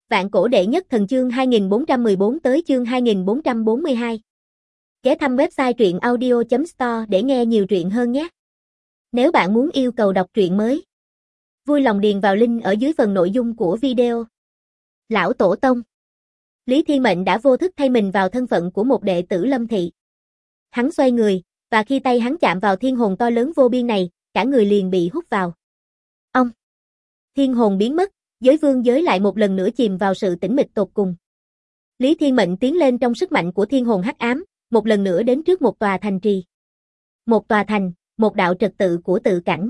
Vạn cổ đệ nhất thần chương 2414 tới chương 2442. Ghé thăm website truyện audio.store để nghe nhiều truyện hơn nhé. Nếu bạn muốn yêu cầu đọc truyện mới, vui lòng điền vào link ở dưới phần nội dung của video. Lão Tổ Tông. Lý Thiên Mệnh đã vô thức thay mình vào thân phận của một đệ tử Lâm Thị. Hắn xoay người, và khi tay hắn chạm vào thiên hồn to lớn vô biên này, cả người liền bị hút vào. Ông. Thiên hồn biến mất, giới vương giới lại một lần nữa chìm vào sự tĩnh mịch tột cùng. Lý Thiên Mệnh tiến lên trong sức mạnh của thiên hồn hắc ám, một lần nữa đến trước một tòa thành trì. Một tòa thành, một đạo trật tự của tự cảnh.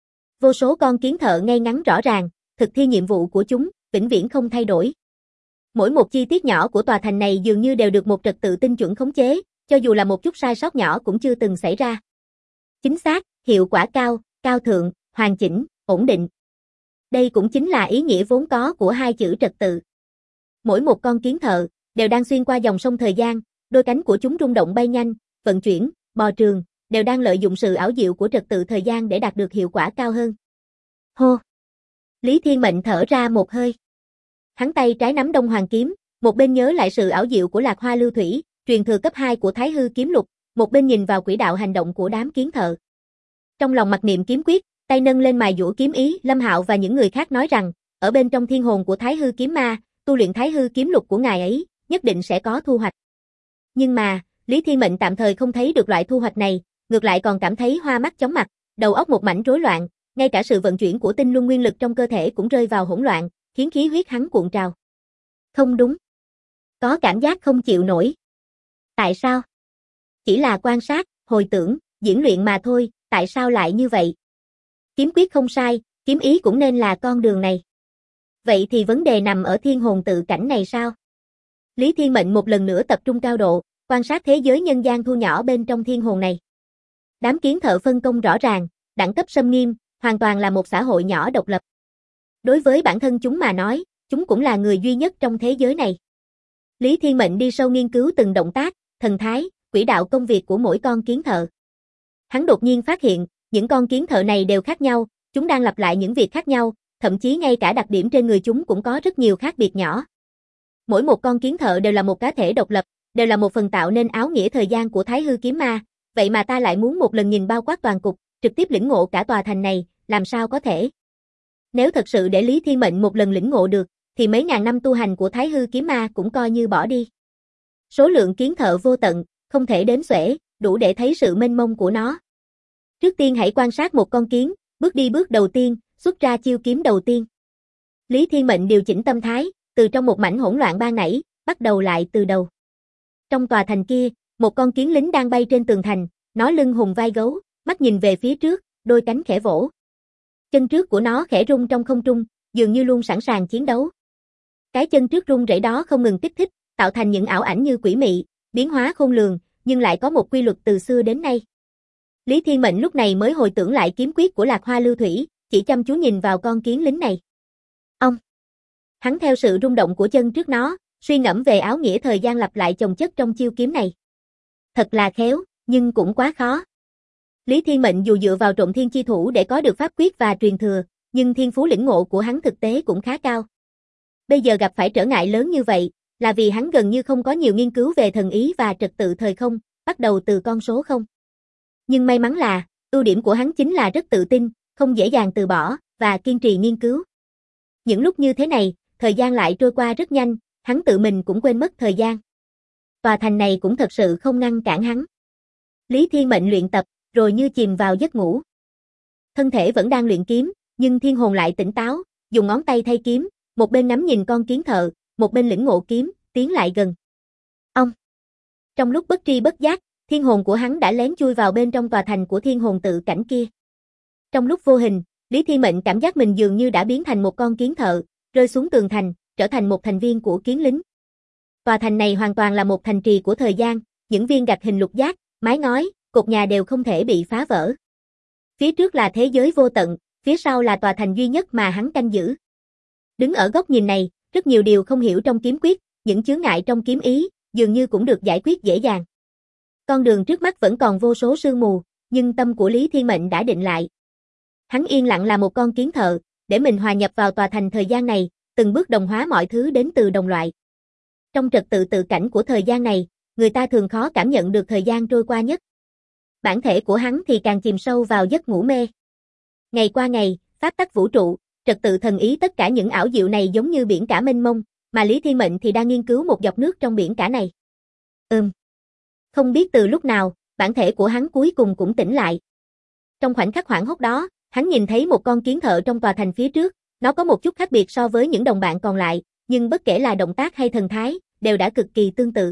Vô số con kiến thợ ngay ngắn rõ ràng, thực thi nhiệm vụ của chúng, vĩnh viễn không thay đổi. Mỗi một chi tiết nhỏ của tòa thành này dường như đều được một trật tự tinh chuẩn khống chế, cho dù là một chút sai sót nhỏ cũng chưa từng xảy ra. Chính xác, hiệu quả cao, cao thượng, hoàn chỉnh, ổn định. Đây cũng chính là ý nghĩa vốn có của hai chữ trật tự. Mỗi một con kiến thợ đều đang xuyên qua dòng sông thời gian, đôi cánh của chúng rung động bay nhanh, vận chuyển, bò trường, đều đang lợi dụng sự ảo diệu của trật tự thời gian để đạt được hiệu quả cao hơn. Hô! Lý Thiên Mệnh thở ra một hơi. Hắn tay trái nắm Đông Hoàng kiếm, một bên nhớ lại sự ảo diệu của Lạc Hoa Lưu Thủy, truyền thừa cấp 2 của Thái Hư kiếm lục, một bên nhìn vào quỹ đạo hành động của đám kiến thợ. Trong lòng mặc niệm kiếm quyết, tay nâng lên mài dũa kiếm ý, Lâm Hạo và những người khác nói rằng, ở bên trong thiên hồn của Thái Hư kiếm ma, tu luyện Thái Hư kiếm lục của ngài ấy, nhất định sẽ có thu hoạch. Nhưng mà, Lý Thiên Mệnh tạm thời không thấy được loại thu hoạch này, ngược lại còn cảm thấy hoa mắt chóng mặt, đầu óc một mảnh rối loạn, ngay cả sự vận chuyển của tinh luân nguyên lực trong cơ thể cũng rơi vào hỗn loạn, khiến khí huyết hắn cuộn trào. Không đúng. Có cảm giác không chịu nổi. Tại sao? Chỉ là quan sát, hồi tưởng, diễn luyện mà thôi, tại sao lại như vậy? Kiếm quyết không sai, kiếm ý cũng nên là con đường này. Vậy thì vấn đề nằm ở thiên hồn tự cảnh này sao? Lý Thiên Mệnh một lần nữa tập trung cao độ, quan sát thế giới nhân gian thu nhỏ bên trong thiên hồn này. Đám kiến thợ phân công rõ ràng, đẳng cấp xâm nghiêm, hoàn toàn là một xã hội nhỏ độc lập. Đối với bản thân chúng mà nói, chúng cũng là người duy nhất trong thế giới này. Lý Thiên Mệnh đi sâu nghiên cứu từng động tác, thần thái, quỹ đạo công việc của mỗi con kiến thợ. Hắn đột nhiên phát hiện, những con kiến thợ này đều khác nhau, chúng đang lặp lại những việc khác nhau, thậm chí ngay cả đặc điểm trên người chúng cũng có rất nhiều khác biệt nhỏ. Mỗi một con kiến thợ đều là một cá thể độc lập, đều là một phần tạo nên áo nghĩa thời gian của Thái Hư kiếm ma, vậy mà ta lại muốn một lần nhìn bao quát toàn cục, trực tiếp lĩnh ngộ cả tòa thành này, làm sao có thể? Nếu thật sự để Lý Thiên Mệnh một lần lĩnh ngộ được, thì mấy ngàn năm tu hành của Thái Hư kiếm ma cũng coi như bỏ đi. Số lượng kiến thợ vô tận, không thể đếm xuể, đủ để thấy sự mênh mông của nó. Trước tiên hãy quan sát một con kiến, bước đi bước đầu tiên, xuất ra chiêu kiếm đầu tiên. Lý Thiên Mệnh điều chỉnh tâm thái, từ trong một mảnh hỗn loạn ban nãy, bắt đầu lại từ đầu. Trong tòa thành kia, một con kiến lính đang bay trên tường thành, nó lưng hùm vai gấu, mắt nhìn về phía trước, đôi cánh khẽ vỗ. Chân trước của nó khẽ rung trong không trung, dường như luôn sẵn sàng chiến đấu. Cái chân trước rung rẩy đó không ngừng kích thích, tạo thành những ảo ảnh như quỷ mị, biến hóa khôn lường, nhưng lại có một quy luật từ xưa đến nay. Lý Thiên Mệnh lúc này mới hồi tưởng lại kiếm quyết của Lạc Hoa Lưu Thủy, chỉ chăm chú nhìn vào con kiến lính này. Ông! Hắn theo sự rung động của chân trước nó, suy ngẫm về áo nghĩa thời gian lặp lại chồng chất trong chiêu kiếm này. Thật là khéo, nhưng cũng quá khó. Lý Thiên Mệnh dù dựa vào Trộm Thiên chi thủ để có được pháp quyết và truyền thừa, nhưng thiên phú lĩnh ngộ của hắn thực tế cũng khá cao. Bây giờ gặp phải trở ngại lớn như vậy, là vì hắn gần như không có nhiều nghiên cứu về thần ý và trật tự thời không, bắt đầu từ con số 0. Nhưng may mắn là, ưu điểm của hắn chính là rất tự tin, không dễ dàng từ bỏ, và kiên trì nghiên cứu. Những lúc như thế này, thời gian lại trôi qua rất nhanh, hắn tự mình cũng quên mất thời gian. Tòa thành này cũng thật sự không ngăn cản hắn. Lý Thiên Mệnh luyện tập, rồi như chìm vào giấc ngủ. Thân thể vẫn đang luyện kiếm, nhưng thiên hồn lại tỉnh táo, dùng ngón tay thay kiếm, một bên nắm nhìn con kiến thợ, một bên lĩnh ngộ kiếm, tiến lại gần. Ông! Trong lúc bất tri bất giác, thiên hồn của hắn đã lén chui vào bên trong tòa thành của thiên hồn tự cảnh kia. Trong lúc vô hình, Lý Thiên Mệnh cảm giác mình dường như đã biến thành một con kiến thợ, rơi xuống tường thành, trở thành một thành viên của kiến lính. Tòa thành này hoàn toàn là một thành trì của thời gian, những viên gạch hình lục giác, mái ngói, cột nhà đều không thể bị phá vỡ. Phía trước là thế giới vô tận, phía sau là tòa thành duy nhất mà hắn canh giữ. Đứng ở góc nhìn này, rất nhiều điều không hiểu trong kiếm quyết, những chướng ngại trong kiếm ý, dường như cũng được giải quyết dễ dàng. Con đường trước mắt vẫn còn vô số sương mù, nhưng tâm của Lý Thiên Mệnh đã định lại. Hắn yên lặng là một con kiến thợ, để mình hòa nhập vào tòa thành thời gian này, từng bước đồng hóa mọi thứ đến từ đồng loại. Trong trật tự tự cảnh của thời gian này, người ta thường khó cảm nhận được thời gian trôi qua nhất. Bản thể của hắn thì càng chìm sâu vào giấc ngủ mê. Ngày qua ngày, pháp tắc vũ trụ, trật tự thần ý tất cả những ảo diệu này giống như biển cả mênh mông, mà Lý Thiên Mệnh thì đang nghiên cứu một giọt nước trong biển cả này. Không biết từ lúc nào, bản thể của hắn cuối cùng cũng tỉnh lại. Trong khoảnh khắc hoảng hốt đó, hắn nhìn thấy một con kiến thợ trong tòa thành phía trước, nó có một chút khác biệt so với những đồng bạn còn lại, nhưng bất kể là động tác hay thần thái, đều đã cực kỳ tương tự.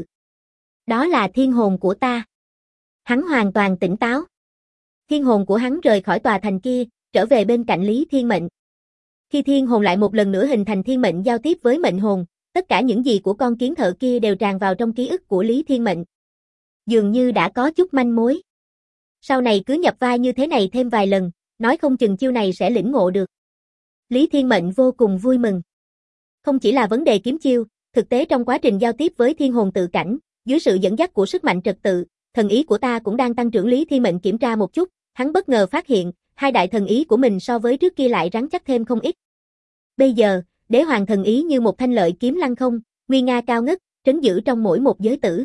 Đó là thiên hồn của ta. Hắn hoàn toàn tỉnh táo. Thiên hồn của hắn rời khỏi tòa thành kia, trở về bên cạnh Lý Thiên Mệnh. Khi thiên hồn lại một lần nữa hình thành thiên mệnh giao tiếp với mệnh hồn, tất cả những gì của con kiến thợ kia đều tràn vào trong ký ức của Lý Thiên Mệnh. Dường như đã có chút manh mối. Sau này cứ nhập vai như thế này thêm vài lần, nói không chừng chiêu này sẽ lĩnh ngộ được. Lý Thiên Mệnh vô cùng vui mừng. Không chỉ là vấn đề kiếm chiêu, thực tế trong quá trình giao tiếp với thiên hồn tự cảnh, dưới sự dẫn dắt của sức mạnh trật tự, thần ý của ta cũng đang tăng trưởng. Lý Thiên Mệnh kiểm tra một chút, hắn bất ngờ phát hiện, hai đại thần ý của mình so với trước kia lại rắn chắc thêm không ít. Bây giờ, đế hoàng thần ý như một thanh lợi kiếm lăng không, nguy nga cao ngất, trấn giữ trong mỗi một giới tử.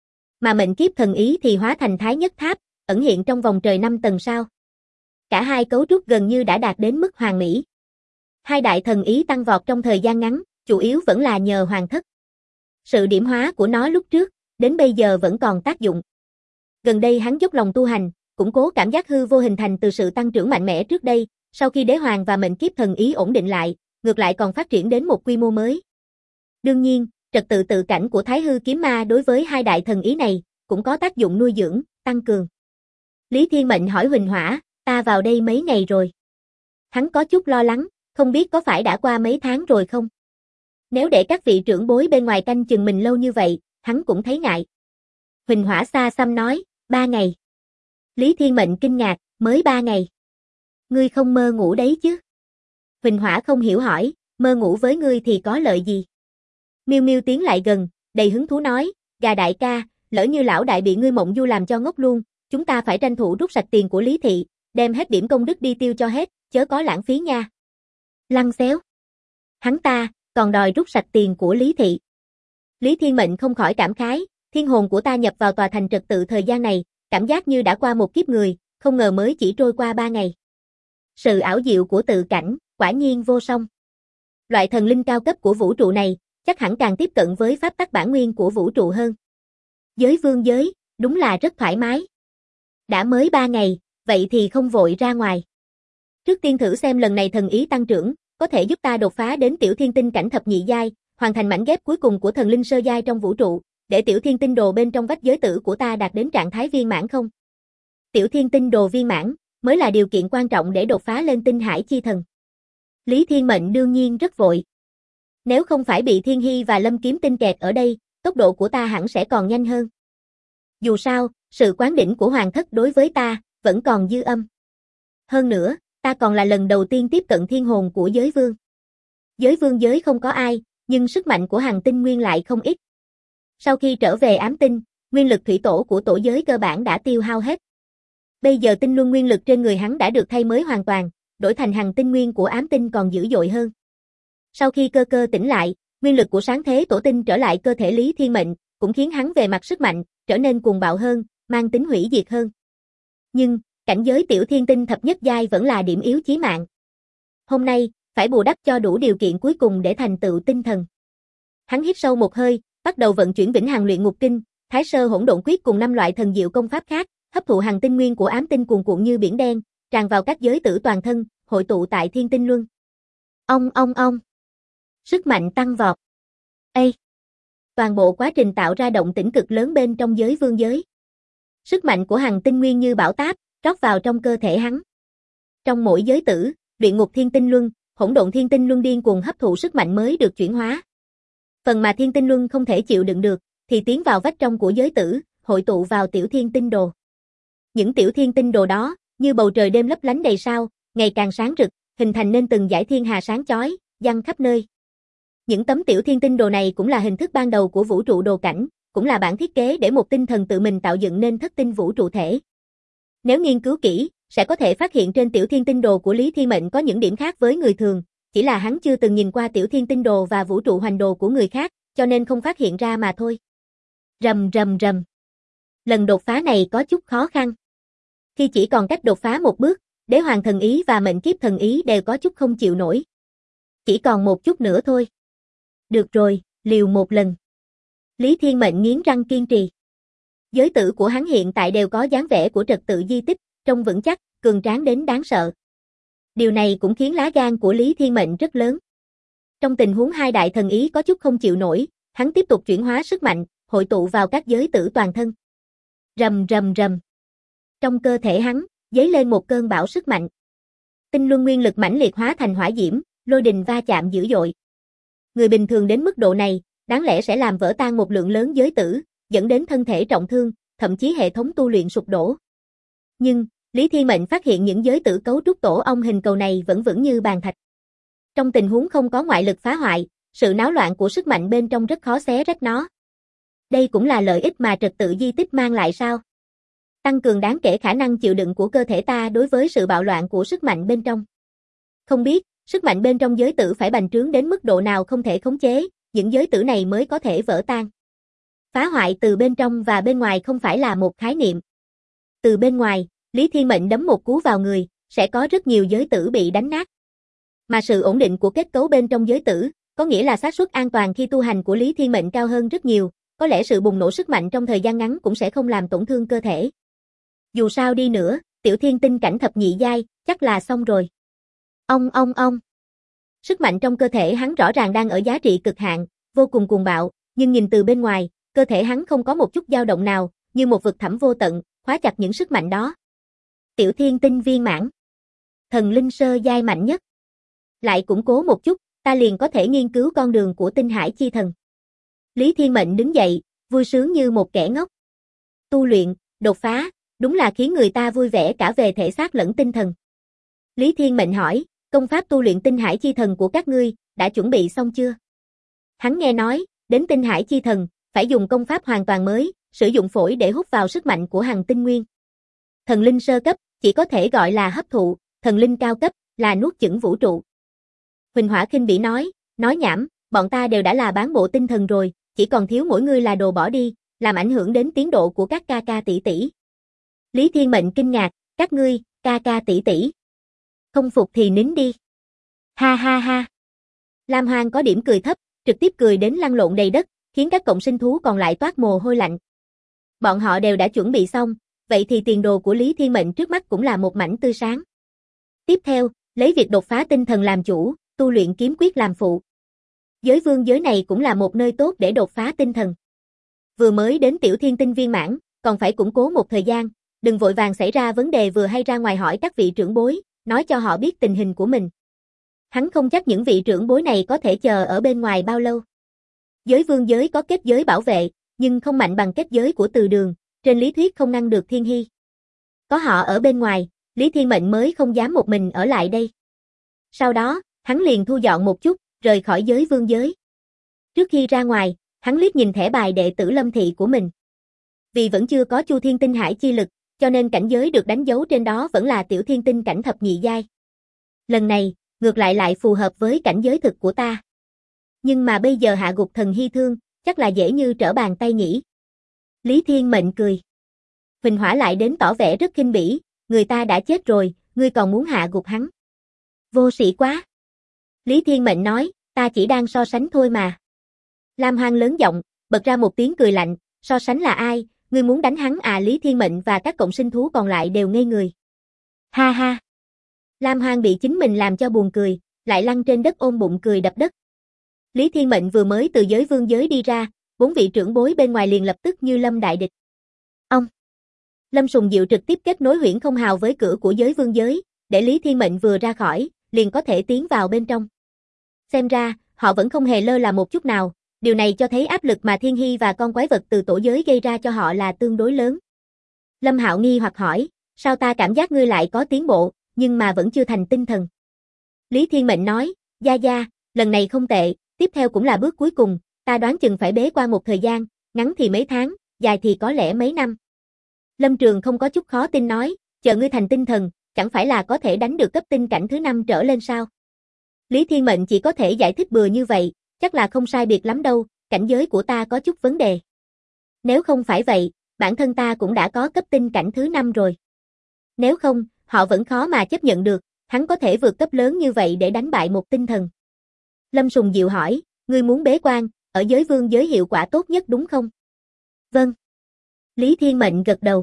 Mà mệnh kiếp thần ý thì hóa thành thái nhất tháp, ẩn hiện trong vòng trời 5 tầng sao. Cả hai cấu trúc gần như đã đạt đến mức hoàn mỹ. Hai đại thần ý tăng vọt trong thời gian ngắn, chủ yếu vẫn là nhờ hoàng thất. Sự điểm hóa của nó lúc trước, đến bây giờ vẫn còn tác dụng. Gần đây hắn dốc lòng tu hành, củng cố cảm giác hư vô hình thành từ sự tăng trưởng mạnh mẽ trước đây, sau khi đế hoàng và mệnh kiếp thần ý ổn định lại, ngược lại còn phát triển đến một quy mô mới. Đương nhiên, trật tự tự cảnh của Thái Hư kiếm ma đối với hai đại thần ý này, cũng có tác dụng nuôi dưỡng, tăng cường. Lý Thiên Mệnh hỏi Huỳnh Hỏa, ta vào đây mấy ngày rồi? Hắn có chút lo lắng, không biết có phải đã qua mấy tháng rồi không? Nếu để các vị trưởng bối bên ngoài canh chừng mình lâu như vậy, hắn cũng thấy ngại. Huỳnh Hỏa xa xăm nói, 3 ngày. Lý Thiên Mệnh kinh ngạc, mới 3 ngày. Ngươi không mơ ngủ đấy chứ? Huỳnh Hỏa không hiểu hỏi, mơ ngủ với ngươi thì có lợi gì? Miêu Miêu tiến lại gần, đầy hứng thú nói, gà đại ca, lỡ như lão đại bị ngươi mộng du làm cho ngốc luôn, chúng ta phải tranh thủ rút sạch tiền của Lý thị, đem hết điểm công đức đi tiêu cho hết, chớ có lãng phí nha. Lăng xéo. Hắn ta, còn đòi rút sạch tiền của Lý thị. Lý Thiên Mệnh không khỏi cảm khái, thiên hồn của ta nhập vào tòa thành trật tự thời gian này, cảm giác như đã qua một kiếp người, không ngờ mới chỉ trôi qua 3 ngày. Sự ảo diệu của tự cảnh, quả nhiên vô song. Loại thần linh cao cấp của vũ trụ này, chắc hẳn càng tiếp cận với pháp tắc bản nguyên của vũ trụ hơn. Giới vương giới, đúng là rất thoải mái. Đã mới 3 ngày, vậy thì không vội ra ngoài. Trước tiên thử xem lần này thần ý tăng trưởng, có thể giúp ta đột phá đến tiểu thiên tinh cảnh thập nhị giai, hoàn thành mảnh ghép cuối cùng của thần linh sơ giai trong vũ trụ, để tiểu thiên tinh đồ bên trong vách giới tử của ta đạt đến trạng thái viên mãn không? Tiểu thiên tinh đồ viên mãn, mới là điều kiện quan trọng để đột phá lên tinh hải chi thần. Lý Thiên Mệnh đương nhiên rất vội. Nếu không phải bị Thiên Hy và Lâm Kiếm Tinh kẹt ở đây, tốc độ của ta hẳn sẽ còn nhanh hơn. Dù sao, sự quán đỉnh của hoàng thất đối với ta, vẫn còn dư âm. Hơn nữa, ta còn là lần đầu tiên tiếp cận thiên hồn của giới vương. Giới vương giới không có ai, nhưng sức mạnh của Hằng Tinh Nguyên lại không ít. Sau khi trở về ám tinh, nguyên lực thủy tổ của tổ giới cơ bản đã tiêu hao hết. Bây giờ tinh luân nguyên lực trên người hắn đã được thay mới hoàn toàn, đổi thành Hằng Tinh Nguyên của ám tinh còn dữ dội hơn. Sau khi cơ cơ tỉnh lại, nguyên lực của sáng thế tổ tinh trở lại cơ thể Lý Thiên Mệnh, cũng khiến hắn về mặt sức mạnh, trở nên cuồng bạo hơn, mang tính hủy diệt hơn. Nhưng, cảnh giới tiểu thiên tinh thập nhất giai vẫn là điểm yếu chí mạng. Hôm nay, phải bù đắp cho đủ điều kiện cuối cùng để thành tựu tinh thần. Hắn hít sâu một hơi, bắt đầu vận chuyển Vĩnh Hằng Luyện Ngục Kinh, Thái Sơ Hỗn Độn Quyết cùng 5 loại thần diệu công pháp khác, hấp thụ Hằng Tinh Nguyên của ám tinh cuồn cuộn như biển đen, tràn vào các giới tử toàn thân, hội tụ tại Thiên Tinh Luân. Ong. Sức mạnh tăng vọt. Toàn bộ quá trình tạo ra động tĩnh cực lớn bên trong giới vương giới. Sức mạnh của Hằng Tinh Nguyên như bão táp, rót vào trong cơ thể hắn. Trong mỗi giới tử, Luyện Ngục Thiên Tinh Luân, Hỗn Độn Thiên Tinh Luân điên cuồng hấp thụ sức mạnh mới được chuyển hóa. Phần mà Thiên Tinh Luân không thể chịu đựng được, thì tiến vào vách trong của giới tử, hội tụ vào tiểu thiên tinh đồ. Những tiểu thiên tinh đồ đó, như bầu trời đêm lấp lánh đầy sao, ngày càng sáng rực, hình thành nên từng dải thiên hà sáng chói, giăng khắp nơi. Những tấm tiểu thiên tinh đồ này cũng là hình thức ban đầu của vũ trụ đồ cảnh, cũng là bản thiết kế để một tinh thần tự mình tạo dựng nên thất tinh vũ trụ thể. Nếu nghiên cứu kỹ, sẽ có thể phát hiện trên tiểu thiên tinh đồ của Lý Thiên Mệnh có những điểm khác với người thường, chỉ là hắn chưa từng nhìn qua tiểu thiên tinh đồ và vũ trụ hoành đồ của người khác, cho nên không phát hiện ra mà thôi. Rầm rầm rầm. Lần đột phá này có chút khó khăn. Khi chỉ còn cách đột phá một bước, đế hoàng thần ý và mệnh kiếp thần ý đều có chút không chịu nổi. Chỉ còn một chút nữa thôi. Được rồi, liều một lần. Lý Thiên Mệnh nghiến răng kiên trì. Giới tử của hắn hiện tại đều có dáng vẻ của trật tự di tích, trông vững chắc, cường tráng đến đáng sợ. Điều này cũng khiến lá gan của Lý Thiên Mệnh rất lớn. Trong tình huống hai đại thần ý có chút không chịu nổi, hắn tiếp tục chuyển hóa sức mạnh, hội tụ vào các giới tử toàn thân. Rầm rầm rầm. Trong cơ thể hắn, dấy lên một cơn bão sức mạnh. Tinh luân nguyên lực mãnh liệt hóa thành hỏa diễm, lôi đình va chạm dữ dội. Người bình thường đến mức độ này, đáng lẽ sẽ làm vỡ tan một lượng lớn giới tử, dẫn đến thân thể trọng thương, thậm chí hệ thống tu luyện sụp đổ. Nhưng, Lý Thiên Mệnh phát hiện những giới tử cấu trúc tổ ong hình cầu này vẫn vững như bàn thạch. Trong tình huống không có ngoại lực phá hoại, sự náo loạn của sức mạnh bên trong rất khó xé rách nó. Đây cũng là lợi ích mà trật tự di tích mang lại sao? Tăng cường đáng kể khả năng chịu đựng của cơ thể ta đối với sự bạo loạn của sức mạnh bên trong. Không biết, sức mạnh bên trong giới tử phải bành trướng đến mức độ nào không thể khống chế, những giới tử này mới có thể vỡ tan. Phá hoại từ bên trong và bên ngoài không phải là một khái niệm. Từ bên ngoài, Lý Thiên Mệnh đấm một cú vào người, sẽ có rất nhiều giới tử bị đánh nát. Mà sự ổn định của kết cấu bên trong giới tử, có nghĩa là xác suất an toàn khi tu hành của Lý Thiên Mệnh cao hơn rất nhiều, có lẽ sự bùng nổ sức mạnh trong thời gian ngắn cũng sẽ không làm tổn thương cơ thể. Dù sao đi nữa, tiểu thiên tinh cảnh thập nhị giai, chắc là xong rồi. Ông. Sức mạnh trong cơ thể hắn rõ ràng đang ở giá trị cực hạn, vô cùng cuồng bạo, nhưng nhìn từ bên ngoài, cơ thể hắn không có một chút dao động nào, như một vực thẳm vô tận, khóa chặt những sức mạnh đó. Tiểu thiên tinh viên mãn. Thần linh sơ giai mạnh nhất. Lại củng cố một chút, ta liền có thể nghiên cứu con đường của tinh hải chi thần. Lý Thiên Mệnh đứng dậy, vui sướng như một kẻ ngốc. Tu luyện, đột phá, đúng là khiến người ta vui vẻ cả về thể xác lẫn tinh thần. Lý Thiên Mệnh hỏi, công pháp tu luyện tinh hải chi thần của các ngươi, đã chuẩn bị xong chưa? Hắn nghe nói, đến tinh hải chi thần, phải dùng công pháp hoàn toàn mới, sử dụng phổi để hút vào sức mạnh của hằng tinh nguyên. Thần linh sơ cấp, chỉ có thể gọi là hấp thụ, thần linh cao cấp, là nuốt chửng vũ trụ. Huỳnh Hỏa khinh bỉ nói nhảm, bọn ta đều đã là bán bộ tinh thần rồi, chỉ còn thiếu mỗi ngươi là đồ bỏ đi, làm ảnh hưởng đến tiến độ của các ca ca tỷ tỷ. Lý Thiên Mệnh kinh ngạc, các ngươi, ca ca tỷ tỷ. Không phục thì nín đi. Ha ha ha. Lam Hoang có điểm cười thấp, trực tiếp cười đến lăn lộn đầy đất, khiến các cộng sinh thú còn lại toát mồ hôi lạnh. Bọn họ đều đã chuẩn bị xong, vậy thì tiền đồ của Lý Thiên Mệnh trước mắt cũng là một mảnh tươi sáng. Tiếp theo, lấy việc đột phá tinh thần làm chủ, tu luyện kiếm quyết làm phụ. Giới vương giới này cũng là một nơi tốt để đột phá tinh thần. Vừa mới đến tiểu thiên tinh viên mãn, còn phải củng cố một thời gian, đừng vội vàng xảy ra vấn đề vừa hay ra ngoài hỏi các vị trưởng bối, nói cho họ biết tình hình của mình. Hắn không chắc những vị trưởng bối này có thể chờ ở bên ngoài bao lâu. Giới vương giới có kết giới bảo vệ, nhưng không mạnh bằng kết giới của Từ Đường, trên lý thuyết không ngăn được Thiên Hy. Có họ ở bên ngoài, Lý Thiên Mệnh mới không dám một mình ở lại đây. Sau đó, hắn liền thu dọn một chút, rời khỏi giới vương giới. Trước khi ra ngoài, hắn liếc nhìn thẻ bài đệ tử Lâm Thị của mình. Vì vẫn chưa có Chu Thiên Tinh Hải chi lực, cho nên cảnh giới được đánh dấu trên đó vẫn là tiểu thiên tinh cảnh thập nhị giai. Lần này, ngược lại phù hợp với cảnh giới thực của ta. Nhưng mà bây giờ hạ gục thần hy thương, chắc là dễ như trở bàn tay nhỉ. Lý Thiên Mệnh cười. Huỳnh Hỏa lại đến tỏ vẻ rất khinh bỉ, người ta đã chết rồi, ngươi còn muốn hạ gục hắn. Vô sĩ quá. Lý Thiên Mệnh nói, ta chỉ đang so sánh thôi mà. Lam Hoang lớn giọng, bật ra một tiếng cười lạnh, so sánh là ai, ngươi muốn đánh hắn à? Lý Thiên Mệnh và các cộng sinh thú còn lại đều ngây người. Ha ha. Lam Hoang bị chính mình làm cho buồn cười, lại lăn trên đất ôm bụng cười đập đất. Lý Thiên Mệnh vừa mới từ giới vương giới đi ra, 4 vị trưởng bối bên ngoài liền lập tức như lâm đại địch. Ông. Lâm Sùng Diệu trực tiếp kết nối huyễn không hào với cửa của giới vương giới, để Lý Thiên Mệnh vừa ra khỏi, liền có thể tiến vào bên trong. Xem ra, họ vẫn không hề lơ là một chút nào, điều này cho thấy áp lực mà Thiên Hy và con quái vật từ tổ giới gây ra cho họ là tương đối lớn. Lâm Hạo nghi hoặc hỏi, sao ta cảm giác ngươi lại có tiến bộ, nhưng mà vẫn chưa thành tinh thần. Lý Thiên Mệnh nói, Gia, lần này không tệ, tiếp theo cũng là bước cuối cùng, ta đoán chừng phải bế quan một thời gian, ngắn thì mấy tháng, dài thì có lẽ mấy năm. Lâm Trường không có chút khó tin nói, chờ ngươi thành tinh thần, chẳng phải là có thể đánh được cấp tinh cảnh thứ 5 trở lên sao? Lý Thiên Mệnh chỉ có thể giải thích bừa như vậy, chắc là không sai biệt lắm đâu, cảnh giới của ta có chút vấn đề. Nếu không phải vậy, bản thân ta cũng đã có cấp tinh cảnh thứ 5 rồi. Nếu không, họ vẫn khó mà chấp nhận được, hắn có thể vượt cấp lớn như vậy để đánh bại một tinh thần. Lâm Sùng Diệu hỏi, ngươi muốn bế quan, ở giới vương giới hiệu quả tốt nhất đúng không? Vâng. Lý Thiên Mệnh gật đầu.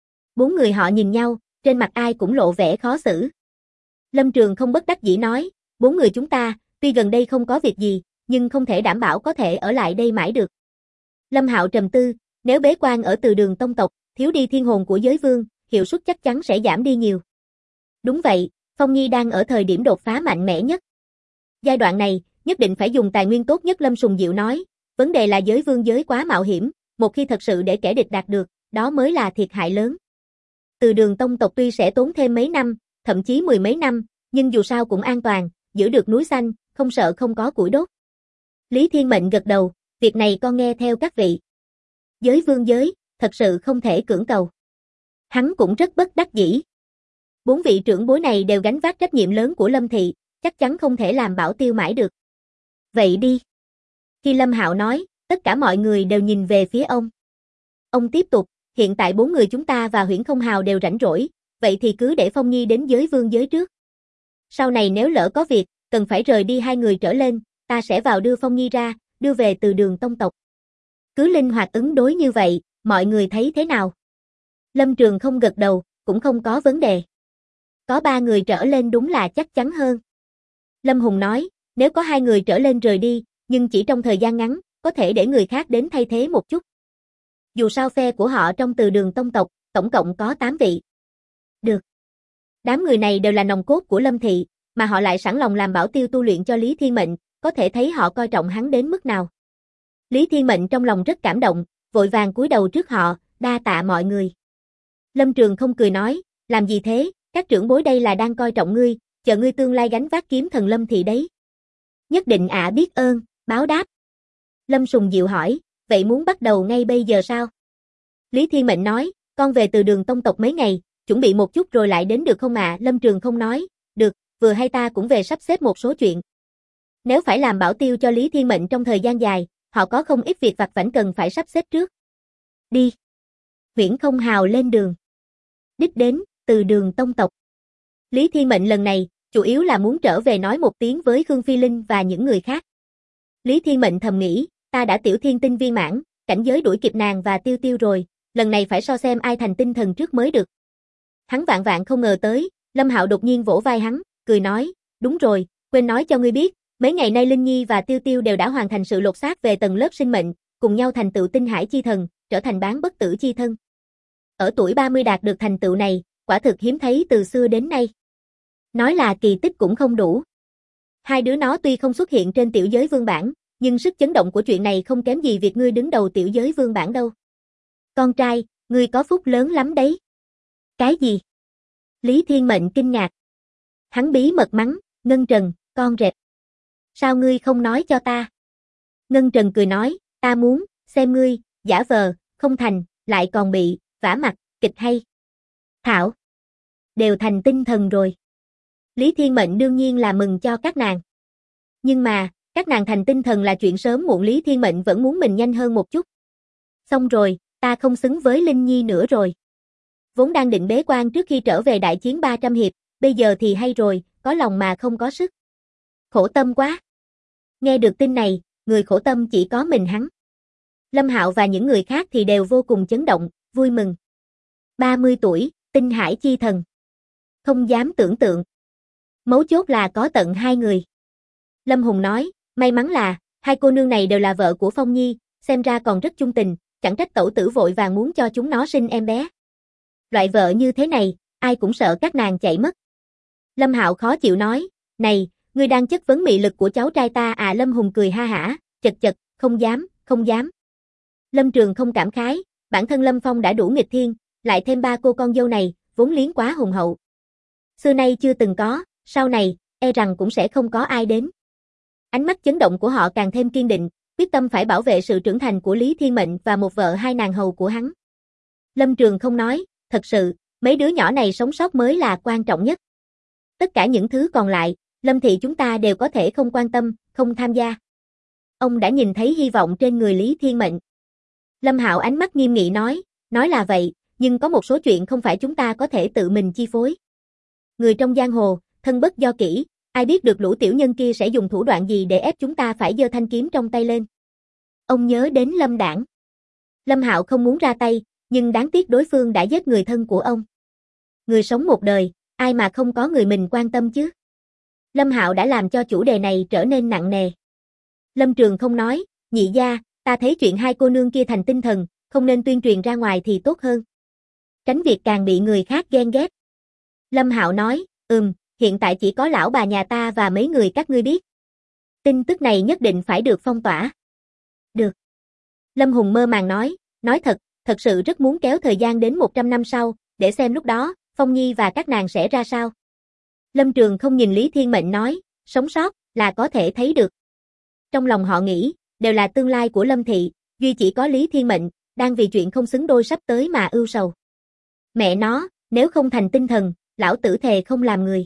4 người họ nhìn nhau, trên mặt ai cũng lộ vẻ khó xử. Lâm Trường không bất đắc dĩ nói, 4 người chúng ta, tuy gần đây không có việc gì, nhưng không thể đảm bảo có thể ở lại đây mãi được. Lâm Hạo trầm tư, nếu bế quan ở Từ Đường tông tộc, thiếu đi thiên hồn của giới vương, hiệu suất chắc chắn sẽ giảm đi nhiều. Đúng vậy, Phong Nhi đang ở thời điểm đột phá mạnh mẽ nhất. Giai đoạn này, nhất định phải dùng tài nguyên tốt nhất. Lâm Sùng Diệu nói, vấn đề là giới vương giới quá mạo hiểm, một khi thật sự để kẻ địch đạt được, đó mới là thiệt hại lớn. Từ Đường tông tộc tuy sẽ tốn thêm mấy năm, thậm chí 10 mấy năm, nhưng dù sao cũng an toàn, giữ được núi xanh, không sợ không có củi đốt. Lý Thiên Mệnh gật đầu, việc này con nghe theo các vị. Giới vương giới, thật sự không thể cưỡng cầu. Hắn cũng rất bất đắc dĩ. 4 vị trưởng bối này đều gánh vác trách nhiệm lớn của Lâm thị, chắc chắn không thể làm bảo tiêu mãi được. Vậy đi. Khi Lâm Hạo nói, tất cả mọi người đều nhìn về phía ông. Ông tiếp tục, hiện tại 4 người chúng ta và Huyễn Không Hào đều rảnh rỗi, vậy thì cứ để Phong Nhi đến giới vương giới trước. Sau này nếu lỡ có việc, cần phải rời đi 2 người trở lên, ta sẽ vào đưa Phong Nhi ra, đưa về Từ Đường tông tộc. Cứ linh hoạt ứng đối như vậy, mọi người thấy thế nào? Lâm Trường không gật đầu, cũng không có vấn đề. Có 3 người trở lên đúng là chắc chắn hơn. Lâm Hùng nói, nếu có 2 người trở lên rời đi, nhưng chỉ trong thời gian ngắn, có thể để người khác đến thay thế một chút. Dù sao phe của họ trong Từ Đường tông tộc, tổng cộng có 8 vị. Được. Đám người này đều là nòng cốt của Lâm thị, mà họ lại sẵn lòng làm bảo tiêu tu luyện cho Lý Thiên Mệnh, có thể thấy họ coi trọng hắn đến mức nào. Lý Thiên Mệnh trong lòng rất cảm động, vội vàng cúi đầu trước họ, đa tạ mọi người. Lâm Trường không cười nói, làm gì thế, các trưởng bối đây là đang coi trọng ngươi, chờ ngươi tương lai gánh vác kiếm thần Lâm thị đấy. Nhất định biết ơn, báo đáp. Lâm Sùng Diệu hỏi, vậy muốn bắt đầu ngay bây giờ sao? Lý Thiên Mệnh nói, con về Từ Đường tông tộc mấy ngày, chuẩn bị một chút rồi lại đến được không ạ? Lâm Trường không nói, được, vừa hay ta cũng về sắp xếp một số chuyện. Nếu phải làm bảo tiêu cho Lý Thiên Mệnh trong thời gian dài, họ có không ít việc vặt vãnh cần phải sắp xếp trước. Đi. Huyễn Không Hào lên đường. Đích đến, Từ Đường tông tộc. Lý Thiên Mệnh lần này, chủ yếu là muốn trở về nói một tiếng với Khương Phi Linh và những người khác. Lý Thiên Mệnh thầm nghĩ, ta đã tiểu thiên tinh viên mãn, cảnh giới đuổi kịp nàng và Tiêu Tiêu rồi, lần này phải so xem ai thành tinh thần trước mới được. Hắn vạn vạn không ngờ tới, Lâm Hạo đột nhiên vỗ vai hắn, cười nói, đúng rồi, quên nói cho ngươi biết, mấy ngày nay Linh Nhi và Tiêu Tiêu đều đã hoàn thành sự lột xác về tầng lớp sinh mệnh, cùng nhau thành tựu tinh hải chi thần, trở thành bán bất tử chi thân. Ở tuổi 30 đạt được thành tựu này, quả thực hiếm thấy từ xưa đến nay. Nói là kỳ tích cũng không đủ. Hai đứa nó tuy không xuất hiện trên tiểu giới vương bản, nhưng sức chấn động của chuyện này không kém gì việc ngươi đứng đầu tiểu giới vương bản đâu. Con trai, ngươi có phúc lớn lắm đấy. Cái gì? Lý Thiên Mệnh kinh ngạc. Hắn bí mật mắng, Ngân Trần, con rệp. Sao ngươi không nói cho ta? Ngân Trần cười nói, ta muốn, xem ngươi, giả vờ, không thành, lại còn bị, vả mặt, kịch hay. Thảo. Đều thành tinh thần rồi. Lý Thiên Mệnh đương nhiên là mừng cho các nàng. Nhưng mà, các nàng thành tinh thần là chuyện sớm muộn. Lý Thiên Mệnh vẫn muốn mình nhanh hơn một chút. Xong rồi, ta không xứng với Linh Nhi nữa rồi. Vốn đang định bế quan trước khi trở về đại chiến 300 hiệp, bây giờ thì hay rồi, có lòng mà không có sức. Khổ tâm quá. Nghe được tin này, người khổ tâm chỉ có mình hắn. Lâm Hạo và những người khác thì đều vô cùng chấn động, vui mừng. 30 tuổi, tinh hải chi thần. Không dám tưởng tượng. Mấu chốt là có tận 2 người. Lâm Hùng nói, may mắn là, 2 cô nương này đều là vợ của Phong Nhi, xem ra còn rất chung tình, chẳng trách tẩu tử vội vàng muốn cho chúng nó sinh em bé. Loại vợ như thế này, ai cũng sợ các nàng chạy mất. Lâm Hạo khó chịu nói, này, ngươi đang chất vấn mị lực của cháu trai ta à? Lâm Hùng cười ha hả, chật chật, không dám, không dám. Lâm Trường không cảm khái, bản thân Lâm Phong đã đủ nghịch thiên, lại thêm 3 cô con dâu này, vốn liếng quá hùng hậu. Xưa nay chưa từng có, sau này, e rằng cũng sẽ không có ai đến. Ánh mắt chấn động của họ càng thêm kiên định, quyết tâm phải bảo vệ sự trưởng thành của Lý Thiên Mệnh và một vợ 2 nàng hầu của hắn. Lâm Trường không nói, thật sự, mấy đứa nhỏ này sống sót mới là quan trọng nhất. Tất cả những thứ còn lại, Lâm thị chúng ta đều có thể không quan tâm, không tham gia. Ông đã nhìn thấy hy vọng trên người Lý Thiên Mệnh. Lâm Hạo ánh mắt nghiêm nghị nói là vậy, nhưng có một số chuyện không phải chúng ta có thể tự mình chi phối. Người trong giang hồ, thân bất do kỹ, ai biết được lũ tiểu nhân kia sẽ dùng thủ đoạn gì để ép chúng ta phải giơ thanh kiếm trong tay lên. Ông nhớ đến Lâm Đảng. Lâm Hạo không muốn ra tay, nhưng đáng tiếc đối phương đã giết người thân của ông. Người sống một đời, ai mà không có người mình quan tâm chứ? Lâm Hạo đã làm cho chủ đề này trở nên nặng nề. Lâm Trường không nói, nhị gia, ta thấy chuyện hai cô nương kia thành tinh thần, không nên tuyên truyền ra ngoài thì tốt hơn. Tránh việc càng bị người khác ghen ghét. Lâm Hạo nói, hiện tại chỉ có lão bà nhà ta và mấy người các ngươi biết. Tin tức này nhất định phải được phong tỏa. Được. Lâm Hùng mơ màng nói thật sự rất muốn kéo thời gian đến 100 năm sau, để xem lúc đó, Phong Nhi và các nàng sẽ ra sao. Lâm Trường không nhìn Lý Thiên Mệnh nói, sống sót, là có thể thấy được. Trong lòng họ nghĩ, đều là tương lai của Lâm Thị, duy chỉ có Lý Thiên Mệnh, đang vì chuyện không xứng đôi sắp tới mà ưu sầu. Mẹ nó, nếu không thành tinh thần, lão tử thề không làm người.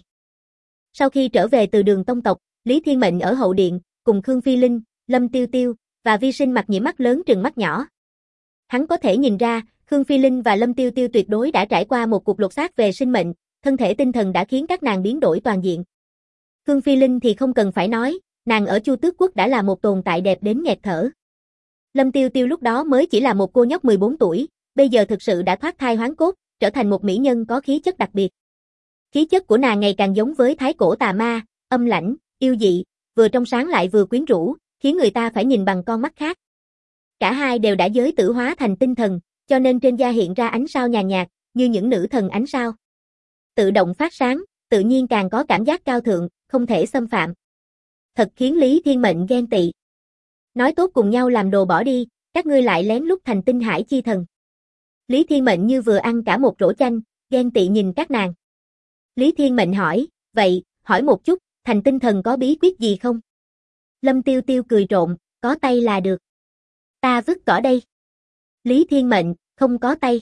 Sau khi trở về từ Đường tông tộc, Lý Thiên Mệnh ở hậu điện, cùng Khương Phi Linh, Lâm Tiêu Tiêu, và Vi Sinh mặt nhiễm mắt lớn trừng mắt nhỏ. Hắn có thể nhìn ra, Khương Phi Linh và Lâm Tiêu Tiêu tuyệt đối đã trải qua một cuộc lột xác về sinh mệnh, thân thể tinh thần đã khiến các nàng biến đổi toàn diện. Khương Phi Linh thì không cần phải nói, nàng ở Chu Tước Quốc đã là một tồn tại đẹp đến nghẹt thở. Lâm Tiêu Tiêu lúc đó mới chỉ là một cô nhóc 14 tuổi, bây giờ thực sự đã thoát thai hoán cốt, trở thành một mỹ nhân có khí chất đặc biệt. Khí chất của nàng ngày càng giống với thái cổ tà ma, âm lãnh, yêu dị, vừa trong sáng lại vừa quyến rũ, khiến người ta phải nhìn bằng con mắt khác. Cả hai đều đã giới tử hóa thành tinh thần, cho nên trên da hiện ra ánh sao nhàn nhạt, như những nữ thần ánh sao. Tự động phát sáng, tự nhiên càng có cảm giác cao thượng, không thể xâm phạm. Thật khiến Lý Thiên Mệnh ghen tị. Nói tốt cùng nhau làm đồ bỏ đi, các ngươi lại lén lút thành tinh hải chi thần. Lý Thiên Mệnh như vừa ăn cả một rổ chanh, ghen tị nhìn các nàng. Lý Thiên Mệnh hỏi, vậy, hỏi một chút, thành tinh thần có bí quyết gì không? Lâm Tiêu Tiêu cười trộn, có tay là được. Ta vứt cỏ đây. Lý Thiên Mệnh, không có tay.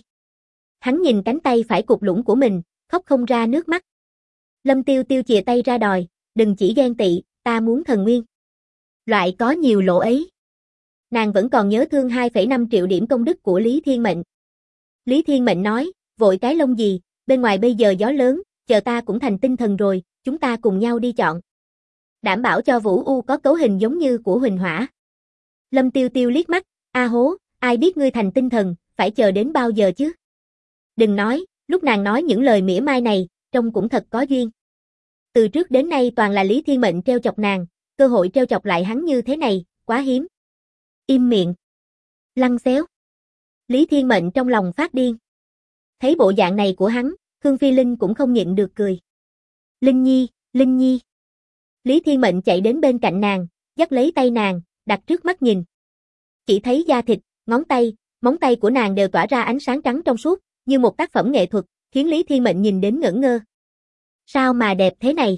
Hắn nhìn cánh tay phải cụt lũng của mình, khóc không ra nước mắt. Lâm Tiêu Tiêu chìa tay ra đòi, đừng chỉ ghen tị, ta muốn thần nguyên. Loại có nhiều lỗ ấy. Nàng vẫn còn nhớ thương 2,5 triệu điểm công đức của Lý Thiên Mệnh. Lý Thiên Mệnh nói, vội cái lông gì, bên ngoài bây giờ gió lớn, chờ ta cũng thành tinh thần rồi, chúng ta cùng nhau đi chọn. Đảm bảo cho Vũ U có cấu hình giống như của Huỳnh Hỏa. Lâm Tiêu Tiêu liếc mắt, a hố, ai biết ngươi thành tinh thần, phải chờ đến bao giờ chứ? Đừng nói, lúc nàng nói những lời mỉa mai này, trông cũng thật có duyên. Từ trước đến nay toàn là Lý Thiên Mệnh trêu chọc nàng, cơ hội trêu chọc lại hắn như thế này, quá hiếm. Im miệng. Lăng xéo. Lý Thiên Mệnh trong lòng phát điên. Thấy bộ dạng này của hắn, Khương Phi Linh cũng không nhịn được cười. Linh Nhi, Linh Nhi. Lý Thiên Mệnh chạy đến bên cạnh nàng, dắt lấy tay nàng, đặt trước mắt nhìn. Chỉ thấy da thịt, ngón tay, móng tay của nàng đều tỏa ra ánh sáng trắng trong suốt, như một tác phẩm nghệ thuật, khiến Lý Thiên Mệnh nhìn đến ngẩn ngơ. Sao mà đẹp thế này?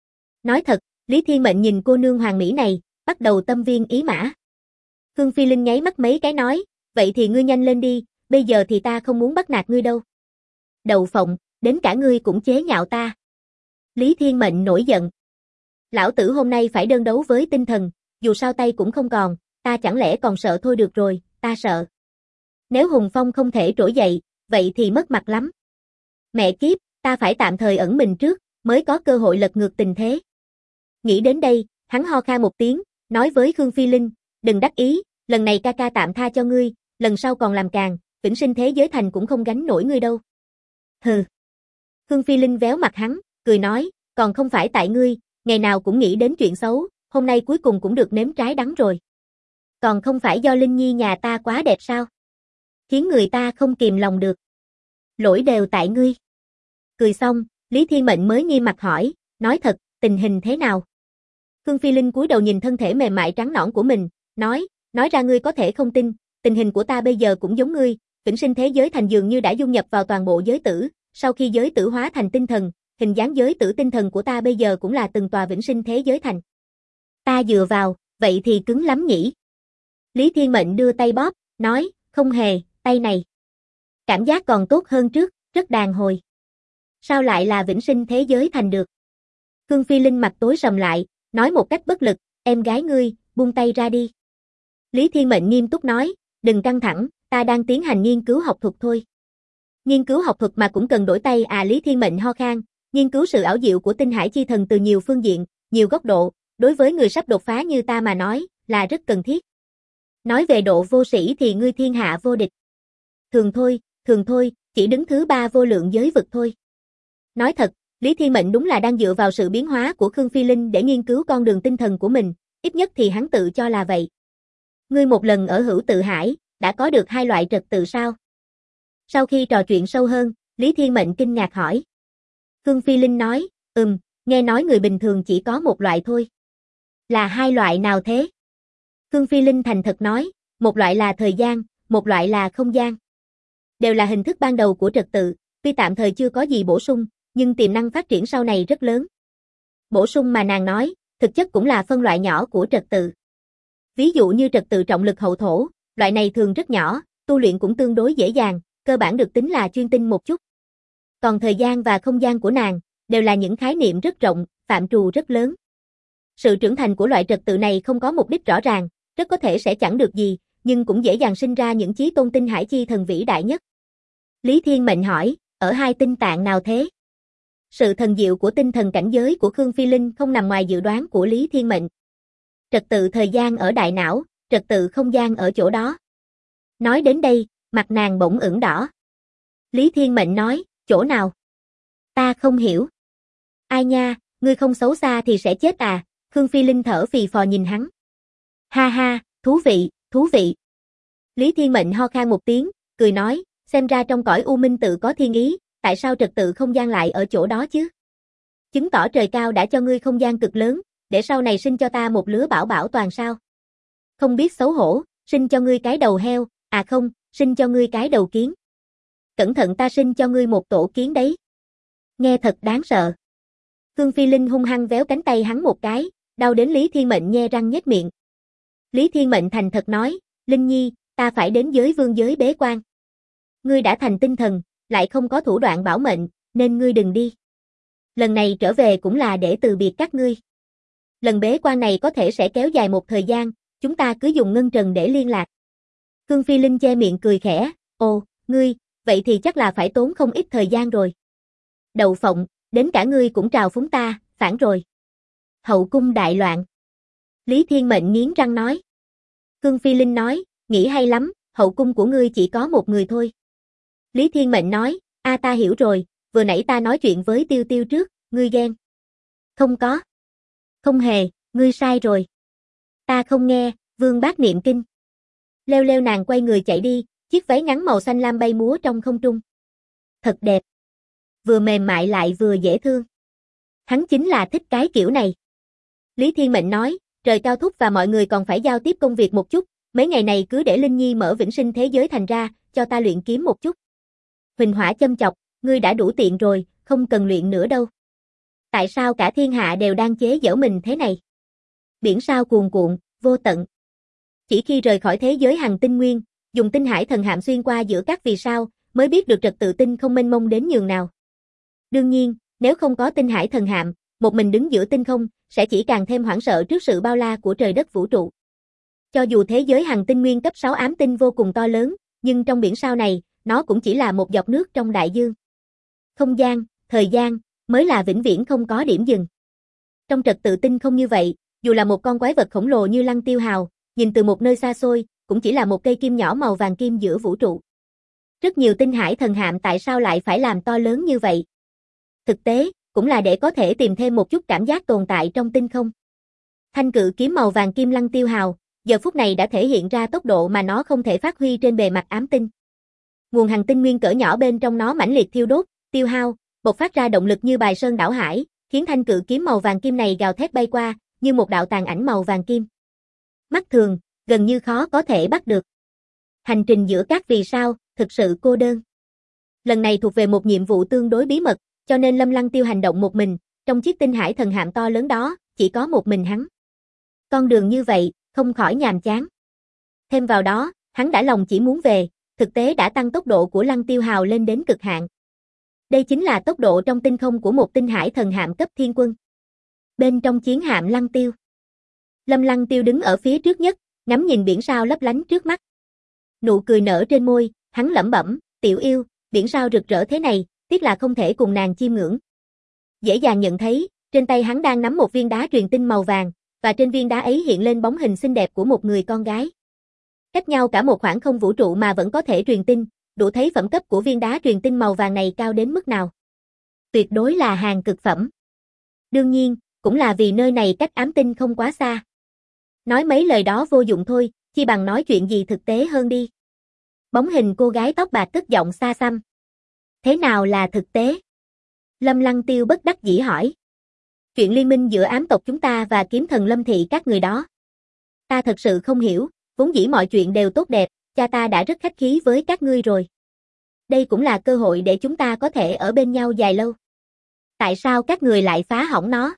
Nói thật, Lý Thiên Mệnh nhìn cô nương hoàng mỹ này, bắt đầu tâm viên ý mã. Khương Phi Linh nháy mắt mấy cái nói, vậy thì ngươi nhanh lên đi, bây giờ thì ta không muốn bắt nạt ngươi đâu. Đậu phộng, đến cả ngươi cũng chế nhạo ta. Lý Thiên Mệnh nổi giận. Lão tử hôm nay phải đơn đấu với tinh thần, dù sao tay cũng không còn, ta chẳng lẽ còn sợ thôi được rồi, ta sợ. Nếu Hùng Phong không thể trỗi dậy, vậy thì mất mặt lắm. Mẹ kiếp, ta phải tạm thời ẩn mình trước, mới có cơ hội lật ngược tình thế. Nghĩ đến đây, hắn ho kha một tiếng, nói với Khương Phi Linh, đừng đắc ý, lần này ca ca tạm tha cho ngươi, lần sau còn làm càng, vĩnh sinh thế giới thành cũng không gánh nổi ngươi đâu. Hừ. Khương Phi Linh véo mặt hắn, cười nói, còn không phải tại ngươi, ngày nào cũng nghĩ đến chuyện xấu, hôm nay cuối cùng cũng được nếm trái đắng rồi. Còn không phải do Linh Nhi nhà ta quá đẹp sao? Khiến người ta không kìm lòng được. Lỗi đều tại ngươi. Cười xong, Lý Thiên Mệnh mới nghiêm mặt hỏi, nói thật, tình hình thế nào? Khương Phi Linh cúi đầu nhìn thân thể mềm mại trắng nõn của mình, nói ra ngươi có thể không tin, tình hình của ta bây giờ cũng giống ngươi, vĩnh sinh thế giới thành dường như đã dung nhập vào toàn bộ giới tử, sau khi giới tử hóa thành tinh thần, hình dáng giới tử tinh thần của ta bây giờ cũng là từng tòa vĩnh sinh thế giới thành. Ta dựa vào, vậy thì cứng lắm nhỉ? Lý Thiên Mệnh đưa tay bóp, nói, không hề, tay này. Cảm giác còn tốt hơn trước, rất đàn hồi. Sao lại là vĩnh sinh thế giới thành được? Khương Phi Linh mặt tối sầm lại, nói một cách bất lực, em gái ngươi, buông tay ra đi. Lý Thiên Mệnh nghiêm túc nói, đừng căng thẳng, ta đang tiến hành nghiên cứu học thuật thôi. Nghiên cứu học thuật mà cũng cần đổi tay à? Lý Thiên Mệnh ho khan, nghiên cứu sự ảo diệu của tinh hải chi thần từ nhiều phương diện, nhiều góc độ, đối với người sắp đột phá như ta mà nói, là rất cần thiết. Nói về độ vô sĩ thì ngươi thiên hạ vô địch. Thường thôi, chỉ đứng thứ 3 vô lượng giới vực thôi. Nói thật, Lý Thiên Mệnh đúng là đang dựa vào sự biến hóa của Khương Phi Linh để nghiên cứu con đường tinh thần của mình, ít nhất thì hắn tự cho là vậy. Ngươi một lần ở Hữu Tự Hải, đã có được 2 loại trật tự sao? Sau khi trò chuyện sâu hơn, Lý Thiên Mệnh kinh ngạc hỏi. Khương Phi Linh nói, nghe nói người bình thường chỉ có 1 loại thôi. Là 2 loại nào thế? Khương Phi Linh thành thật nói, một loại là thời gian, một loại là không gian. Đều là hình thức ban đầu của trật tự, tuy tạm thời chưa có gì bổ sung, nhưng tiềm năng phát triển sau này rất lớn. Bổ sung mà nàng nói, thực chất cũng là phân loại nhỏ của trật tự. Ví dụ như trật tự trọng lực hậu thổ, loại này thường rất nhỏ, tu luyện cũng tương đối dễ dàng, cơ bản được tính là chuyên tinh một chút. Còn thời gian và không gian của nàng, đều là những khái niệm rất rộng, phạm trù rất lớn. Sự trưởng thành của loại trật tự này không có mục đích rõ ràng, rất có thể sẽ chẳng được gì, nhưng cũng dễ dàng sinh ra những chí tôn tinh hải chi thần vĩ đại nhất. Lý Thiên Mệnh hỏi, ở 2 tinh tạng nào thế? Sự thần diệu của tinh thần cảnh giới của Khương Phi Linh không nằm ngoài dự đoán của Lý Thiên Mệnh. Trật tự thời gian ở đại não, trật tự không gian ở chỗ đó. Nói đến đây, mặt nàng bỗng ửng đỏ. Lý Thiên Mệnh nói, chỗ nào? Ta không hiểu. Ai nha, ngươi không xấu xa thì sẽ chết à? Khương Phi Linh thở phì phò nhìn hắn. Ha ha, thú vị. Lý Thiên Mệnh ho khan một tiếng, cười nói, xem ra trong cõi U Minh tự có thiên ý, tại sao trật tự không gian lại ở chỗ đó chứ? Chứng tỏ trời cao đã cho ngươi không gian cực lớn, để sau này sinh cho ta một lứa bảo bảo toàn sao? Không biết xấu hổ, sinh cho ngươi cái đầu heo, à không, sinh cho ngươi cái đầu kiến. Cẩn thận ta sinh cho ngươi một tổ kiến đấy. Nghe thật đáng sợ. Khương Phi Linh hung hăng véo cánh tay hắn một cái, đau đến Lý Thiên Mệnh nhe răng nhếch miệng. Lý Thiên Mệnh thành thật nói, Linh Nhi, ta phải đến giới vương giới bế quan. Ngươi đã thành tinh thần, lại không có thủ đoạn bảo mệnh, nên ngươi đừng đi. Lần này trở về cũng là để từ biệt các ngươi. Lần bế quan này có thể sẽ kéo dài một thời gian, chúng ta cứ dùng ngân trần để liên lạc. Khương Phi Linh che miệng cười khẽ, ồ, ngươi, vậy thì chắc là phải tốn không ít thời gian rồi. Đậu phộng, đến cả ngươi cũng trào phúng ta, phản rồi. Hậu cung đại loạn. Lý Thiên Mệnh nghiến răng nói. Khương Phi Linh nói, nghĩ hay lắm, hậu cung của ngươi chỉ có một người thôi. Lý Thiên Mệnh nói, ta hiểu rồi, vừa nãy ta nói chuyện với Tiêu Tiêu trước, ngươi ghen. Không có. Không hề, ngươi sai rồi. Ta không nghe, Vương Bác niệm kinh. Leo leo nàng quay người chạy đi, chiếc váy ngắn màu xanh lam bay múa trong không trung. Thật đẹp. Vừa mềm mại lại vừa dễ thương. Hắn chính là thích cái kiểu này. Lý Thiên Mệnh nói, trời cao thúc và mọi người còn phải giao tiếp công việc một chút, mấy ngày này cứ để Linh Nhi mở vĩnh sinh thế giới thành ra, cho ta luyện kiếm một chút. Huỳnh Hỏa châm chọc, ngươi đã đủ tiện rồi, không cần luyện nữa đâu. Tại sao cả thiên hạ đều đang chế giễu mình thế này? Biển sao cuồn cuộn, vô tận. Chỉ khi rời khỏi thế giới hằng tinh nguyên, dùng tinh hải thần hạm xuyên qua giữa các vì sao, mới biết được trật tự tinh không mênh mông đến nhường nào. Đương nhiên, nếu không có tinh hải thần hạm, một mình đứng giữa tinh không, sẽ chỉ càng thêm hoảng sợ trước sự bao la của trời đất vũ trụ. Cho dù thế giới hằng tinh nguyên cấp 6 ám tinh vô cùng to lớn, nhưng trong biển sao này, nó cũng chỉ là một giọt nước trong đại dương. Không gian, thời gian, mới là vĩnh viễn không có điểm dừng. Trong trật tự tinh không như vậy, dù là một con quái vật khổng lồ như Lăng Tiêu Hào, nhìn từ một nơi xa xôi, cũng chỉ là một cây kim nhỏ màu vàng kim giữa vũ trụ. Rất nhiều tinh hải thần hạm tại sao lại phải làm to lớn như vậy? Thực tế, cũng là để có thể tìm thêm một chút cảm giác tồn tại trong tinh không. Thanh cự kiếm màu vàng kim Lăng Tiêu Hào, giờ phút này đã thể hiện ra tốc độ mà nó không thể phát huy trên bề mặt ám tinh. Nguồn hành tinh nguyên cỡ nhỏ bên trong nó mãnh liệt thiêu đốt, tiêu hao, bộc phát ra động lực như bài sơn đảo hải, khiến thanh cự kiếm màu vàng kim này gào thét bay qua, như một đạo tàn ảnh màu vàng kim. Mắt thường, gần như khó có thể bắt được. Hành trình giữa các vì sao, thực sự cô đơn. Lần này thuộc về một nhiệm vụ tương đối bí mật, cho nên Lâm Lăng Tiêu hành động một mình, trong chiếc tinh hải thần hạm to lớn đó, chỉ có một mình hắn. Con đường như vậy, không khỏi nhàm chán. Thêm vào đó, hắn đã lòng chỉ muốn về, thực tế đã tăng tốc độ của Lăng Tiêu Hào lên đến cực hạn. Đây chính là tốc độ trong tinh không của một tinh hải thần hạm cấp thiên quân. Bên trong chiến hạm Lăng Tiêu. Lâm Lăng Tiêu đứng ở phía trước nhất, ngắm nhìn biển sao lấp lánh trước mắt. Nụ cười nở trên môi, hắn lẩm bẩm, tiểu yêu, biển sao rực rỡ thế này, tiếc là không thể cùng nàng chiêm ngưỡng. Dễ dàng nhận thấy, trên tay hắn đang nắm một viên đá truyền tinh màu vàng, và trên viên đá ấy hiện lên bóng hình xinh đẹp của một người con gái. Cách nhau cả một khoảng không vũ trụ mà vẫn có thể truyền tinh, đủ thấy phẩm cấp của viên đá truyền tinh màu vàng này cao đến mức nào. Tuyệt đối là hàng cực phẩm. Đương nhiên, cũng là vì nơi này cách ám tinh không quá xa. Nói mấy lời đó vô dụng thôi, chi bằng nói chuyện gì thực tế hơn đi. Bóng hình cô gái tóc bạc cất giọng xa xăm. Thế nào là thực tế? Lâm Lăng Tiêu bất đắc dĩ hỏi. Chuyện liên minh giữa ám tộc chúng ta và kiếm thần Lâm Thị các người đó. Ta thật sự không hiểu, vốn dĩ mọi chuyện đều tốt đẹp, cha ta đã rất khách khí với các ngươi rồi. Đây cũng là cơ hội để chúng ta có thể ở bên nhau dài lâu. Tại sao các người lại phá hỏng nó?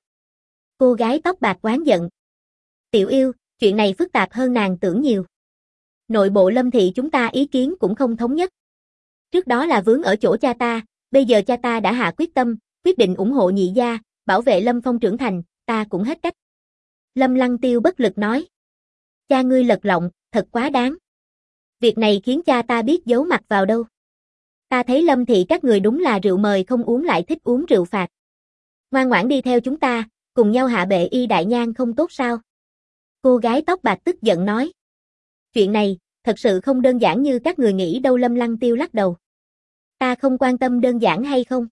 Cô gái tóc bạc oán giận. Tiểu yêu, chuyện này phức tạp hơn nàng tưởng nhiều. Nội bộ Lâm Thị chúng ta ý kiến cũng không thống nhất. Trước đó là vướng ở chỗ cha ta, bây giờ cha ta đã hạ quyết tâm, quyết định ủng hộ nhị gia, bảo vệ Lâm Phong trưởng thành, ta cũng hết cách. Lâm Lăng Tiêu bất lực nói. Cha ngươi lật lọng, thật quá đáng. Việc này khiến cha ta biết giấu mặt vào đâu. Ta thấy Lâm Thị các người đúng là rượu mời không uống lại thích uống rượu phạt. Ngoan ngoãn đi theo chúng ta, cùng nhau hạ bệ y đại nhang không tốt sao? Cô gái tóc bạc tức giận nói. Chuyện này, thật sự không đơn giản như các người nghĩ đâu. Lâm Lăng Tiêu lắc đầu. Ta không quan tâm đơn giản hay không.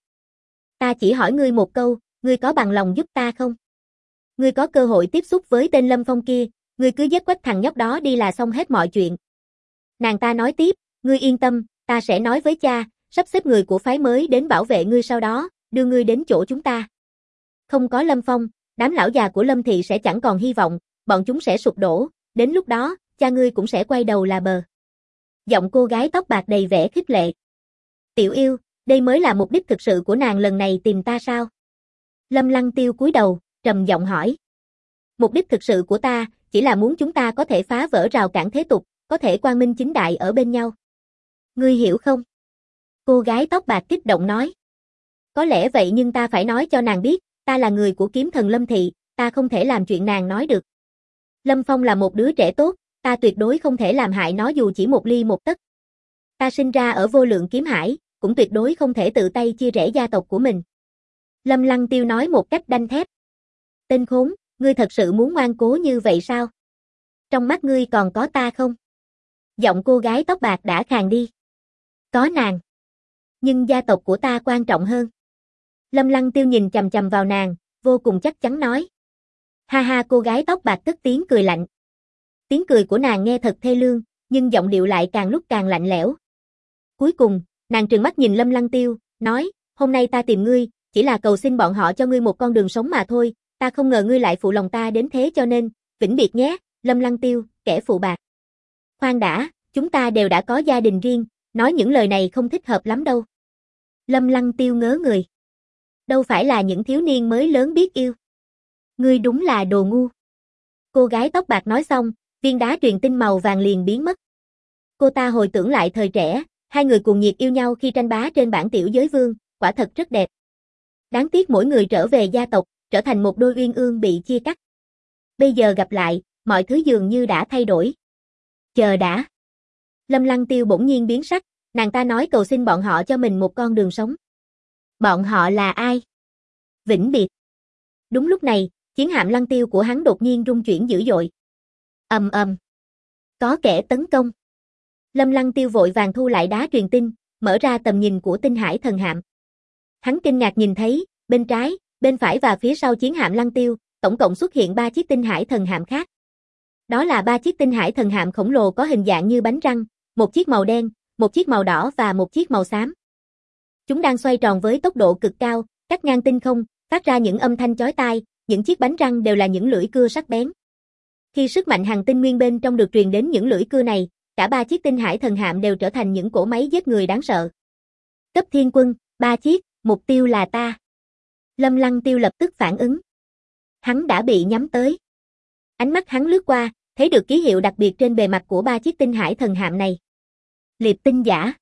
Ta chỉ hỏi ngươi một câu, ngươi có bằng lòng giúp ta không? Ngươi có cơ hội tiếp xúc với tên Lâm Phong kia, ngươi cứ giết quách thằng nhóc đó đi là xong hết mọi chuyện. Nàng ta nói tiếp, ngươi yên tâm, ta sẽ nói với cha, sắp xếp người của phái mới đến bảo vệ ngươi, sau đó đưa ngươi đến chỗ chúng ta. Không có Lâm Phong, đám lão già của Lâm Thị sẽ chẳng còn hy vọng, bọn chúng sẽ sụp đổ, đến lúc đó, cha ngươi cũng sẽ quay đầu là bờ. Giọng cô gái tóc bạc đầy vẻ khích lệ. Tiểu yêu, đây mới là mục đích thực sự của nàng lần này tìm ta sao? Lâm Lăng Tiêu cúi đầu, trầm giọng hỏi. Mục đích thực sự của ta, chỉ là muốn chúng ta có thể phá vỡ rào cản thế tục, có thể quang minh chính đại ở bên nhau. Ngươi hiểu không? Cô gái tóc bạc kích động nói. Có lẽ vậy, nhưng ta phải nói cho nàng biết, ta là người của kiếm thần Lâm Thị, ta không thể làm chuyện nàng nói được. Lâm Phong là một đứa trẻ tốt, ta tuyệt đối không thể làm hại nó dù chỉ một ly một tấc. Ta sinh ra ở vô lượng kiếm hải, cũng tuyệt đối không thể tự tay chia rẽ gia tộc của mình. Lâm Lăng Tiêu nói một cách đanh thép. Tên khốn, ngươi thật sự muốn ngoan cố như vậy sao? Trong mắt ngươi còn có ta không? Giọng cô gái tóc bạc đã khàn đi. Có nàng. Nhưng gia tộc của ta quan trọng hơn. Lâm Lăng Tiêu nhìn chằm chằm vào nàng, vô cùng chắc chắn nói. Ha ha, cô gái tóc bạc cất tiếng cười lạnh. Tiếng cười của nàng nghe thật thê lương, nhưng giọng điệu lại càng lúc càng lạnh lẽo. Cuối cùng, nàng trừng mắt nhìn Lâm Lăng Tiêu, nói, hôm nay ta tìm ngươi, chỉ là cầu xin bọn họ cho ngươi một con đường sống mà thôi, ta không ngờ ngươi lại phụ lòng ta đến thế, cho nên, vĩnh biệt nhé, Lâm Lăng Tiêu, kẻ phụ bạc. Khoan đã, chúng ta đều đã có gia đình riêng, nói những lời này không thích hợp lắm đâu. Lâm Lăng Tiêu ngớ người. Đâu phải là những thiếu niên mới lớn biết yêu. Ngươi đúng là đồ ngu. Cô gái tóc bạc nói xong, viên đá truyền tinh màu vàng liền biến mất. Cô ta hồi tưởng lại thời trẻ, hai người cuồng nhiệt yêu nhau khi tranh bá trên bảng tiểu giới vương, quả thật rất đẹp. Đáng tiếc mỗi người trở về gia tộc, trở thành một đôi uyên ương bị chia cắt. Bây giờ gặp lại, mọi thứ dường như đã thay đổi. Chờ đã. Lâm Lăng Tiêu bỗng nhiên biến sắc, nàng ta nói cầu xin bọn họ cho mình một con đường sống. Bọn họ là ai? Vĩnh biệt. Đúng lúc này, chiến hạm Lăng Tiêu của hắn đột nhiên rung chuyển dữ dội. Ầm ầm. Có kẻ tấn công. Lâm Lăng Tiêu vội vàng thu lại đá truyền tinh, mở ra tầm nhìn của tinh hải thần hạm. Hắn kinh ngạc nhìn thấy, bên trái, bên phải và phía sau chiến hạm Lăng Tiêu, tổng cộng xuất hiện 3 chiếc tinh hải thần hạm khác. Đó là 3 chiếc tinh hải thần hạm khổng lồ có hình dạng như bánh răng, một chiếc màu đen, một chiếc màu đỏ và một chiếc màu xám. Chúng đang xoay tròn với tốc độ cực cao, cắt ngang tinh không, phát ra những âm thanh chói tai, những chiếc bánh răng đều là những lưỡi cưa sắc bén. Khi sức mạnh hành tinh nguyên bên trong được truyền đến những lưỡi cưa này, cả 3 chiếc tinh hải thần hạm đều trở thành những cỗ máy giết người đáng sợ. Cấp thiên quân, 3 chiếc, mục tiêu là ta. Lâm Lăng Tiêu lập tức phản ứng. Hắn đã bị nhắm tới. Ánh mắt hắn lướt qua, thấy được ký hiệu đặc biệt trên bề mặt của 3 chiếc tinh hải thần hạm này. Liệp tinh giả.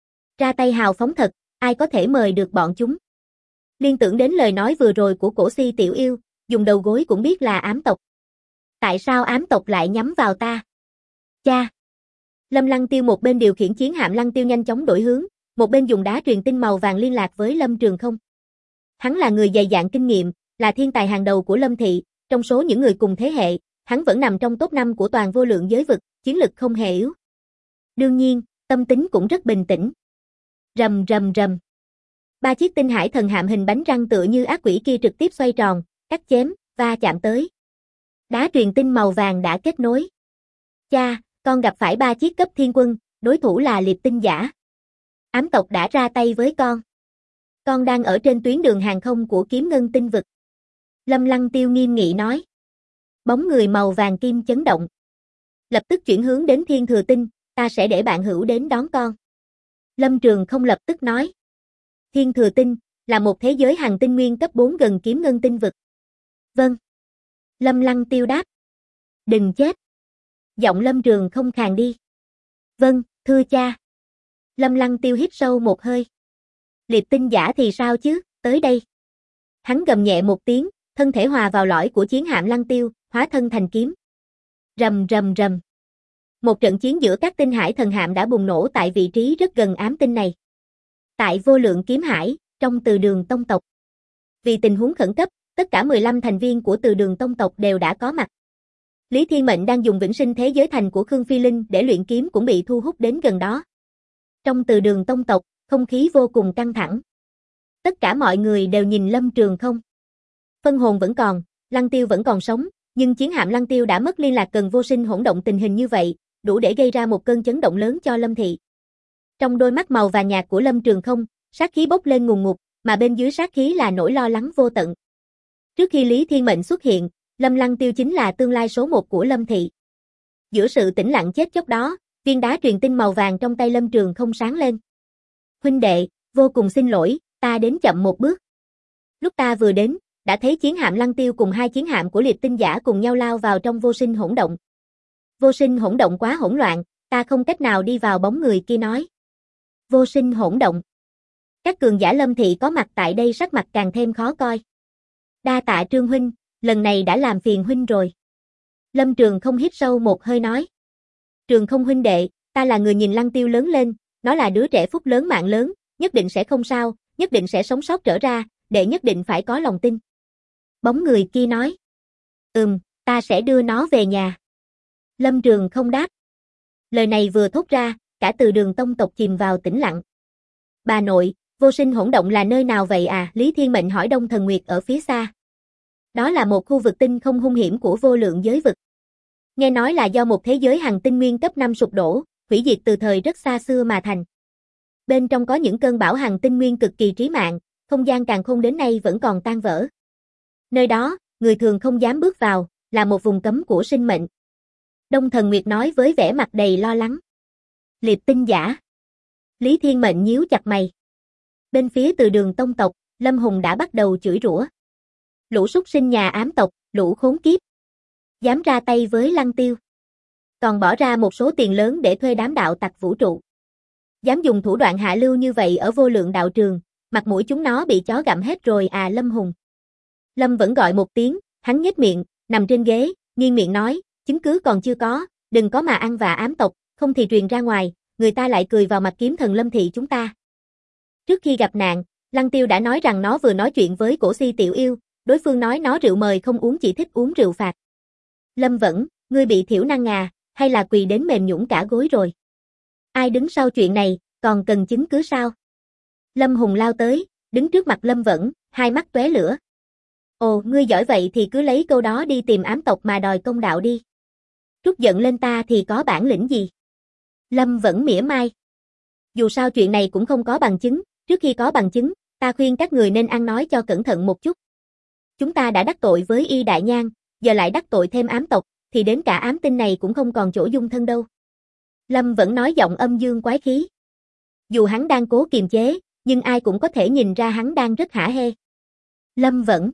Ra tay hào phóng thật, ai có thể mời được bọn chúng. Liên tưởng đến lời nói vừa rồi của cổ si tiểu yêu, dùng đầu gối cũng biết là ám tộc. Tại sao ám tộc lại nhắm vào ta? Cha! Lâm Lăng Tiêu một bên điều khiển chiến hạm Lăng Tiêu nhanh chóng đổi hướng, một bên dùng đá truyền tinh màu vàng liên lạc với Lâm Trường Không. Hắn là người dày dạn kinh nghiệm, là thiên tài hàng đầu của Lâm Thị, trong số những người cùng thế hệ, hắn vẫn nằm trong top 5 của toàn vô lượng giới vực, chiến lực không hề yếu. Đương nhiên, tâm tính cũng rất bình tĩnh. Rầm rầm rầm. 3 chiếc tinh hải thần hạm hình bánh răng tựa như ác quỷ kia trực tiếp xoay tròn, cắt chém, va chạm tới. Đá truyền tinh màu vàng đã kết nối. Cha, con gặp phải 3 chiếc cấp thiên quân, đối thủ là liệp tinh giả. Ám tộc đã ra tay với con. Con đang ở trên tuyến đường hàng không của Kiếm Ngân tinh vực. Lâm Lăng Tiêu nghiêm nghị nói. Bóng người màu vàng kim chấn động. Lập tức chuyển hướng đến Thiên Thừa Tinh, ta sẽ để bạn hữu đến đón con. Lâm Trường Không lập tức nói. Thiên Thừa Tinh, là một thế giới hành tinh nguyên cấp 4 gần Kiếm Ngân tinh vực. Vâng. Lâm Lăng Tiêu đáp. Đừng chết. Giọng Lâm Trường Không khàn đi. Vâng, thưa cha. Lâm Lăng Tiêu hít sâu một hơi. Liệp tinh giả thì sao chứ, tới đây. Hắn gầm nhẹ một tiếng, thân thể hòa vào lõi của chiến hạm Lăng Tiêu, hóa thân thành kiếm. Rầm rầm rầm. Một trận chiến giữa các tinh hải thần hạm đã bùng nổ tại vị trí rất gần ám tinh này. Tại vô lượng kiếm hải, trong từ đường tông tộc. Vì tình huống khẩn cấp, tất cả 15 thành viên của từ đường tông tộc đều đã có mặt. Lý Thiên Mệnh đang dùng vĩnh sinh thế giới thành của Khương Phi Linh để luyện kiếm cũng bị thu hút đến gần đó. Trong từ đường tông tộc, không khí vô cùng căng thẳng. Tất cả mọi người đều nhìn Lâm Trường Không. Phân hồn vẫn còn, Lăng Tiêu vẫn còn sống, nhưng chiến hạm Lăng Tiêu đã mất liên lạc cần vô sinh hỗn động tình hình như vậy, đủ để gây ra một cơn chấn động lớn cho Lâm Thị. Trong đôi mắt màu vàng nhạt của Lâm Trường Không, sát khí bốc lên ngùn ngụt, mà bên dưới sát khí là nỗi lo lắng vô tận. Trước khi Lý Thiên Mệnh xuất hiện, Lâm Lăng Tiêu chính là tương lai số 1 của Lâm Thị. Giữa sự tĩnh lặng chết chóc đó, viên đá truyền tinh màu vàng trong tay Lâm Trường Không sáng lên. Huynh đệ, vô cùng xin lỗi, ta đến chậm một bước. Lúc ta vừa đến, đã thấy chiến hạm Lăng Tiêu cùng 2 chiến hạm của liệp tinh giả cùng nhau lao vào trong vô sinh hỗn động. Vô sinh hỗn động quá hỗn loạn, ta không cách nào đi vào, bóng người kia nói. Vô sinh hỗn động. Các cường giả Lâm Thị có mặt tại đây sắc mặt càng thêm khó coi. Đa tạ Trương huynh, lần này đã làm phiền huynh rồi. Lâm Trường Không hít sâu một hơi nói. Trường Không huynh đệ, ta là người nhìn Lăng Tiêu lớn lên, nó là đứa trẻ phúc lớn mạng lớn, nhất định sẽ không sao, nhất định sẽ sống sót trở ra, đệ nhất định phải có lòng tin. Bóng người kia nói. Ta sẽ đưa nó về nhà. Lâm Trường Không đáp. Lời này vừa thốt ra, cả từ đường tông tộc chìm vào tĩnh lặng. Bà nội, vô sinh hỗn động là nơi nào vậy à? Lý Thiên Mệnh hỏi Đông Thần Nguyệt ở phía xa. Đó là một khu vực tinh không hung hiểm của vô lượng giới vực. Nghe nói là do một thế giới hành tinh nguyên cấp 5 sụp đổ, hủy diệt từ thời rất xa xưa mà thành. Bên trong có những cơn bão hành tinh nguyên cực kỳ trí mạng, không gian càn khôn đến nay vẫn còn tan vỡ. Nơi đó, người thường không dám bước vào, là một vùng cấm của sinh mệnh. Đông Thần Nguyệt nói với vẻ mặt đầy lo lắng. Liệp tinh giả. Lý Thiên Mệnh nhíu chặt mày. Bên phía từ đường tông tộc, Lâm Hùng đã bắt đầu chửi rủa. Lũ súc sinh nhà ám tộc, lũ khốn kiếp. Dám ra tay với Lăng Tiêu. Còn bỏ ra một số tiền lớn để thuê đám đạo tặc vũ trụ. Dám dùng thủ đoạn hạ lưu như vậy ở vô lượng đạo trường, mặt mũi chúng nó bị chó gặm hết rồi à. Lâm Hùng. Lâm vẫn gọi một tiếng, hắn nhếch miệng, nằm trên ghế, nghiêng miệng nói, chứng cứ còn chưa có, đừng có mà ăn vạ ám tộc, không thì truyền ra ngoài, người ta lại cười vào mặt kiếm thần Lâm Thị chúng ta. Trước khi gặp nạn, Lăng Tiêu đã nói rằng nó vừa nói chuyện với cổ si tiểu yêu, đối phương nói nó rượu mời không uống, chỉ thích uống rượu phạt. Lâm Vẫn, ngươi bị thiểu năng à, hay là quỳ đến mềm nhũn cả gối rồi? Ai đứng sau chuyện này, còn cần chứng cứ sao? Lâm Hùng lao tới, đứng trước mặt Lâm Vẫn, hai mắt tóe lửa. Ồ, ngươi giỏi vậy thì cứ lấy câu đó đi tìm ám tộc mà đòi công đạo đi. Trút giận lên ta thì có bản lĩnh gì? Lâm Vẫn mỉa mai. Dù sao chuyện này cũng không có bằng chứng, trước khi có bằng chứng, ta khuyên các người nên ăn nói cho cẩn thận một chút. Chúng ta đã đắc tội với Y Đại Nhan, giờ lại đắc tội thêm ám tộc, thì đến cả ám tinh này cũng không còn chỗ dung thân đâu. Lâm Vẫn nói giọng âm dương quái khí. Dù hắn đang cố kiềm chế, nhưng ai cũng có thể nhìn ra hắn đang rất hả hê. Lâm Vẫn.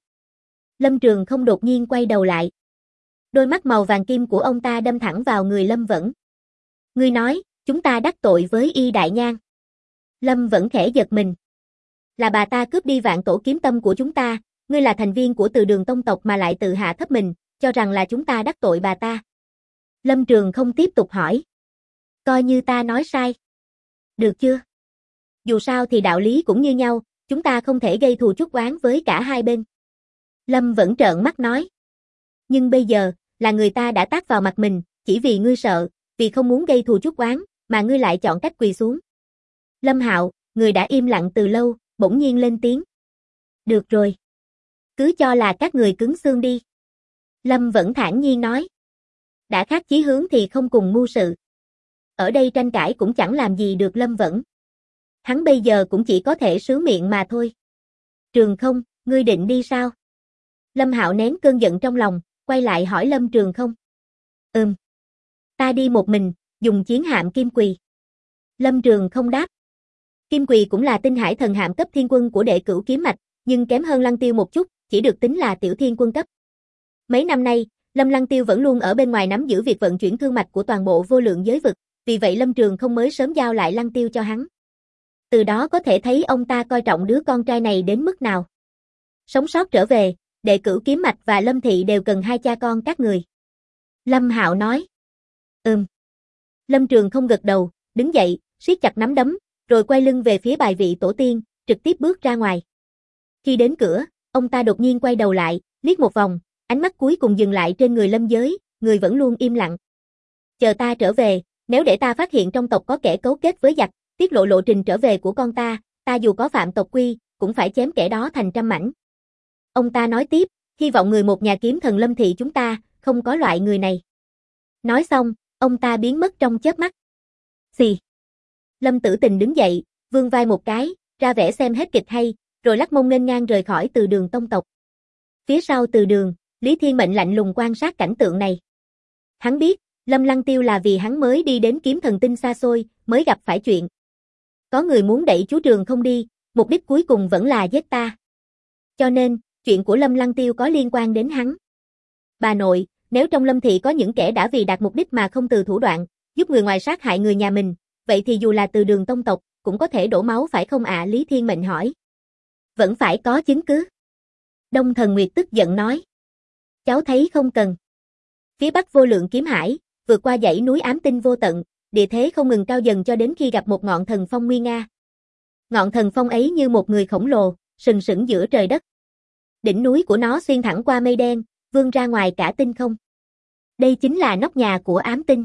Lâm Trường Không đột nhiên quay đầu lại. Đôi mắt màu vàng kim của ông ta đâm thẳng vào người Lâm Vẫn. Ngươi nói, chúng ta đắc tội với Y Đại Nhan. Lâm Vẫn khẽ giật mình. Là bà ta cướp đi vạn tổ kiếm tâm của chúng ta, ngươi là thành viên của Từ Đường tông tộc mà lại tự hạ thấp mình, cho rằng là chúng ta đắc tội bà ta. Lâm Trường không tiếp tục hỏi. Coi như ta nói sai. Được chưa? Dù sao thì đạo lý cũng như nhau, chúng ta không thể gây thù chuốc oán với cả hai bên. Lâm vẫn trợn mắt nói. Nhưng bây giờ, là người ta đã tát vào mặt mình, chỉ vì ngươi sợ, vì không muốn gây thù chuốc oán, mà ngươi lại chọn cách quỳ xuống. Lâm Hạo, người đã im lặng từ lâu, bỗng nhiên lên tiếng. Được rồi. Cứ cho là các người cứng xương đi. Lâm vẫn thản nhiên nói. Đã khác chí hướng thì không cùng mưu sự. Ở đây tranh cãi cũng chẳng làm gì được Lâm Vẫn. Hắn bây giờ cũng chỉ có thể sứ miệng mà thôi. Trường Không, ngươi định đi sao? Lâm Hạo nén cơn giận trong lòng, quay lại hỏi Lâm Trường Không. Ta đi một mình, dùng chiến hạm Kim Quỳ. Lâm Trường Không đáp. Kim Quỳ cũng là tinh hải thần hạm cấp thiên quân của đệ cửu kiếm mạch, nhưng kém hơn Lăng Tiêu một chút, chỉ được tính là tiểu thiên quân cấp. Mấy năm nay, Lâm Lăng Tiêu vẫn luôn ở bên ngoài nắm giữ việc vận chuyển thương mạch của toàn bộ vô lượng giới vực, vì vậy Lâm Trường Không mới sớm giao lại Lăng Tiêu cho hắn. Từ đó có thể thấy ông ta coi trọng đứa con trai này đến mức nào. Sống sót trở về, đệ cửu kiếm mạch và Lâm Thị đều cần hai cha con các người. Lâm Hạo nói. Lâm Trường Không gật đầu, đứng dậy, siết chặt nắm đấm, rồi quay lưng về phía bài vị tổ tiên, trực tiếp bước ra ngoài. Khi đến cửa, ông ta đột nhiên quay đầu lại, liếc một vòng, ánh mắt cuối cùng dừng lại trên người Lâm Giới, người vẫn luôn im lặng. Chờ ta trở về, nếu để ta phát hiện trong tộc có kẻ cấu kết với giặc, tiết lộ lộ trình trở về của con ta dù có phạm tộc quy, cũng phải chém kẻ đó thành trăm mảnh. Ông ta nói tiếp, hy vọng người một nhà kiếm thần Lâm Thị chúng ta, không có loại người này. Nói xong, ông ta biến mất trong chớp mắt. Xì. Lâm Tử Tình đứng dậy, vươn vai một cái, ra vẻ xem hết kịch hay, rồi lắc mông nghênh ngang rời khỏi Từ Đường tông tộc. Phía sau Từ Đường, Lý Thiên Mệnh lạnh lùng quan sát cảnh tượng này. Hắn biết, Lâm Lăng Tiêu là vì hắn mới đi đến kiếm thần tinh xa xôi, mới gặp phải chuyện. Có người muốn đẩy chú Trường Không đi, mục đích cuối cùng vẫn là giết ta. Cho nên, chuyện của Lâm Lăng Tiêu có liên quan đến hắn. Bà nội, nếu trong Lâm Thị có những kẻ đã vì đạt mục đích mà không từ thủ đoạn, giúp người ngoài sát hại người nhà mình, vậy thì dù là Từ Đường tông tộc, cũng có thể đổ máu phải không ạ? Lý Thiên Mệnh hỏi. Vẫn phải có chứng cứ. Đông Thần Nguyệt tức giận nói. Cháu thấy không cần. Phía bắc vô lượng kiếm hải, vượt qua dãy núi ám tinh vô tận, địa thế không ngừng cao dần cho đến khi gặp một ngọn thần phong nguy nga. Ngọn thần phong ấy như một người khổng lồ, sừng sững giữa trời đất. Đỉnh núi của nó xuyên thẳng qua mây đen, vươn ra ngoài cả tinh không. Đây chính là nóc nhà của ám tinh.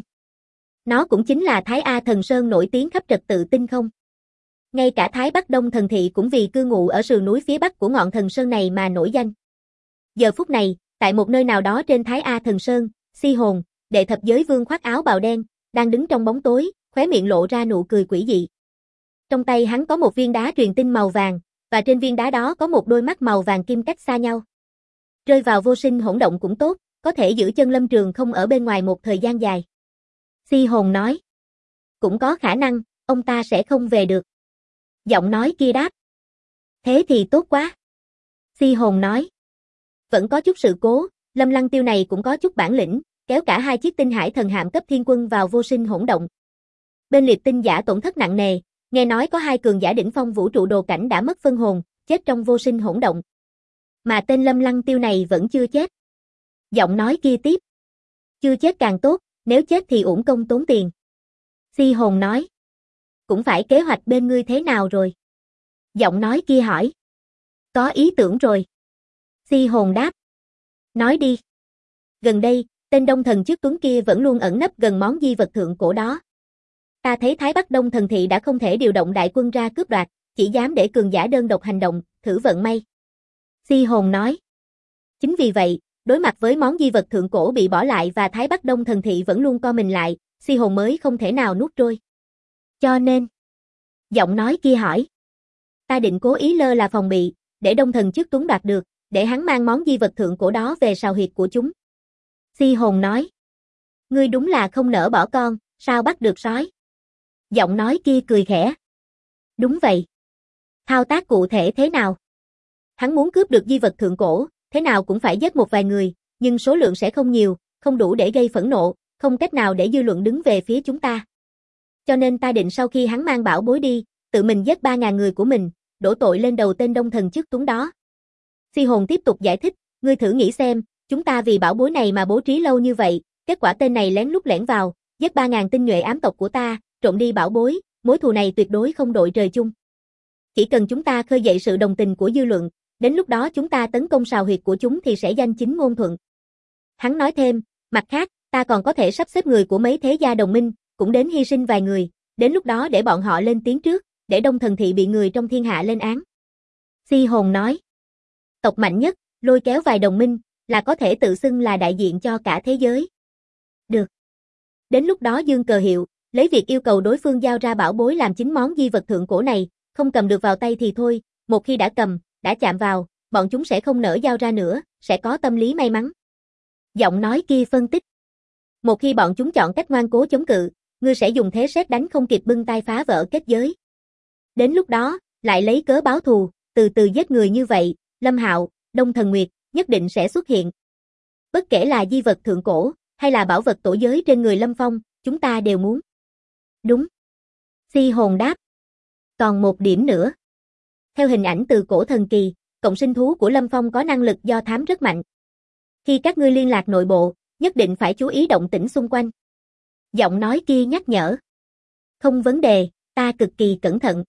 Nó cũng chính là Thái A Thần Sơn nổi tiếng khắp trật tự tinh không. Ngay cả Thái Bắc Đông Thần Thị cũng vì cư ngụ ở sườn núi phía bắc của ngọn thần sơn này mà nổi danh. Giờ phút này, tại một nơi nào đó trên Thái A Thần Sơn, Si Hồn, đệ thập giới vương khoác áo bào đen, đang đứng trong bóng tối, khóe miệng lộ ra nụ cười quỷ dị. Trong tay hắn có một viên đá truyền tinh màu vàng, và trên viên đá đó có một đôi mắt màu vàng kim cách xa nhau. Rơi vào vô sinh hỗn động cũng tốt, có thể giữ chân Lâm Trường Không ở bên ngoài một thời gian dài. Si Hồn nói. Cũng có khả năng, ông ta sẽ không về được. Giọng nói kia đáp. Thế thì tốt quá. Si Hồn nói. Vẫn có chút sự cố, Lâm Lăng Tiêu này cũng có chút bản lĩnh, kéo cả hai chiếc tinh hải thần hạm cấp thiên quân vào vô sinh hỗn động. Bên liệt tinh giả tổn thất nặng nề, nghe nói có hai cường giả đỉnh phong vũ trụ đồ cảnh đã mất phân hồn, chết trong vô sinh hỗn động. Mà tên Lâm Lăng Tiêu này vẫn chưa chết. Giọng nói kia tiếp. Chưa chết càng tốt, nếu chết thì uổng công tốn tiền. Si Hồn nói. Cũng phải kế hoạch bên ngươi thế nào rồi? Giọng nói kia hỏi. Có ý tưởng rồi. Si Hồn đáp. Nói đi. Gần đây, tên Đông Thần trước tuấn kia vẫn luôn ẩn nấp gần món di vật thượng cổ đó. Ta thấy Thái Bắc Đông Thần Thị đã không thể điều động đại quân ra cướp đoạt, chỉ dám để cường giả đơn độc hành động, thử vận may. Si Hồn nói. Chính vì vậy, đối mặt với món di vật thượng cổ bị bỏ lại và Thái Bắc Đông Thần Thị vẫn luôn co mình lại, Si Hồn mới không thể nào nuốt trôi. Cho nên, giọng nói kia hỏi. Ta định cố ý lơ là phòng bị, để Đông Thần trước tuấn đoạt được, để hắn mang món di vật thượng cổ đó về sào huyệt của chúng. Si Hồn nói. Ngươi đúng là không nỡ bỏ con, sao bắt được sói? Giọng nói kia cười khẽ. Đúng vậy. Thao tác cụ thể thế nào? Hắn muốn cướp được di vật thượng cổ, thế nào cũng phải giết một vài người, nhưng số lượng sẽ không nhiều, không đủ để gây phẫn nộ, không cách nào để dư luận đứng về phía chúng ta. Cho nên ta định sau khi hắn mang bảo bối đi, tự mình giết 3.000 người của mình, đổ tội lên đầu tên Đông Thần trước tuấn đó. Si Hồn tiếp tục giải thích, ngươi thử nghĩ xem, chúng ta vì bảo bối này mà bố trí lâu như vậy, kết quả tên này lén lút lẻn vào, giết 3.000 tinh nhuệ ám tộc của ta, trộm đi bảo bối, mối thù này tuyệt đối không đội trời chung. Chỉ cần chúng ta khơi dậy sự đồng tình của dư luận, đến lúc đó chúng ta tấn công sào huyệt của chúng thì sẽ danh chính ngôn thuận. Hắn nói thêm, mặt khác, ta còn có thể sắp xếp người của mấy thế gia đồng minh, cũng đến hy sinh vài người, đến lúc đó để bọn họ lên tiếng trước, để Đông Thần Thị bị người trong thiên hạ lên án. Si Hồn nói, tộc mạnh nhất, lôi kéo vài đồng minh, là có thể tự xưng là đại diện cho cả thế giới. Được. Đến lúc đó dương cờ hiệu, lấy việc yêu cầu đối phương giao ra bảo bối làm chính món di vật thượng cổ này, không cầm được vào tay thì thôi, một khi đã cầm, đã chạm vào, bọn chúng sẽ không nỡ giao ra nữa, sẽ có tâm lý may mắn. Giọng nói kia phân tích. Một khi bọn chúng chọn cách ngoan cố chống cự, ngươi sẽ dùng thế sét đánh không kịp bưng tay phá vỡ kết giới. Đến lúc đó, lại lấy cớ báo thù, từ từ giết người như vậy, Lâm Hạo, Đông Thần Nguyệt, nhất định sẽ xuất hiện. Bất kể là di vật thượng cổ, hay là bảo vật tổ giới trên người Lâm Phong, chúng ta đều muốn. Đúng. Si Hồn đáp. Còn một điểm nữa. Theo hình ảnh từ cổ thần kỳ, cộng sinh thú của Lâm Phong có năng lực do thám rất mạnh. Khi các ngươi liên lạc nội bộ, nhất định phải chú ý động tĩnh xung quanh. Giọng nói kia nhắc nhở. Không vấn đề, ta cực kỳ cẩn thận.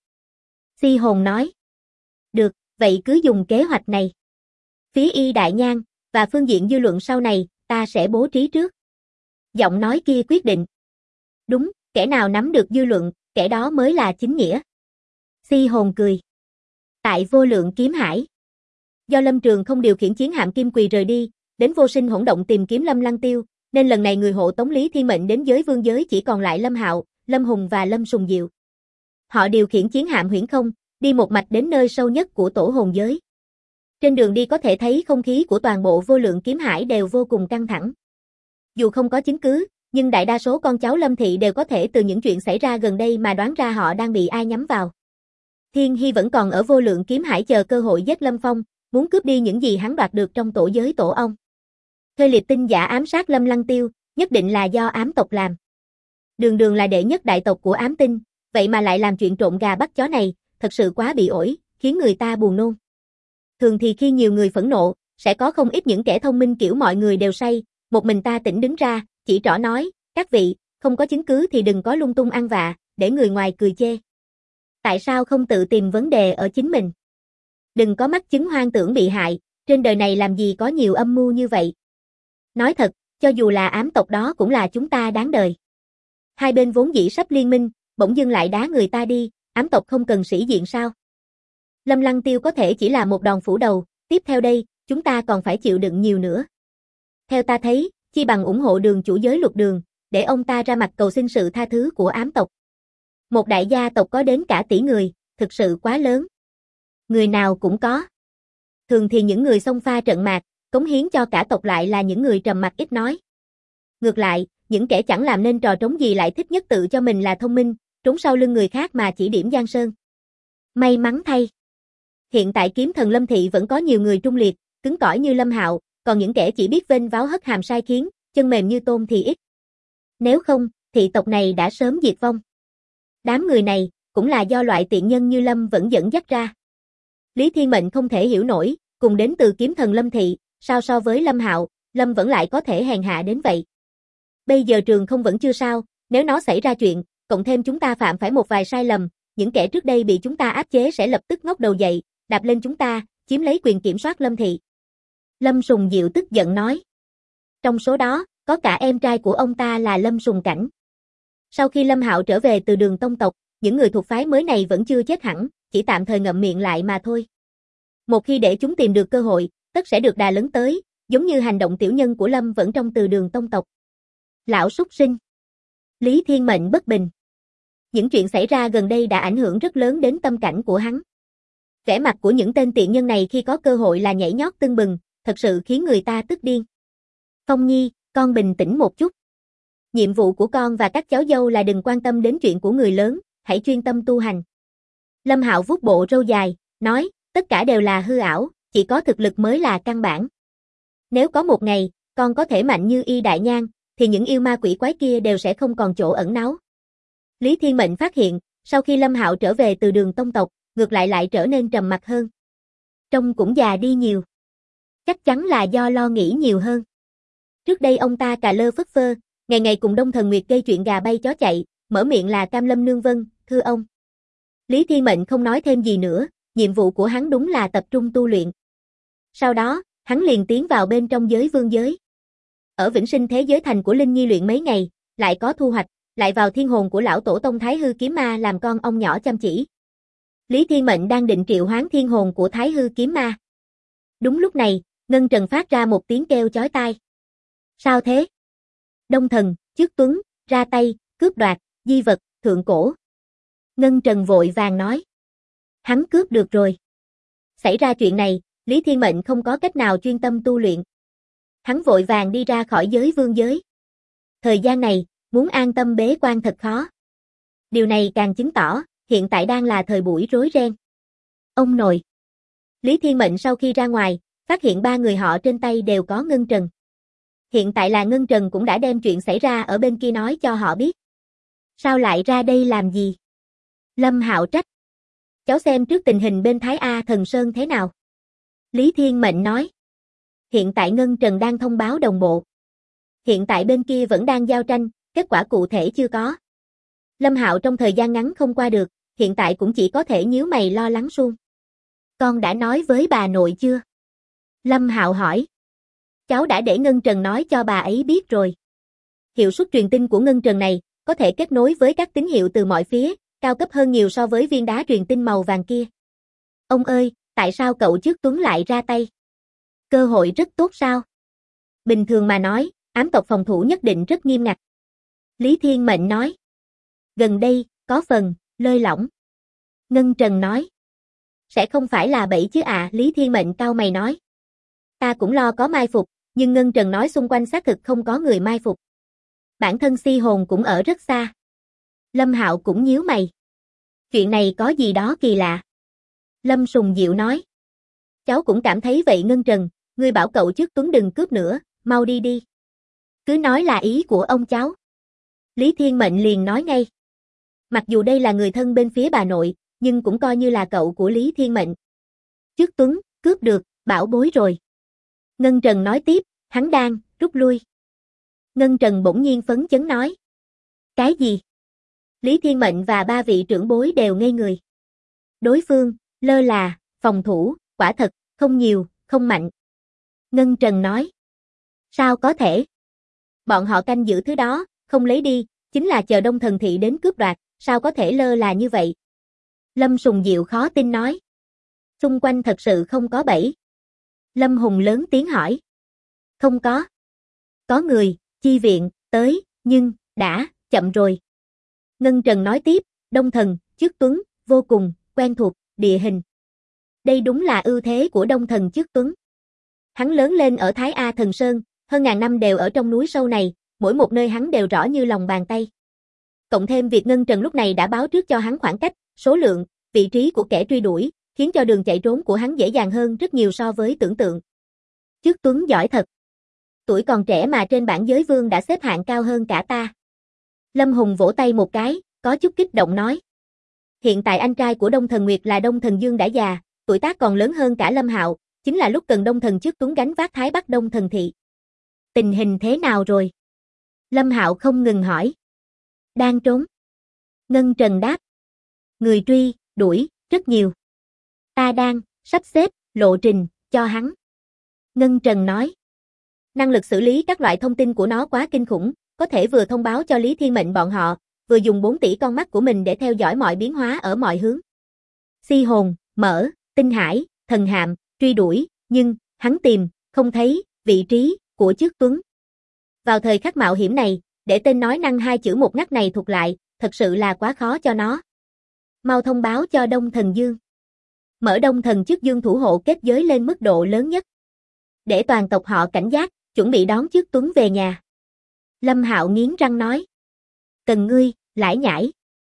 Si Hồn nói. Được, vậy cứ dùng kế hoạch này. Phía Y Đại Nhang, và phương diện dư luận sau này, ta sẽ bố trí trước. Giọng nói kia quyết định. Đúng, kẻ nào nắm được dư luận, kẻ đó mới là chính nghĩa. Si Hồn cười. Tại Vô Lượng Kiếm Hải. Do Lâm Trường không điều khiển chiến hạm Kim Quỳ rời đi, đến Vô Sinh hỗn động tìm kiếm Lâm Lăng Tiêu, nên lần này người hộ tống Lý Thiên Mệnh đến giới vương giới chỉ còn lại Lâm Hạo, Lâm Hùng và Lâm Sùng Diệu. Họ điều khiển chiến hạm Huyễn Không, đi một mạch đến nơi sâu nhất của tổ hồn giới. Trên đường đi có thể thấy không khí của toàn bộ Vô Lượng Kiếm Hải đều vô cùng căng thẳng. Dù không có chứng cứ, nhưng đại đa số con cháu Lâm Thị đều có thể từ những chuyện xảy ra gần đây mà đoán ra họ đang bị ai nhắm vào. Thiên Hy vẫn còn ở Vô Lượng Kiếm Hải chờ cơ hội giết Lâm Phong, muốn cướp đi những gì hắn đoạt được trong tổ giới tổ ong. Thuê liệt tinh giả ám sát Lâm Lăng Tiêu, nhất định là do ám tộc làm. Đường Đường là đệ nhất đại tộc của ám tinh, vậy mà lại làm chuyện trộm gà bắt chó này, thật sự quá bị ổi, khiến người ta buồn nôn. Thường thì khi nhiều người phẫn nộ, sẽ có không ít những kẻ thông minh kiểu mọi người đều say, một mình ta tỉnh đứng ra, chỉ trỏ nói, các vị, không có chứng cứ thì đừng có lung tung ăn vạ, để người ngoài cười chê. Tại sao không tự tìm vấn đề ở chính mình? Đừng có mắc chứng hoang tưởng bị hại, trên đời này làm gì có nhiều âm mưu như vậy. Nói thật, cho dù là ám tộc đó cũng là chúng ta đáng đời. Hai bên vốn dĩ sắp liên minh, bỗng dưng lại đá người ta đi, ám tộc không cần sĩ diện sao? Lâm Lăng Tiêu có thể chỉ là một đòn phủ đầu, tiếp theo đây, chúng ta còn phải chịu đựng nhiều nữa. Theo ta thấy, chi bằng ủng hộ Đường chủ giới Luật Đường, để ông ta ra mặt cầu xin sự tha thứ của ám tộc. Một đại gia tộc có đến cả tỷ người, thực sự quá lớn. Người nào cũng có. Thường thì những người xông pha trận mạc, cống hiến cho cả tộc lại là những người trầm mặc ít nói. Ngược lại, những kẻ chẳng làm nên trò trống gì lại thích nhất tự cho mình là thông minh, trốn sau lưng người khác mà chỉ điểm giang sơn. May mắn thay. Hiện tại kiếm thần Lâm Thị vẫn có nhiều người trung liệt, cứng cỏi như Lâm Hạo, còn những kẻ chỉ biết vênh váo hất hàm sai khiến, chân mềm như tôm thì ít. Nếu không, thị tộc này đã sớm diệt vong. Đám người này, cũng là do loại tiện nhân như Lâm vẫn dẫn dắt ra. Lý Thiên Mệnh không thể hiểu nổi, cùng đến từ kiếm thần Lâm Thị, sao so với Lâm Hạo, Lâm vẫn lại có thể hèn hạ đến vậy. Bây giờ trường không vẫn chưa sao, nếu nó xảy ra chuyện, cộng thêm chúng ta phạm phải một vài sai lầm, những kẻ trước đây bị chúng ta áp chế sẽ lập tức ngóc đầu dậy, đạp lên chúng ta, chiếm lấy quyền kiểm soát Lâm Thị. Lâm Sùng Diệu tức giận nói. Trong số đó, có cả em trai của ông ta là Lâm Sùng Cảnh. Sau khi Lâm Hạo trở về từ Đường tông tộc, những người thuộc phái mới này vẫn chưa chết hẳn, chỉ tạm thời ngậm miệng lại mà thôi. Một khi để chúng tìm được cơ hội, tất sẽ được đà lớn tới, giống như hành động tiểu nhân của Lâm vẫn trong từ Đường tông tộc. Lão súc sinh. Lý Thiên Mệnh bất bình. Những chuyện xảy ra gần đây đã ảnh hưởng rất lớn đến tâm cảnh của hắn. Vẻ mặt của những tên tiện nhân này khi có cơ hội là nhảy nhót tưng bừng, thật sự khiến người ta tức điên. Phong Nhi, con bình tĩnh một chút. Nhiệm vụ của con và các cháu dâu là đừng quan tâm đến chuyện của người lớn, hãy chuyên tâm tu hành. Lâm Hạo vuốt bộ râu dài, nói, tất cả đều là hư ảo, chỉ có thực lực mới là căn bản. Nếu có một ngày, con có thể mạnh như Y Đại Nhang, thì những yêu ma quỷ quái kia đều sẽ không còn chỗ ẩn náu. Lý Thiên Mệnh phát hiện, sau khi Lâm Hạo trở về từ Đường tông tộc, ngược lại lại trở nên trầm mặc hơn. Trông cũng già đi nhiều. Chắc chắn là do lo nghĩ nhiều hơn. Trước đây ông ta cà lơ phất phơ, ngày ngày cùng Đông Thần Nguyệt gây chuyện gà bay chó chạy, mở miệng là Cam Lâm Nương Vân, thưa ông. Lý Thiên Mệnh không nói thêm gì nữa, nhiệm vụ của hắn đúng là tập trung tu luyện. Sau đó, hắn liền tiến vào bên trong giới vương giới. Ở Vĩnh Sinh Thế Giới Thành của Linh Nhi luyện mấy ngày, lại có thu hoạch, lại vào thiên hồn của lão tổ tông Thái Hư Kiếm Ma làm con ong nhỏ chăm chỉ. Lý Thiên Mệnh đang định triệu hoán thiên hồn của Thái Hư Kiếm Ma. Đúng lúc này, Ngân Trần phát ra một tiếng kêu chói tai. Sao thế? Đông Thần, Chước Tuấn, ra tay, cướp đoạt, di vật, thượng cổ. Ngân Trần vội vàng nói. Hắn cướp được rồi. Xảy ra chuyện này, Lý Thiên Mệnh không có cách nào chuyên tâm tu luyện. Hắn vội vàng đi ra khỏi giới vương giới. Thời gian này, muốn an tâm bế quan thật khó. Điều này càng chứng tỏ, hiện tại đang là thời buổi rối ren. Ông nội. Lý Thiên Mệnh sau khi ra ngoài, phát hiện 3 người họ trên tay đều có Ngân Trần. Hiện tại là Ngân Trần cũng đã đem chuyện xảy ra ở bên kia nói cho họ biết. Sao lại ra đây làm gì? Lâm Hạo trách. Cháu xem trước tình hình bên Thái A Thần Sơn thế nào. Lý Thiên Mệnh nói. Hiện tại Ngân Trần đang thông báo đồng bộ. Hiện tại bên kia vẫn đang giao tranh, kết quả cụ thể chưa có. Lâm Hạo trong thời gian ngắn không qua được, hiện tại cũng chỉ có thể nhíu mày lo lắng suông. Con đã nói với bà nội chưa? Lâm Hạo hỏi. Cháu đã để Ngân Trần nói cho bà ấy biết rồi. Hiệu suất truyền tin của Ngân Trần này, có thể kết nối với các tín hiệu từ mọi phía, cao cấp hơn nhiều so với viên đá truyền tin màu vàng kia. Ông ơi, tại sao cậu Chước Tuấn lại ra tay? Cơ hội rất tốt sao? Bình thường mà nói, ám tộc phòng thủ nhất định rất nghiêm ngặt. Lý Thiên Mệnh nói. Gần đây, có phần, lơi lỏng. Ngân Trần nói. Sẽ không phải là bẫy chứ à, Lý Thiên Mệnh cau mày nói. Ta cũng lo có mai phục, nhưng Ngân Trần nói xung quanh xác thực không có người mai phục. Bản thân Si Hồn cũng ở rất xa. Lâm Hạo cũng nhíu mày. Chuyện này có gì đó kỳ lạ. Lâm Sùng Diệu nói. Cháu cũng cảm thấy vậy Ngân Trần, ngươi bảo cậu Chước Tuấn đừng cướp nữa, mau đi đi. Cứ nói là ý của ông cháu. Lý Thiên Mệnh liền nói ngay. Mặc dù đây là người thân bên phía bà nội, nhưng cũng coi như là cậu của Lý Thiên Mệnh. Chước Tuấn, cướp được, bảo bối rồi. Ngân Trần nói tiếp, hắn đang, rút lui. Ngân Trần bỗng nhiên phấn chấn nói. Cái gì? Lý Thiên Mệnh và 3 vị trưởng bối đều ngây người. Đối phương, lơ là, phòng thủ, quả thật, không nhiều, không mạnh. Ngân Trần nói. Sao có thể? Bọn họ canh giữ thứ đó, không lấy đi, chính là chờ Đông Thần Thị đến cướp đoạt, sao có thể lơ là như vậy? Lâm Sùng Diệu khó tin nói. Xung quanh thật sự không có bẫy. Lâm Hùng lớn tiếng hỏi. Không có. Có người, chi viện, tới, nhưng, đã, chậm rồi. Ngân Trần nói tiếp, Đông Thần, Chước Tuấn, vô cùng, quen thuộc, địa hình. Đây đúng là ưu thế của Đông Thần Chước Tuấn. Hắn lớn lên ở Thái A Thần Sơn, hơn ngàn năm đều ở trong núi sâu này, mỗi một nơi hắn đều rõ như lòng bàn tay. Cộng thêm việc Ngân Trần lúc này đã báo trước cho hắn khoảng cách, số lượng, vị trí của kẻ truy đuổi, khiến cho đường chạy trốn của hắn dễ dàng hơn rất nhiều so với tưởng tượng. Chước Tuấn giỏi thật. Tuổi còn trẻ mà trên bảng giới vương đã xếp hạng cao hơn cả ta. Lâm Hùng vỗ tay một cái, có chút kích động nói. Hiện tại anh trai của Đông Thần Nguyệt là Đông Thần Dương đã già, tuổi tác còn lớn hơn cả Lâm Hạo, chính là lúc cần Đông Thần Chước Tuấn gánh vác Thái Bắc Đông Thần Thị. Tình hình thế nào rồi? Lâm Hạo không ngừng hỏi. Đang trốn. Ngân Trần đáp. Người truy, đuổi, rất nhiều. Ta đang, sắp xếp, lộ trình, cho hắn. Ngân Trần nói. Năng lực xử lý các loại thông tin của nó quá kinh khủng, có thể vừa thông báo cho Lý Thiên Mệnh bọn họ, vừa dùng 4 tỷ con mắt của mình để theo dõi mọi biến hóa ở mọi hướng. Si hồn, mở, tinh hải, thần hạm, truy đuổi, nhưng, hắn tìm, không thấy, vị trí, của Chước Tuấn. Vào thời khắc mạo hiểm này, để tên nói năng 2 chữ một ngắt này thuộc lại, thật sự là quá khó cho nó. Mau thông báo cho Đông Thần Dương. Mở Đông Thần Chước Dương thủ hộ kết giới lên mức độ lớn nhất. Để toàn tộc họ cảnh giác, chuẩn bị đón Chước Tuấn về nhà. Lâm Hạo nghiến răng nói. Cần ngươi, lải nhải.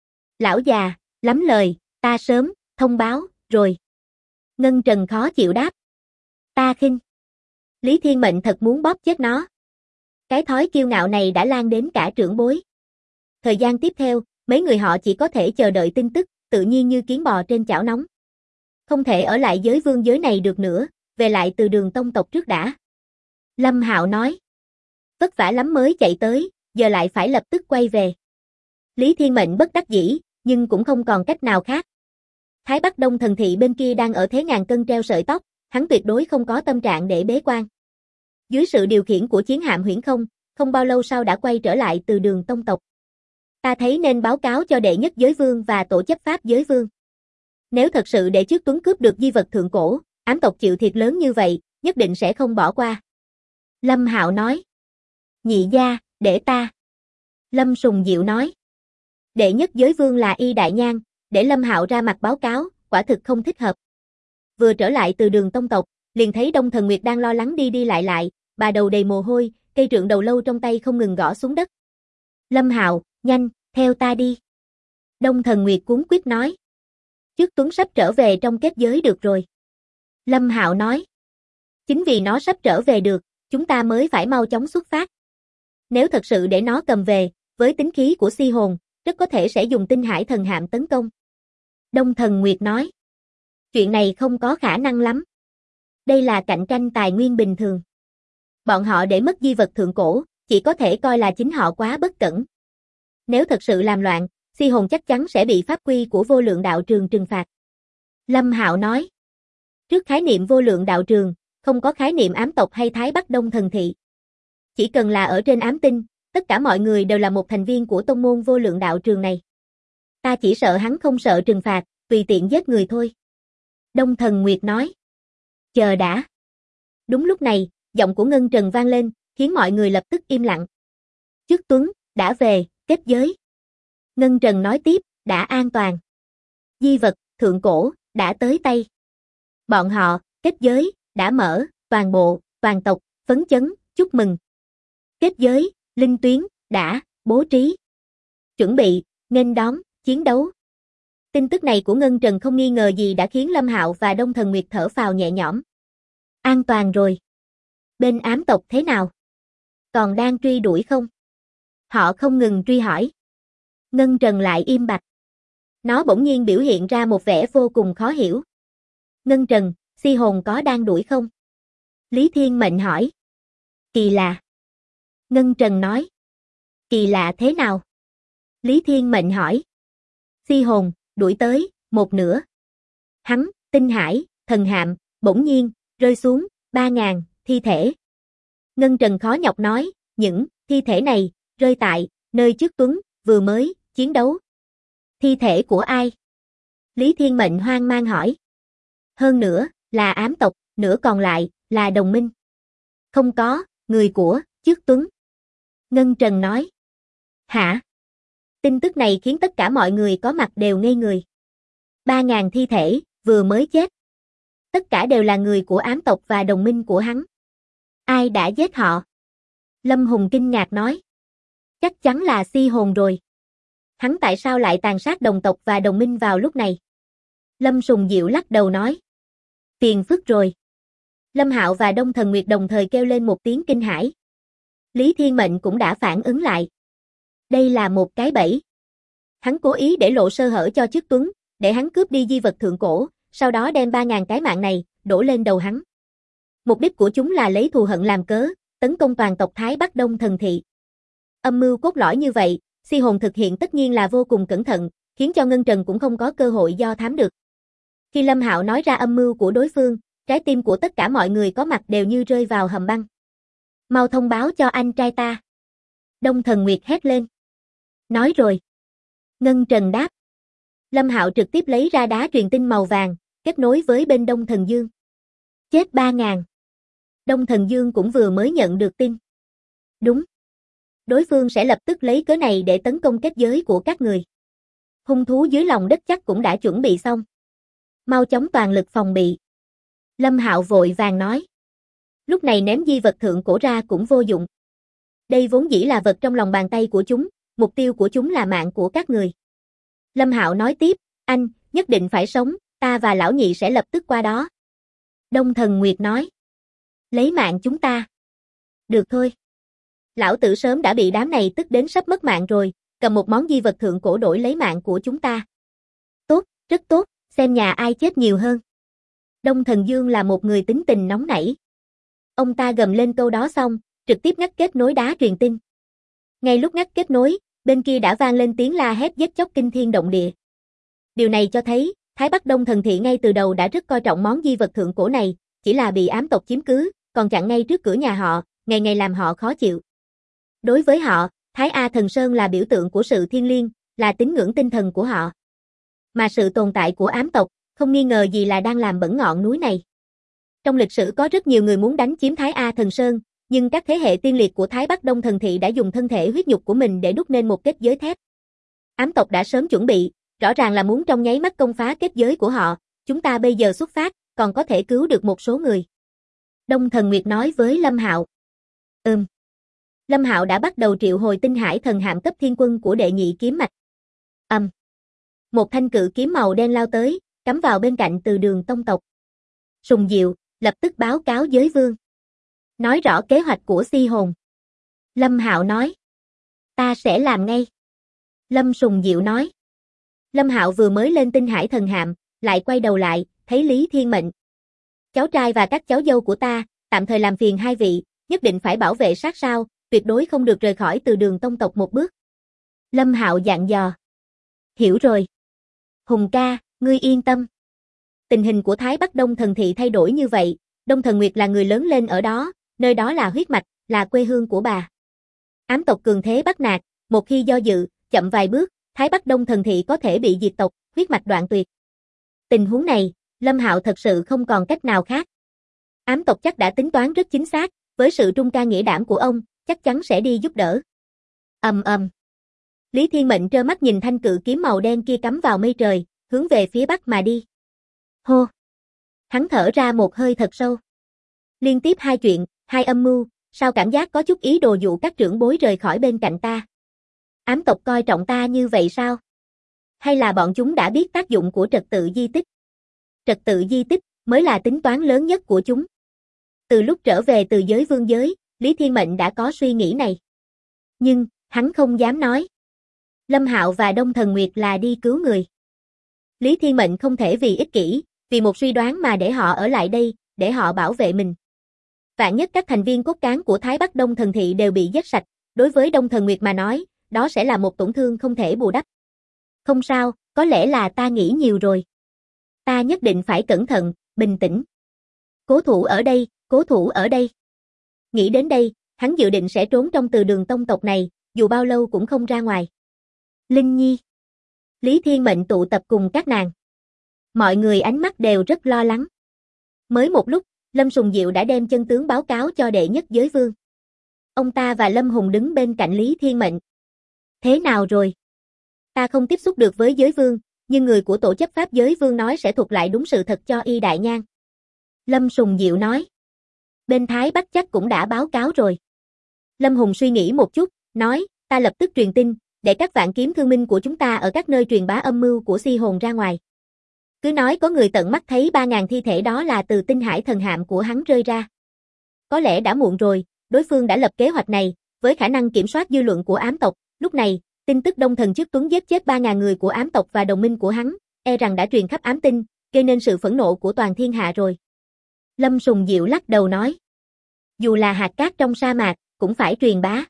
Lão già, lắm lời, ta sớm, thông báo, rồi. Ngân Trần khó chịu đáp. Ta khinh. Lý Thiên Mệnh thật muốn bóp chết nó. Cái thói kiêu ngạo này đã lan đến cả trưởng bối. Thời gian tiếp theo, mấy người họ chỉ có thể chờ đợi tin tức, tự nhiên như kiến bò trên chảo nóng. Không thể ở lại giới vương giới này được nữa, về lại Từ Đường tông tộc trước đã. Lâm Hạo nói. Vất vả lắm mới chạy tới, giờ lại phải lập tức quay về. Lý Thiên Mệnh bất đắc dĩ, nhưng cũng không còn cách nào khác. Thái Bắc Đông Thần Thị bên kia đang ở thế ngàn cân treo sợi tóc, hắn tuyệt đối không có tâm trạng để bế quan. Dưới sự điều khiển của chiến hạm Huyễn Không, không bao lâu sau đã quay trở lại Từ Đường tông tộc. Ta thấy nên báo cáo cho đệ nhất giới vương và tổ chấp pháp giới vương. Nếu thật sự để Trước Tuấn cướp được di vật thượng cổ, ám tộc chịu thiệt lớn như vậy, nhất định sẽ không bỏ qua. Lâm Hạo nói. Nhị gia, để ta. Lâm Sùng Diệu nói. Đệ nhất giới vương là Y Đại Nhan, để Lâm Hạo ra mặt báo cáo, quả thực không thích hợp. Vừa trở lại Từ Đường tông tộc, liền thấy Đông Thần Nguyệt đang lo lắng đi đi lại, bà đầu đầy mồ hôi, cây trượng đầu lâu trong tay không ngừng gõ xuống đất. Lâm Hạo, nhanh, theo ta đi. Đông Thần Nguyệt cuống quýt nói. Trước Tuấn sắp trở về trong kết giới được rồi. Lâm Hạo nói. Chính vì nó sắp trở về được, chúng ta mới phải mau chóng xuất phát. Nếu thật sự để nó cầm về, với tính khí của Si Hồn, rất có thể sẽ dùng Tinh Hải Thần Hạm tấn công. Đông Thần Nguyệt nói. Chuyện này không có khả năng lắm. Đây là cạnh tranh tài nguyên bình thường. Bọn họ để mất di vật thượng cổ, chỉ có thể coi là chính họ quá bất cẩn. Nếu thật sự làm loạn, Si Hồn chắc chắn sẽ bị pháp quy của Vô Lượng Đạo Trường trừng phạt. Lâm Hạo nói. Trước khái niệm Vô Lượng Đạo Trường, không có khái niệm ám tộc hay Thái Bắc Đông Thần Thị. Chỉ cần là ở trên ám tinh, tất cả mọi người đều là một thành viên của tông môn Vô Lượng Đạo Trường này. Ta chỉ sợ hắn không sợ trừng phạt, tùy tiện giết người thôi. Đông Thần Nguyệt nói. Chờ đã. Đúng lúc này, giọng của Ngân Trần vang lên, khiến mọi người lập tức im lặng. Trước Tuấn, đã về, kết giới. Ngân Trần nói tiếp, đã an toàn. Di vật, thượng cổ, đã tới tay. Bọn họ, kết giới, đã mở, toàn bộ, toàn tộc, phấn chấn, chúc mừng. Kết giới, linh tuyến, đã, bố trí. Chuẩn bị, nghênh đón, chiến đấu. Tin tức này của Ngân Trần không nghi ngờ gì đã khiến Lâm Hạo và Đông Thần Nguyệt thở phào nhẹ nhõm. An toàn rồi. Bên ám tộc thế nào? Còn đang truy đuổi không? Họ không ngừng truy hỏi. Ngân Trần lại im bặt. Nó bỗng nhiên biểu hiện ra một vẻ vô cùng khó hiểu. Ngân Trần, Si Hồn có đang đuổi không? Lý Thiên Mệnh hỏi. Kỳ lạ. Ngân Trần nói. Kỳ lạ thế nào? Lý Thiên Mệnh hỏi. Si Hồn, đuổi tới, một nửa. Hắn, Tinh Hải, Thần Hạm, bỗng nhiên, rơi xuống, 3.000, thi thể. Ngân Trần khó nhọc nói, những thi thể này, rơi tại, nơi Trước Tuấn, vừa mới, chiến đấu. Thi thể của ai? Lý Thiên Mệnh hoang mang hỏi. Hơn nữa, là ám tộc, nửa còn lại, là đồng minh. Không có, người của, Trước Tuấn. Ngân Trần nói. Hả? Tin tức này khiến tất cả mọi người có mặt đều ngây người. 3.000 thi thể, vừa mới chết. Tất cả đều là người của ám tộc và đồng minh của hắn. Ai đã giết họ? Lâm Hùng kinh ngạc nói. Chắc chắn là Si Hồn rồi. Hắn tại sao lại tàn sát đồng tộc và đồng minh vào lúc này? Lâm Sùng Diệu lắc đầu nói. Phiền phức rồi. Lâm Hạo và Đông Thần Nguyệt đồng thời kêu lên một tiếng kinh hãi. Lý Thiên Mệnh cũng đã phản ứng lại. Đây là một cái bẫy. Hắn cố ý để lộ sơ hở cho Trước Tuấn, để hắn cướp đi di vật thượng cổ, sau đó đem 3.000 cái mạng này, đổ lên đầu hắn. Mục đích của chúng là lấy thù hận làm cớ, tấn công toàn tộc Thái Bắc Đông Thần Thị. Âm mưu cốt lõi như vậy, Si Hồn thực hiện tất nhiên là vô cùng cẩn thận, khiến cho Ngân Trần cũng không có cơ hội do thám được. Khi Lâm Hạo nói ra âm mưu của đối phương, trái tim của tất cả mọi người có mặt đều như rơi vào hầm băng. Mau thông báo cho anh trai ta. Đông Thần Nguyệt hét lên. Nói rồi. Ngân Trần đáp. Lâm Hạo trực tiếp lấy ra đá truyền tin màu vàng, kết nối với bên Đông Thần Dương. Chết 3.000. Đông Thần Dương cũng vừa mới nhận được tin. Đúng. Đối phương sẽ lập tức lấy cớ này để tấn công kết giới của các người. Hung thú dưới lòng đất chắc cũng đã chuẩn bị xong. Mau chóng toàn lực phòng bị. Lâm Hạo vội vàng nói. Lúc này ném di vật thượng cổ ra cũng vô dụng. Đây vốn dĩ là vật trong lòng bàn tay của chúng, mục tiêu của chúng là mạng của các người. Lâm Hạo nói tiếp, anh, nhất định phải sống, ta và lão nhị sẽ lập tức qua đó. Đông Thần Nguyệt nói. Lấy mạng chúng ta. Được thôi. Lão tử sớm đã bị đám này tức đến sắp mất mạng rồi, cầm một món di vật thượng cổ đổi lấy mạng của chúng ta. Tốt, rất tốt, xem nhà ai chết nhiều hơn. Đông Thần Dương là một người tính tình nóng nảy. Ông ta gầm lên câu đó xong, trực tiếp ngắt kết nối đá truyền tin. Ngay lúc ngắt kết nối, bên kia đã vang lên tiếng la hét giết chóc kinh thiên động địa. Điều này cho thấy, Thái Bắc Đông Thần Thị ngay từ đầu đã rất coi trọng món di vật thượng cổ này, chỉ là bị ám tộc chiếm cứ, còn chặn ngay trước cửa nhà họ, ngày ngày làm họ khó chịu. Đối với họ, Thái A Thần Sơn là biểu tượng của sự thiêng liêng, là tín ngưỡng tinh thần của họ. Mà sự tồn tại của ám tộc, không nghi ngờ gì là đang làm bẩn ngọn núi này. Trong lịch sử có rất nhiều người muốn đánh chiếm Thái A Thần Sơn, nhưng các thế hệ tiên liệt của Thái Bắc Đông Thần Thị đã dùng thân thể huyết nhục của mình để đúc nên một kết giới thép. Ám tộc đã sớm chuẩn bị, rõ ràng là muốn trong nháy mắt công phá kết giới của họ, chúng ta bây giờ xuất phát, còn có thể cứu được một số người. Đông Thần Nguyệt nói với Lâm Hạo. Lâm Hạo đã bắt đầu triệu hồi tinh hải thần hạm cấp thiên quân của đệ nhị kiếm mạch. Một thanh cự kiếm màu đen lao tới, cắm vào bên cạnh Từ Đường tông tộc. Sùng Diệu, lập tức báo cáo giới vương. Nói rõ kế hoạch của Si Hồn. Lâm Hạo nói. Ta sẽ làm ngay. Lâm Sùng Diệu nói. Lâm Hạo vừa mới lên tinh hải thần hạm, lại quay đầu lại, thấy Lý Thiên Mệnh. Cháu trai và các cháu dâu của ta, tạm thời làm phiền hai vị, nhất định phải bảo vệ sát sao, tuyệt đối không được rời khỏi Từ Đường tông tộc một bước. Lâm Hạo dặn dò. Hiểu rồi. Hùng ca, ngươi yên tâm. Tình hình của Thái Bắc Đông Thần Thị thay đổi như vậy, Đông Thần Nguyệt là người lớn lên ở đó, nơi đó là huyết mạch, là quê hương của bà. Ám tộc cường thế bắt nạt, một khi do dự, chậm vài bước, Thái Bắc Đông Thần Thị có thể bị diệt tộc, huyết mạch đoạn tuyệt. Tình huống này, Lâm Hạo thật sự không còn cách nào khác. Ám tộc chắc đã tính toán rất chính xác, với sự trung can nghĩa đảm của ông, chắc chắn sẽ đi giúp đỡ. Lý Thiên Mệnh trơ mắt nhìn thanh cự kiếm màu đen kia cắm vào mây trời, hướng về phía bắc mà đi. Hô! Hắn thở ra một hơi thật sâu. Liên tiếp hai chuyện, hai âm mưu, sao cảm giác có chút ý đồ dụ các trưởng bối rời khỏi bên cạnh ta. Ám tộc coi trọng ta như vậy sao? Hay là bọn chúng đã biết tác dụng của trật tự di tích? Trật tự di tích mới là tính toán lớn nhất của chúng. Từ lúc trở về từ giới vương giới, Lý Thiên Mệnh đã có suy nghĩ này. Nhưng, hắn không dám nói. Lâm Hạo và Đông Thần Nguyệt là đi cứu người. Lý Thiên Mệnh không thể vì ích kỷ, vì một suy đoán mà để họ ở lại đây, để họ bảo vệ mình. Vạn nhất các thành viên cốt cán của Thái Bắc Đông Thần Thị đều bị giết sạch, đối với Đông Thần Nguyệt mà nói, đó sẽ là một tổn thương không thể bù đắp. Không sao, có lẽ là ta nghĩ nhiều rồi. Ta nhất định phải cẩn thận, bình tĩnh. Cố thủ ở đây, cố thủ ở đây. Nghĩ đến đây, hắn dự định sẽ trốn trong Từ Đường tông tộc này, dù bao lâu cũng không ra ngoài. Linh Nhi. Lý Thiên Mệnh tụ tập cùng các nàng. Mọi người ánh mắt đều rất lo lắng. Mới một lúc, Lâm Sùng Diệu đã đem chân tướng báo cáo cho đệ nhất giới vương. Ông ta và Lâm Hùng đứng bên cạnh Lý Thiên Mệnh. Thế nào rồi? Ta không tiếp xúc được với giới vương, nhưng người của tổ chấp pháp giới vương nói sẽ thuật lại đúng sự thật cho Y Đại Nhan. Lâm Sùng Diệu nói. Bên Thái Bắc chắc cũng đã báo cáo rồi. Lâm Hùng suy nghĩ một chút, nói, ta lập tức truyền tin, để các vạn kiếm thương minh của chúng ta ở các nơi truyền bá âm mưu của Si Hồn ra ngoài. Cứ nói có người tận mắt thấy 3.000 thi thể đó là từ tinh hải thần hạm của hắn rơi ra. Có lẽ đã muộn rồi, đối phương đã lập kế hoạch này, với khả năng kiểm soát dư luận của ám tộc, lúc này, tin tức Đông Thần Chức Tuấn giết chết 3.000 người của ám tộc và đồng minh của hắn, e rằng đã truyền khắp ám tinh, gây nên sự phẫn nộ của toàn thiên hạ rồi. Lâm Sùng Diệu lắc đầu nói. Dù là hạt cát trong sa mạc, cũng phải truyền bá.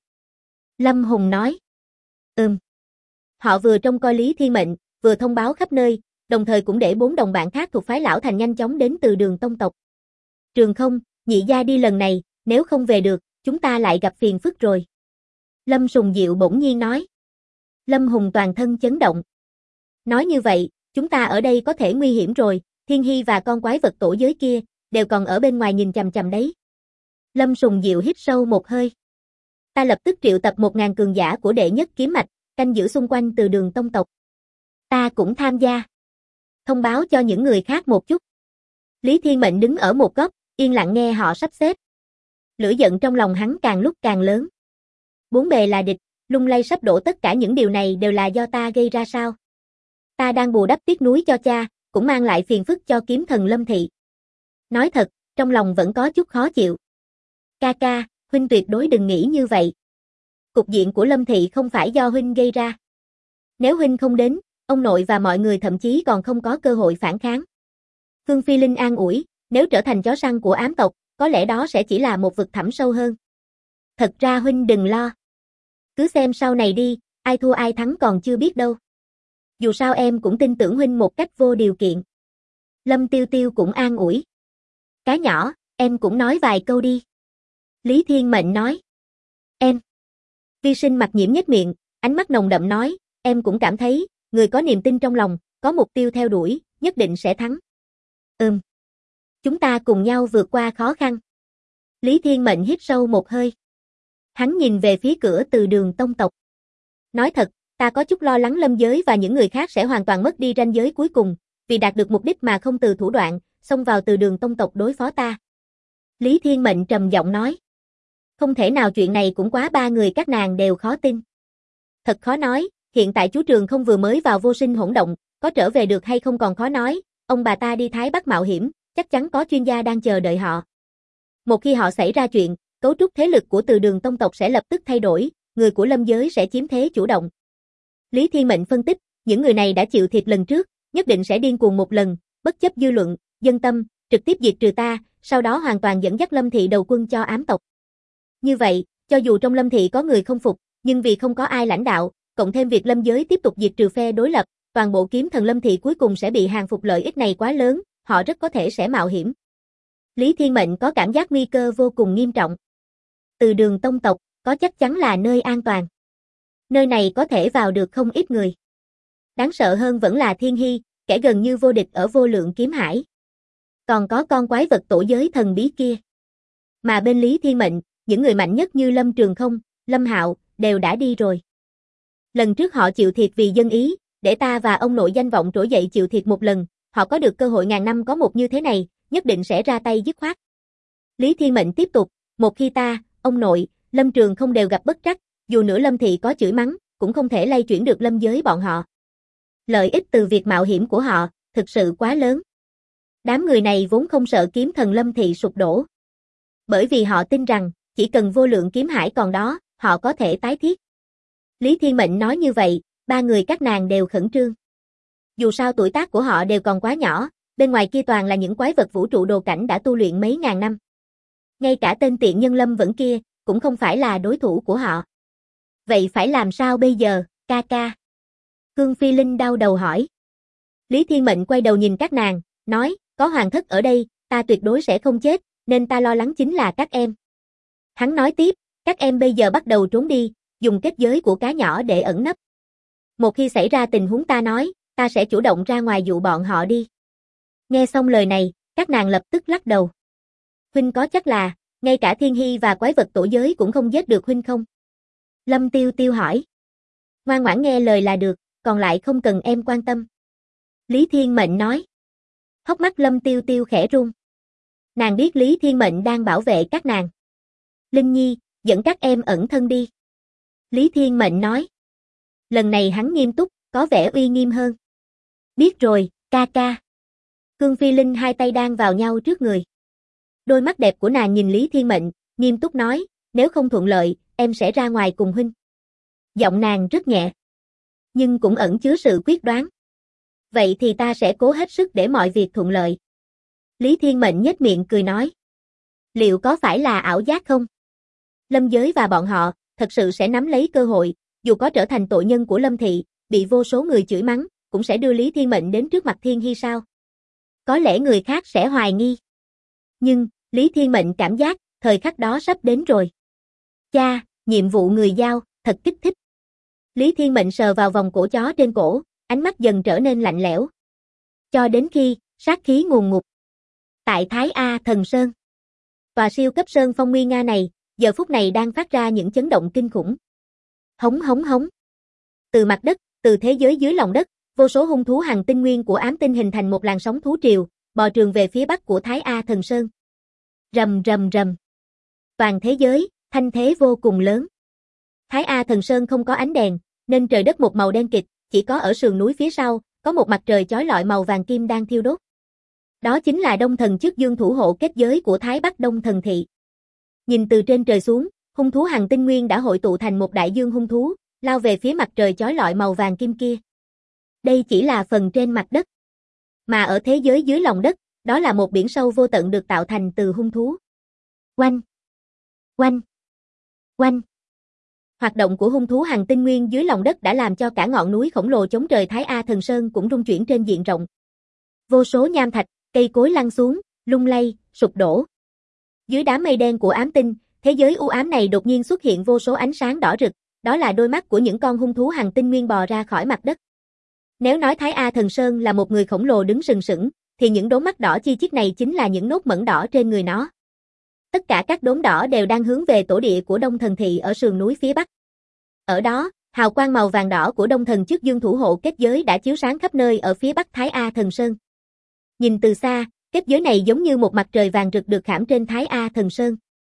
Lâm Hùng nói. Họ vừa trông coi Lý Thiên Mệnh, vừa thông báo khắp nơi, đồng thời cũng để 4 đồng bạn khác thuộc phái lão thành nhanh chóng đến Từ Đường tông tộc. Trường Không, nhị gia đi lần này, nếu không về được, chúng ta lại gặp phiền phức rồi. Lâm Sùng Diệu bỗng nhiên nói. Lâm Hùng toàn thân chấn động. Nói như vậy, chúng ta ở đây có thể nguy hiểm rồi, Thiên Hy và con quái vật tổ giới kia, đều còn ở bên ngoài nhìn chằm chằm đấy. Lâm Sùng Diệu hít sâu một hơi. Ta lập tức triệu tập 1.000 cường giả của đệ nhất kiếm mạch, canh giữ xung quanh Từ Đường tông tộc. Ta cũng tham gia. Thông báo cho những người khác một chút. Lý Thiên Mệnh đứng ở một góc, yên lặng nghe họ sắp xếp. Lửa giận trong lòng hắn càng lúc càng lớn. Bốn bề là địch, lung lay sắp đổ, tất cả những điều này đều là do ta gây ra sao? Ta đang bù đắp tiếc nuối cho cha, cũng mang lại phiền phức cho kiếm thần Lâm Thị. Nói thật, trong lòng vẫn có chút khó chịu. Ca ca, huynh tuyệt đối đừng nghĩ như vậy. Cục diện của Lâm Thị không phải do huynh gây ra. Nếu huynh không đến, ông nội và mọi người thậm chí còn không có cơ hội phản kháng. Khương Phi Linh an ủi, nếu trở thành chó săn của ám tộc, có lẽ đó sẽ chỉ là một vực thẳm sâu hơn. Thật ra huynh đừng lo. Cứ xem sau này đi, ai thua ai thắng còn chưa biết đâu. Dù sao em cũng tin tưởng huynh một cách vô điều kiện. Lâm Tiêu Tiêu cũng an ủi. Cá nhỏ, em cũng nói vài câu đi. Lý Thiên Mệnh nói. Em. Vi Sinh mặt nhiễm nhếch miệng, ánh mắt nồng đậm nói, em cũng cảm thấy, người có niềm tin trong lòng, có mục tiêu theo đuổi, nhất định sẽ thắng. Chúng ta cùng nhau vượt qua khó khăn. Lý Thiên Mệnh hít sâu một hơi. Hắn nhìn về phía cửa Từ Đường tông tộc. Nói thật, ta có chút lo lắng Lâm Giới và những người khác sẽ hoàn toàn mất đi ranh giới cuối cùng, vì đạt được mục đích mà không từ thủ đoạn, xông vào Từ Đường tông tộc đối phó ta. Lý Thiên Mệnh trầm giọng nói. Không thể nào, chuyện này cũng quá, ba người các nàng đều khó tin. Thật khó nói, hiện tại chú Trường Không vừa mới vào vô sinh hỗn động, có trở về được hay không còn khó nói, ông bà ta đi Thái Bắc mạo hiểm, chắc chắn có chuyên gia đang chờ đợi họ. Một khi họ xảy ra chuyện, cấu trúc thế lực của Từ Đường tông tộc sẽ lập tức thay đổi, người của Lâm Giới sẽ chiếm thế chủ động. Lý Thiên Mệnh phân tích, những người này đã chịu thiệt lần trước, nhất định sẽ điên cuồng một lần, bất chấp dư luận, dân tâm, trực tiếp diệt trừ ta, sau đó hoàn toàn dẫn dắt Lâm thị đầu quân cho ám tộc. Như vậy, cho dù trong Lâm thị có người không phục, nhưng vì không có ai lãnh đạo, cộng thêm việc Lâm Giới tiếp tục diệt trừ phe đối lập, toàn bộ kiếm thần Lâm thị cuối cùng sẽ bị hàng phục, lợi ích này quá lớn, họ rất có thể sẽ mạo hiểm. Lý Thiên Mệnh có cảm giác nguy cơ vô cùng nghiêm trọng. Từ Đường tông tộc, có chắc chắn là nơi an toàn. Nơi này có thể vào được không ít người. Đáng sợ hơn vẫn là Thiên Hy, kẻ gần như vô địch ở Vô Lượng Kiếm Hải. Còn có con quái vật tổ giới thần bí kia. Mà bên Lý Thiên Mệnh, những người mạnh nhất như Lâm Trường Không, Lâm Hạo, đều đã đi rồi. Lần trước họ chịu thiệt vì dân ý, để ta và ông nội danh vọng trỗi dậy chịu thiệt một lần, họ có được cơ hội ngàn năm có một như thế này, nhất định sẽ ra tay dứt khoát. Lý Thiên Mệnh tiếp tục, một khi ta, ông nội, Lâm Trường Không đều gặp bất trắc, dù nửa Lâm thị có chửi mắng, cũng không thể lay chuyển được Lâm Giới bọn họ. Lợi ích từ việc mạo hiểm của họ, thực sự quá lớn. Đám người này vốn không sợ kiếm thần Lâm thị sụp đổ. Bởi vì họ tin rằng, chỉ cần Vô Lượng Kiếm Hải còn đó, họ có thể tái thiết. Lý Thiên Mệnh nói như vậy, ba người các nàng đều khẩn trương. Dù sao tuổi tác của họ đều còn quá nhỏ, bên ngoài kia toàn là những quái vật vũ trụ đồ cảnh đã tu luyện mấy ngàn năm. Ngay cả tên tiện nhân Lâm Vẫn kia, cũng không phải là đối thủ của họ. Vậy phải làm sao bây giờ, ca ca? Khương Phi Linh đau đầu hỏi. Lý Thiên Mệnh quay đầu nhìn các nàng, nói, có hoàng thất ở đây, ta tuyệt đối sẽ không chết, nên ta lo lắng chính là các em. Hắn nói tiếp, các em bây giờ bắt đầu trốn đi, dùng kết giới của cá nhỏ để ẩn nấp. Một khi xảy ra tình huống ta nói, ta sẽ chủ động ra ngoài dụ bọn họ đi. Nghe xong lời này, các nàng lập tức lắc đầu. Huynh có chắc là, ngay cả Thiên Hy và quái vật tổ giới cũng không giết được huynh không? Lâm Tiêu Tiêu hỏi. Ngoan ngoãn nghe lời là được, còn lại không cần em quan tâm. Lý Thiên Mệnh nói. Hốc mắt Lâm Tiêu Tiêu khẽ run. Nàng biết Lý Thiên Mệnh đang bảo vệ các nàng. Linh Nhi, dẫn các em ẩn thân đi. Lý Thiên Mệnh nói. Lần này hắn nghiêm túc, có vẻ uy nghiêm hơn. Biết rồi, ca ca. Khương Phi Linh hai tay đang vào nhau trước người. Đôi mắt đẹp của nàng nhìn Lý Thiên Mệnh, nghiêm túc nói, nếu không thuận lợi, em sẽ ra ngoài cùng huynh. Giọng nàng rất nhẹ, nhưng cũng ẩn chứa sự quyết đoán. Vậy thì ta sẽ cố hết sức để mọi việc thuận lợi. Lý Thiên Mệnh nhếch miệng cười nói. Liệu có phải là ảo giác không? Lâm Giới và bọn họ, thật sự sẽ nắm lấy cơ hội, dù có trở thành tội nhân của Lâm thị, bị vô số người chửi mắng, cũng sẽ đưa Lý Thiên Mệnh đến trước mặt Thiên Hy sao? Có lẽ người khác sẽ hoài nghi. Nhưng, Lý Thiên Mệnh cảm giác, thời khắc đó sắp đến rồi. Cha, nhiệm vụ người giao, thật kích thích. Lý Thiên Mệnh sờ vào vòng cổ chó trên cổ, ánh mắt dần trở nên lạnh lẽo. Cho đến khi, sát khí ngùn ngụt. Tại Thái A Thần Sơn. Tòa siêu cấp sơn phong nguy nga này, giờ phút này đang phát ra những chấn động kinh khủng. Hống hống hống. Từ mặt đất, từ thế giới dưới lòng đất, vô số hung thú hành tinh nguyên của ám tinh hình thành một làn sóng thú triều, bò trường về phía bắc của Thái A Thần Sơn. Rầm rầm rầm. Toàn thế giới, thanh thế vô cùng lớn. Thái A Thần Sơn không có ánh đèn, nên trời đất một màu đen kịt, chỉ có ở sườn núi phía sau, có một mặt trời chói lọi màu vàng kim đang thiêu đốt. Đó chính là Đông Thần Chức Dương thủ hộ kết giới của Thái Bắc Đông Thần Thị. Nhìn từ trên trời xuống, hung thú hành tinh nguyên đã hội tụ thành một đại dương hung thú, lao về phía mặt trời chói lọi màu vàng kim kia. Đây chỉ là phần trên mặt đất. Mà ở thế giới dưới lòng đất, đó là một biển sâu vô tận được tạo thành từ hung thú. Oanh! Oanh! Oanh! Hoạt động của hung thú hàng tinh nguyên dưới lòng đất đã làm cho cả ngọn núi khổng lồ chống trời Thái A Thần Sơn cũng rung chuyển trên diện rộng. Vô số nham thạch, cây cối lăn xuống, lung lay, sụp đổ. Dưới đám mây đen của ám tinh, thế giới u ám này đột nhiên xuất hiện vô số ánh sáng đỏ rực, đó là đôi mắt của những con hung thú hàng tinh nguyên bò ra khỏi mặt đất. Nếu nói Thái A Thần Sơn là một người khổng lồ đứng sừng sững, thì những đốm mắt đỏ chi chít này chính là những nốt mẩn đỏ trên người nó. Tất cả các đốm đỏ đều đang hướng về tổ địa của Đông Thần Thị ở sườn núi phía bắc. Ở đó, hào quang màu vàng đỏ của Đông Thần Chức Dương thủ hộ kết giới đã chiếu sáng khắp nơi ở phía bắc Thái A Thần Sơn. Nhìn từ xa, kết giới này giống như một mặt trời vàng rực được khảm trên Thái A Thần Sơn.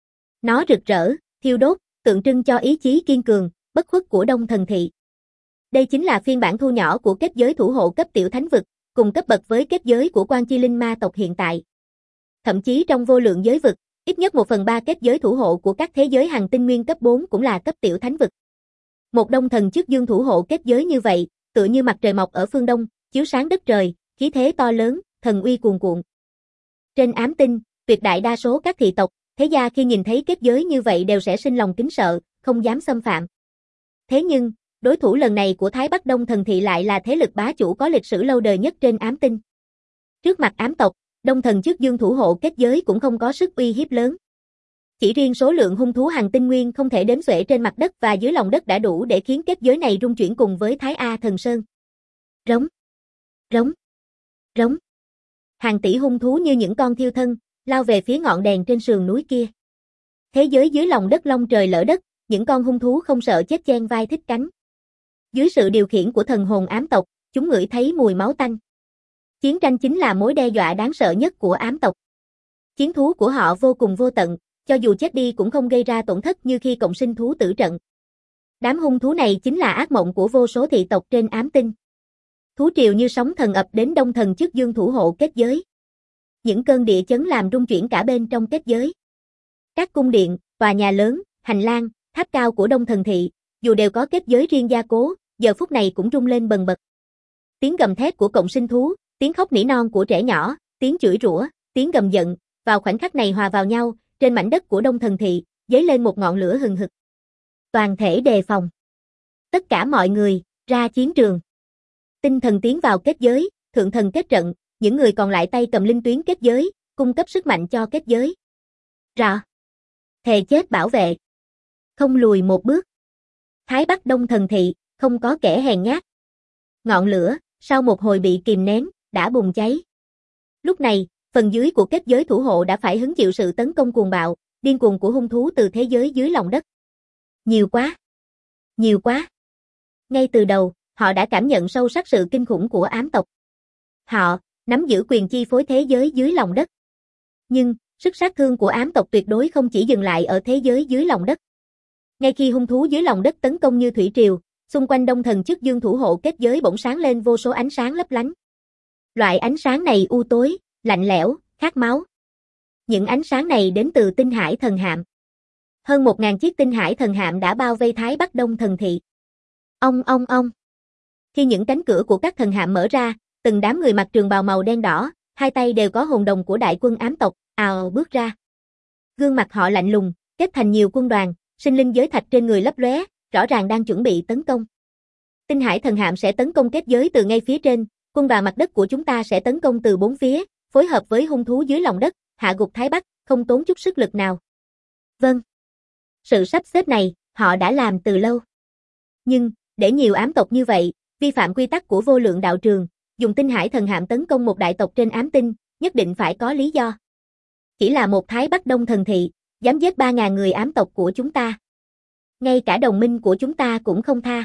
Nó rực rỡ, thiêu đốt, tượng trưng cho ý chí kiên cường, bất khuất của Đông Thần Thị. Đây chính là phiên bản thu nhỏ của kết giới thủ hộ cấp tiểu thánh vực, cùng cấp bậc với kết giới của Quan Chi Linh ma tộc hiện tại. Thậm chí trong vô lượng giới vực, ít nhất 1/3 kết giới thủ hộ của các thế giới hành tinh nguyên cấp 4 cũng là cấp tiểu thánh vực. Một Đông Thần Chức Dương thủ hộ kết giới như vậy, tựa như mặt trời mọc ở phương đông, chiếu sáng đất trời, khí thế to lớn, thần uy cuồn cuộn. Trên ám tinh, tuyệt đại đa số các thị tộc, thế gia khi nhìn thấy kết giới như vậy đều sẽ sinh lòng kính sợ, không dám xâm phạm. Thế nhưng, đối thủ lần này của Thái Bắc Đông Thần Thị lại là thế lực bá chủ có lịch sử lâu đời nhất trên ám tinh. Trước mặt ám tộc, Đông Thần Chức Dương thủ hộ kết giới cũng không có sức uy hiếp lớn. Chỉ riêng số lượng hung thú hàng tinh nguyên không thể đếm xuể trên mặt đất và dưới lòng đất đã đủ để khiến kết giới này rung chuyển cùng với Thái A Thần Sơn. Rống, rống, rống. Hàng tỷ hung thú như những con thiêu thân, lao về phía ngọn đèn trên sườn núi kia. Thế giới dưới lòng đất long trời lở đất, những con hung thú không sợ chết chen vai thích cánh. Dưới sự điều khiển của thần hồn ám tộc, chúng ngửi thấy mùi máu tanh. Chiến tranh chính là mối đe dọa đáng sợ nhất của ám tộc. Chiến thú của họ vô cùng vô tận, cho dù chết đi cũng không gây ra tổn thất như khi cộng sinh thú tử trận. Đám hung thú này chính là ác mộng của vô số thị tộc trên ám tinh. Thú triều như sóng thần ập đến Đông Thần Chức Dương thủ hộ kết giới. Những cơn địa chấn làm rung chuyển cả bên trong kết giới. Các cung điện, tòa nhà lớn, hành lang, tháp cao của Đông Thần Thị, dù đều có kết giới riêng gia cố, giờ phút này cũng rung lên bần bật. Tiếng gầm thét của cộng sinh thú, tiếng khóc nỉ non của trẻ nhỏ, tiếng chửi rủa, tiếng gầm giận, vào khoảnh khắc này hòa vào nhau, trên mảnh đất của Đông Thần Thị, dấy lên một ngọn lửa hừng hực. Toàn thể đề phòng. Tất cả mọi người, ra chiến trường. Tinh thần tiến vào kết giới, thượng thần kết trận, những người còn lại tay cầm linh tuyến kết giới, cung cấp sức mạnh cho kết giới. Rõ. Thề chết bảo vệ. Không lùi một bước. Thái Bắc Đông Thần Thị, không có kẻ hèn nhát. Ngọn lửa, sau một hồi bị kìm nén, đã bùng cháy. Lúc này, phần dưới của kết giới thủ hộ đã phải hứng chịu sự tấn công cuồng bạo, điên cuồng của hung thú từ thế giới dưới lòng đất. Nhiều quá. Nhiều quá. Ngay từ đầu, họ đã cảm nhận sâu sắc sự kinh khủng của ám tộc. Họ nắm giữ quyền chi phối thế giới dưới lòng đất. Nhưng, sức sát thương của ám tộc tuyệt đối không chỉ dừng lại ở thế giới dưới lòng đất. Ngay khi hung thú dưới lòng đất tấn công như thủy triều, xung quanh Đông Thần Chức Dương thủ hộ kết giới bỗng sáng lên vô số ánh sáng lấp lánh. Loại ánh sáng này u tối, lạnh lẽo, khát máu. Những ánh sáng này đến từ tinh hải thần hạm. Hơn 1000 chiếc tinh hải thần hạm đã bao vây Thái Bắc Đông Thần Thị. Ong ong ong. Khi những cánh cửa của các thần hạm mở ra, từng đám người mặc trường bào màu đen đỏ, hai tay đều có hồn đồng của đại quân ám tộc, ào bước ra. Gương mặt họ lạnh lùng, kết thành nhiều quân đoàn, sinh linh giới thạch trên người lấp lóe, rõ ràng đang chuẩn bị tấn công. Tinh hải thần hạm sẽ tấn công kết giới từ ngay phía trên, quân đoàn mặt đất của chúng ta sẽ tấn công từ bốn phía, phối hợp với hung thú dưới lòng đất, hạ gục Thái Bắc, không tốn chút sức lực nào. Vâng. Sự sắp xếp này, họ đã làm từ lâu. Nhưng, để nhiều ám tộc như vậy, vi phạm quy tắc của vô lượng đạo trường, dùng tinh hải thần hạm tấn công một đại tộc trên ám tinh, nhất định phải có lý do. Chỉ là một Thái Bắc Đông Thần Thị, dám giết 3000 người ám tộc của chúng ta. Ngay cả đồng minh của chúng ta cũng không tha.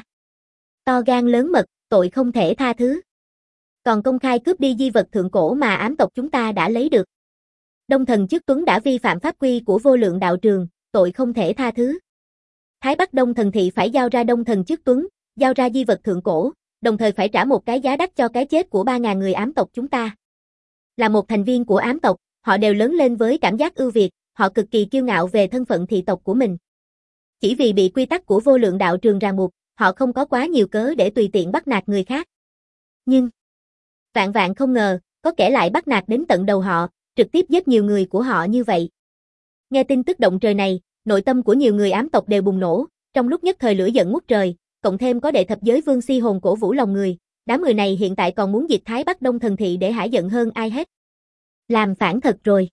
To gan lớn mật, tội không thể tha thứ. Còn công khai cướp đi di vật thượng cổ mà ám tộc chúng ta đã lấy được. Đông Thần Chức Tuấn đã vi phạm pháp quy của vô lượng đạo trường, tội không thể tha thứ. Thái Bắc Đông Thần Thị phải giao ra Đông Thần Chức Tuấn, giao ra di vật thượng cổ, đồng thời phải trả một cái giá đắt cho cái chết của 3000 người ám tộc chúng ta. Là một thành viên của ám tộc, họ đều lớn lên với cảm giác ưu việt, họ cực kỳ kiêu ngạo về thân phận thị tộc của mình. Chỉ vì bị quy tắc của vô lượng đạo trường ràng buộc, họ không có quá nhiều cớ để tùy tiện bắt nạt người khác. Nhưng, vạn vạn không ngờ, có kẻ lại bắt nạt đến tận đầu họ, trực tiếp giết nhiều người của họ như vậy. Nghe tin tức động trời này, nội tâm của nhiều người ám tộc đều bùng nổ, trong lúc nhất thời lửa giận ngút trời, cộng thêm có đệ thập giới vương si hồn cổ vũ lòng người, đám người này hiện tại còn muốn diệt Thái Bắc Đông Thần Thị để hả giận hơn ai hết. Làm phản thật rồi.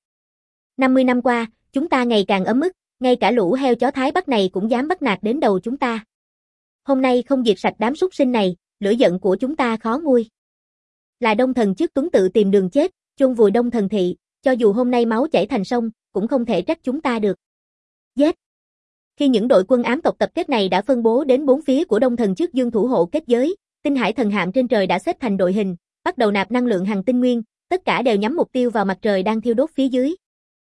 50 năm qua, chúng ta ngày càng ấm ức, ngay cả lũ heo chó Thái Bắc này cũng dám bắt nạt đến đầu chúng ta. Hôm nay không diệt sạch đám súc sinh này, lửa giận của chúng ta khó nguôi. Là Đông Thần trước Tuấn tự tìm đường chết, chôn vùi Đông Thần Thị, cho dù hôm nay máu chảy thành sông, cũng không thể trách chúng ta được. Giết! Khi những đội quân ám tộc tập kết này đã phân bố đến bốn phía của Đông Thần trước Dương thủ hộ kết giới, tinh hải thần hạm trên trời đã xếp thành đội hình, bắt đầu nạp năng lượng hằng tinh nguyên, tất cả đều nhắm mục tiêu vào mặt trời đang thiêu đốt phía dưới.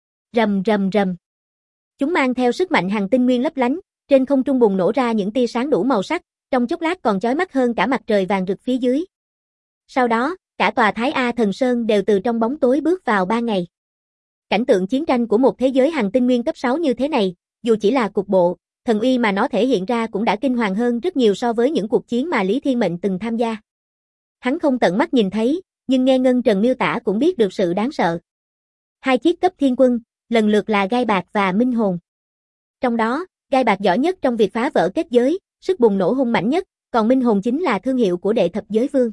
Rầm rầm rầm. Chúng mang theo sức mạnh hằng tinh nguyên lấp lánh, trên không trung bùng nổ ra những tia sáng đủ màu sắc, trong chốc lát còn chói mắt hơn cả mặt trời vàng rực phía dưới. Sau đó, cả tòa Thái A Thần Sơn đều từ trong bóng tối bước vào ban ngày. Cảnh tượng chiến tranh của một thế giới hằng tinh nguyên cấp 6 như thế này, dù chỉ là cục bộ, thần uy mà nó thể hiện ra cũng đã kinh hoàng hơn rất nhiều so với những cuộc chiến mà Lý Thiên Mệnh từng tham gia. Hắn không tận mắt nhìn thấy, nhưng nghe Ngân Trần miêu tả cũng biết được sự đáng sợ. Hai chiếc cấp thiên quân, lần lượt là Gai Bạc và Minh Hồn. Trong đó, Gai Bạc giỏi nhất trong việc phá vỡ kết giới, sức bùng nổ hung mãnh nhất, còn Minh Hồn chính là thương hiệu của đệ thập giới vương.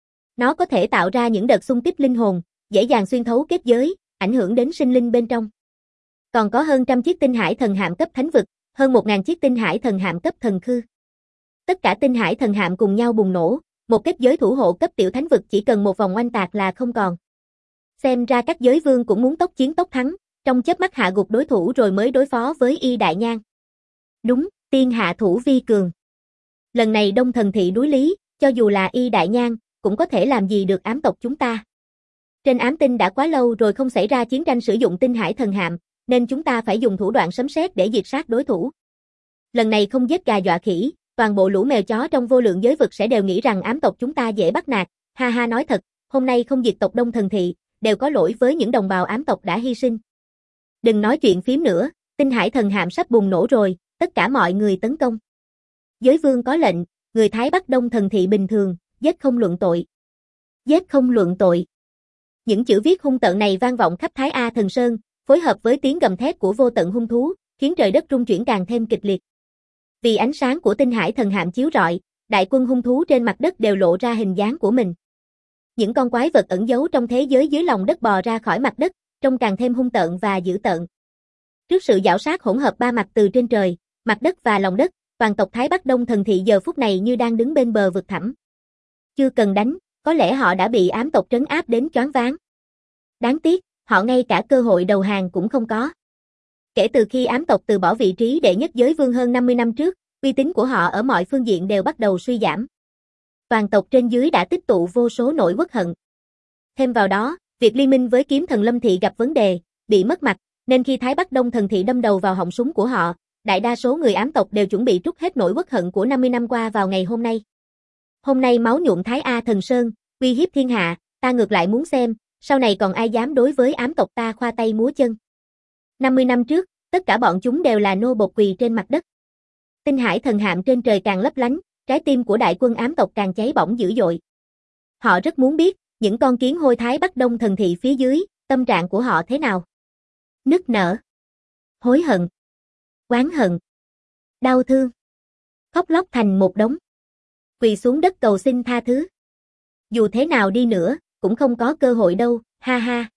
Nó có thể tạo ra những đợt xung kích linh hồn, dễ dàng xuyên thấu kết giới, ảnh hưởng đến sinh linh bên trong. Còn có hơn trăm chiếc tinh hải thần hạm cấp thánh vực, hơn 1000 chiếc tinh hải thần hạm cấp thần khư. Tất cả tinh hải thần hạm cùng nhau bùng nổ, một kết giới thủ hộ cấp tiểu thánh vực chỉ cần một vòng oanh tạc là không còn. Xem ra các giới vương cũng muốn tốc chiến tốc thắng, trong chớp mắt hạ gục đối thủ rồi mới đối phó với Y Đại Nhan. Đúng, tiên hạ thủ vi cường. Lần này Đông Thần Thị đối lý, cho dù là Y Đại Nhan, cũng có thể làm gì được ám tộc chúng ta. Trên ám tinh đã quá lâu rồi không xảy ra chiến tranh sử dụng tinh hải thần hạm, nên chúng ta phải dùng thủ đoạn sấm sét để diệt sát đối thủ. Lần này không giết gà dọa khỉ, toàn bộ lũ mèo chó trong vô lượng giới vực sẽ đều nghĩ rằng ám tộc chúng ta dễ bắt nạt, ha ha nói thật, hôm nay không diệt tộc Đông Thần Thị, đều có lỗi với những đồng bào ám tộc đã hy sinh. Đừng nói chuyện phím nữa, tinh hải thần hạm sắp bùng nổ rồi, tất cả mọi người tấn công. Giới vương có lệnh, người Thái Bắc Đông Thần Thị bình thường, giết không luận tội. Giết không luận tội. Những chữ viết hung tợn này vang vọng khắp Thái A Thần Sơn, phối hợp với tiếng gầm thét của vô tận hung thú, khiến trời đất rung chuyển càng thêm kịch liệt. Vì ánh sáng của tinh hải thần hạm chiếu rọi, đại quân hung thú trên mặt đất đều lộ ra hình dáng của mình. Những con quái vật ẩn giấu trong thế giới dưới lòng đất bò ra khỏi mặt đất, trông càng thêm hung tợn và dữ tợn. Trước sự giảo sát hỗn hợp ba mặt từ trên trời, mặt đất và lòng đất, toàn tộc Thái Bắc Đông Thần Thị giờ phút này như đang đứng bên bờ vực thẳm. Chưa cần đánh, có lẽ họ đã bị ám tộc trấn áp đến choáng váng. Đáng tiếc, họ ngay cả cơ hội đầu hàng cũng không có. Kể từ khi ám tộc từ bỏ vị trí đệ nhất giới vương hơn 50 năm trước, uy tín của họ ở mọi phương diện đều bắt đầu suy giảm. Toàn tộc trên dưới đã tích tụ vô số nỗi uất hận. Thêm vào đó, việc liên minh với Kiếm Thần Lâm Thị gặp vấn đề, bị mất mặt, nên khi Thái Bắc Đông Thần Thị đâm đầu vào họng súng của họ, đại đa số người ám tộc đều chuẩn bị trút hết nỗi uất hận của 50 năm qua vào ngày hôm nay. Hôm nay máu nhuộm Thái A Thần Sơn, uy hiếp thiên hạ, ta ngược lại muốn xem, sau này còn ai dám đối với ám tộc ta khoa tay múa chân. 50 năm trước, tất cả bọn chúng đều là nô bộc quỳ trên mặt đất. Tinh hải thần hạm trên trời càng lấp lánh, trái tim của đại quân ám tộc càng cháy bỏng dữ dội. Họ rất muốn biết, những con kiến hôi Thái Bắc Đông Thần Thị phía dưới, tâm trạng của họ thế nào. Nức nở, hối hận, oán hận, đau thương, khóc lóc thành một đống. Quỳ xuống đất cầu xin tha thứ. Dù thế nào đi nữa, cũng không có cơ hội đâu, ha ha.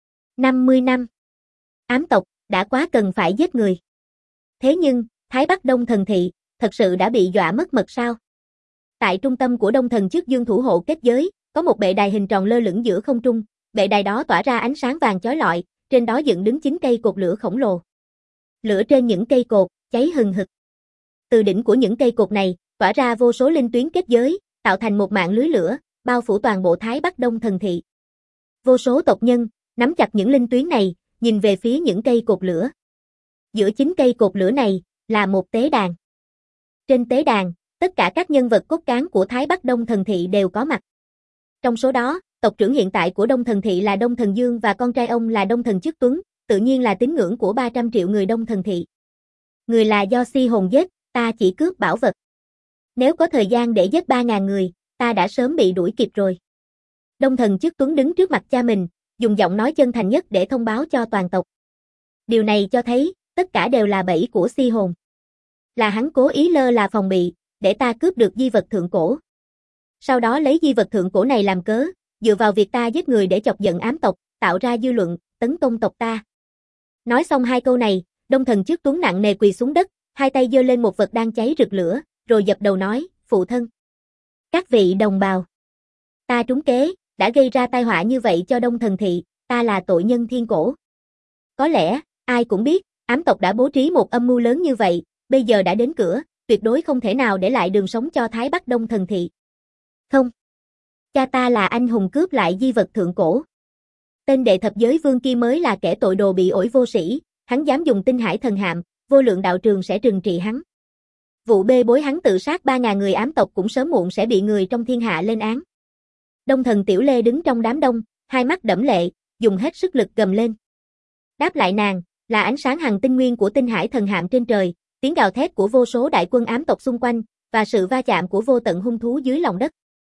50 năm. Ám tộc, đã quá cần phải giết người. Thế nhưng, Thái Bắc Đông Thần Thị, thật sự đã bị dọa mất mật sao? Tại trung tâm của Đông Thần trước Dương thủ hộ kết giới, có một bệ đài hình tròn lơ lửng giữa không trung, bệ đài đó tỏa ra ánh sáng vàng chói lọi, trên đó dựng đứng 9 cây cột lửa khổng lồ. Lửa trên những cây cột, cháy hừng hực. Từ đỉnh của những cây cột này, tỏa ra vô số linh tuyến kết giới, tạo thành một mạng lưới lửa, bao phủ toàn bộ Thái Bắc Đông Thần Thị. Vô số tộc nhân, nắm chặt những linh tuyến này, nhìn về phía những cây cột lửa. Giữa 9 cây cột lửa này, là một tế đàn. Trên tế đàn, tất cả các nhân vật cốt cán của Thái Bắc Đông Thần Thị đều có mặt. Trong số đó, tộc trưởng hiện tại của Đông Thần Thị là Đông Thần Dương và con trai ông là Đông Thần Chức Tuấn, tự nhiên là tín ngưỡng của 300 triệu người Đông Thần Thị. Người là do si hồn giết, ta chỉ cướp bảo vật. Nếu có thời gian để giết 3000 người, ta đã sớm bị đuổi kịp rồi. Đông Thần Chức Tuấn đứng trước mặt cha mình, dùng giọng nói chân thành nhất để thông báo cho toàn tộc. Điều này cho thấy, tất cả đều là bẫy của Si Hồn. Là hắn cố ý lơ là phòng bị, để ta cướp được di vật thượng cổ. Sau đó lấy di vật thượng cổ này làm cớ, dựa vào việc ta giết người để chọc giận ám tộc, tạo ra dư luận, tấn công tộc ta. Nói xong hai câu này, Đông Thần Chức Tuấn nặng nề quỳ xuống đất, hai tay giơ lên một vật đang cháy rực lửa, rồi dập đầu nói, phụ thân. Các vị đồng bào. Ta trúng kế, đã gây ra tai họa như vậy cho Đông Thần Thị, ta là tội nhân thiên cổ. Có lẽ, ai cũng biết, ám tộc đã bố trí một âm mưu lớn như vậy, bây giờ đã đến cửa, tuyệt đối không thể nào để lại đường sống cho Thái Bắc Đông Thần Thị. Không. Cha ta là anh hùng cướp lại di vật thượng cổ. Tên đệ thập giới vương kia mới là kẻ tội đồ bị ổi vô sĩ, hắn dám dùng tinh hải thần hạm, vô lượng đạo trường sẽ trừng trị hắn. Vụ bê bối hắn tự sát 3.000 người ám tộc cũng sớm muộn sẽ bị người trong thiên hạ lên án. Đông Thần Tiểu Lê đứng trong đám đông, hai mắt đẫm lệ, dùng hết sức lực gầm lên. Đáp lại nàng, là ánh sáng hằng tinh nguyên của tinh hải thần hạm trên trời, tiếng gào thét của vô số đại quân ám tộc xung quanh, và sự va chạm của vô tận hung thú dưới lòng đất.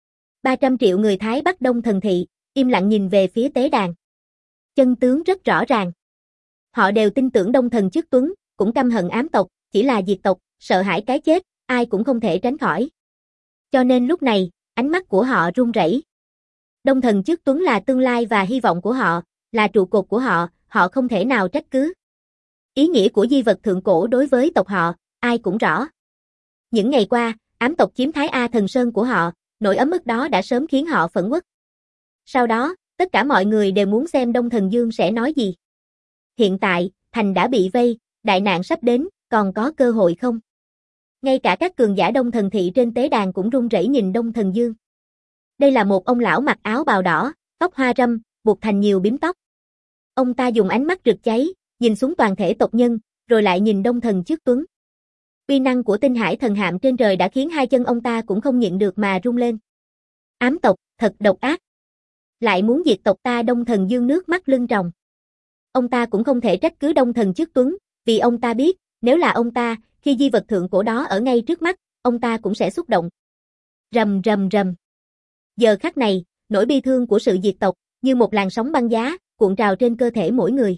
300 triệu người Thái Bắc Đông Thần Thị, im lặng nhìn về phía tế đàn. Chân tướng rất rõ ràng. Họ đều tin tưởng Đông Thần Chức Tuấn, cũng căm hận ám tộc, chỉ là diệt tộc, sợ hãi cái chết, ai cũng không thể tránh khỏi. Cho nên lúc này, ánh mắt của họ run rẩy. Đông Thần Chức Tuấn là tương lai và hy vọng của họ, là trụ cột của họ, họ không thể nào trách cứ. Ý nghĩa của di vật thượng cổ đối với tộc họ, ai cũng rõ. Những ngày qua, ám tộc chiếm Thái A Thần Sơn của họ, nỗi ấm ức đó đã sớm khiến họ phẫn uất. Sau đó, tất cả mọi người đều muốn xem Đông Thần Dương sẽ nói gì. Hiện tại, thành đã bị vây, đại nạn sắp đến, còn có cơ hội không? Ngay cả các cường giả Đông Thần Thị trên tế đàn cũng run rẩy nhìn Đông Thần Dương. Đây là một ông lão mặc áo bào đỏ, tóc hoa râm, buộc thành nhiều bím tóc. Ông ta dùng ánh mắt rực cháy, nhìn xuống toàn thể tộc nhân, rồi lại nhìn Đông Thần Chức Tuấn. Uy năng của tinh hải thần hạm trên trời đã khiến hai chân ông ta cũng không nhịn được mà rung lên. Ám tộc, thật độc ác. Lại muốn diệt tộc ta. Đông Thần Dương nước mắt lưng tròng. Ông ta cũng không thể trách cứ Đông Thần Chức Tuấn, vì ông ta biết, nếu là ông ta, khi di vật thượng cổ đó ở ngay trước mắt, ông ta cũng sẽ xúc động. Rầm rầm rầm. Giờ khắc này, nỗi bi thương của sự diệt tộc, như một làn sóng băng giá, cuộn trào trên cơ thể mỗi người.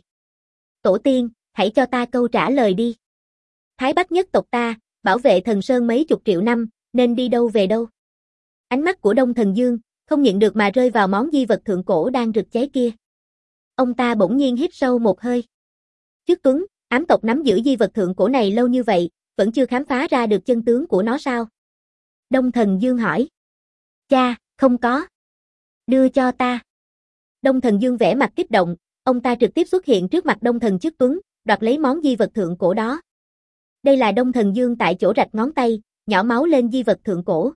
Tổ tiên, hãy cho ta câu trả lời đi. Thái Bắc nhất tộc ta, bảo vệ thần sơn mấy chục triệu năm, nên đi đâu về đâu? Ánh mắt của Đông Thần Dương, không nhịn được mà rơi vào món di vật thượng cổ đang rực cháy kia. Ông ta bỗng nhiên hít sâu một hơi. Chức Tuấn, ám tộc nắm giữ di vật thượng cổ này lâu như vậy, vẫn chưa khám phá ra được chân tướng của nó sao? Đông Thần Dương hỏi. Cha, không có. Đưa cho ta. Đông Thần Dương vẻ mặt kích động, ông ta trực tiếp xuất hiện trước mặt Đông Thần Chức Tuấn, đoạt lấy món di vật thượng cổ đó. Đây là Đông Thần Dương tại chỗ rạch ngón tay, nhỏ máu lên di vật thượng cổ.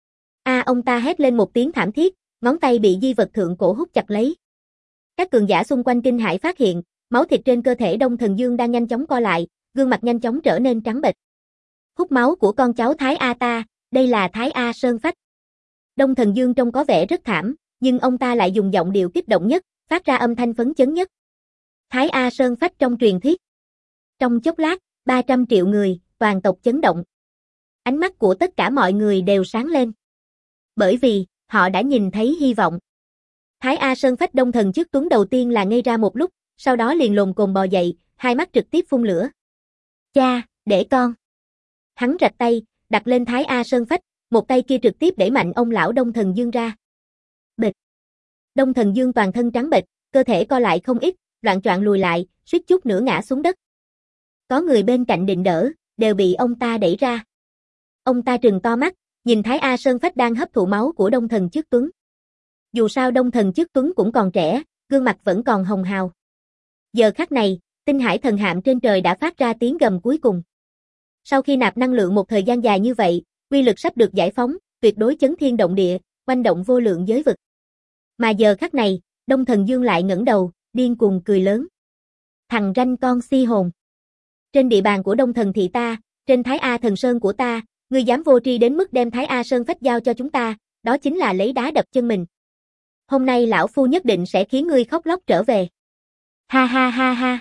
Ông ta hét lên một tiếng thảm thiết, ngón tay bị di vật thượng cổ hút chặt lấy. Các cường giả xung quanh kinh hãi phát hiện, máu thịt trên cơ thể Đông Thần Dương đang nhanh chóng co lại, gương mặt nhanh chóng trở nên trắng bệch. Hút máu của con cháu Thái A ta, đây là Thái A Sơn Phách. Đông Thần Dương trông có vẻ rất thảm, nhưng ông ta lại dùng giọng điệu kích động nhất, phát ra âm thanh phấn chấn nhất. Thái A Sơn Phách trong truyền thuyết. Trong chốc lát, 300 triệu người, toàn tộc chấn động. Ánh mắt của tất cả mọi người đều sáng lên. Bởi vì, họ đã nhìn thấy hy vọng. Thái A Sơn Phách Đông Thần Chức Tuấn đầu tiên là ngây ra một lúc, sau đó liền lồm cồm bò dậy, hai mắt trực tiếp phun lửa. Cha, để con. Hắn rạch tay, đặt lên Thái A Sơn Phách, một tay kia trực tiếp đẩy mạnh ông lão Đông Thần Dương ra. Bịch. Đông Thần Dương toàn thân trắng bệch, cơ thể co lại không ít, loạng choạng lùi lại, suýt chút nữa ngã xuống đất. Có người bên cạnh định đỡ, đều bị ông ta đẩy ra. Ông ta trừng to mắt, nhìn Thái A Sơn Phách đang hấp thụ máu của Đông Thần Chức Tuấn. Dù sao Đông Thần Chức Tuấn cũng còn trẻ, gương mặt vẫn còn hồng hào. Giờ khắc này, tinh hải thần hạm trên trời đã phát ra tiếng gầm cuối cùng. Sau khi nạp năng lượng một thời gian dài như vậy, uy lực sắp được giải phóng, tuyệt đối chấn thiên động địa, oanh động vô lượng giới vực. Mà giờ khắc này, Đông Thần Dương lại ngẩng đầu, điên cuồng cười lớn. Thằng ranh con Si Hồn. Trên địa bàn của Đông Thần Thị ta, trên Thái A Thần Sơn của ta, ngươi dám vô tri đến mức đem Thái A Sơn Phách giao cho chúng ta, đó chính là lấy đá đập chân mình. Hôm nay lão phu nhất định sẽ khiến ngươi khóc lóc trở về. Ha ha ha ha.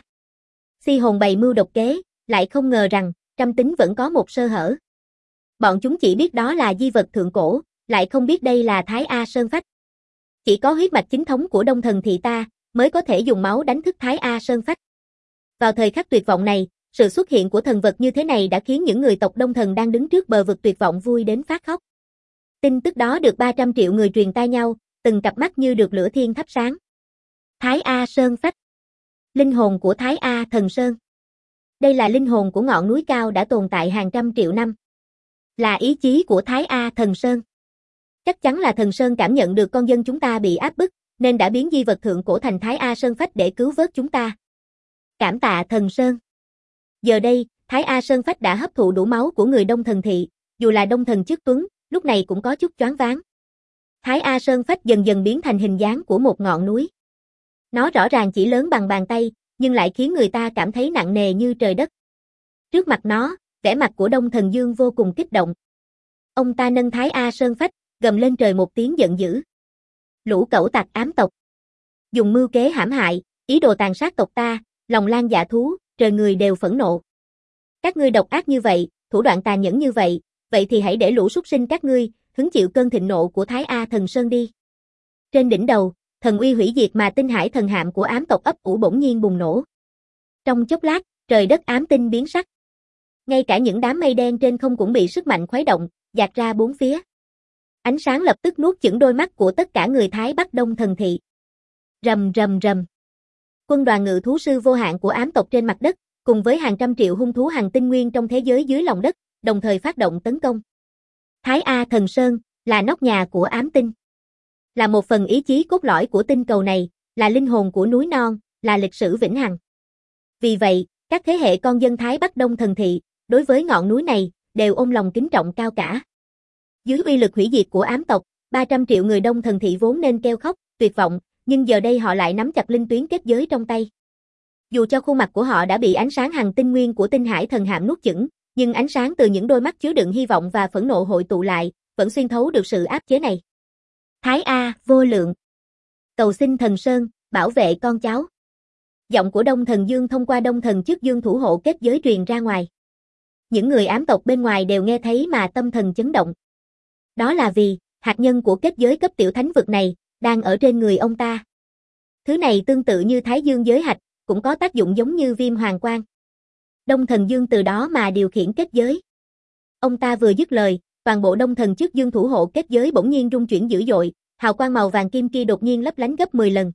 Si Hồn bày mưu độc kế, lại không ngờ rằng, trăm tính vẫn có một sơ hở. Bọn chúng chỉ biết đó là di vật thượng cổ, lại không biết đây là Thái A Sơn Phách. Chỉ có huyết mạch chính thống của Đông Thần thị ta mới có thể dùng máu đánh thức Thái A Sơn Phách. Vào thời khắc tuyệt vọng này, sự xuất hiện của thần vật như thế này đã khiến những người tộc Đông Thần đang đứng trước bờ vực tuyệt vọng vui đến phát khóc. Tin tức đó được 300 triệu người truyền tai nhau, từng cặp mắt như được lửa thiên thắp sáng. Thái A Sơn Phách. Linh hồn của Thái A Thần Sơn. Đây là linh hồn của ngọn núi cao đã tồn tại hàng trăm triệu năm. Là ý chí của Thái A Thần Sơn. Chắc chắn là Thần Sơn cảm nhận được con dân chúng ta bị áp bức, nên đã biến di vật thượng cổ thành Thái A Sơn Phách để cứu vớt chúng ta. Cảm tạ Thần Sơn. Giờ đây, Thái A Sơn Phách đã hấp thụ đủ máu của người Đông Thần thị, dù là Đông Thần chức tuấn, lúc này cũng có chút choáng váng. Thái A Sơn Phách dần dần biến thành hình dáng của một ngọn núi. Nó rõ ràng chỉ lớn bằng bàn tay, nhưng lại khiến người ta cảm thấy nặng nề như trời đất. Trước mặt nó, vẻ mặt của Đông Thần Dương vô cùng kích động. Ông ta nâng Thái A Sơn Phách, gầm lên trời một tiếng giận dữ. Lũ cẩu tặc ám tộc. Dùng mưu kế hãm hại, ý đồ tàn sát tộc ta, lòng lan dạ thú, trời người đều phẫn nộ. Các ngươi độc ác như vậy, thủ đoạn tàn nhẫn như vậy, vậy thì hãy để lũ súc sinh các ngươi, hứng chịu cơn thịnh nộ của Thái A Thần Sơn đi. Trên đỉnh đầu, thần uy hủy diệt mà tinh hải thần hạm của ám tộc ấp ủ bỗng nhiên bùng nổ. Trong chốc lát, trời đất ám tinh biến sắc. Ngay cả những đám mây đen trên không cũng bị sức mạnh khuấy động, dạt ra bốn phía. Ánh sáng lập tức nuốt chửng đôi mắt của tất cả người Thái Bắc Đông Thần thị. Rầm rầm rầm. Quân đoàn ngự thú sư vô hạn của ám tộc trên mặt đất, cùng với hàng trăm triệu hung thú hành tinh nguyên trong thế giới dưới lòng đất, đồng thời phát động tấn công. Thái A Thần Sơn là nóc nhà của ám tinh. Là một phần ý chí cốt lõi của tinh cầu này, là linh hồn của núi non, là lịch sử vĩnh hằng. Vì vậy, các thế hệ con dân Thái Bắc Đông Thần thị, đối với ngọn núi này, đều ôm lòng kính trọng cao cả. Dưới uy lực hủy diệt của ám tộc, 300 triệu người Đông Thần thị vốn nên kêu khóc, tuyệt vọng, nhưng giờ đây họ lại nắm chặt linh tuyến kết giới trong tay. Dù cho khuôn mặt của họ đã bị ánh sáng hằng tinh nguyên của tinh hải thần hạm nuốt chửng, nhưng ánh sáng từ những đôi mắt chứa đựng hy vọng và phẫn nộ hội tụ lại, vẫn xuyên thấu được sự áp chế này. Thái A vô lượng. Cầu xin Thần Sơn, bảo vệ con cháu. Giọng của Đông Thần Dương thông qua Đông Thần Chức Dương thủ hộ kết giới truyền ra ngoài. Những người ám tộc bên ngoài đều nghe thấy mà tâm thần chấn động. Đó là vì, hạt nhân của kết giới cấp tiểu thánh vực này, đang ở trên người ông ta. Thứ này tương tự như Thái Dương giới hạch, cũng có tác dụng giống như viêm hoàng quang. Đông Thần Dương từ đó mà điều khiển kết giới. Ông ta vừa dứt lời, toàn bộ Đông Thần Chức Dương thủ hộ kết giới bỗng nhiên rung chuyển dữ dội, hào quang màu vàng kim kia đột nhiên lấp lánh gấp 10 lần.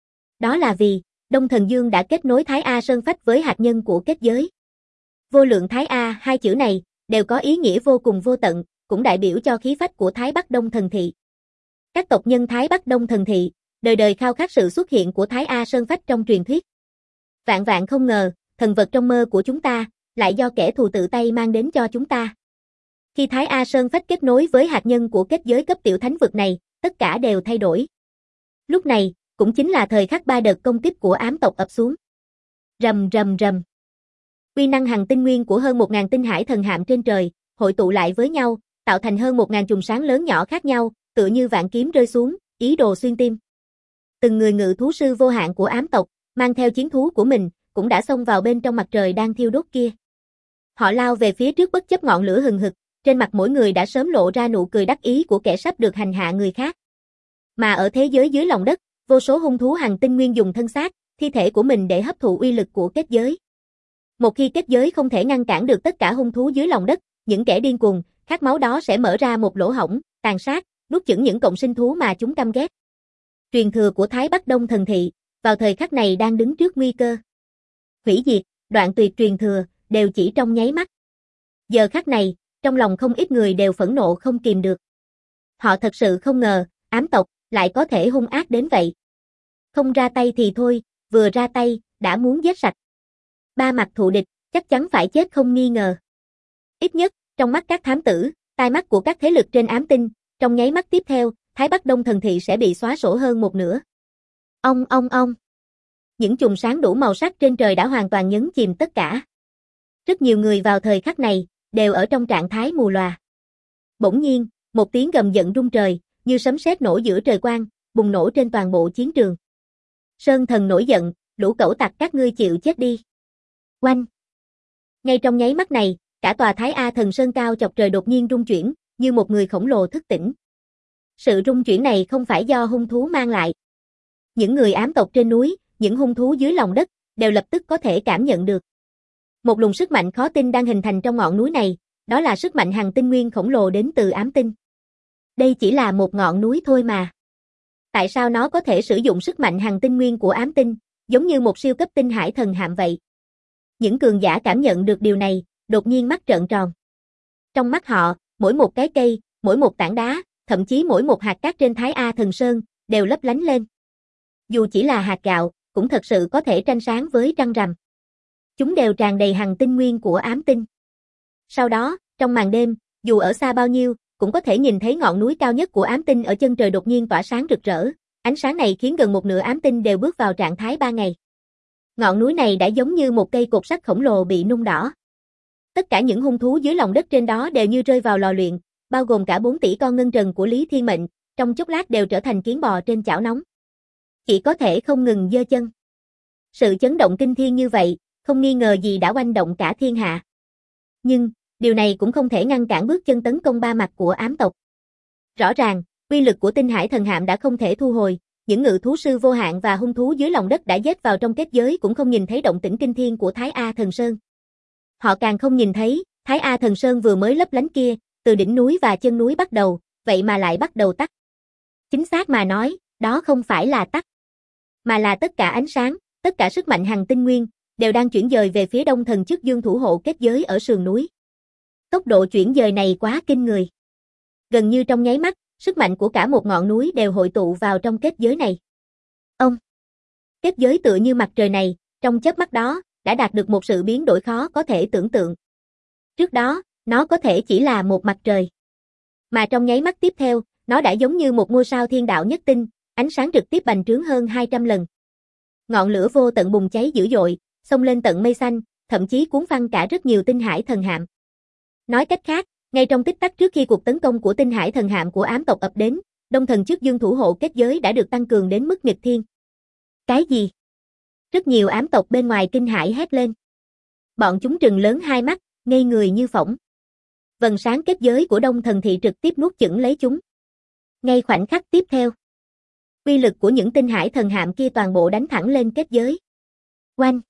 Đó là vì, Đông Thần Dương đã kết nối Thái A Sơn Phách với hạt nhân của kết giới. Vô lượng Thái A, hai chữ này, đều có ý nghĩa vô cùng vô tận, cũng đại biểu cho khí phách của Thái Bắc Đông Thần thị. Các tộc nhân Thái Bắc Đông Thần thị, đời đời khao khát sự xuất hiện của Thái A Sơn Phách trong truyền thuyết. Vạn vạn không ngờ, thần vật trong mơ của chúng ta, lại do kẻ thù tự tay mang đến cho chúng ta. Khi Thái A Sơn Phách kết nối với hạt nhân của kết giới cấp tiểu thánh vực này, tất cả đều thay đổi. Lúc này, cũng chính là thời khắc ba đợt công kích của ám tộc ập xuống. Rầm rầm rầm. Uy năng hằng tinh nguyên của hơn 1000 tinh hải thần hạm trên trời, hội tụ lại với nhau, tạo thành hơn 1000 chùm sáng lớn nhỏ khác nhau, tựa như vạn kiếm rơi xuống, ý đồ xuyên tim. Từng người ngự thú sư vô hạn của ám tộc, mang theo chiến thú của mình, cũng đã xông vào bên trong mặt trời đang thiêu đốt kia. Họ lao về phía trước bất chấp ngọn lửa hừng hực, trên mặt mỗi người đã sớm lộ ra nụ cười đắc ý của kẻ sắp được hành hạ người khác. Mà ở thế giới dưới lòng đất, vô số hung thú hằng tinh nguyên dùng thân xác, thi thể của mình để hấp thụ uy lực của kết giới. Một khi kết giới không thể ngăn cản được tất cả hung thú dưới lòng đất, những kẻ điên cuồng, khát máu đó sẽ mở ra một lỗ hổng, tàn sát, nuốt chửng những cộng sinh thú mà chúng căm ghét. Truyền thừa của Thái Bắc Đông Thần thị, vào thời khắc này đang đứng trước nguy cơ. Hủy diệt, đoạn tuyệt truyền thừa, đều chỉ trong nháy mắt. Giờ khắc này, trong lòng không ít người đều phẫn nộ không kìm được. Họ thật sự không ngờ, ám tộc, lại có thể hung ác đến vậy. Không ra tay thì thôi, vừa ra tay, đã muốn giết sạch. Ba mặt thù địch, chắc chắn phải chết không nghi ngờ. Ít nhất, trong mắt các thám tử, tai mắt của các thế lực trên ám tinh, trong nháy mắt tiếp theo, Thái Bắc Đông Thần thị sẽ bị xóa sổ hơn một nửa. Ông. Những chùm sáng đủ màu sắc trên trời đã hoàn toàn nhấn chìm tất cả. Rất nhiều người vào thời khắc này, đều ở trong trạng thái mù lòa. Bỗng nhiên, một tiếng gầm giận rung trời, như sấm sét nổ giữa trời quang, bùng nổ trên toàn bộ chiến trường. Sơn Thần nổi giận, lũ cẩu tặc các ngươi chịu chết đi. Oanh! Ngay trong nháy mắt này, cả tòa Thái A Thần Sơn cao chọc trời đột nhiên rung chuyển, như một người khổng lồ thức tỉnh. Sự rung chuyển này không phải do hung thú mang lại. Những người ám tộc trên núi, những hung thú dưới lòng đất, đều lập tức có thể cảm nhận được. Một luồng sức mạnh khó tin đang hình thành trong ngọn núi này, đó là sức mạnh hằng tinh nguyên khổng lồ đến từ ám tinh. Đây chỉ là một ngọn núi thôi mà. Tại sao nó có thể sử dụng sức mạnh hằng tinh nguyên của ám tinh, giống như một siêu cấp tinh hải thần hạm vậy? Những cường giả cảm nhận được điều này, đột nhiên mắt trợn tròn. Trong mắt họ, mỗi một cái cây, mỗi một tảng đá, thậm chí mỗi một hạt cát trên Thái A Thần Sơn, đều lấp lánh lên. Dù chỉ là hạt gạo, cũng thật sự có thể tranh sáng với trăng rằm. Chúng đều tràn đầy hằng tinh nguyên của ám tinh. Sau đó, trong màn đêm, dù ở xa bao nhiêu, cũng có thể nhìn thấy ngọn núi cao nhất của ám tinh ở chân trời đột nhiên tỏa sáng rực rỡ. Ánh sáng này khiến gần một nửa ám tinh đều bước vào trạng thái 3 ngày. Ngọn núi này đã giống như một cây cột sắt khổng lồ bị nung đỏ. Tất cả những hung thú dưới lòng đất trên đó đều như rơi vào lò luyện, bao gồm cả 4 tỷ con ngân trần của Lý Thiên Mệnh, trong chốc lát đều trở thành kiến bò trên chảo nóng. Chỉ có thể không ngừng giơ chân. Sự chấn động kinh thiên như vậy, không nghi ngờ gì đã oanh động cả thiên hạ. Nhưng, điều này cũng không thể ngăn cản bước chân tấn công ba mặt của ám tộc. Rõ ràng, uy lực của tinh hải thần hạm đã không thể thu hồi, những ngự thú sư vô hạn và hung thú dưới lòng đất đã giết vào trong kết giới cũng không nhìn thấy động tĩnh kinh thiên của Thái A Thần Sơn. Họ càng không nhìn thấy, Thái A Thần Sơn vừa mới lấp lánh kia, từ đỉnh núi và chân núi bắt đầu, vậy mà lại bắt đầu tắt. Chính xác mà nói, đó không phải là tắt, mà là tất cả ánh sáng, tất cả sức mạnh hằng tinh nguyên, đều đang chuyển dời về phía Đông Thần Chức Dương thủ hộ kết giới ở sườn núi. Tốc độ chuyển dời này quá kinh người. Gần như trong nháy mắt, sức mạnh của cả một ngọn núi đều hội tụ vào trong kết giới này. Kết giới tựa như mặt trời này, trong chớp mắt đó, đã đạt được một sự biến đổi khó có thể tưởng tượng. Trước đó, nó có thể chỉ là một mặt trời. Mà trong nháy mắt tiếp theo, nó đã giống như một ngôi sao thiên đạo nhất tinh, ánh sáng trực tiếp bành trướng hơn 200 lần. Ngọn lửa vô tận bùng cháy dữ dội, xông lên tận mây xanh, thậm chí cuốn phăng cả rất nhiều tinh hải thần hạm. Nói cách khác, ngay trong tích tắc trước khi cuộc tấn công của tinh hải thần hạm của ám tộc ập đến, Đông Thần Chức Dương thủ hộ kết giới đã được tăng cường đến mức nghịch thiên. Cái gì? Rất nhiều ám tộc bên ngoài kinh hãi hét lên. Bọn chúng trừng lớn hai mắt, ngây người như phỗng. Vầng sáng kết giới của Đông Thần Thị trực tiếp nuốt chửng lấy chúng. Ngay khoảnh khắc tiếp theo, uy lực của những tinh hải thần hạm kia toàn bộ đánh thẳng lên kết giới. Oanh!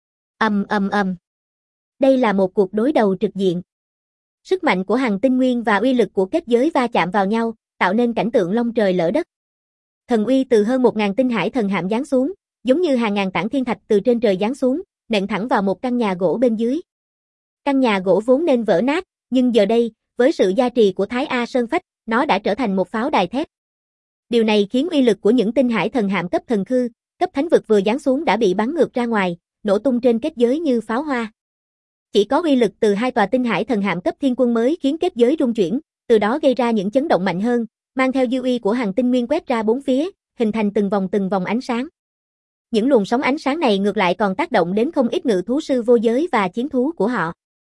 Ầm ầm ầm. Đây là một cuộc đối đầu trực diện. Sức mạnh của hằng tinh nguyên và uy lực của kết giới va chạm vào nhau, tạo nên cảnh tượng long trời lở đất. Thần uy từ hơn 1000 tinh hải thần hạm giáng xuống, giống như hàng ngàn tảng thiên thạch từ trên trời giáng xuống, nện thẳng vào một căn nhà gỗ bên dưới. Căn nhà gỗ vốn nên vỡ nát, nhưng giờ đây, với sự gia trì của Thái A Sơn Phách, nó đã trở thành một pháo đài thép. Điều này khiến uy lực của những tinh hải thần hạm cấp thần khư, cấp thánh vực vừa giáng xuống đã bị bắn ngược ra ngoài, nổ tung trên kết giới như pháo hoa. Chỉ có uy lực từ hai tòa tinh hải thần hạm cấp thiên quân mới khiến kết giới rung chuyển, từ đó gây ra những chấn động mạnh hơn, mang theo dư uy của hằng tinh nguyên quét ra bốn phía, hình thành từng vòng ánh sáng. Những luồng sóng ánh sáng này ngược lại còn tác động đến không ít ngự thú sư vô giới và chiến thú của họ.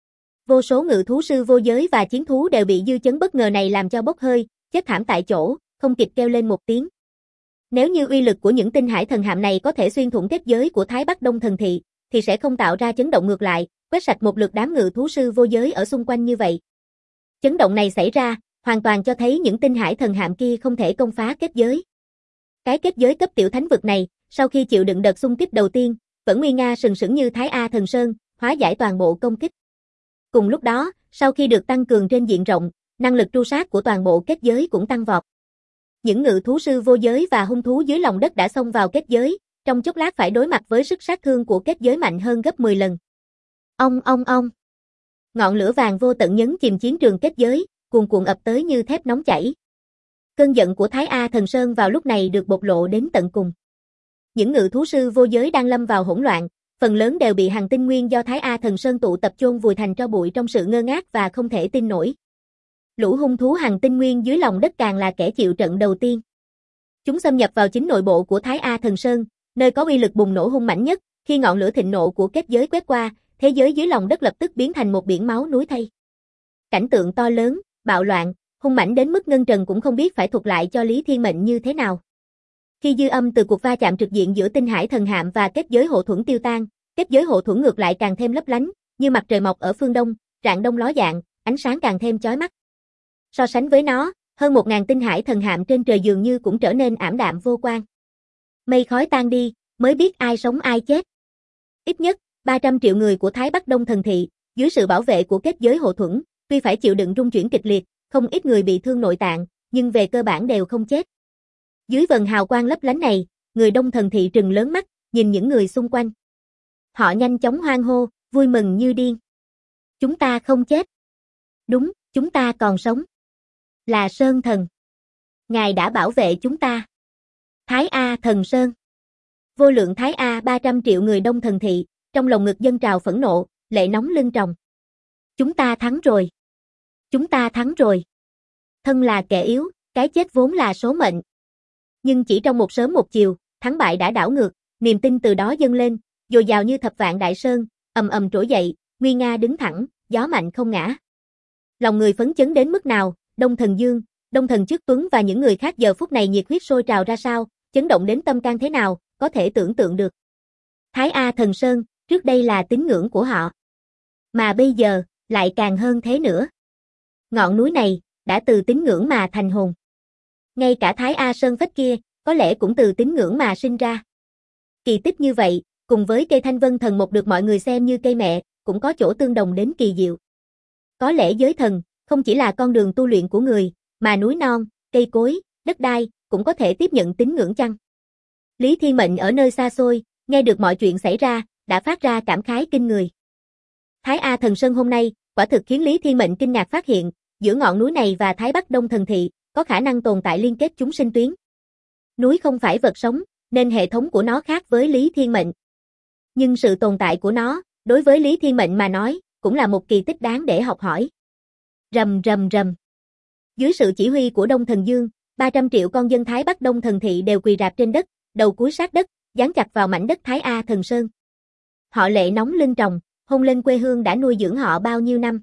Vô số ngự thú sư vô giới và chiến thú đều bị dư chấn bất ngờ này làm cho bốc hơi, chết thảm tại chỗ, không kịp kêu lên một tiếng. Nếu như uy lực của những tinh hải thần hạm này có thể xuyên thủng kết giới của Thái Bắc Đông Thần Thị, thì sẽ không tạo ra chấn động ngược lại, quét sạch một lượt đám ngự thú sư vô giới ở xung quanh như vậy. Chấn động này xảy ra, hoàn toàn cho thấy những tinh hải thần hạm kia không thể công phá kết giới. Cái kết giới cấp tiểu thánh vực này, sau khi chịu đựng đợt xung kích đầu tiên, vẫn nguy nga sừng sững như Thái A Thần Sơn, hóa giải toàn bộ công kích. Cùng lúc đó, sau khi được tăng cường trên diện rộng, năng lực tru sát của toàn bộ kết giới cũng tăng vọt. Những ngự thú sư vô giới và hung thú dưới lòng đất đã xông vào kết giới, trong chốc lát phải đối mặt với sức sát thương của kết giới mạnh hơn gấp 10 lần. Ong. Ngọn lửa vàng vô tận nhấn chìm chiến trường kết giới, cuồn cuộn ập tới như thép nóng chảy. Cơn giận của Thái A Thần Sơn vào lúc này được bộc lộ đến tận cùng. Những ngự thú sư vô giới đang lâm vào hỗn loạn, phần lớn đều bị hằng tinh nguyên do Thái A Thần Sơn tụ tập chôn vùi thành tro bụi trong sự ngơ ngác và không thể tin nổi. Lũ hung thú hằng tinh nguyên dưới lòng đất càng là kẻ chịu trận đầu tiên. Chúng xâm nhập vào chính nội bộ của Thái A Thần Sơn, nơi có uy lực bùng nổ hung mãnh nhất, khi ngọn lửa thịnh nộ của kết giới quét qua, thế giới dưới lòng đất lập tức biến thành một biển máu núi thây. Cảnh tượng to lớn, bạo loạn, hung mãnh đến mức Ngân Trần cũng không biết phải thuật lại cho Lý Thiên Mệnh như thế nào. Khi dư âm từ cuộc va chạm trực diện giữa tinh hải thần hạm và kết giới hộ thuẫn tiêu tan, kết giới hộ thuẫn ngược lại càng thêm lấp lánh, như mặt trời mọc ở phương đông, rạng đông ló dạng, ánh sáng càng thêm chói mắt. So sánh với nó, Hơn 1.000 tinh hải thần hạm trên trời dường như cũng trở nên ảm đạm vô quang. Mây khói tan đi, mới biết ai sống ai chết. Ít nhất, 300 triệu người của Thái Bắc Đông Thần Thị, dưới sự bảo vệ của kết giới hộ thuẫn, tuy phải chịu đựng rung chuyển kịch liệt, không ít người bị thương nội tạng, nhưng về cơ bản đều không chết. Dưới vầng hào quang lấp lánh này, người Đông Thần Thị trừng lớn mắt, nhìn những người xung quanh. Họ nhanh chóng hoan hô, vui mừng như điên. Chúng ta không chết. Đúng, chúng ta còn sống. Là Sơn Thần. Ngài đã bảo vệ chúng ta. Thái A Thần Sơn. Vô lượng Thái A 300 triệu người Đông Thần Thị, trong lòng ngực dâng trào phẫn nộ, lệ nóng lưng tròng. Chúng ta thắng rồi. Chúng ta thắng rồi. Thân là kẻ yếu, cái chết vốn là số mệnh. Nhưng chỉ trong một sớm một chiều, thắng bại đã đảo ngược, niềm tin từ đó dâng lên, dồi dào như thập vạn đại sơn, ầm ầm trỗi dậy, nguy nga đứng thẳng, gió mạnh không ngã. Lòng người phấn chấn đến mức nào, Đông Thần Dương, Đông Thần Chức Tuấn và những người khác giờ phút này nhiệt huyết sôi trào ra sao, chấn động đến tâm can thế nào, có thể tưởng tượng được. Thái A Thần Sơn, trước đây là tín ngưỡng của họ. Mà bây giờ, lại càng hơn thế nữa. Ngọn núi này, đã từ tín ngưỡng mà thành hồn. Ngay cả Thái A Sơn phách kia, có lẽ cũng từ tín ngưỡng mà sinh ra. Kỳ tích như vậy, cùng với cây Thanh Vân Thần Mộc được mọi người xem như cây mẹ, cũng có chỗ tương đồng đến kỳ diệu. Có lẽ giới thần, không chỉ là con đường tu luyện của người, mà núi non, cây cối, đất đai, cũng có thể tiếp nhận tín ngưỡng chăng? Lý Thiên Mệnh ở nơi xa xôi, nghe được mọi chuyện xảy ra, đã phát ra cảm khái kinh người. Thái A Thần Sơn hôm nay, quả thực khiến Lý Thiên Mệnh kinh ngạc phát hiện, giữa ngọn núi này và Thái Bắc Đông Thần Thị, có khả năng tồn tại liên kết chúng sinh tuyến. Núi không phải vật sống, nên hệ thống của nó khác với Lý Thiên Mệnh. Nhưng sự tồn tại của nó, đối với Lý Thiên Mệnh mà nói, cũng là một kỳ tích đáng để học hỏi. Rầm rầm rầm. Dưới sự chỉ huy của Đông Thần Dương, 300 triệu con dân Thái Bắc Đông Thần Thị đều quỳ rạp trên đất, đầu cúi sát đất, dán chặt vào mảnh đất Thái A Thần Sơn. Họ lệ nóng lưng tròng, hôn lên quê hương đã nuôi dưỡng họ bao nhiêu năm.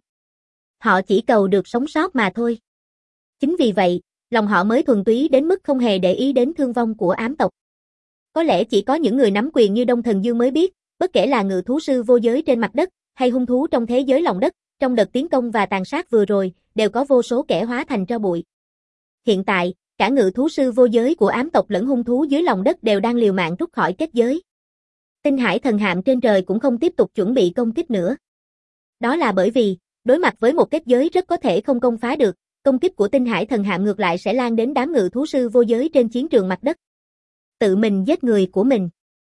Họ chỉ cầu được sống sót mà thôi. Chính vì vậy, lòng họ mới thuần túy đến mức không hề để ý đến thương vong của ám tộc. Có lẽ chỉ có những người nắm quyền như Đông Thần Dương mới biết, bất kể là ngự thú sư vô giới trên mặt đất, hay hung thú trong thế giới lòng đất, trong đợt tiến công và tàn sát vừa rồi, đều có vô số kẻ hóa thành tro bụi. Hiện tại, cả ngự thú sư vô giới của ám tộc lẫn hung thú dưới lòng đất đều đang liều mạng rút khỏi kết giới. Tinh hải thần hạm trên trời cũng không tiếp tục chuẩn bị công kích nữa. Đó là bởi vì, đối mặt với một kết giới rất có thể không công phá được, công kích của tinh hải thần hạm ngược lại sẽ lan đến đám ngự thú sư vô giới trên chiến trường mặt đất. Tự mình giết người của mình.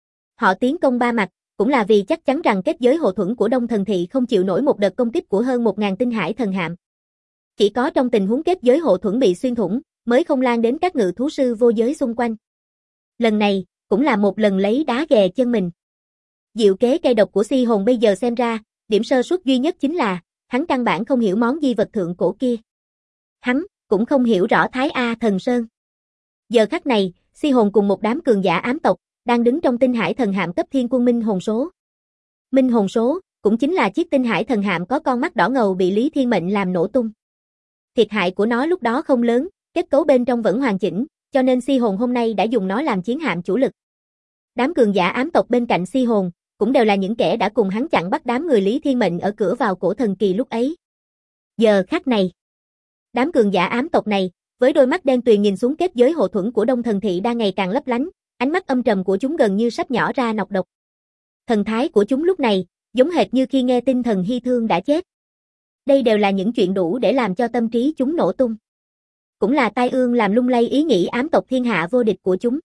Họ tiến công ba mặt, cũng là vì chắc chắn rằng kết giới hộ thuẫn của Đông Thần Thị không chịu nổi một đợt công kích của hơn 1.000 tinh hải thần hạm. Chỉ có trong tình huống kết giới hộ thuẫn bị xuyên thủng, mới không lan đến các ngự thú sư vô giới xung quanh. Lần này, cũng là một lần lấy đá ghè chân mình. Diệu kế cây độc của Si Hồn bây giờ xem ra, điểm sơ suất duy nhất chính là, hắn căn bản không hiểu món di vật thượng cổ kia. Hắn, cũng không hiểu rõ Thái A Thần Sơn. Giờ khắc này, Si Hồn cùng một đám cường giả ám tộc, đang đứng trong tinh hải thần hạm cấp thiên quân Minh Hồn Số. Minh Hồn Số, cũng chính là chiếc tinh hải thần hạm có con mắt đỏ ngầu bị Lý Thiên Mệnh làm nổ tung. Thiệt hại của nó lúc đó không lớn, kết cấu bên trong vẫn hoàn chỉnh, cho nên Si Hồn hôm nay đã dùng nó làm chiến hạm chủ lực. Đám cường giả ám tộc bên cạnh Si Hồn, cũng đều là những kẻ đã cùng hắn chặn bắt đám người Lý Thiên Mệnh ở cửa vào cổ thần kỳ lúc ấy. Giờ khắc này, đám cường giả ám tộc này, với đôi mắt đen tuyền nhìn xuống kết giới hộ thuẫn của Đông Thần Thị đang ngày càng lấp lánh, ánh mắt âm trầm của chúng gần như sắp nhỏ ra nọc độc. Thần thái của chúng lúc này, giống hệt như khi nghe tin thần Hy Thương đã chết. Đây đều là những chuyện đủ để làm cho tâm trí chúng nổ tung. Cũng là tai ương làm lung lay ý nghĩ ám tộc thiên hạ vô địch của chúng.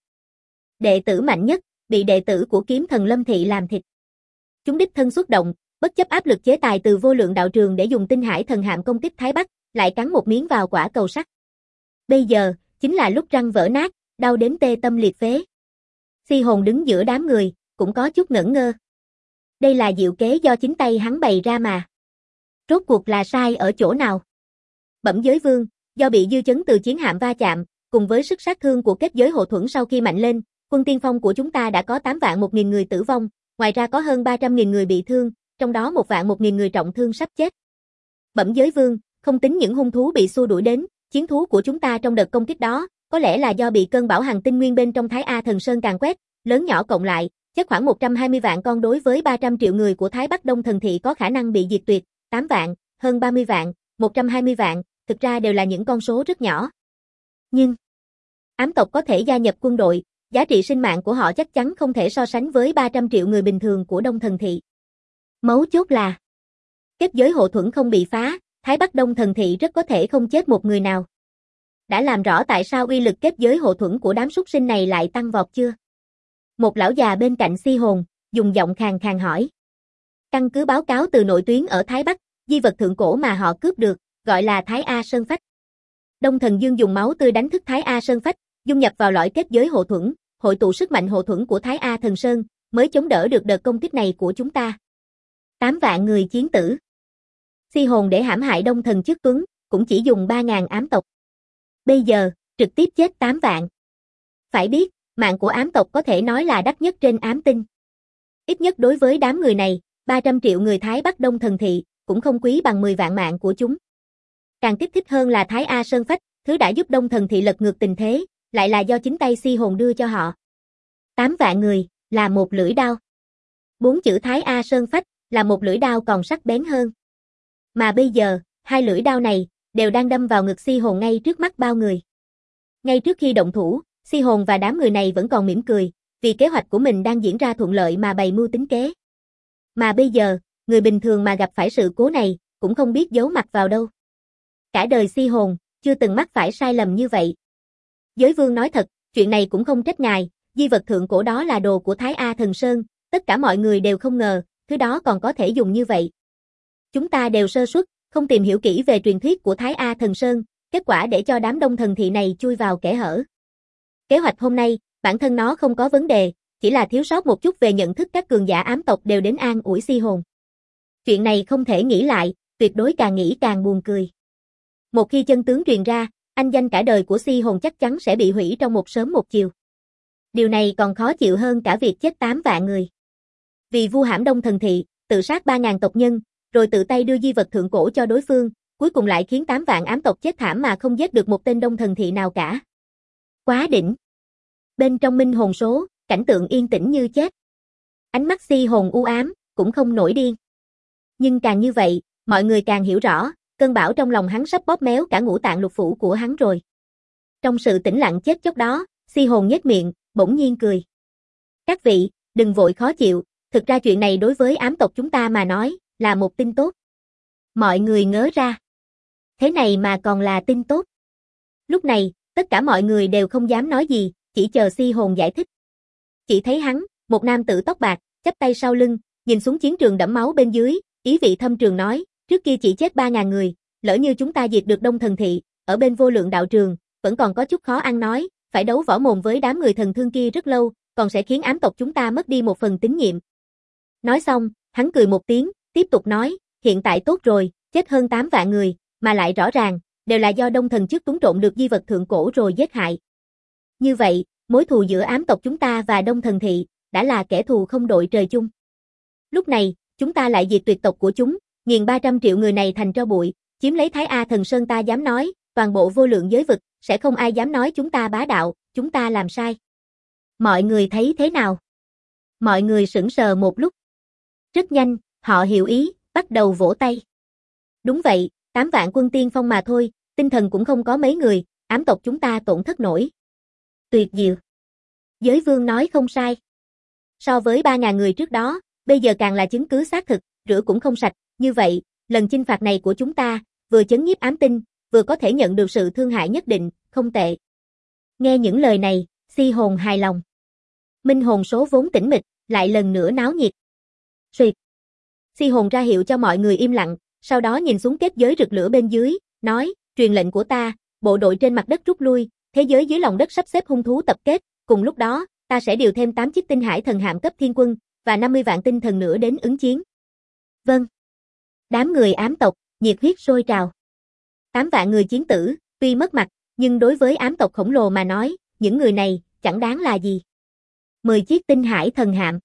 Đệ tử mạnh nhất, bị đệ tử của kiếm thần Lâm Thị làm thịt. Chúng đích thân xuất động, bất chấp áp lực chế tài từ vô lượng đạo trường để dùng tinh hải thần hạm công kích Thái Bắc, lại cắn một miếng vào quả cầu sắt. Bây giờ, chính là lúc răng vỡ nát, đau đến tê tâm liệt phế. Si Hồn đứng giữa đám người, cũng có chút ngẩn ngơ. Đây là diệu kế do chính tay hắn bày ra mà. Rốt cuộc là sai ở chỗ nào? Bẩm giới vương, do bị dư chấn từ chiến hạm va chạm, cùng với sức sát thương của kết giới hộ thuẫn sau khi mạnh lên, quân tiên phong của chúng ta đã có 8 vạn 1.000 người tử vong, ngoài ra có hơn 300.000 người bị thương, trong đó 1 vạn 1.000 người trọng thương sắp chết. Bẩm giới vương, không tính những hung thú bị xua đuổi đến, chiến thú của chúng ta trong đợt công kích đó, có lẽ là do bị cơn bão hằng tinh nguyên bên trong Thái A Thần Sơn càn quét, lớn nhỏ cộng lại, chắc khoảng 120 vạn con đối với 300 triệu người của Thái Bắc Đông Thần Thị có khả năng bị diệt tuyệt, 8 vạn, hơn 30 vạn, 120 vạn, thực ra đều là những con số rất nhỏ. Nhưng, ám tộc có thể gia nhập quân đội, giá trị sinh mạng của họ chắc chắn không thể so sánh với 300 triệu người bình thường của Đông Thần Thị. Mấu chốt là, kết giới hộ thuẫn không bị phá, Thái Bắc Đông Thần Thị rất có thể không chết một người nào. Đã làm rõ tại sao uy lực kết giới hộ thuẫn của đám súc sinh này lại tăng vọt chưa? Một lão già bên cạnh Si Hồn, dùng giọng khàn khàn hỏi. Căn cứ báo cáo từ nội tuyến ở Thái Bắc, di vật thượng cổ mà họ cướp được, gọi là Thái A Sơn Phách. Đông Thần Dương dùng máu tươi đánh thức Thái A Sơn Phách, dung nhập vào lõi kết giới hộ thuẫn, hội tụ sức mạnh hộ thuẫn của Thái A Thần Sơn, mới chống đỡ được đợt công kích này của chúng ta. 8 vạn người chiến tử. Si Hồn để hãm hại Đông Thần trước Tuấn, cũng chỉ dùng 3.000 ám tộc. Bây giờ, trực tiếp chết 8 vạn. Phải biết, mạng của ám tộc có thể nói là đắt nhất trên ám tinh. Ít nhất đối với đám người này, 300 triệu người Thái Bắc Đông Thần Thị, cũng không quý bằng 10 vạn mạng của chúng. Càng kích thích hơn là Thái A Sơn Phách, thứ đã giúp Đông Thần Thị lật ngược tình thế, lại là do chính tay Si Hồn đưa cho họ. 8 vạn người, là một lưỡi đao. 4 chữ Thái A Sơn Phách, là một lưỡi đao còn sắc bén hơn. Mà bây giờ, hai lưỡi đao này, đều đang đâm vào ngực Si Hồn ngay trước mắt bao người. Ngay trước khi động thủ, Si Hồn và đám người này vẫn còn mỉm cười, vì kế hoạch của mình đang diễn ra thuận lợi mà bày mưu tính kế. Mà bây giờ, người bình thường mà gặp phải sự cố này, cũng không biết giấu mặt vào đâu. Cả đời Si Hồn, chưa từng mắc phải sai lầm như vậy. Giới Vương nói thật, chuyện này cũng không trách ngài, di vật thượng cổ đó là đồ của Thái A Thần Sơn, tất cả mọi người đều không ngờ, thứ đó còn có thể dùng như vậy. Chúng ta đều sơ suất, không tìm hiểu kỹ về truyền thuyết của Thái A Thần Sơn, kết quả để cho đám Đông Thần Thị này chui vào kẽ hở. Kế hoạch hôm nay, bản thân nó không có vấn đề, chỉ là thiếu sót một chút về nhận thức các cường giả ám tộc đều đến an ủi Si Hồn. Chuyện này không thể nghĩ lại, tuyệt đối càng nghĩ càng buồn cười. Một khi chân tướng truyền ra, anh danh cả đời của Si Hồn chắc chắn sẽ bị hủy trong một sớm một chiều. Điều này còn khó chịu hơn cả việc chết 8 vạn người. Vì vu hãm Đông Thần Thị, tự sát 3.000 tộc nhân, rồi tự tay đưa di vật thượng cổ cho đối phương, cuối cùng lại khiến 8 vạn ám tộc chết thảm mà không giết được một tên Đông Thần Thị nào cả. Quá đỉnh. Bên trong minh hồn số, cảnh tượng yên tĩnh như chết. Ánh mắt Si Hồn u ám, cũng không nổi điên. Nhưng càng như vậy, mọi người càng hiểu rõ, cơn bão trong lòng hắn sắp bóp méo cả ngũ tạng lục phủ của hắn rồi. Trong sự tĩnh lặng chết chóc đó, Si Hồn nhếch miệng, bỗng nhiên cười. Các vị, đừng vội khó chịu, thực ra chuyện này đối với ám tộc chúng ta mà nói, là một tin tốt. Mọi người ngớ ra. Thế này mà còn là tin tốt. Lúc này, tất cả mọi người đều không dám nói gì, chỉ chờ Si Hồn giải thích. Chỉ thấy hắn, một nam tử tóc bạc, chắp tay sau lưng, nhìn xuống chiến trường đẫm máu bên dưới, ý vị thâm trường nói, trước kia chỉ chết 3.000 người, lỡ như chúng ta diệt được Đông Thần Thị, ở bên Vô Lượng đạo trường, vẫn còn có chút khó ăn nói, phải đấu võ mồm với đám người thần thương kia rất lâu, còn sẽ khiến ám tộc chúng ta mất đi một phần tín nhiệm. Nói xong, hắn cười một tiếng, tiếp tục nói, hiện tại tốt rồi, chết hơn 8 vạn người, mà lại rõ ràng, đều là do Đông Thần trước túng trộn được di vật thượng cổ rồi giết hại. Như vậy, mối thù giữa ám tộc chúng ta và Đông Thần Thị, đã là kẻ thù không đội trời chung. Lúc này, chúng ta lại diệt tuyệt tộc của chúng, nghiền 300 triệu người này thành tro bụi, chiếm lấy Thái A Thần Sơn, ta dám nói, toàn bộ vô lượng giới vực, sẽ không ai dám nói chúng ta bá đạo, chúng ta làm sai. Mọi người thấy thế nào? Mọi người sững sờ một lúc. Rất nhanh, họ hiểu ý, bắt đầu vỗ tay. Đúng vậy, 8 vạn quân tiên phong mà thôi, tinh thần cũng không có mấy người, ám tộc chúng ta tổn thất nổi. Tuyệt diệu. Giới Vương nói không sai. So với 3.000 người trước đó, bây giờ càng là chứng cứ xác thực, rửa cũng không sạch, như vậy, lần chinh phạt này của chúng ta, vừa chấn nhiếp ám tinh, vừa có thể nhận được sự thương hại nhất định, không tệ. Nghe những lời này, Si Hồn hài lòng. Minh hồn số vốn tĩnh mịch, lại lần nữa náo nhiệt. Xuyệt. Si Hồn ra hiệu cho mọi người im lặng, sau đó nhìn xuống kết giới rực lửa bên dưới, nói, truyền lệnh của ta, bộ đội trên mặt đất rút lui, thế giới dưới lòng đất sắp xếp hung thú tập kết, cùng lúc đó, ta sẽ điều thêm 8 chiếc tinh hải thần hạm cấp thiên quân, và 50 vạn tinh thần nữa đến ứng chiến. Vâng. Đám người ám tộc, nhiệt huyết sôi trào. 8 vạn người chiến tử, tuy mất mặt, nhưng đối với ám tộc khổng lồ mà nói, những người này, chẳng đáng là gì. 10 chiếc tinh hải thần hạm.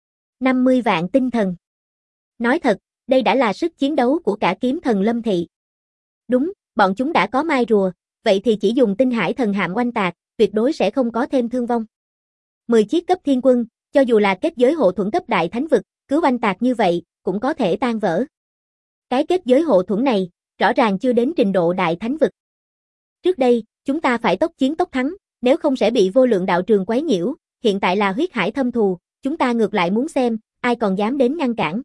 50 vạn tinh thần. Nói thật, đây đã là sức chiến đấu của cả kiếm thần Lâm Thị. Đúng, bọn chúng đã có mai rùa, vậy thì chỉ dùng tinh hải thần hạm oanh tạc, tuyệt đối sẽ không có thêm thương vong. 10 chiếc cấp thiên quân, cho dù là kết giới hộ thuẫn cấp đại thánh vực, cứ oanh tạc như vậy, cũng có thể tan vỡ. Cái kết giới hộ thuẫn này, rõ ràng chưa đến trình độ đại thánh vực. Trước đây, Chúng ta phải tốc chiến tốc thắng, nếu không sẽ bị vô lượng đạo trường quấy nhiễu, hiện tại là huyết hải thâm thù, chúng ta ngược lại muốn xem, ai còn dám đến ngăn cản.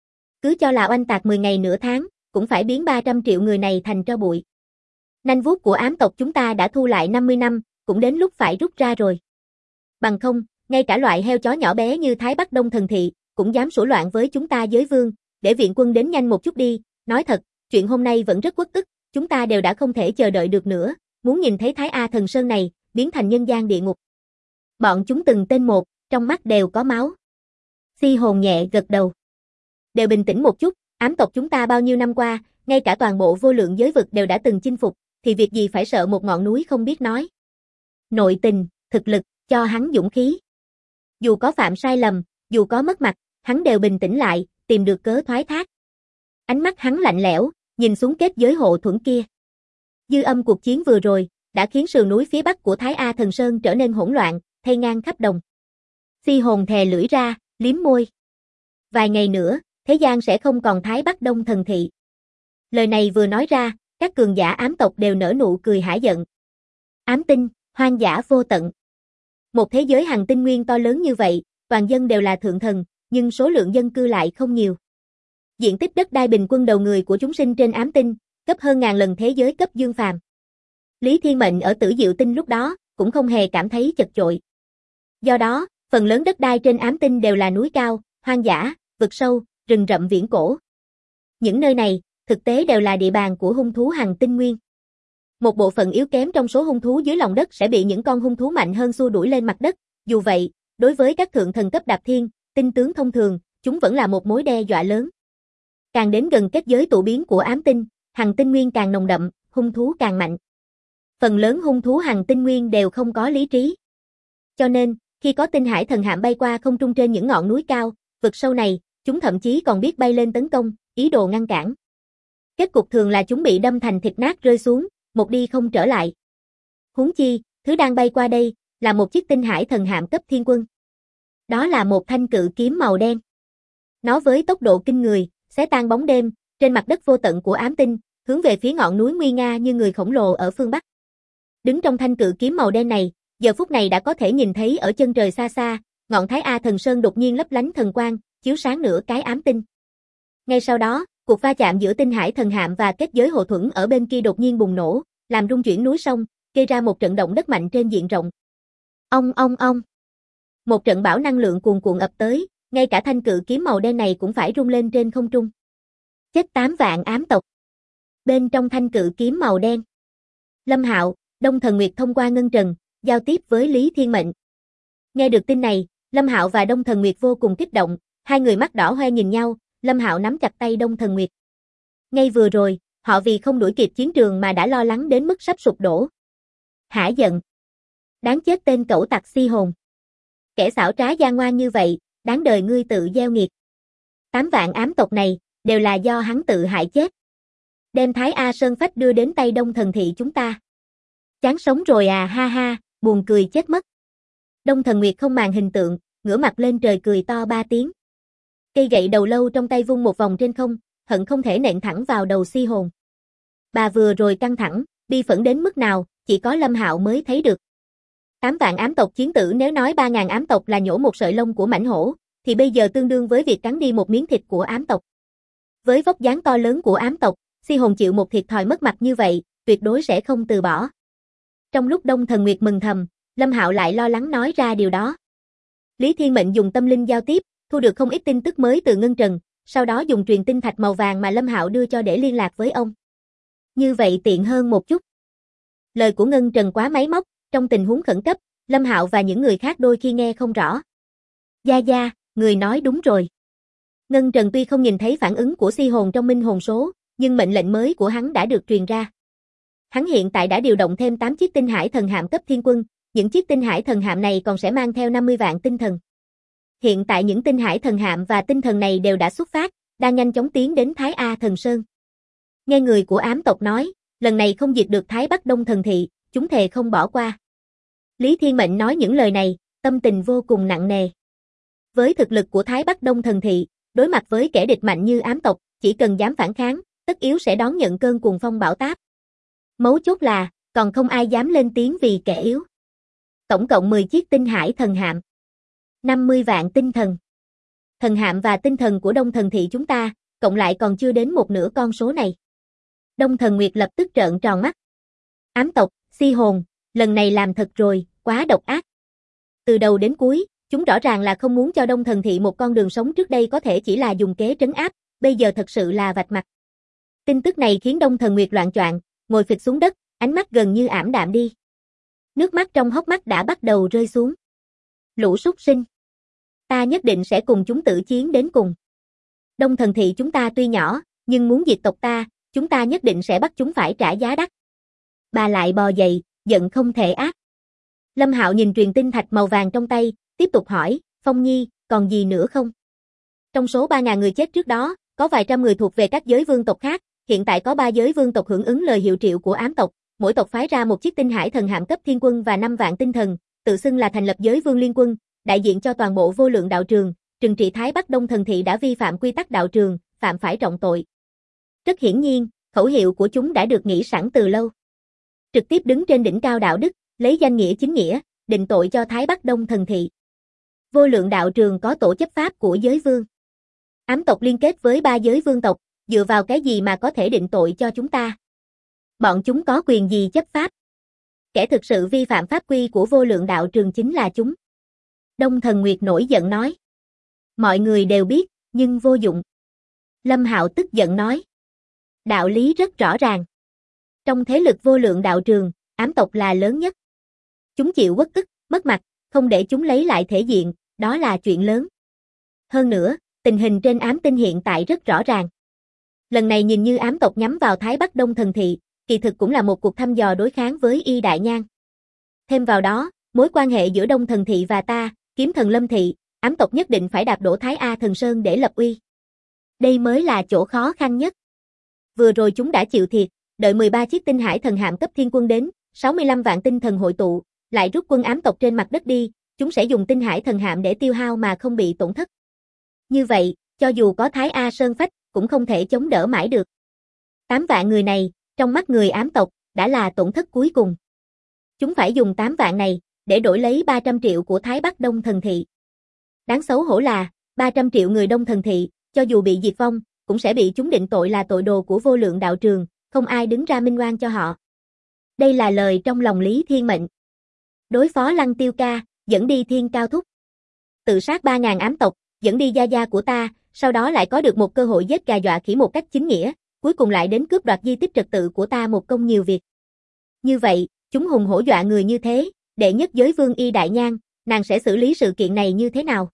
Cứ cho là oanh tạc 10 ngày nửa tháng, cũng phải biến 300 triệu người này thành tro bụi. Nanh vuốt của ám tộc chúng ta đã thu lại 50 năm, cũng đến lúc phải rút ra rồi. Bằng không, ngay cả loại heo chó nhỏ bé như Thái Bắc Đông Thần Thị, cũng dám sủa loạn với chúng ta giới vương, để viện quân đến nhanh một chút đi, nói thật, chuyện hôm nay vẫn rất uất ức, chúng ta đều đã không thể chờ đợi được nữa, muốn nhìn thấy Thái A Thần Sơn này, biến thành nhân gian địa ngục. Bọn chúng từng tên một, trong mắt đều có máu. Si Hồn nhẹ gật đầu. Đều bình tĩnh một chút, ám tộc chúng ta bao nhiêu năm qua, ngay cả toàn bộ vô lượng giới vực đều đã từng chinh phục, thì việc gì phải sợ một ngọn núi không biết nói. Nội tình, thực lực, cho hắn dũng khí. Dù có phạm sai lầm, dù có mất mặt, hắn đều bình tĩnh lại, tìm được cớ thoái thác. Ánh mắt hắn lạnh lẽo, nhìn xuống kết giới hộ thuẫn kia. Dư âm cuộc chiến vừa rồi, đã khiến sườn núi phía bắc của Thái A Thần Sơn trở nên hỗn loạn, thay ngang khắp đồng. Si Hồn thè lưỡi ra, liếm môi. Vài ngày nữa, thế gian sẽ không còn Thái Bắc Đông Thần Thị. Lời này vừa nói ra, các cường giả ám tộc đều nở nụ cười hả giận. Ám tinh, hoang dã vô tận. Một thế giới hằng tinh nguyên to lớn như vậy, toàn dân đều là thượng thần, nhưng số lượng dân cư lại không nhiều. Diện tích đất đai bình quân đầu người của chúng sinh trên ám tinh, gấp hơn ngàn lần thế giới cấp dương phàm. Lý Thiên Mệnh ở Tử Diệu Tinh lúc đó, cũng không hề cảm thấy chật chội. Do đó, phần lớn đất đai trên ám tinh đều là núi cao, hoang dã, vực sâu, rừng rậm viễn cổ. Những nơi này, thực tế đều là địa bàn của hung thú hằng tinh nguyên. Một bộ phận yếu kém trong số hung thú dưới lòng đất sẽ bị những con hung thú mạnh hơn xua đuổi lên mặt đất. Dù vậy, đối với các thượng thần cấp đạp thiên, tinh tướng thông thường, chúng vẫn là một mối đe dọa lớn. Càng đến gần kết giới tụ biến của ám tinh, hằng tinh nguyên càng nồng đậm, hung thú càng mạnh. Phần lớn hung thú hằng tinh nguyên đều không có lý trí. Cho nên, khi có tinh hải thần hạm bay qua không trung trên những ngọn núi cao, vực sâu này, chúng thậm chí còn biết bay lên tấn công, ý đồ ngăn cản. Kết cục thường là chúng bị đâm thành thịt nát rơi xuống, một đi không trở lại. Huống chi, thứ đang bay qua đây, là một chiếc tinh hải thần hạm cấp thiên quân. Đó là một thanh cự kiếm màu đen. Nó với tốc độ kinh người, xé tan bóng đêm, trên mặt đất vô tận của ám tinh, hướng về phía ngọn núi nguy nga như người khổng lồ ở phương Bắc. Đứng trong thanh cự kiếm màu đen này, giờ phút này đã có thể nhìn thấy ở chân trời xa xa, ngọn Thái A Thần Sơn đột nhiên lấp lánh thần quang, chiếu sáng nửa cái ám tinh. Ngay sau đó, cuộc va chạm giữa tinh hải thần hạm và kết giới hộ thuẫn ở bên kia đột nhiên bùng nổ, làm rung chuyển núi sông, gây ra một trận động đất mạnh trên diện rộng. Ong ong ong. Một trận bão năng lượng cuồn cuộn ập tới, ngay cả thanh cự kiếm màu đen này cũng phải rung lên trên không trung. Chết 8 vạn ám tộc. Bên trong thanh cự kiếm màu đen, Lâm Hạo, Đông Thần Nguyệt thông qua ngân trần, giao tiếp với Lý Thiên Mệnh. Nghe được tin này, Lâm Hạo và Đông Thần Nguyệt vô cùng kích động, hai người mắt đỏ hoe nhìn nhau, Lâm Hạo nắm chặt tay Đông Thần Nguyệt. Ngay vừa rồi, họ vì không đuổi kịp chiến trường mà đã lo lắng đến mức sắp sụp đổ. Hả giận. Đáng chết tên cẩu tặc Si Hồn. Kẻ xảo trá gian ngoan như vậy, đáng đời ngươi tự gieo nghiệt. 8 vạn ám tộc này, đều là do hắn tự hại chết. Đem Thái A Sơn Phách đưa đến tay Đông Thần Thị chúng ta. Chán sống rồi à, ha ha, buồn cười chết mất. Đông Thần Nguyệt không màng hình tượng, ngửa mặt lên trời cười to 3 tiếng. Cây gậy đầu lâu trong tay vung một vòng trên không, hận không thể nện thẳng vào đầu Si Hồn. Bà vừa rồi căng thẳng, bi phẫn đến mức nào, chỉ có Lâm Hạo mới thấy được. 8 vạn ám tộc chiến tử, nếu nói 3.000 ám tộc là nhổ một sợi lông của mãnh hổ, thì bây giờ tương đương với việc cắn đi một miếng thịt của ám tộc. Với vóc dáng to lớn của ám tộc, Si Hồn chịu một thiệt thòi mất mặt như vậy, tuyệt đối sẽ không từ bỏ. Trong lúc Đông Thần Nguyệt mừng thầm, Lâm Hạo lại lo lắng nói ra điều đó. Lý Thiên Mệnh dùng tâm linh giao tiếp, thu được không ít tin tức mới từ Ngân Trần, sau đó dùng truyền tinh thạch màu vàng mà Lâm Hạo đưa cho để liên lạc với ông. Như vậy tiện hơn một chút. Lời của Ngân Trần quá máy móc, trong tình huống khẩn cấp, Lâm Hạo và những người khác đôi khi nghe không rõ. Gia Gia, người nói đúng rồi. Ngân Trần tuy không nhìn thấy phản ứng của Si Hồn trong minh hồn số, nhưng mệnh lệnh mới của hắn đã được truyền ra. Hắn hiện tại đã điều động thêm 8 chiếc tinh hải thần hạm cấp thiên quân, những chiếc tinh hải thần hạm này còn sẽ mang theo 50 vạn tinh thần. Hiện tại những tinh hải thần hạm và tinh thần này đều đã xuất phát, đang nhanh chóng tiến đến Thái A Thần Sơn. Nghe người của ám tộc nói, lần này không diệt được Thái Bắc Đông Thần Thị, chúng thề không bỏ qua. Lý Thiên Mệnh nói những lời này, tâm tình vô cùng nặng nề. Với thực lực của Thái Bắc Đông Thần Thị, đối mặt với kẻ địch mạnh như ám tộc, chỉ cần dám phản kháng, tất yếu sẽ đón nhận cơn cuồng phong bão táp. Mấu chốt là, còn không ai dám lên tiếng vì kẻ yếu. Tổng cộng 10 chiếc tinh hải thần hạm, 50 vạn tinh thần. Thần hạm và tinh thần của Đông Thần Thị chúng ta, cộng lại còn chưa đến một nửa con số này. Đông Thần Nguyệt lập tức trợn tròn mắt. Ám tộc, si hồn, lần này làm thật rồi, quá độc ác. Từ đầu đến cuối, chúng rõ ràng là không muốn cho Đông Thần Thị một con đường sống, trước đây có thể chỉ là dùng kế trấn áp, bây giờ thật sự là vạch mặt. Tin tức này khiến Đông Thần Nguyệt loạng choạng, ngồi phịch xuống đất, ánh mắt gần như ảm đạm đi. Nước mắt trong hốc mắt đã bắt đầu rơi xuống. Lũ súc sinh. Ta nhất định sẽ cùng chúng tử chiến đến cùng. Đông Thần Thị chúng ta tuy nhỏ, nhưng muốn diệt tộc ta, chúng ta nhất định sẽ bắt chúng phải trả giá đắt. Bà lại bò dậy, giận không thể ác. Lâm Hạo nhìn truyền tinh thạch màu vàng trong tay, tiếp tục hỏi, Phong Nhi, còn gì nữa không? Trong số 3.000 người chết trước đó, có vài trăm người thuộc về các giới vương tộc khác, hiện tại có 3 giới vương tộc hưởng ứng lời hiệu triệu của ám tộc, mỗi tộc phái ra một chiếc tinh hải thần hạm cấp thiên quân và 5 vạn tinh thần, tự xưng là thành lập giới vương liên quân, đại diện cho toàn bộ vô lượng đạo trường, trừng trị Thái Bắc Đông Thần Thị đã vi phạm quy tắc đạo trường, phạm phải trọng tội. Rất hiển nhiên, khẩu hiệu của chúng đã được nghĩ sẵn từ lâu. Trực tiếp đứng trên đỉnh cao đạo đức, lấy danh nghĩa chính nghĩa, định tội cho Thái Bắc Đông Thần Thị. Vô lượng đạo trường có tổ chấp pháp của giới vương. Ám tộc liên kết với 3 giới vương tộc, dựa vào cái gì mà có thể định tội cho chúng ta? Bọn chúng có quyền gì chấp pháp? Kẻ thực sự vi phạm pháp quy của vô lượng đạo trường chính là chúng. Đông Thần Nguyệt nổi giận nói. Mọi người đều biết, nhưng vô dụng. Lâm Hạo tức giận nói. Đạo lý rất rõ ràng. Trong thế lực vô lượng đạo trường, ám tộc là lớn nhất. Chúng chịu uất ức, mất mặt, không để chúng lấy lại thể diện, đó là chuyện lớn. Hơn nữa, tình hình trên ám tinh hiện tại rất rõ ràng. Lần này nhìn như ám tộc nhắm vào Thái Bắc Đông Thần Thị, kỳ thực cũng là một cuộc thăm dò đối kháng với Y Đại Nhan. Thêm vào đó, mối quan hệ giữa Đông Thần Thị và ta, Kiếm Thần Lâm Thị, ám tộc nhất định phải đạp đổ Thái A Thần Sơn để lập uy. Đây mới là chỗ khó khăn nhất. Vừa rồi chúng đã chịu thiệt, đợi 13 chiếc tinh hải thần hạm cấp thiên quân đến, 65 vạn tinh thần hội tụ, lại rút quân ám tộc trên mặt đất đi, chúng sẽ dùng tinh hải thần hạm để tiêu hao mà không bị tổn thất. Như vậy, cho dù có Thái A Sơn Phách, cũng không thể chống đỡ mãi được. 8 vạn người này, trong mắt người ám tộc, đã là tổn thất cuối cùng. Chúng phải dùng 8 vạn này, để đổi lấy 300 triệu của Thái Bắc Đông Thần Thị. Đáng xấu hổ là, 300 triệu người Đông Thần Thị, cho dù bị diệt vong, cũng sẽ bị chúng định tội là tội đồ của vô lượng đạo trường, không ai đứng ra minh oan cho họ. Đây là lời trong lòng Lý Thiên Mệnh. Đối phó Lăng Tiêu Ca, dẫn đi Thiên Cao Thúc. Tự sát 3.000 ám tộc, dẫn đi gia gia của ta, sau đó lại có được một cơ hội giết gà dọa khỉ một cách chính nghĩa, cuối cùng lại đến cướp đoạt di tích trật tự của ta một công nhiều việc. Như vậy, chúng hùng hổ dọa người như thế, đệ nhất giới vương Y Đại Nhan, nàng sẽ xử lý sự kiện này như thế nào?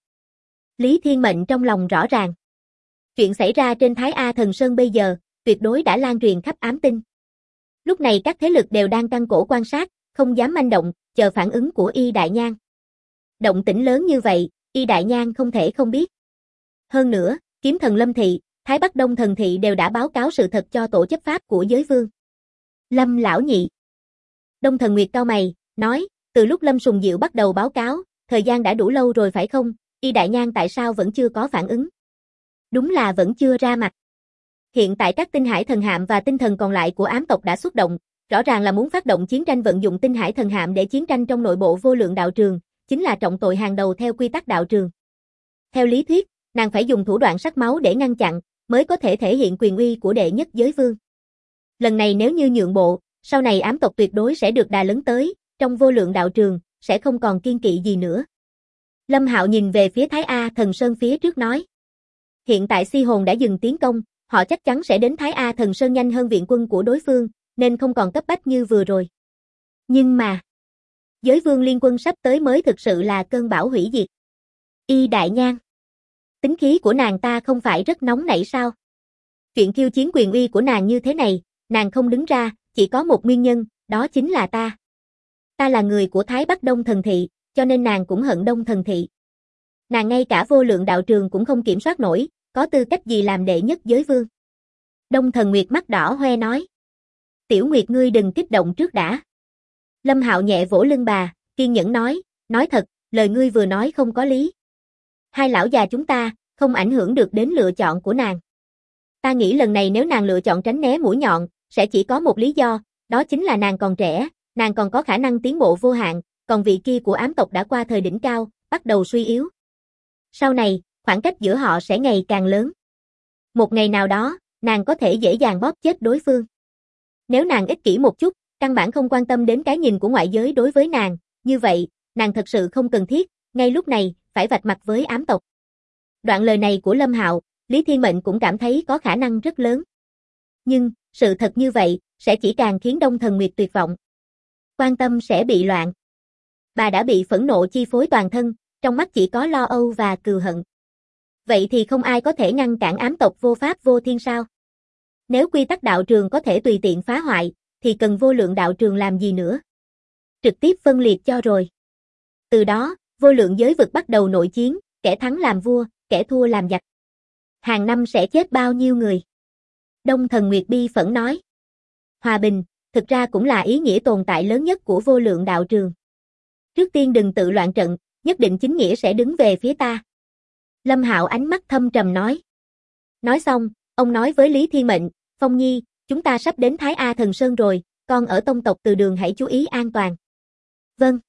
Lý Thiên Mệnh trong lòng rõ ràng. Chuyện xảy ra trên Thái A Thần Sơn bây giờ, tuyệt đối đã lan truyền khắp ám tinh. Lúc này các thế lực đều đang căng cổ quan sát, không dám manh động, chờ phản ứng của Y Đại Nhan. Động tĩnh lớn như vậy, Y Đại Nhan không thể không biết. Hơn nữa, Kiếm Thần Lâm Thị, Thái Bắc Đông Thần Thị đều đã báo cáo sự thật cho tổ chấp pháp của giới vương. Lâm lão nhị. Đông Thần Nguyệt cau mày, nói, từ lúc Lâm Sùng Diệu bắt đầu báo cáo, thời gian đã đủ lâu rồi phải không, Y Đại Nhan tại sao vẫn chưa có phản ứng? Đúng là vẫn chưa ra mặt. Hiện tại các tinh hải thần hạm và tinh thần còn lại của ám tộc đã xuất động, rõ ràng là muốn phát động chiến tranh vận dụng tinh hải thần hạm để chiến tranh trong nội bộ vô lượng đạo trường, chính là trọng tội hàng đầu theo quy tắc đạo trường. Theo lý thuyết, nàng phải dùng thủ đoạn sắc máu để ngăn chặn, mới có thể thể hiện quyền uy của đệ nhất giới vương. Lần này nếu như nhượng bộ, sau này ám tộc tuyệt đối sẽ được đà lớn tới, trong vô lượng đạo trường, sẽ không còn kiên kỵ gì nữa. Lâm Hạo nhìn về phía Thái A Thần Sơn phía trước nói. Hiện tại si hồn đã dừng tiến công, họ chắc chắn sẽ đến Thái A Thần Sơn nhanh hơn viện quân của đối phương, nên không còn cấp bách như vừa rồi. Nhưng mà, giới vương liên quân sắp tới mới thực sự là cơn bão hủy diệt. Y Đại Nhan. Tính khí của nàng ta không phải rất nóng nảy sao? Chuyện khiêu chiến quyền uy của nàng như thế này, nàng không đứng ra, chỉ có một nguyên nhân, đó chính là ta. Ta là người của Thái Bắc Đông Thần Thị, cho nên nàng cũng hận Đông Thần Thị. Nàng ngay cả vô lượng đạo trường cũng không kiểm soát nổi, có tư cách gì làm đệ nhất giới vương? Đông Thần Nguyệt mắt đỏ hoe nói. Tiểu Nguyệt ngươi đừng kích động trước đã. Lâm Hạo nhẹ vỗ lưng bà, kiên nhẫn nói thật, lời ngươi vừa nói không có lý. Hai lão già chúng ta, không ảnh hưởng được đến lựa chọn của nàng. Ta nghĩ lần này nếu nàng lựa chọn tránh né mũi nhọn, sẽ chỉ có một lý do, Đó chính là nàng còn trẻ, nàng còn có khả năng tiến bộ vô hạn, còn vị kia của ám tộc đã qua thời đỉnh cao, bắt đầu suy yếu. Sau này, khoảng cách giữa họ sẽ ngày càng lớn. Một ngày nào đó, nàng có thể dễ dàng bóp chết đối phương. Nếu nàng ích kỷ một chút, căn bản không quan tâm đến cái nhìn của ngoại giới đối với nàng, như vậy, nàng thật sự không cần thiết, ngay lúc này, phải vạch mặt với ám tộc. Đoạn lời này của Lâm Hạo, Lý Thiên Mệnh cũng cảm thấy có khả năng rất lớn. Nhưng, sự thật như vậy, sẽ chỉ càng khiến Đông Thần Nguyệt tuyệt vọng. Quan tâm sẽ bị loạn. Bà đã bị phẫn nộ chi phối toàn thân, trong mắt chỉ có lo âu và cừu hận. Vậy thì không ai có thể ngăn cản ám tộc vô pháp vô thiên sao? Nếu quy tắc đạo trường có thể tùy tiện phá hoại, thì cần vô lượng đạo trường làm gì nữa? Trực tiếp phân liệt cho rồi. Từ đó, vô lượng giới vực bắt đầu nội chiến, kẻ thắng làm vua, kẻ thua làm giặc. Hàng năm sẽ chết bao nhiêu người? Đông Thần Nguyệt bi phẫn nói. Hòa bình, thực ra cũng là ý nghĩa tồn tại lớn nhất của vô lượng đạo trường. Trước tiên đừng tự loạn trận, nhất định chính nghĩa sẽ đứng về phía ta. Lâm Hạo ánh mắt thâm trầm nói. Nói xong, ông nói với Lý Thiên Mệnh, Phong Nhi, chúng ta sắp đến Thái A Thần Sơn rồi, con ở tông tộc Từ Đường hãy chú ý an toàn. Vâng.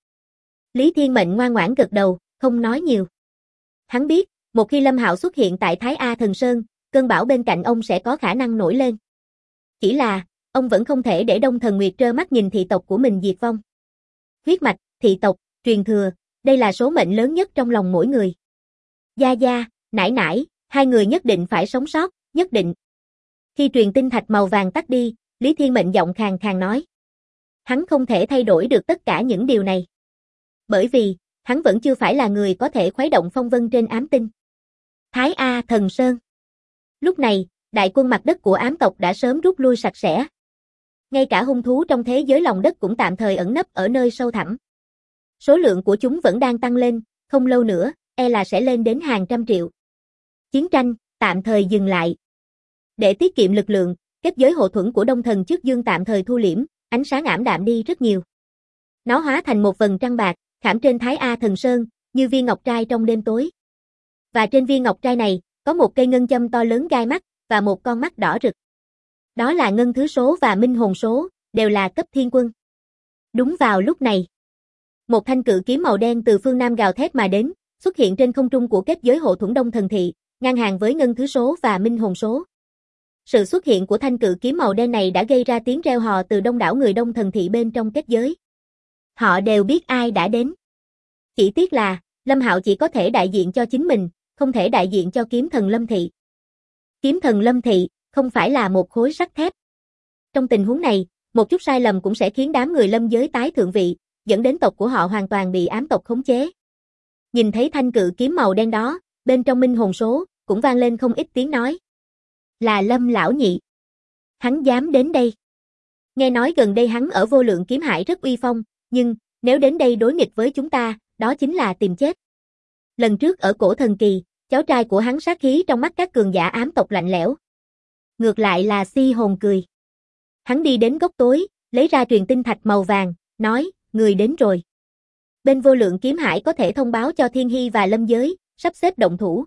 Lý Thiên Mệnh ngoan ngoãn gật đầu, không nói nhiều. Hắn biết, một khi Lâm Hạo xuất hiện tại Thái A Thần Sơn, cơn bão bên cạnh ông sẽ có khả năng nổi lên. Chỉ là, ông vẫn không thể để Đông Thần Nguyệt trơ mắt nhìn thị tộc của mình diệt vong. Huyết mạch, thị tộc, truyền thừa, đây là số mệnh lớn nhất trong lòng mỗi người. Gia Gia, nãi nãi, hai người nhất định phải sống sót, nhất định. Khi truyền tinh thạch màu vàng tắt đi, Lý Thiên Mệnh giọng khàn khàn nói. Hắn không thể thay đổi được tất cả những điều này. Bởi vì, hắn vẫn chưa phải là người có thể khuấy động phong vân trên ám tinh. Thái A Thần Sơn. Lúc này, đại quân mặt đất của ám tộc đã sớm rút lui sạch sẽ. Ngay cả hung thú trong thế giới lòng đất cũng tạm thời ẩn nấp ở nơi sâu thẳm. Số lượng của chúng vẫn đang tăng lên, không lâu nữa, e là sẽ lên đến hàng trăm triệu. Chiến tranh, tạm thời dừng lại. Để tiết kiệm lực lượng, kết giới hộ thuẫn của Đông Thần Trước Dương tạm thời thu liễm, ánh sáng ảm đạm đi rất nhiều. Nó hóa thành một vầng trăng bạc, khảm trên Thái A Thần Sơn, như viên ngọc trai trong đêm tối. Và trên viên ngọc trai này, có một cây ngân châm to lớn gai mắt, và một con mắt đỏ rực. Đó là ngân thứ số và minh hồn số, đều là cấp thiên quân. Đúng vào lúc này, một thanh cự kiếm màu đen từ phương Nam gào thét mà đến, xuất hiện trên không trung của kết giới hộ thuẫn Đông Thần Thị, ngang hàng với ngân thứ số và minh hồn số. Sự xuất hiện của thanh cự kiếm màu đen này đã gây ra tiếng reo hò từ đông đảo người Đông Thần Thị bên trong kết giới. Họ đều biết ai đã đến. Chỉ tiếc là, Lâm Hạo chỉ có thể đại diện cho chính mình, không thể đại diện cho kiếm thần Lâm Thị. Kiếm thần Lâm Thị, không phải là một khối sắt thép. Trong tình huống này, một chút sai lầm cũng sẽ khiến đám người Lâm giới tái thượng vị, dẫn đến tộc của họ hoàn toàn bị ám tộc khống chế. Nhìn thấy thanh cự kiếm màu đen đó, bên trong minh hồn số, cũng vang lên không ít tiếng nói. Là Lâm lão nhị. Hắn dám đến đây. Nghe nói gần đây hắn ở vô lượng kiếm hải rất uy phong, nhưng, nếu đến đây đối nghịch với chúng ta, đó chính là tìm chết. Lần trước ở cổ thần kỳ, cháu trai của hắn sát khí trong mắt các cường giả ám tộc lạnh lẽo. Ngược lại là Si Hồn cười. Hắn đi đến góc tối, lấy ra truyền tinh thạch màu vàng, nói, người đến rồi. Bên vô lượng kiếm hải có thể thông báo cho Thiên Hy và Lâm giới, sắp xếp động thủ.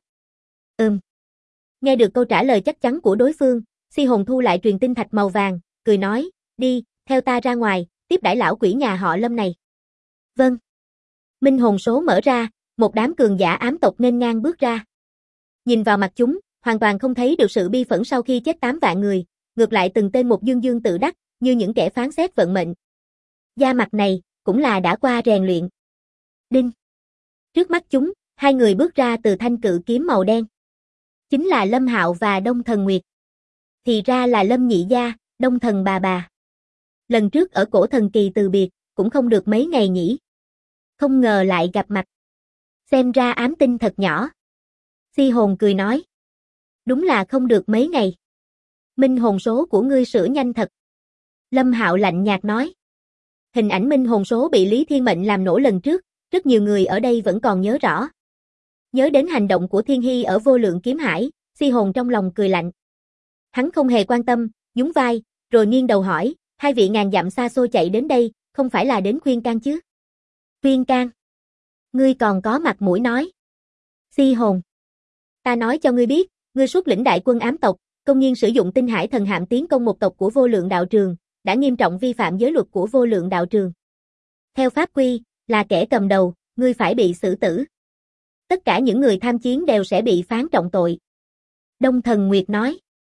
Nghe được câu trả lời chắc chắn của đối phương, Si Hồn thu lại truyền tinh thạch màu vàng, cười nói, đi, theo ta ra ngoài, tiếp đãi lão quỷ nhà họ Lâm này. Vâng. Minh hồn số mở ra, một đám cường giả ám tộc nghênh ngang bước ra. Nhìn vào mặt chúng, hoàn toàn không thấy được sự bi phẫn sau khi chết 8 vạn người, ngược lại từng tên một dương dương tự đắc, như những kẻ phán xét vận mệnh. Da mặt này, cũng là đã qua rèn luyện. Đinh. Trước mắt chúng, hai người bước ra từ thanh cự kiếm màu đen. Chính là Lâm Hạo và Đông Thần Nguyệt. Thì ra là Lâm nhị gia, Đông Thần bà. Lần trước ở cổ thần kỳ từ biệt, cũng không được mấy ngày nhỉ. Không ngờ lại gặp mặt. Xem ra ám tinh thật nhỏ. Si Hồn cười nói. Đúng là không được mấy ngày. Minh hồn số của ngươi sửa nhanh thật. Lâm Hạo lạnh nhạt nói. Hình ảnh minh hồn số bị Lý Thiên Mệnh làm nổ lần trước, rất nhiều người ở đây vẫn còn nhớ rõ. Nhớ đến hành động của Thiên Hy ở vô lượng kiếm hải, Si Hồn trong lòng cười lạnh. Hắn không hề quan tâm, nhún vai, rồi nghiêng đầu hỏi, hai vị ngàn dặm xa xôi chạy đến đây, không phải là đến khuyên can chứ? Khuyên can? Ngươi còn có mặt mũi nói. Si Hồn. Ta nói cho ngươi biết, ngươi xuất lĩnh đại quân ám tộc, công nhiên sử dụng tinh hải thần hạm tiến công một tộc của vô lượng đạo trường, đã nghiêm trọng vi phạm giới luật của Vô Lượng đạo trường. Theo pháp quy, là kẻ cầm đầu, ngươi phải bị xử tử. Tất cả những người tham chiến đều sẽ bị phán trọng tội. Đông Thần Nguyệt nói.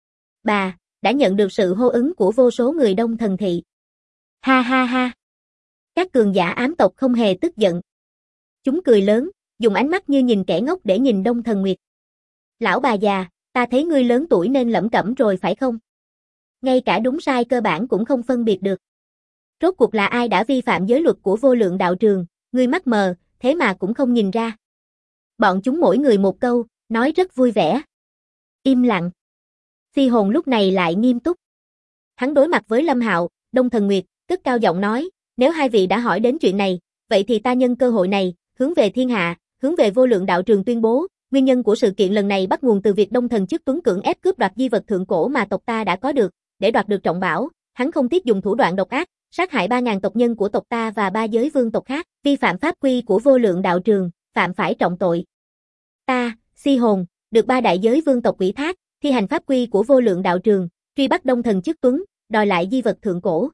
Bà, đã nhận được sự hô ứng của vô số người Đông Thần thị. Ha ha ha. Các cường giả ám tộc không hề tức giận. Chúng cười lớn, dùng ánh mắt như nhìn kẻ ngốc để nhìn Đông Thần Nguyệt. Lão bà già, ta thấy ngươi lớn tuổi nên lẩm cẩm rồi phải không? Ngay cả đúng sai cơ bản cũng không phân biệt được. Rốt cuộc là ai đã vi phạm giới luật của Vô Lượng đạo trường, ngươi mắt mờ, thế mà cũng không nhìn ra. Bọn chúng mỗi người một câu, nói rất vui vẻ. Im lặng. Si Hồn lúc này lại nghiêm túc. Hắn đối mặt với Lâm Hạo, Đông Thần Nguyệt, cất cao giọng nói, nếu hai vị đã hỏi đến chuyện này, vậy thì ta nhân cơ hội này, hướng về thiên hạ, hướng về Vô Lượng đạo trường tuyên bố, nguyên nhân của sự kiện lần này bắt nguồn từ việc Đông Thần Chức Tuấn cưỡng ép cướp đoạt di vật thượng cổ mà tộc ta đã có được, để đoạt được trọng bảo, hắn không tiếc dùng thủ đoạn độc ác, sát hại 3.000 tộc nhân của tộc ta và 3 giới vương tộc khác, vi phạm pháp quy của Vô Lượng đạo trường, phạm phải trọng tội. Ta, Si Hồn, được 3 đại giới vương tộc ủy thác, thi hành pháp quy của Vô Lượng đạo trường, truy bắt Đông Thần Chức Tuấn, đòi lại di vật thượng cổ.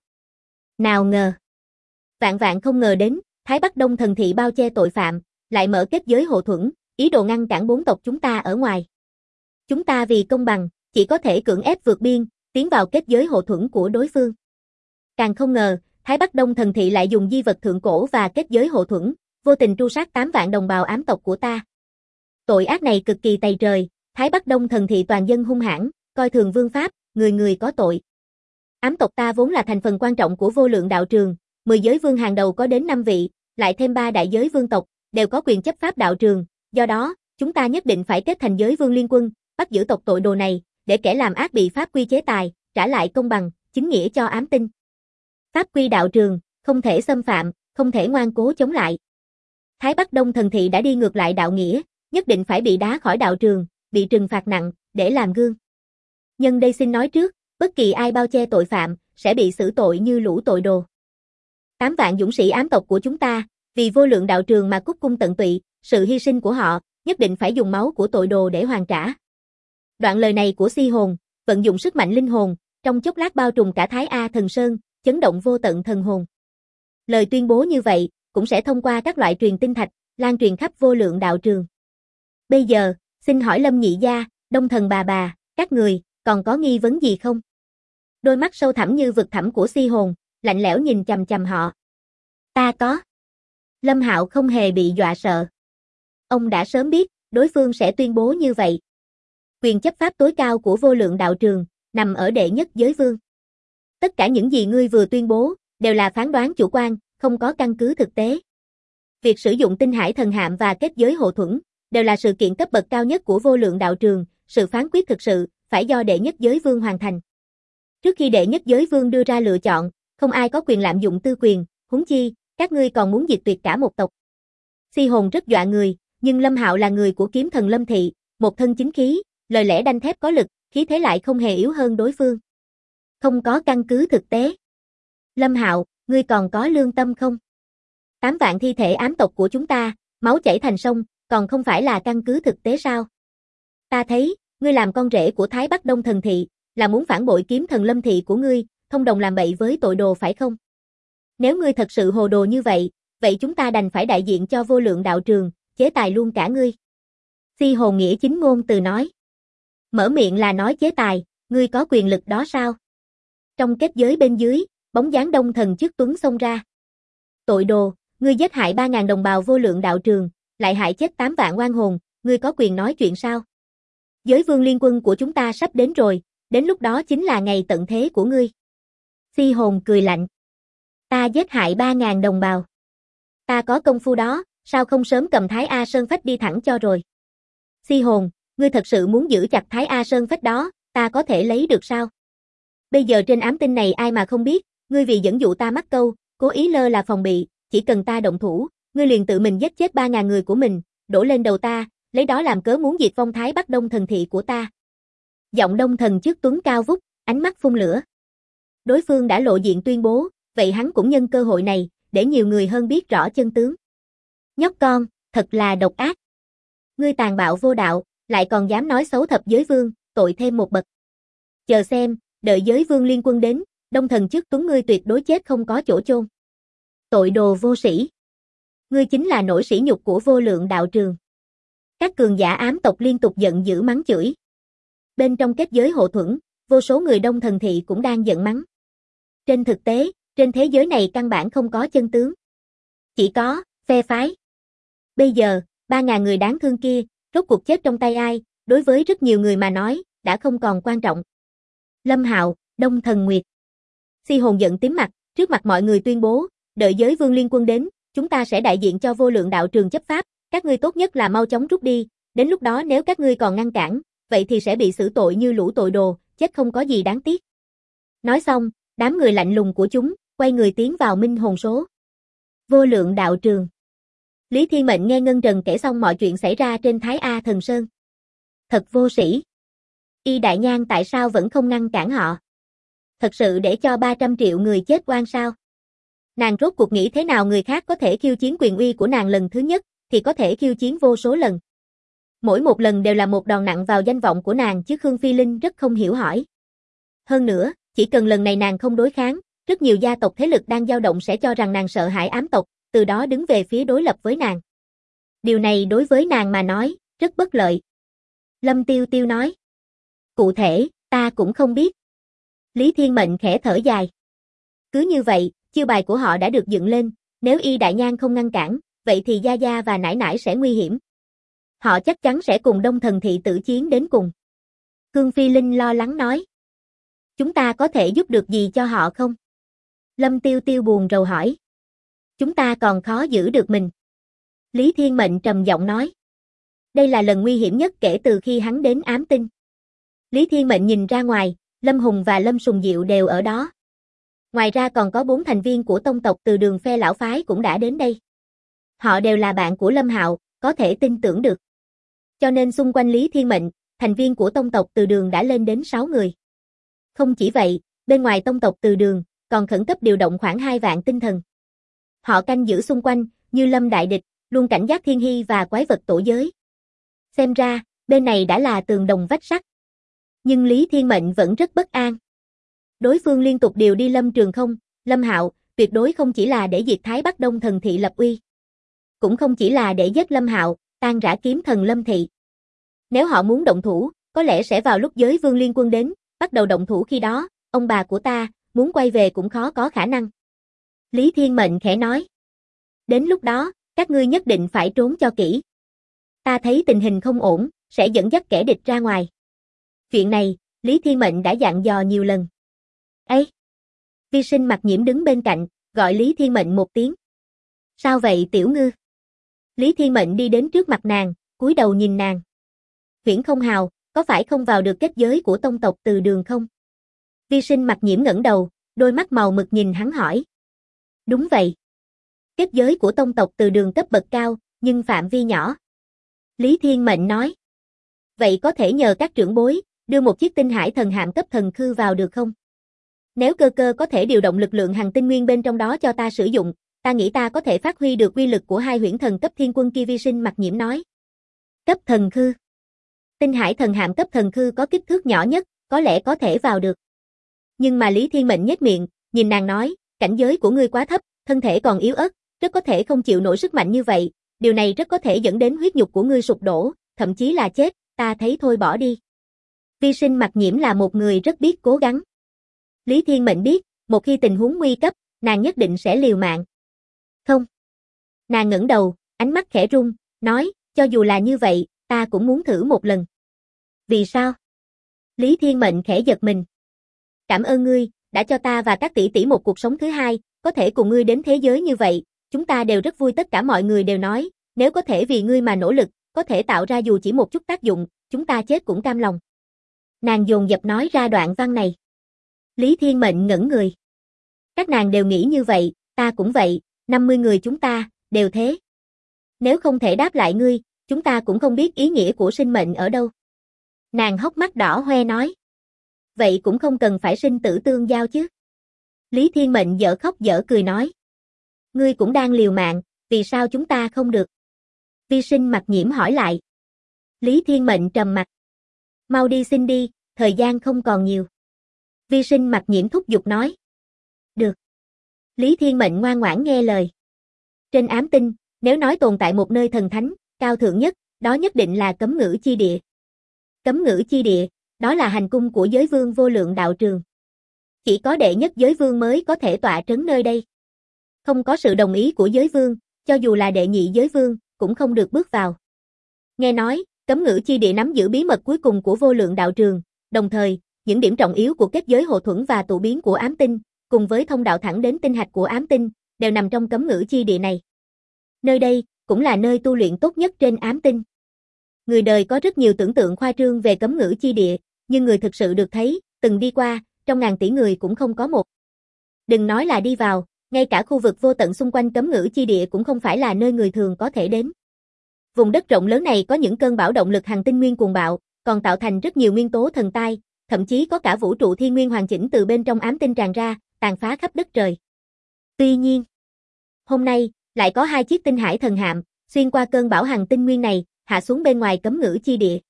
Nào ngờ. Vạn vạn không ngờ đến, Thái Bắc Đông Thần thị bao che tội phạm, lại mở kết giới hộ thuẫn, ý đồ ngăn cản 4 tộc chúng ta ở ngoài. Chúng ta vì công bằng, chỉ có thể cưỡng ép vượt biên, tiến vào kết giới hộ thuẫn của đối phương. Càng không ngờ, Thái Bắc Đông Thần thị lại dùng di vật thượng cổ và kết giới hộ thuẫn, vô tình tru sát 8 vạn đồng bào ám tộc của ta. Tội ác này cực kỳ tày trời, Thái Bắc Đông Thần thị toàn dân hung hãn, coi thường vương pháp, người người có tội. Ám tộc ta vốn là thành phần quan trọng của Vô Lượng đạo trường, 10 giới vương hàng đầu có đến 5 vị, lại thêm 3 đại giới vương tộc, đều có quyền chấp pháp đạo trường, do đó, chúng ta nhất định phải kết thành giới vương liên quân, bắt giữ tộc tội đồ này, để kẻ làm ác bị pháp quy chế tài, trả lại công bằng, chính nghĩa cho ám tinh. Pháp quy đạo trường, không thể xâm phạm, không thể ngoan cố chống lại. Thái Bắc Đông Thần thị đã đi ngược lại đạo nghĩa, nhất định phải bị đá khỏi đạo trường, bị trừng phạt nặng, để làm gương. Nhân đây xin nói trước, bất kỳ ai bao che tội phạm, sẽ bị xử tội như lũ tội đồ. 8 vạn dũng sĩ ám tộc của chúng ta, vì Vô Lượng đạo trường mà cúc cung tận tụy, sự hy sinh của họ, nhất định phải dùng máu của tội đồ để hoàn trả. Đoạn lời này của Si Hồn, vận dụng sức mạnh linh hồn, trong chốc lát bao trùm cả Thái A Thần Sơn, chấn động vô tận thần hồn. Lời tuyên bố như vậy, cũng sẽ thông qua các loại truyền tinh thạch, lan truyền khắp Vô Lượng đạo trường. Bây giờ, xin hỏi Lâm nhị gia, Đông Thần bà, các người, còn có nghi vấn gì không? Đôi mắt sâu thẳm như vực thẳm của Si Hồn, lạnh lẽo nhìn chằm chằm họ. Ta có. Lâm Hạo không hề bị dọa sợ. Ông đã sớm biết, đối phương sẽ tuyên bố như vậy. Quyền chấp pháp tối cao của Vô Lượng đạo trường, nằm ở đệ nhất giới vương. Tất cả những gì ngươi vừa tuyên bố, đều là phán đoán chủ quan, không có căn cứ thực tế. Việc sử dụng tinh hải thần hạm và kết giới hộ thuẫn, đều là sự kiện cấp bậc cao nhất của Vô Lượng đạo trường, sự phán quyết thực sự, phải do đệ nhất giới vương hoàn thành. Trước khi đệ nhất giới vương đưa ra lựa chọn, không ai có quyền lạm dụng tư quyền, huống chi, các ngươi còn muốn diệt tuyệt cả một tộc. Si Hồn rất dọa người, nhưng Lâm Hạo là người của kiếm thần Lâm thị, một thân chính khí, lời lẽ đanh thép có lực, khí thế lại không hề yếu hơn đối phương. Không có căn cứ thực tế. Lâm Hạo, ngươi còn có lương tâm không? 8 vạn thi thể ám tộc của chúng ta, máu chảy thành sông, còn không phải là căn cứ thực tế sao? Ta thấy, ngươi làm con rể của Thái Bắc Đông Thần thị, là muốn phản bội kiếm thần Lâm thị của ngươi, thông đồng làm bậy với tội đồ phải không? Nếu ngươi thật sự hồ đồ như vậy, vậy chúng ta đành phải đại diện cho Vô Lượng đạo trường, chế tài luôn cả ngươi. Si Hồn nghĩa chính ngôn từ nói. Mở miệng là nói chế tài, ngươi có quyền lực đó sao? Trong kết giới bên dưới, bóng dáng Đông Thần Chức Tuấn xông ra. Tội đồ, ngươi giết hại 3.000 đồng bào Vô Lượng đạo trường, lại hại chết 8 vạn oan hồn, ngươi có quyền nói chuyện sao? Giới vương liên quân của chúng ta sắp đến rồi, đến lúc đó chính là ngày tận thế của ngươi. Si Hồn cười lạnh. Ta giết hại 3.000 đồng bào. Ta có công phu đó, sao không sớm cầm Thái A Sơn Phách đi thẳng cho rồi? Si Hồn, ngươi thật sự muốn giữ chặt Thái A Sơn Phách đó, ta có thể lấy được sao? Bây giờ trên ám tinh này ai mà không biết, ngươi vì dẫn dụ ta mắc câu, cố ý lơ là phòng bị, chỉ cần ta động thủ, ngươi liền tự mình giết chết 3.000 người của mình, đổ lên đầu ta, lấy đó làm cớ muốn diệt vong Thái Bắc Đông Thần thị của ta. Giọng Đông Thần Chức Tuấn cao vút, ánh mắt phun lửa. Đối phương đã lộ diện tuyên bố, vậy hắn cũng nhân cơ hội này, để nhiều người hơn biết rõ chân tướng. Nhóc con, thật là độc ác. Ngươi tàn bạo vô đạo, lại còn dám nói xấu thập giới vương, tội thêm một bậc. Chờ xem, đợi giới vương liên quân đến, Đông Thần trước Tuấn ngươi tuyệt đối chết không có chỗ chôn. Tội đồ vô sĩ. Ngươi chính là nỗi sỉ nhục của vô lượng đạo trường. Các cường giả ám tộc liên tục giận dữ mắng chửi. Bên trong kết giới hộ thuẫn, vô số người Đông Thần thị cũng đang giận mắng. Trên thực tế, trên thế giới này căn bản không có chân tướng. Chỉ có phe phái. Bây giờ, 3.000 người đáng thương kia, rốt cuộc chết trong tay ai, đối với rất nhiều người mà nói, đã không còn quan trọng. Lâm Hạo, Đông Thần Nguyệt. Si Hồn giận tím mặt, trước mặt mọi người tuyên bố, đợi giới vương liên quân đến, chúng ta sẽ đại diện cho vô lượng đạo trường chấp pháp, các ngươi tốt nhất là mau chóng rút đi, đến lúc đó nếu các ngươi còn ngăn cản, vậy thì sẽ bị xử tội như lũ tội đồ, chết không có gì đáng tiếc. Nói xong, đám người lạnh lùng của chúng, quay người tiến vào minh hồn số. Vô lượng đạo trường. Lý Thiên Mệnh nghe Ngân Trần kể xong mọi chuyện xảy ra trên Thái A Thần Sơn. Thật vô sĩ. Y Đại Nhan tại sao vẫn không ngăn cản họ? Thật sự để cho 300 triệu người chết oan sao? Nàng rốt cuộc nghĩ thế nào người khác có thể khiêu chiến quyền uy của nàng lần thứ nhất, thì có thể khiêu chiến vô số lần. Mỗi một lần đều là một đòn nặng vào danh vọng của nàng chứ Khương Phi Linh rất không hiểu hỏi. Hơn nữa, chỉ cần lần này nàng không đối kháng, rất nhiều gia tộc thế lực đang dao động sẽ cho rằng nàng sợ hãi ám tộc, từ đó đứng về phía đối lập với nàng. Điều này đối với nàng mà nói, rất bất lợi. Lâm Tiêu Tiêu nói. Cụ thể, ta cũng không biết. Lý Thiên Mệnh khẽ thở dài. Cứ như vậy, chiêu bài của họ đã được dựng lên, nếu Y Đại Nhan không ngăn cản, vậy thì Gia Gia và Nải Nải sẽ nguy hiểm. Họ chắc chắn sẽ cùng Đông Thần thị tử chiến đến cùng. Khương Phi Linh lo lắng nói. Chúng ta có thể giúp được gì cho họ không? Lâm Tiêu Tiêu buồn rầu hỏi. Chúng ta còn khó giữ được mình. Lý Thiên Mệnh trầm giọng nói. Đây là lần nguy hiểm nhất kể từ khi hắn đến ám tinh. Lý Thiên Mệnh nhìn ra ngoài, Lâm Hùng và Lâm Sùng Diệu đều ở đó. Ngoài ra còn có 4 thành viên của tông tộc từ đường phe lão phái cũng đã đến đây. Họ đều là bạn của Lâm Hạo, có thể tin tưởng được. Cho nên xung quanh Lý Thiên Mệnh, thành viên của tông tộc từ đường đã lên đến 6 người. Không chỉ vậy, bên ngoài tông tộc từ đường, còn khẩn cấp điều động khoảng 2 vạn tinh thần. Họ canh giữ xung quanh, như Lâm Đại Địch, luôn cảnh giác thiên hy và quái vật tổ giới. Xem ra, bên này đã là tường đồng vách sắt. Nhưng Lý Thiên Mệnh vẫn rất bất an. Đối phương liên tục điều đi Lâm Trường Không, Lâm Hạo, tuyệt đối không chỉ là để diệt Thái Bắc Đông Thần thị lập uy. Cũng không chỉ là để giết Lâm Hạo, tan rã kiếm thần Lâm thị. Nếu họ muốn động thủ, có lẽ sẽ vào lúc giới vương liên quân đến, bắt đầu động thủ khi đó, ông bà của ta, muốn quay về cũng khó có khả năng. Lý Thiên Mệnh khẽ nói. Đến lúc đó, các ngươi nhất định phải trốn cho kỹ. Ta thấy tình hình không ổn, sẽ dẫn dắt kẻ địch ra ngoài. Chuyện này, Lý Thiên Mệnh đã dặn dò nhiều lần. Ê! Vi Sinh Mặc Nhiễm đứng bên cạnh, gọi Lý Thiên Mệnh một tiếng. Sao vậy Tiểu Ngư? Lý Thiên Mệnh đi đến trước mặt nàng, cúi đầu nhìn nàng. Huyễn Không Hào, có phải không vào được kết giới của tông tộc từ đường không? Vi Sinh Mặc Nhiễm ngẩng đầu, đôi mắt màu mực nhìn hắn hỏi. Đúng vậy. Kết giới của tông tộc từ đường cấp bậc cao, nhưng phạm vi nhỏ. Lý Thiên Mệnh nói. Vậy có thể nhờ các trưởng bối, đưa một chiếc tinh hải thần hạm cấp thần khư vào được không? Nếu cơ cơ có thể điều động lực lượng hành tinh nguyên bên trong đó cho ta sử dụng, ta nghĩ ta có thể phát huy được uy lực của 2 huyễn thần cấp thiên quân kia. Vi Sinh Mặc Nhiễm nói. Cấp thần khư. Tinh hải thần hạm cấp thần khư có kích thước nhỏ nhất, có lẽ có thể vào được. Nhưng mà Lý Thiên Mệnh nhếch miệng, nhìn nàng nói, cảnh giới của ngươi quá thấp, thân thể còn yếu ớt, rất có thể không chịu nổi sức mạnh như vậy, điều này rất có thể dẫn đến huyết nhục của ngươi sụp đổ, thậm chí là chết, ta thấy thôi bỏ đi. Vi Sinh Mặc Nhiễm là một người rất biết cố gắng. Lý Thiên Mệnh biết, một khi tình huống nguy cấp, nàng nhất định sẽ liều mạng. Không. Nàng ngẩng đầu, ánh mắt khẽ run, nói, cho dù là như vậy, ta cũng muốn thử một lần. Vì sao? Lý Thiên Mệnh khẽ giật mình. Cảm ơn ngươi, đã cho ta và các tỷ tỷ một cuộc sống thứ hai, có thể cùng ngươi đến thế giới như vậy, chúng ta đều rất vui. Tất cả mọi người đều nói, nếu có thể vì ngươi mà nỗ lực, có thể tạo ra dù chỉ một chút tác dụng, chúng ta chết cũng cam lòng. Nàng dồn dập nói ra đoạn văn này. Lý Thiên Mệnh ngẩn người. Các nàng đều nghĩ như vậy, ta cũng vậy, 50 người chúng ta, đều thế. Nếu không thể đáp lại ngươi, chúng ta cũng không biết ý nghĩa của sinh mệnh ở đâu. Nàng hốc mắt đỏ hoe nói. Vậy cũng không cần phải sinh tử tương giao chứ. Lý Thiên Mệnh dở khóc dở cười nói. Ngươi cũng đang liều mạng, vì sao chúng ta không được? Vi Sinh Mặc Nhiễm hỏi lại. Lý Thiên Mệnh trầm mặt. Mau đi xin đi, thời gian không còn nhiều. Vi Sinh Mặc Nhiễm thúc giục nói. Được. Lý Thiên Mệnh ngoan ngoãn nghe lời. Trên ám tinh, nếu nói tồn tại một nơi thần thánh, cao thượng nhất, đó nhất định là Cấm Ngữ Chi Địa. Cấm Ngữ Chi Địa, đó là hành cung của giới vương vô lượng đạo trường. Chỉ có đệ nhất giới vương mới có thể tọa trấn nơi đây. Không có sự đồng ý của giới vương, cho dù là đệ nhị giới vương, cũng không được bước vào. Nghe nói, Cấm Ngữ Chi Địa nắm giữ bí mật cuối cùng của vô lượng đạo trường, đồng thời, những điểm trọng yếu của kết giới hộ thuẫn và tụ biến của ám tinh, cùng với thông đạo thẳng đến tinh hạch của ám tinh, đều nằm trong Cấm Ngữ Chi Địa này. Nơi đây, cũng là nơi tu luyện tốt nhất trên ám tinh. Người đời có rất nhiều tưởng tượng khoa trương về Cấm Ngữ Chi Địa, nhưng người thực sự được thấy, từng đi qua, trong ngàn tỷ người cũng không có một. Đừng nói là đi vào, ngay cả khu vực vô tận xung quanh Cấm Ngữ Chi Địa cũng không phải là nơi người thường có thể đến. Vùng đất rộng lớn này có những cơn bão động lực hành tinh nguyên cuồng bạo, còn tạo thành rất nhiều nguyên tố thần tai, thậm chí có cả vũ trụ thiên nguyên hoàn chỉnh từ bên trong ám tinh tràn ra, tàn phá khắp đất trời. Tuy nhiên, hôm nay, lại có 2 chiếc tinh hải thần hạm, xuyên qua cơn bão hành tinh nguyên này, hạ xuống bên ngoài Cấm Ngữ Chi Địa.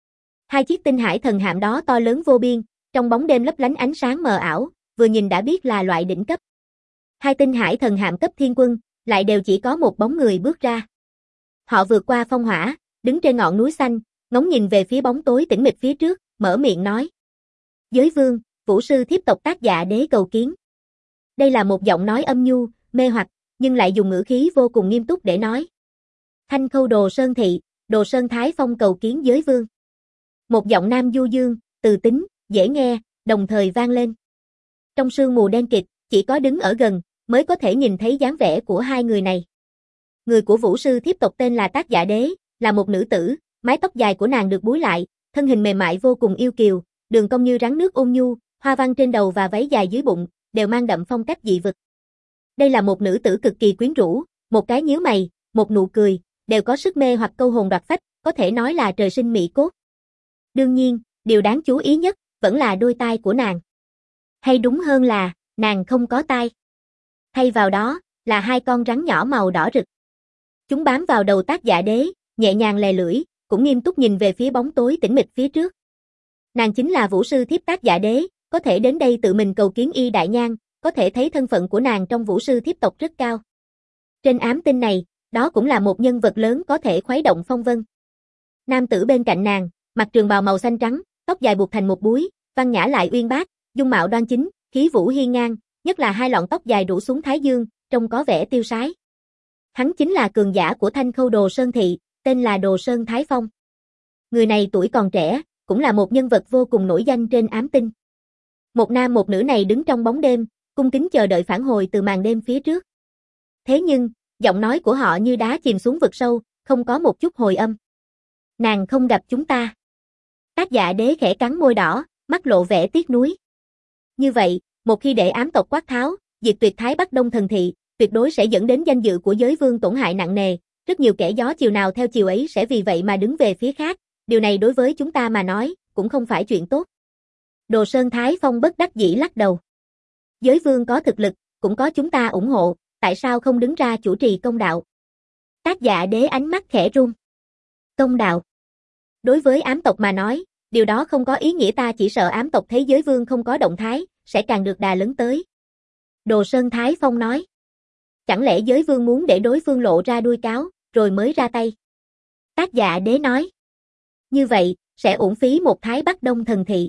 2 chiếc tinh hải thần hạm đó to lớn vô biên, trong bóng đêm lấp lánh ánh sáng mờ ảo, vừa nhìn đã biết là loại đỉnh cấp. 2 tinh hải thần hạm cấp thiên quân, lại đều chỉ có một bóng người bước ra. Họ vượt qua phong hỏa, đứng trên ngọn núi xanh, ngóng nhìn về phía bóng tối tĩnh mịch phía trước, mở miệng nói. Giới vương, vũ sư thiếp tộc Tác Dạ Đế cầu kiến. Đây là một giọng nói âm nhu, mê hoặc, nhưng lại dùng ngữ khí vô cùng nghiêm túc để nói. Thanh Khâu Đồ Sơn Thị, Đồ Sơn Thái Phong cầu kiến giới vương. Một giọng nam du dương, từ tính, dễ nghe, đồng thời vang lên. Trong sương mù đen kịt, chỉ có đứng ở gần, mới có thể nhìn thấy dáng vẻ của hai người này. Người của vũ sư thiếp tộc tên là Tác Dạ Đế, là một nữ tử, mái tóc dài của nàng được búi lại, thân hình mềm mại vô cùng yêu kiều, đường cong như rắn nước ôn nhu, hoa văn trên đầu và váy dài dưới bụng, đều mang đậm phong cách dị vực. Đây là một nữ tử cực kỳ quyến rũ, một cái nhíu mày, một nụ cười, đều có sức mê hoặc câu hồn đoạt phách, có thể nói là trời sinh mỹ cốt. Đương nhiên, điều đáng chú ý nhất, vẫn là đôi tai của nàng. Hay đúng hơn là, nàng không có tai. Thay vào đó, là 2 con rắn nhỏ màu đỏ rực. Chúng bám vào đầu Tác Dạ Đế, nhẹ nhàng lè lưỡi, cũng nghiêm túc nhìn về phía bóng tối tĩnh mịch phía trước. Nàng chính là vũ sư thiếp Tác Dạ Đế, có thể đến đây tự mình cầu kiến Y Đại Nhan, có thể thấy thân phận của nàng trong vũ sư thiếp tộc rất cao. Trên ám tinh này, đó cũng là một nhân vật lớn có thể khuấy động phong vân. Nam tử bên cạnh nàng, mặc trường bào màu xanh trắng, tóc dài buộc thành một búi, văn nhã lại uyên bác, dung mạo đoan chính, khí vũ hiên ngang, nhất là 2 lọn tóc dài rủ xuống thái dương, trông có vẻ tiêu sái. Hắn chính là cường giả của Thanh Khâu Đồ Sơn Thị, tên là Đồ Sơn Thái Phong. Người này tuổi còn trẻ, cũng là một nhân vật vô cùng nổi danh trên ám tinh. Một nam một nữ này đứng trong bóng đêm, cung kính chờ đợi phản hồi từ màn đêm phía trước. Thế nhưng, giọng nói của họ như đá chìm xuống vực sâu, không có một chút hồi âm. Nàng không gặp chúng ta. Tác Dạ Đế khẽ cắn môi đỏ, mắt lộ vẻ tiếc nuối. Như vậy, một khi để ám tộc quát tháo, diệt tuyệt Thái Bắc Đông Thần Thị, tuyệt đối sẽ dẫn đến danh dự của giới vương tổn hại nặng nề, rất nhiều kẻ gió chiều nào theo chiều ấy sẽ vì vậy mà đứng về phía khác, điều này đối với chúng ta mà nói, cũng không phải chuyện tốt. Đồ Sơn Thái Phong bất đắc dĩ lắc đầu. Giới vương có thực lực, cũng có chúng ta ủng hộ, tại sao không đứng ra chủ trì công đạo? Tác Dạ Đế ánh mắt khẽ run. Công đạo. Đối với ám tộc mà nói, điều đó không có ý nghĩa, ta chỉ sợ ám tộc thấy giới vương không có động thái, sẽ càng được đà lớn tới. Đồ Sơn Thái Phong nói. Chẳng lẽ giới vương muốn để đối phương lộ ra đuôi cáo, rồi mới ra tay? Tác Dạ Đế nói. Như vậy, sẽ uổng phí một Thái Bắc Đông Thần Thị.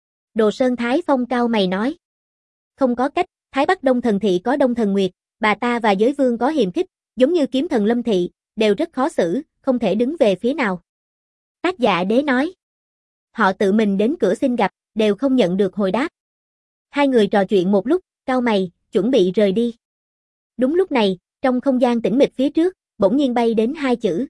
Đồ Sơn Thái Phong cao mày nói. Không có cách, Thái Bắc Đông Thần Thị có Đông Thần Nguyệt, bà ta và giới vương có hiềm khích, giống như Kiếm Thần Lâm Thị, đều rất khó xử, không thể đứng về phía nào. Tác Dạ Đế nói. Họ tự mình đến cửa xin gặp, đều không nhận được hồi đáp. Hai người trò chuyện một lúc, cau mày, chuẩn bị rời đi. Đúng lúc này, trong không gian tĩnh mịch phía trước, bỗng nhiên bay đến 2 chữ.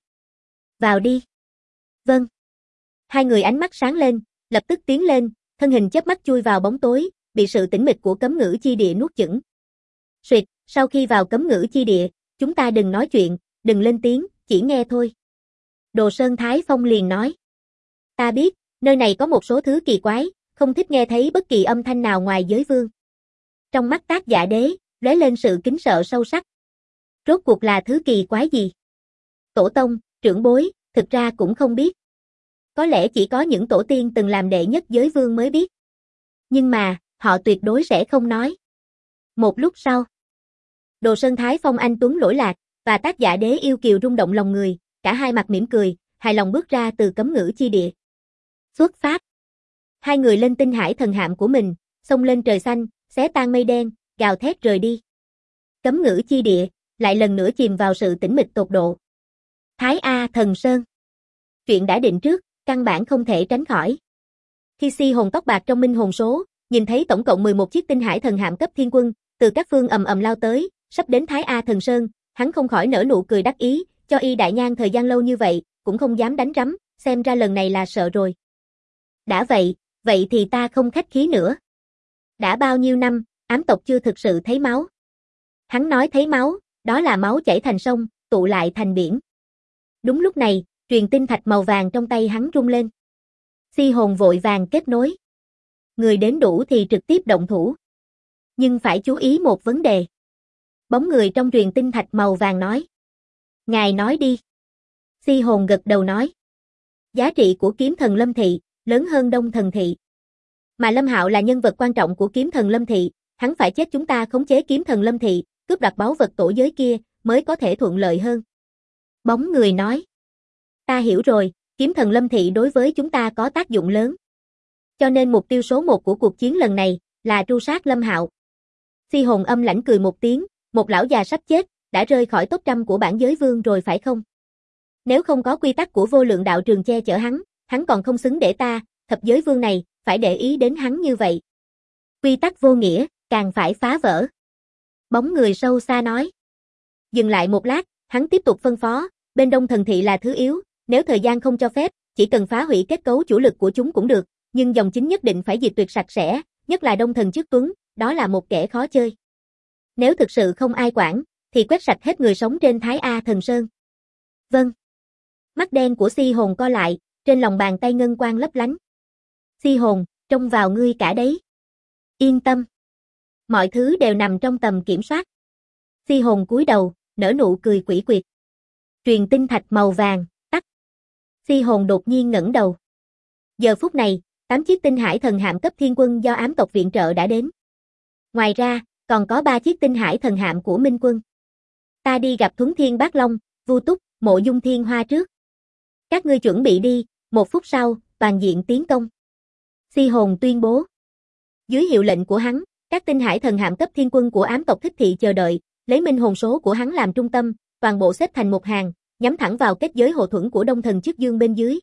Vào đi. Vâng. Hai người ánh mắt sáng lên, lập tức tiến lên, thân hình chớp mắt chui vào bóng tối, bị sự tĩnh mịch của Cấm Ngữ Chi Địa nuốt chửng. Suyệt, sau khi vào Cấm Ngữ Chi Địa, chúng ta đừng nói chuyện, đừng lên tiếng, chỉ nghe thôi. Đồ Sơn Thái Phong liền nói. Ta biết, nơi này có một số thứ kỳ quái, không thích nghe thấy bất kỳ âm thanh nào ngoài giới vương. Trong mắt Tác Dạ Đế, lóe lên sự kính sợ sâu sắc. Rốt cuộc là thứ kỳ quái gì? Tổ tông, trưởng bối, thực ra cũng không biết. Có lẽ chỉ có những tổ tiên từng làm đệ nhất giới vương mới biết. Nhưng mà, họ tuyệt đối sẽ không nói. Một lúc sau, Đồ Sơn Thái Phong anh tuấn lỗi lạc, và tác giả Đế Yêu Kiều rung động lòng người, cả hai mặt mỉm cười, hài lòng bước ra từ cấm ngữ chi địa. Xuất phát. Hai người lên tinh hải thần hạm của mình, xông lên trời xanh, xé tan mây đen, gào thét rời đi. Cấm ngữ chi địa, lại lần nữa chìm vào sự tĩnh mịch tột độ. Thái A Thần Sơn. Chuyện đã định trước, căn bản không thể tránh khỏi. Khi Si hồn tóc bạc trong minh hồn số, nhìn thấy tổng cộng 11 chiếc tinh hải thần hạm cấp thiên quân, từ các phương ầm ầm lao tới, sắp đến Thái A Thần Sơn, hắn không khỏi nở nụ cười đắc ý, cho Y Đại Nhan thời gian lâu như vậy, cũng không dám đánh rắm, xem ra lần này là sợ rồi. Đã vậy thì ta không khách khí nữa. Đã bao nhiêu năm, ám tộc chưa thực sự thấy máu. Hắn nói thấy máu, đó là máu chảy thành sông, tụ lại thành biển. Đúng lúc này, truyền tinh thạch màu vàng trong tay hắn rung lên. Si hồn vội vàng kết nối. Người đến đủ thì trực tiếp động thủ. Nhưng phải chú ý một vấn đề. Bóng người trong truyền tinh thạch màu vàng nói. Ngài nói đi. Si hồn gật đầu nói. Giá trị của kiếm thần Lâm Thị, lớn hơn Đông Thần Thị. Mà Lâm Hạo là nhân vật quan trọng của kiếm thần Lâm Thị, hắn phải chết chúng ta khống chế kiếm thần Lâm Thị, cướp đoạt báu vật tổ giới kia, mới có thể thuận lợi hơn. Bóng người nói. Ta hiểu rồi, kiếm thần Lâm Thị đối với chúng ta có tác dụng lớn. Cho nên mục tiêu số 1 của cuộc chiến lần này, là tru sát Lâm Hạo. Si hồn âm lãnh cười một tiếng, một lão già sắp chết, đã rơi khỏi top 100 của bản giới vương rồi phải không? Nếu không có quy tắc của vô lượng đạo trường che chở hắn còn không xứng để ta, thập giới vương này, phải để ý đến hắn như vậy. Quy tắc vô nghĩa, càng phải phá vỡ. Bóng người sâu xa nói. Dừng lại một lát, hắn tiếp tục phân phó, bên Đông Thần Thị là thứ yếu, nếu thời gian không cho phép, chỉ cần phá hủy kết cấu chủ lực của chúng cũng được, nhưng dòng chính nhất định phải diệt tuyệt sạch sẽ, nhất là Đông Thần Chức Tuấn, đó là một kẻ khó chơi. Nếu thực sự không ai quản, thì quét sạch hết người sống trên Thái A Thần Sơn. Vâng. Mắt đen của Si hồn co lại, trên lòng bàn tay ngân quang lấp lánh. Si hồn, trông vào ngươi cả đấy. Yên tâm. Mọi thứ đều nằm trong tầm kiểm soát. Si hồn cúi đầu, nở nụ cười quỷ quyệt. Truyền tinh thạch màu vàng, tắt. Si hồn đột nhiên ngẩng đầu. Giờ phút này, 8 chiếc tinh hải thần hạm cấp thiên quân do ám tộc viện trợ đã đến. Ngoài ra, còn có 3 chiếc tinh hải thần hạm của Minh quân. Ta đi gặp Thuấn Thiên Bát Long, Vu Túc, Mộ Dung Thiên Hoa trước. Các ngươi chuẩn bị đi, 1 phút sau, toàn diện tiến công. Si hồn tuyên bố. Dưới hiệu lệnh của hắn, các tinh hải thần hạm cấp thiên quân của ám tộc Thích Thị chờ đợi, lấy minh hồn số của hắn làm trung tâm, toàn bộ xếp thành một hàng, nhắm thẳng vào kết giới hộ thuẫn của Đông Thần Chức Dương bên dưới.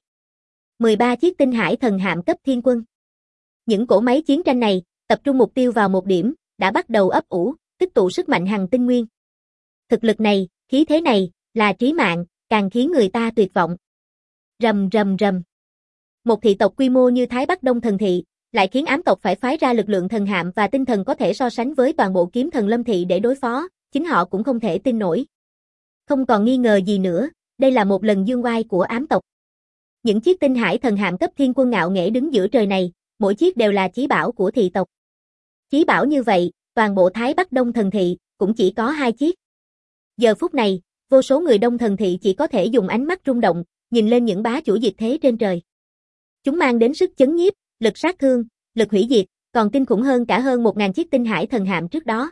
13 chiếc tinh hải thần hạm cấp thiên quân. Những cỗ máy chiến tranh này, tập trung mục tiêu vào một điểm, đã bắt đầu ấp ủ, tích tụ sức mạnh hằng tinh nguyên. Thực lực này, khí thế này, là trí mạng, càng khiến người ta tuyệt vọng. Rầm rầm rầm. Một thị tộc quy mô như Thái Bắc Đông Thần Thị, lại khiến ám tộc phải phái ra lực lượng thần hạm và tinh thần có thể so sánh với toàn bộ kiếm thần Lâm Thị để đối phó, chính họ cũng không thể tin nổi. Không còn nghi ngờ gì nữa, đây là một lần dương oai của ám tộc. Những chiếc tinh hải thần hạm cấp thiên quân ngạo nghễ đứng giữa trời này, mỗi chiếc đều là chí bảo của thị tộc. Chí bảo như vậy, toàn bộ Thái Bắc Đông Thần Thị, cũng chỉ có 2 chiếc. Giờ phút này, vô số người Đông Thần Thị chỉ có thể dùng ánh mắt rung động, nhìn lên những bá chủ diệt thế trên trời. Chúng mang đến sức chấn nhiếp, lực sát thương, lực hủy diệt, còn kinh khủng hơn cả hơn 1000 chiếc tinh hải thần hạm trước đó.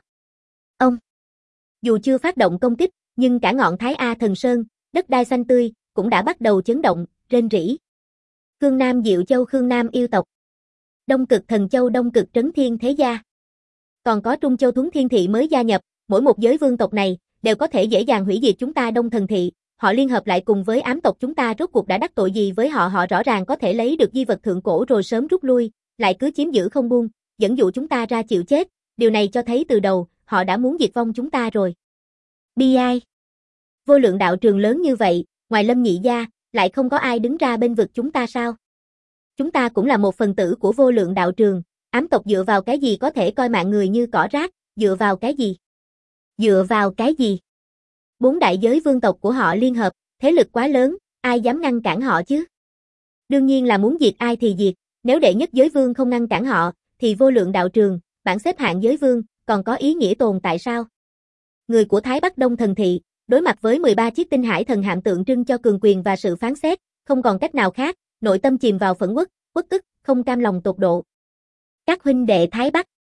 Dù chưa phát động công kích, nhưng cả ngọn Thái A Thần Sơn, đất đai xanh tươi, cũng đã bắt đầu chấn động, rên rỉ. Khương Nam Diệu Châu Khương Nam yêu tộc. Đông Cực Thần Châu Đông Cực Trấn Thiên Thế Gia. Còn có Trung Châu Thuấn Thiên Thị mới gia nhập, mỗi một giới vương tộc này, đều có thể dễ dàng hủy diệt chúng ta Đông Thần Thị. Họ liên hợp lại cùng với ám tộc chúng ta rốt cuộc đã đắc tội gì với họ, họ rõ ràng có thể lấy được di vật thượng cổ rồi sớm rút lui, lại cứ chiếm giữ không buông, dẫn dụ chúng ta ra chịu chết, điều này cho thấy từ đầu, họ đã muốn diệt vong chúng ta rồi. Bi ai. Vô lượng đạo trường lớn như vậy, ngoài Lâm Nhị gia, lại không có ai đứng ra bên vực chúng ta sao? Chúng ta cũng là một phần tử của vô lượng đạo trường, ám tộc dựa vào cái gì có thể coi mạng người như cỏ rác, dựa vào cái gì? Dựa vào cái gì? 4 đại giới vương tộc của họ liên hợp, thế lực quá lớn, ai dám ngăn cản họ chứ? Đương nhiên là muốn diệt ai thì diệt, nếu đệ nhất giới vương không ngăn cản họ, thì vô lượng đạo trường, bảng xếp hạng giới vương, còn có ý nghĩa tồn tại sao? Người của Thái Bắc Đông Thần Thị, đối mặt với 13 chiếc tinh hải thần hạm tượng trưng cho cường quyền và sự phán xét, không còn cách nào khác, nội tâm chìm vào phẫn uất, uất ức, không cam lòng tột độ. Các huynh đệ Thái Bắc,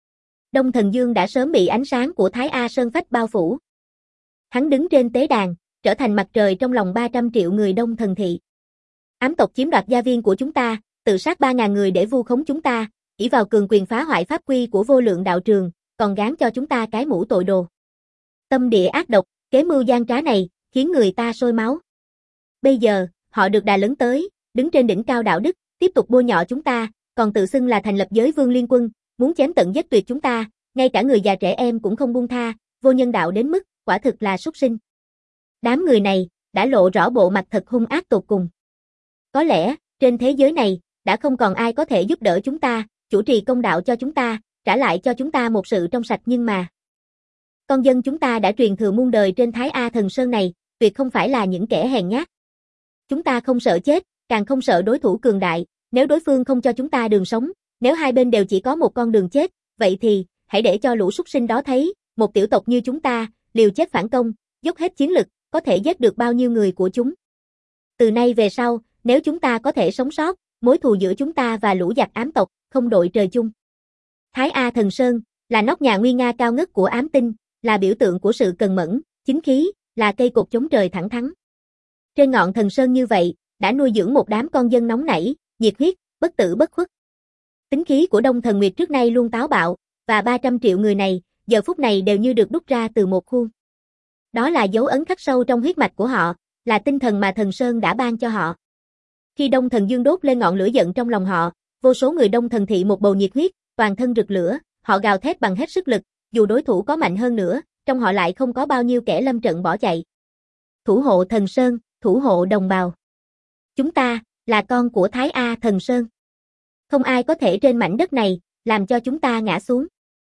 Đông Thần Dương đã sớm bị ánh sáng của Thái A Sơn Phách bao phủ. Hắn đứng trên tế đàn, trở thành mặt trời trong lòng 300 triệu người Đông Thần Thị. Ám tộc chiếm đoạt gia viên của chúng ta, tự sát 3.000 người để vu khống chúng ta, ỷ vào cường quyền phá hoại pháp quy của vô lượng đạo trường, còn gán cho chúng ta cái mũ tội đồ. Tâm địa ác độc, kế mưu gian trá này, khiến người ta sôi máu. Bây giờ, họ được đà lớn tới, đứng trên đỉnh cao đạo đức, tiếp tục bôi nhọ chúng ta, còn tự xưng là thành lập giới vương liên quân, muốn chém tận giết tuyệt chúng ta, ngay cả người già trẻ em cũng không buông tha, vô nhân đạo đến mức, quả thực là súc sinh. Đám người này, đã lộ rõ bộ mặt thật hung ác tột cùng. Có lẽ, trên thế giới này, đã không còn ai có thể giúp đỡ chúng ta, chủ trì công đạo cho chúng ta, trả lại cho chúng ta một sự trong sạch nhưng mà. Con dân chúng ta đã truyền thừa muôn đời trên Thái A Thần Sơn này, tuyệt không phải là những kẻ hèn nhát. Chúng ta không sợ chết, càng không sợ đối thủ cường đại, nếu đối phương không cho chúng ta đường sống, nếu hai bên đều chỉ có một con đường chết, vậy thì, hãy để cho lũ súc sinh đó thấy, một tiểu tộc như chúng ta, liều chết phản công, dốc hết chiến lực, có thể giết được bao nhiêu người của chúng. Từ nay về sau, nếu chúng ta có thể sống sót, mối thù giữa chúng ta và lũ giặc ám tộc, không đội trời chung. Thái A Thần Sơn, là nóc nhà nguy nga cao ngất của ám tinh, là biểu tượng của sự cần mẫn, chính khí, là cây cột chống trời thẳng thắn. Trên ngọn thần sơn như vậy, đã nuôi dưỡng một đám con dân nóng nảy, nhiệt huyết, bất tử bất khuất. Tính khí của Đông Thần Nguyệt trước nay luôn táo bạo, và 300 triệu người này, giờ phút này đều như được đúc ra từ một khuôn. Đó là dấu ấn khắc sâu trong huyết mạch của họ, là tinh thần mà thần sơn đã ban cho họ. Khi Đông Thần Dương đốt lên ngọn lửa giận trong lòng họ, vô số người Đông Thần Thị một bầu nhiệt huyết, toàn thân rực lửa, họ gào thét bằng hết sức lực, dù đối thủ có mạnh hơn nữa, trong họ lại không có bao nhiêu kẻ lâm trận bỏ chạy. Thủ hộ thần sơn, thủ hộ đồng bào. Chúng ta, là con của Thái A Thần Sơn. Không ai có thể trên mảnh đất này, làm cho chúng ta ngã xuống.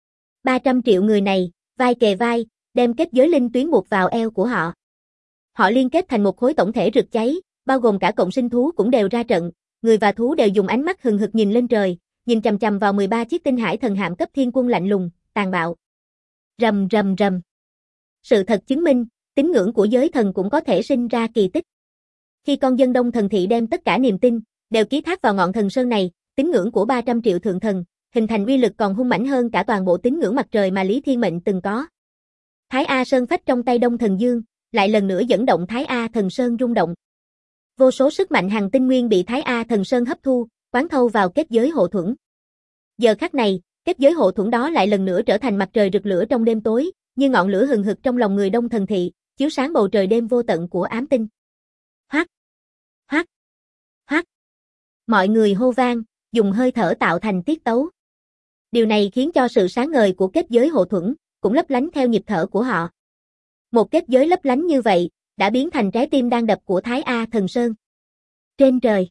300 triệu người này, vai kề vai, đem kết giới linh tuyến buộc vào eo của họ. Họ liên kết thành một khối tổng thể rực cháy, bao gồm cả cộng sinh thú cũng đều ra trận, người và thú đều dùng ánh mắt hừng hực nhìn lên trời, nhìn chằm chằm vào 13 chiếc tinh hải thần hạm cấp thiên quân lạnh lùng, tàn bạo. Rầm rầm rầm. Sự thật chứng minh, tín ngưỡng của giới thần cũng có thể sinh ra kỳ tích. Khi con dân Đông Thần Thị đem tất cả niềm tin, đều ký thác vào ngọn thần sơn này, tín ngưỡng của 300 triệu thượng thần, hình thành uy lực còn hung mãnh hơn cả toàn bộ tín ngưỡng mặt trời mà Lý Thiên Mệnh từng có. Thái A Sơn Phách trong tay Đông Thần Dương, lại lần nữa dẫn động Thái A Thần Sơn rung động. Vô số sức mạnh hằng tinh nguyên bị Thái A Thần Sơn hấp thu, quán thâu vào kết giới hộ thuẫn. Giờ khắc này, kết giới hộ thuẫn đó lại lần nữa trở thành mặt trời rực lửa trong đêm tối, như ngọn lửa hừng hực trong lòng người Đông Thần Thị, chiếu sáng bầu trời đêm vô tận của ám tinh. Hoắc, hoắc, hoắc. Mọi người hô vang, dùng hơi thở tạo thành tiết tấu. Điều này khiến cho sự sáng ngời của kết giới hộ thuẫn cũng lấp lánh theo nhịp thở của họ. Một kết giới lấp lánh như vậy, đã biến thành trái tim đang đập của Thái A Thần Sơn. Trên trời,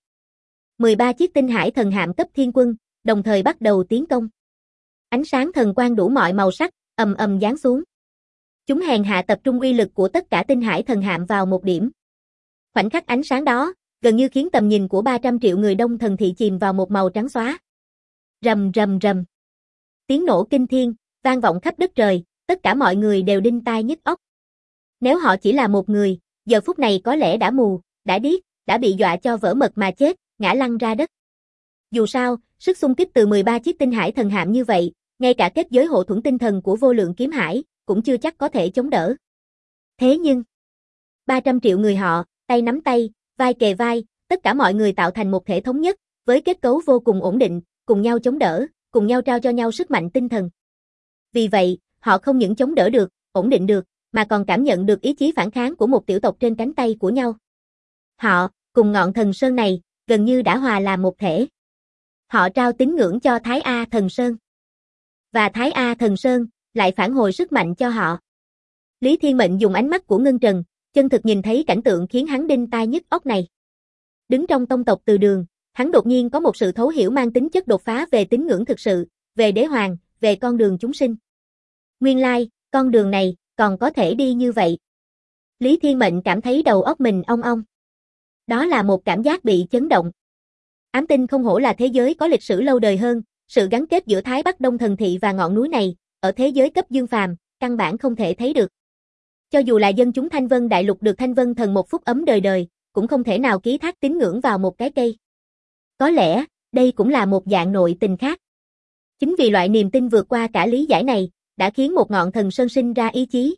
13 chiếc tinh hải thần hạm cấp thiên quân, đồng thời bắt đầu tiến công. Ánh sáng thần quang đủ mọi màu sắc, ầm ầm giáng xuống. Chúng hèn hạ tập trung uy lực của tất cả tinh hải thần hạm vào một điểm. Khoảnh khắc ánh sáng đó, gần như khiến tầm nhìn của 300 triệu người Đông Thần Thị chìm vào một màu trắng xóa. Rầm rầm rầm. Tiếng nổ kinh thiên, vang vọng khắp đất trời, tất cả mọi người đều đinh tai nhức óc. Nếu họ chỉ là một người, giờ phút này có lẽ đã mù, đã điếc, đã bị dọa cho vỡ mật mà chết, ngã lăn ra đất. Dù sao, sức xung kích từ 13 chiếc tinh hải thần hạm như vậy, ngay cả kết giới hộ thuẫn tinh thần của vô lượng kiếm hải, cũng chưa chắc có thể chống đỡ. Thế nhưng, 300 triệu người họ, tay nắm tay, vai kề vai, tất cả mọi người tạo thành một thể thống nhất, với kết cấu vô cùng ổn định, cùng nhau chống đỡ, cùng nhau trao cho nhau sức mạnh tinh thần. Vì vậy, họ không những chống đỡ được, ổn định được, mà còn cảm nhận được ý chí phản kháng của một tiểu tộc trên cánh tay của nhau. Họ, cùng ngọn thần sơn này, gần như đã hòa làm một thể. Họ trao tín ngưỡng cho Thái A Thần Sơn. Và Thái A Thần Sơn, lại phản hồi sức mạnh cho họ. Lý Thiên Mệnh dùng ánh mắt của ngân trần, chân thực nhìn thấy cảnh tượng khiến hắn đinh tai nhức óc này. Đứng trong tông tộc Từ Đường, hắn đột nhiên có một sự thấu hiểu mang tính chất đột phá về tín ngưỡng thực sự, về đế hoàng, về con đường chúng sinh. Nguyên lai, con đường này, còn có thể đi như vậy. Lý Thiên Mệnh cảm thấy đầu óc mình ong ong. Đó là một cảm giác bị chấn động. Ám tinh không hổ là thế giới có lịch sử lâu đời hơn, sự gắn kết giữa Thái Bắc Đông Thần Thị và ngọn núi này, ở thế giới cấp dương phàm, căn bản không thể thấy được. Cho dù là dân chúng Thanh Vân Đại Lục được Thanh Vân Thần một phúc ấm đời đời, cũng không thể nào ký thác tín ngưỡng vào một cái cây. Có lẽ, đây cũng là một dạng nội tình khác. Chính vì loại niềm tin vượt qua cả lý giải này, đã khiến một ngọn thần sơn sinh ra ý chí.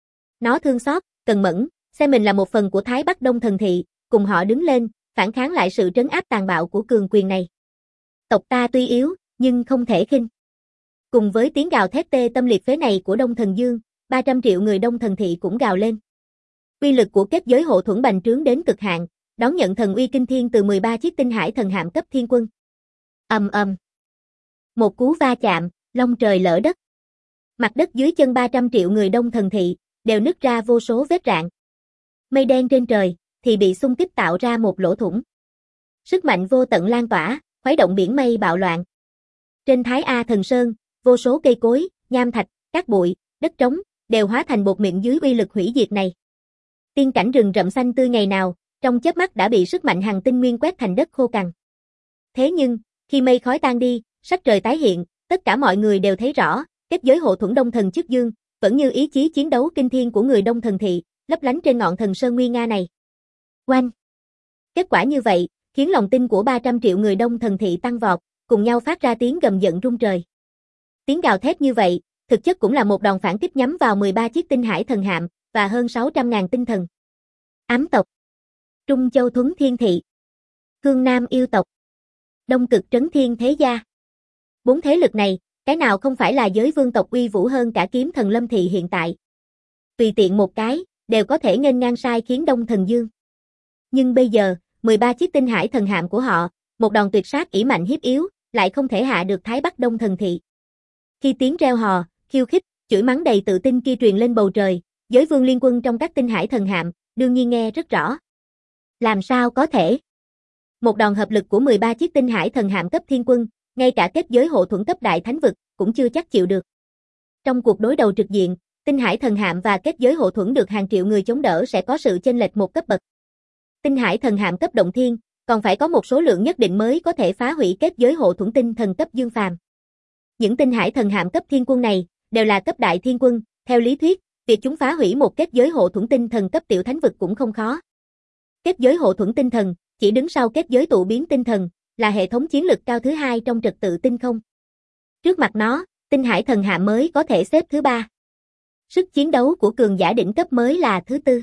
Nó thương xót, cần mẫn, xem mình là một phần của Thái Bắc Đông thần thị, cùng họ đứng lên, phản kháng lại sự trấn áp tàn bạo của cường quyền này. Tộc ta tuy yếu, nhưng không thể khinh. Cùng với tiếng gào thét tê tâm liệt phế này của Đông Thần Dương, 300 triệu người Đông Thần thị cũng gào lên. Uy lực của kết giới hộ thuẫn bành trướng đến cực hạn, đón nhận thần uy kinh thiên từ 13 chiếc tinh hải thần hạm cấp thiên quân. Ầm ầm. Một cú va chạm, long trời lở đất. Mặt đất dưới chân 300 triệu người Đông Thần thị đều nứt ra vô số vết rạn. Mây đen trên trời thì bị xung kích tạo ra một lỗ thủng. Sức mạnh vô tận lan tỏa, khuấy động biển mây bạo loạn. Trên Thái A Thần Sơn, vô số cây cối, nham thạch, cát bụi, đất trống đều hóa thành bột mịn dưới uy lực hủy diệt này. Tiên cảnh rừng rậm xanh tươi ngày nào, trong chớp mắt đã bị sức mạnh hằng tinh nguyên quét thành đất khô cằn. Thế nhưng, khi mây khói tan đi, sắc trời tái hiện, tất cả mọi người đều thấy rõ, kết giới hộ thuẫn Đông Thần Chức Dương vẫn như ý chí chiến đấu kinh thiên của người Đông Thần thị, lấp lánh trên ngọn thần sơn nguy nga này. Oanh! Kết quả như vậy, khiến lòng tin của 300 triệu người Đông Thần thị tăng vọt, cùng nhau phát ra tiếng gầm giận rung trời. Tiếng gào thét như vậy, thực chất cũng là một đòn phản kích nhắm vào 13 chiếc tinh hải thần hạm và hơn 600.000 tinh thần. Ám tộc, Trung Châu Thuấn Thiên thị, Cương Nam yêu tộc, Đông Cực Trấn Thiên thế gia. 4 thế lực này, cái nào không phải là giới vương tộc uy vũ hơn cả Kiếm Thần Lâm thị hiện tại. Tùy tiện một cái, đều có thể nghênh ngang sai khiến Đông Thần Dương. Nhưng bây giờ, 13 chiếc tinh hải thần hạm của họ, một đòn tuyệt sát ỷ mạnh hiếp yếu, lại không thể hạ được Thái Bắc Đông Thần thị. Khi tiếng reo hò, khiêu khích, chửi mắng đầy tự tin kia truyền lên bầu trời, giới vương liên quân trong các tinh hải thần hạm, đương nhiên nghe rất rõ. Làm sao có thể? Một đòn hợp lực của 13 chiếc tinh hải thần hạm cấp thiên quân, ngay cả kết giới hộ thuẫn cấp đại thánh vực, cũng chưa chắc chịu được. Trong cuộc đối đầu trực diện, tinh hải thần hạm và kết giới hộ thuẫn được hàng triệu người chống đỡ sẽ có sự chênh lệch một cấp bậc. Tinh hải thần hạm cấp động thiên, còn phải có một số lượng nhất định mới có thể phá hủy kết giới hộ thuẫn tinh thần cấp dương phàm. Những tinh hải thần hạm cấp thiên quân này, đều là cấp đại thiên quân, theo lý thuyết, việc chúng phá hủy một kết giới hộ thuẫn tinh thần cấp tiểu thánh vực cũng không khó. Kết giới hộ thuẫn tinh thần, chỉ đứng sau kết giới tụ biến tinh thần, là hệ thống chiến lực cao thứ hai trong trật tự tinh không. Trước mặt nó, tinh hải thần hạm mới có thể xếp thứ 3. Sức chiến đấu của cường giả đỉnh cấp mới là thứ 4.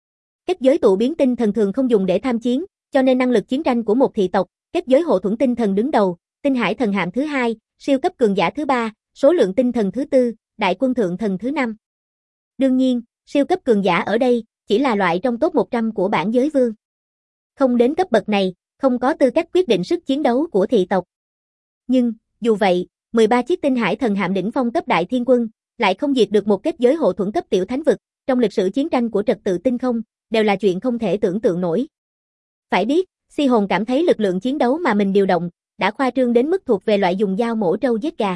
Kết giới tụ biến tinh thần thường không dùng để tham chiến, cho nên năng lực chiến tranh của một thị tộc, kết giới hộ thuẫn tinh thần đứng đầu, tinh hải thần hạm thứ 2, siêu cấp cường giả thứ 3, số lượng tinh thần thứ 4, đại quân thượng thần thứ 5. Đương nhiên, siêu cấp cường giả ở đây chỉ là loại trong top 100 của bảng giới vương. Không đến cấp bậc này, không có tư cách quyết định sức chiến đấu của thị tộc. Nhưng, dù vậy, 13 chiếc tinh hải thần hạm đỉnh phong cấp đại thiên quân, lại không diệt được một kết giới hộ thuẫn cấp tiểu thánh vực, trong lịch sử chiến tranh của trật tự tinh không, đều là chuyện không thể tưởng tượng nổi. Phải biết, Si Hồn cảm thấy lực lượng chiến đấu mà mình điều động, đã khoa trương đến mức thuộc về loại dùng dao mổ trâu giết gà.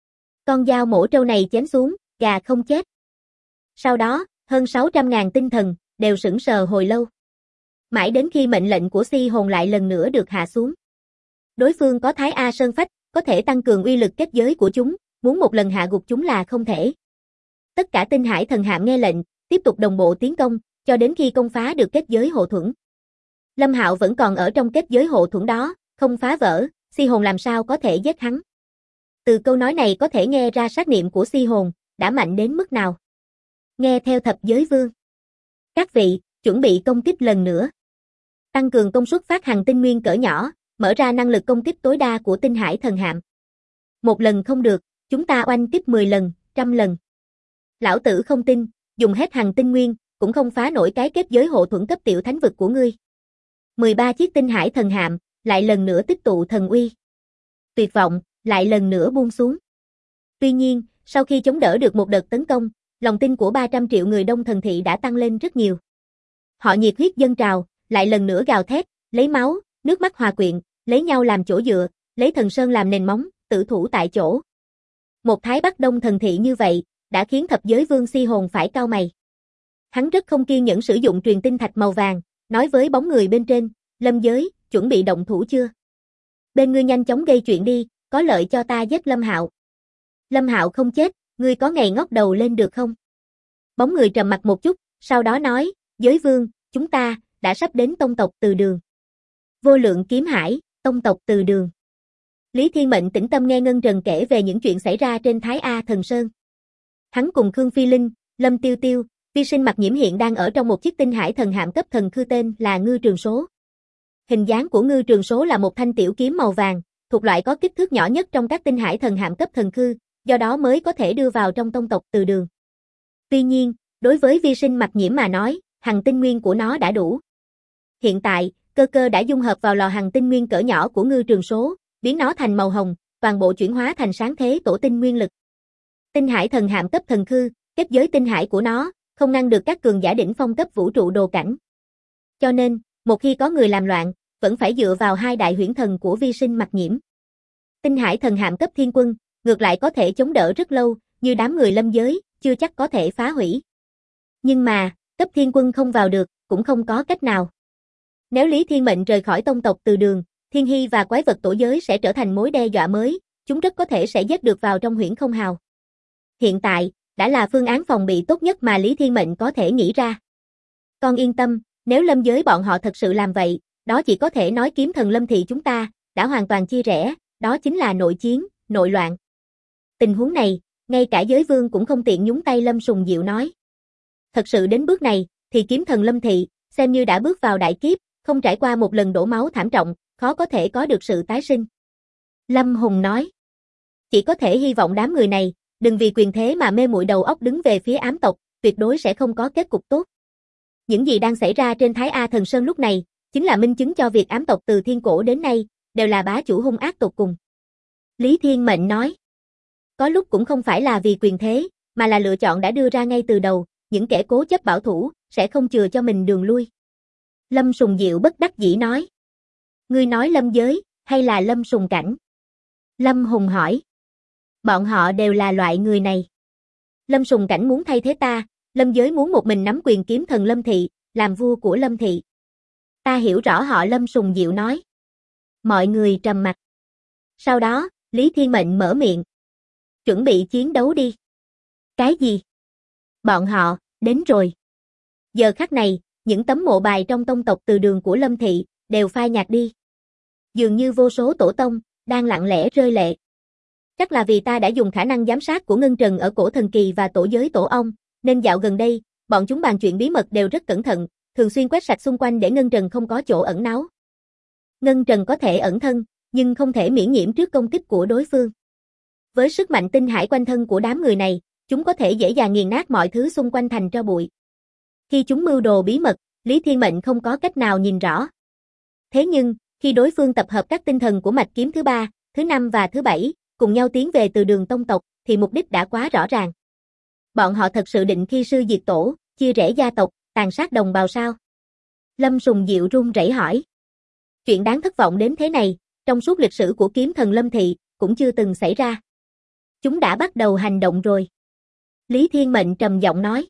Con dao mổ trâu này chém xuống, gà không chết. Sau đó, hơn 600.000 tinh thần, đều sững sờ hồi lâu. Mãi đến khi mệnh lệnh của Si Hồn lại lần nữa được hạ xuống. Đối phương có Thái A Sơn Phách, có thể tăng cường uy lực kết giới của chúng, muốn một lần hạ gục chúng là không thể. Tất cả tinh hải thần hạm nghe lệnh, tiếp tục đồng bộ tiến công, cho đến khi công phá được kết giới hộ thuẫn. Lâm Hạo vẫn còn ở trong kết giới hộ thuẫn đó, không phá vỡ, Si Hồn làm sao có thể giết hắn. Từ câu nói này có thể nghe ra sát niệm của Si Hồn, đã mạnh đến mức nào. Nghe theo thập giới vương. Các vị, chuẩn bị công kích lần nữa. Tăng cường công suất phát hành tinh nguyên cỡ nhỏ, mở ra năng lực công kích tối đa của tinh hải thần hạm. Một lần không được, chúng ta oanh kích 10 lần, 100 lần. Lão tử không tin, dùng hết hàng tinh nguyên, cũng không phá nổi cái kết giới hộ thuẫn cấp tiểu thánh vực của ngươi. 13 chiếc tinh hải thần hạm, lại lần nữa tích tụ thần uy. Tuyệt vọng, lại lần nữa buông xuống. Tuy nhiên, sau khi chống đỡ được một đợt tấn công, lòng tin của 300 triệu người Đông Thần thị đã tăng lên rất nhiều. Họ nhiệt huyết dâng trào, lại lần nữa gào thét, lấy máu, nước mắt hòa quyện, lấy nhau làm chỗ dựa, lấy thần sơn làm nền móng, tử thủ tại chỗ. Một Thái Bắc Đông Thần thị như vậy, đã khiến thập giới vương Si Hồn phải cau mày. Hắn rất không kiên nhẫn sử dụng truyền tinh thạch màu vàng, nói với bóng người bên trên, Lâm Giới, chuẩn bị động thủ chưa? Bên ngươi nhanh chóng gây chuyện đi, có lợi cho ta giết Lâm Hạo. Lâm Hạo không chết, ngươi có ngày ngóc đầu lên được không? Bóng người trầm mặt một chút, sau đó nói, Giới vương, chúng ta, đã sắp đến tông tộc Từ Đường. Vô lượng kiếm hải, tông tộc Từ Đường. Lý Thiên Mệnh tĩnh tâm nghe Ngân Trần kể về những chuyện xảy ra trên Thái A Thần Sơn. Hắn cùng Khương Phi Linh, Lâm Tiêu Tiêu, Vi Sinh Mặc Nhiễm hiện đang ở trong một chiếc tinh hải thần hạm cấp thần khư tên là Ngư Trường Số. Hình dáng của Ngư Trường Số là một thanh tiểu kiếm màu vàng, thuộc loại có kích thước nhỏ nhất trong các tinh hải thần hạm cấp thần khư, do đó mới có thể đưa vào trong tông tộc Từ Đường. Tuy nhiên, đối với Vi Sinh Mặc Nhiễm mà nói, hằng tinh nguyên của nó đã đủ. Hiện tại, cơ cơ đã dung hợp vào lò hằng tinh nguyên cỡ nhỏ của Ngư Trường Số, biến nó thành màu hồng, toàn bộ chuyển hóa thành sáng thế tổ tinh nguyên lực. Tinh hải thần hạm cấp thần khư, kết giới tinh hải của nó không ngăn được các cường giả đỉnh phong cấp vũ trụ đồ cảnh. Cho nên, một khi có người làm loạn, vẫn phải dựa vào hai đại huyễn thần của Vi Sinh Mặc Nhiễm. Tinh hải thần hạm cấp thiên quân, ngược lại có thể chống đỡ rất lâu, như đám người lâm giới, chưa chắc có thể phá hủy. Nhưng mà, cấp thiên quân không vào được, cũng không có cách nào. Nếu Lý Thiên Mệnh rời khỏi tông tộc Từ Đường, thiên hy và quái vật tổ giới sẽ trở thành mối đe dọa mới, chúng rất có thể sẽ giết được vào trong huyễn không hào. Hiện tại, đã là phương án phòng bị tốt nhất mà Lý Thiên Mệnh có thể nghĩ ra. Con yên tâm, nếu lâm giới bọn họ thật sự làm vậy, đó chỉ có thể nói kiếm thần lâm thị chúng ta đã hoàn toàn chia rẽ, đó chính là nội chiến, nội loạn. Tình huống này, ngay cả giới vương cũng không tiện nhúng tay. Lâm Sùng Diệu nói. Thật sự đến bước này, thì kiếm thần lâm thị, xem như đã bước vào đại kiếp, không trải qua một lần đổ máu thảm trọng, khó có thể có được sự tái sinh. Lâm Hùng nói. Chỉ có thể hy vọng đám người này, đừng vì quyền thế mà mê muội đầu óc đứng về phía ám tộc, tuyệt đối sẽ không có kết cục tốt. Những gì đang xảy ra trên Thái A Thần Sơn lúc này, chính là minh chứng cho việc ám tộc từ thiên cổ đến nay, đều là bá chủ hung ác tột cùng. Lý Thiên Mệnh nói. Có lúc cũng không phải là vì quyền thế, mà là lựa chọn đã đưa ra ngay từ đầu, những kẻ cố chấp bảo thủ, sẽ không chừa cho mình đường lui. Lâm Sùng Diệu bất đắc dĩ nói. Ngươi nói lâm giới, hay là Lâm Sùng Cảnh? Lâm Hùng hỏi. Bọn họ đều là loại người này. Lâm Sùng Cảnh muốn thay thế ta, lâm giới muốn một mình nắm quyền kiếm thần lâm thị, làm vua của lâm thị. Ta hiểu rõ họ. Lâm Sùng Diệu nói. Mọi người trầm mặc. Sau đó, Lý Thiên Mệnh mở miệng. Chuẩn bị chiến đấu đi. Cái gì? Bọn họ, đến rồi. Giờ khắc này, những tấm mộ bài trong tông tộc Từ Đường của lâm thị, đều phai nhạt đi. Dường như vô số tổ tông, đang lặng lẽ rơi lệ. Chắc là vì ta đã dùng khả năng giám sát của Ngân Trần ở cổ thần kỳ và tổ giới tổ ong, nên dạo gần đây, bọn chúng bàn chuyện bí mật đều rất cẩn thận, thường xuyên quét sạch xung quanh để Ngân Trần không có chỗ ẩn náu. Ngân Trần có thể ẩn thân, nhưng không thể miễn nhiễm trước công kích của đối phương. Với sức mạnh tinh hải quanh thân của đám người này, chúng có thể dễ dàng nghiền nát mọi thứ xung quanh thành tro bụi. Khi chúng mưu đồ bí mật, Lý Thiên Mệnh không có cách nào nhìn rõ. Thế nhưng, khi đối phương tập hợp các tinh thần của mạch kiếm thứ 3, thứ 5 và thứ 7, cùng nhau tiến về từ đường tông tộc, thì mục đích đã quá rõ ràng. Bọn họ thật sự định khi sư diệt tổ, chia rẽ gia tộc, tàn sát đồng bào sao? Lâm Sùng Diệu run rẩy hỏi. Chuyện đáng thất vọng đến thế này, trong suốt lịch sử của kiếm thần lâm thị, cũng chưa từng xảy ra. Chúng đã bắt đầu hành động rồi. Lý Thiên Mệnh trầm giọng nói.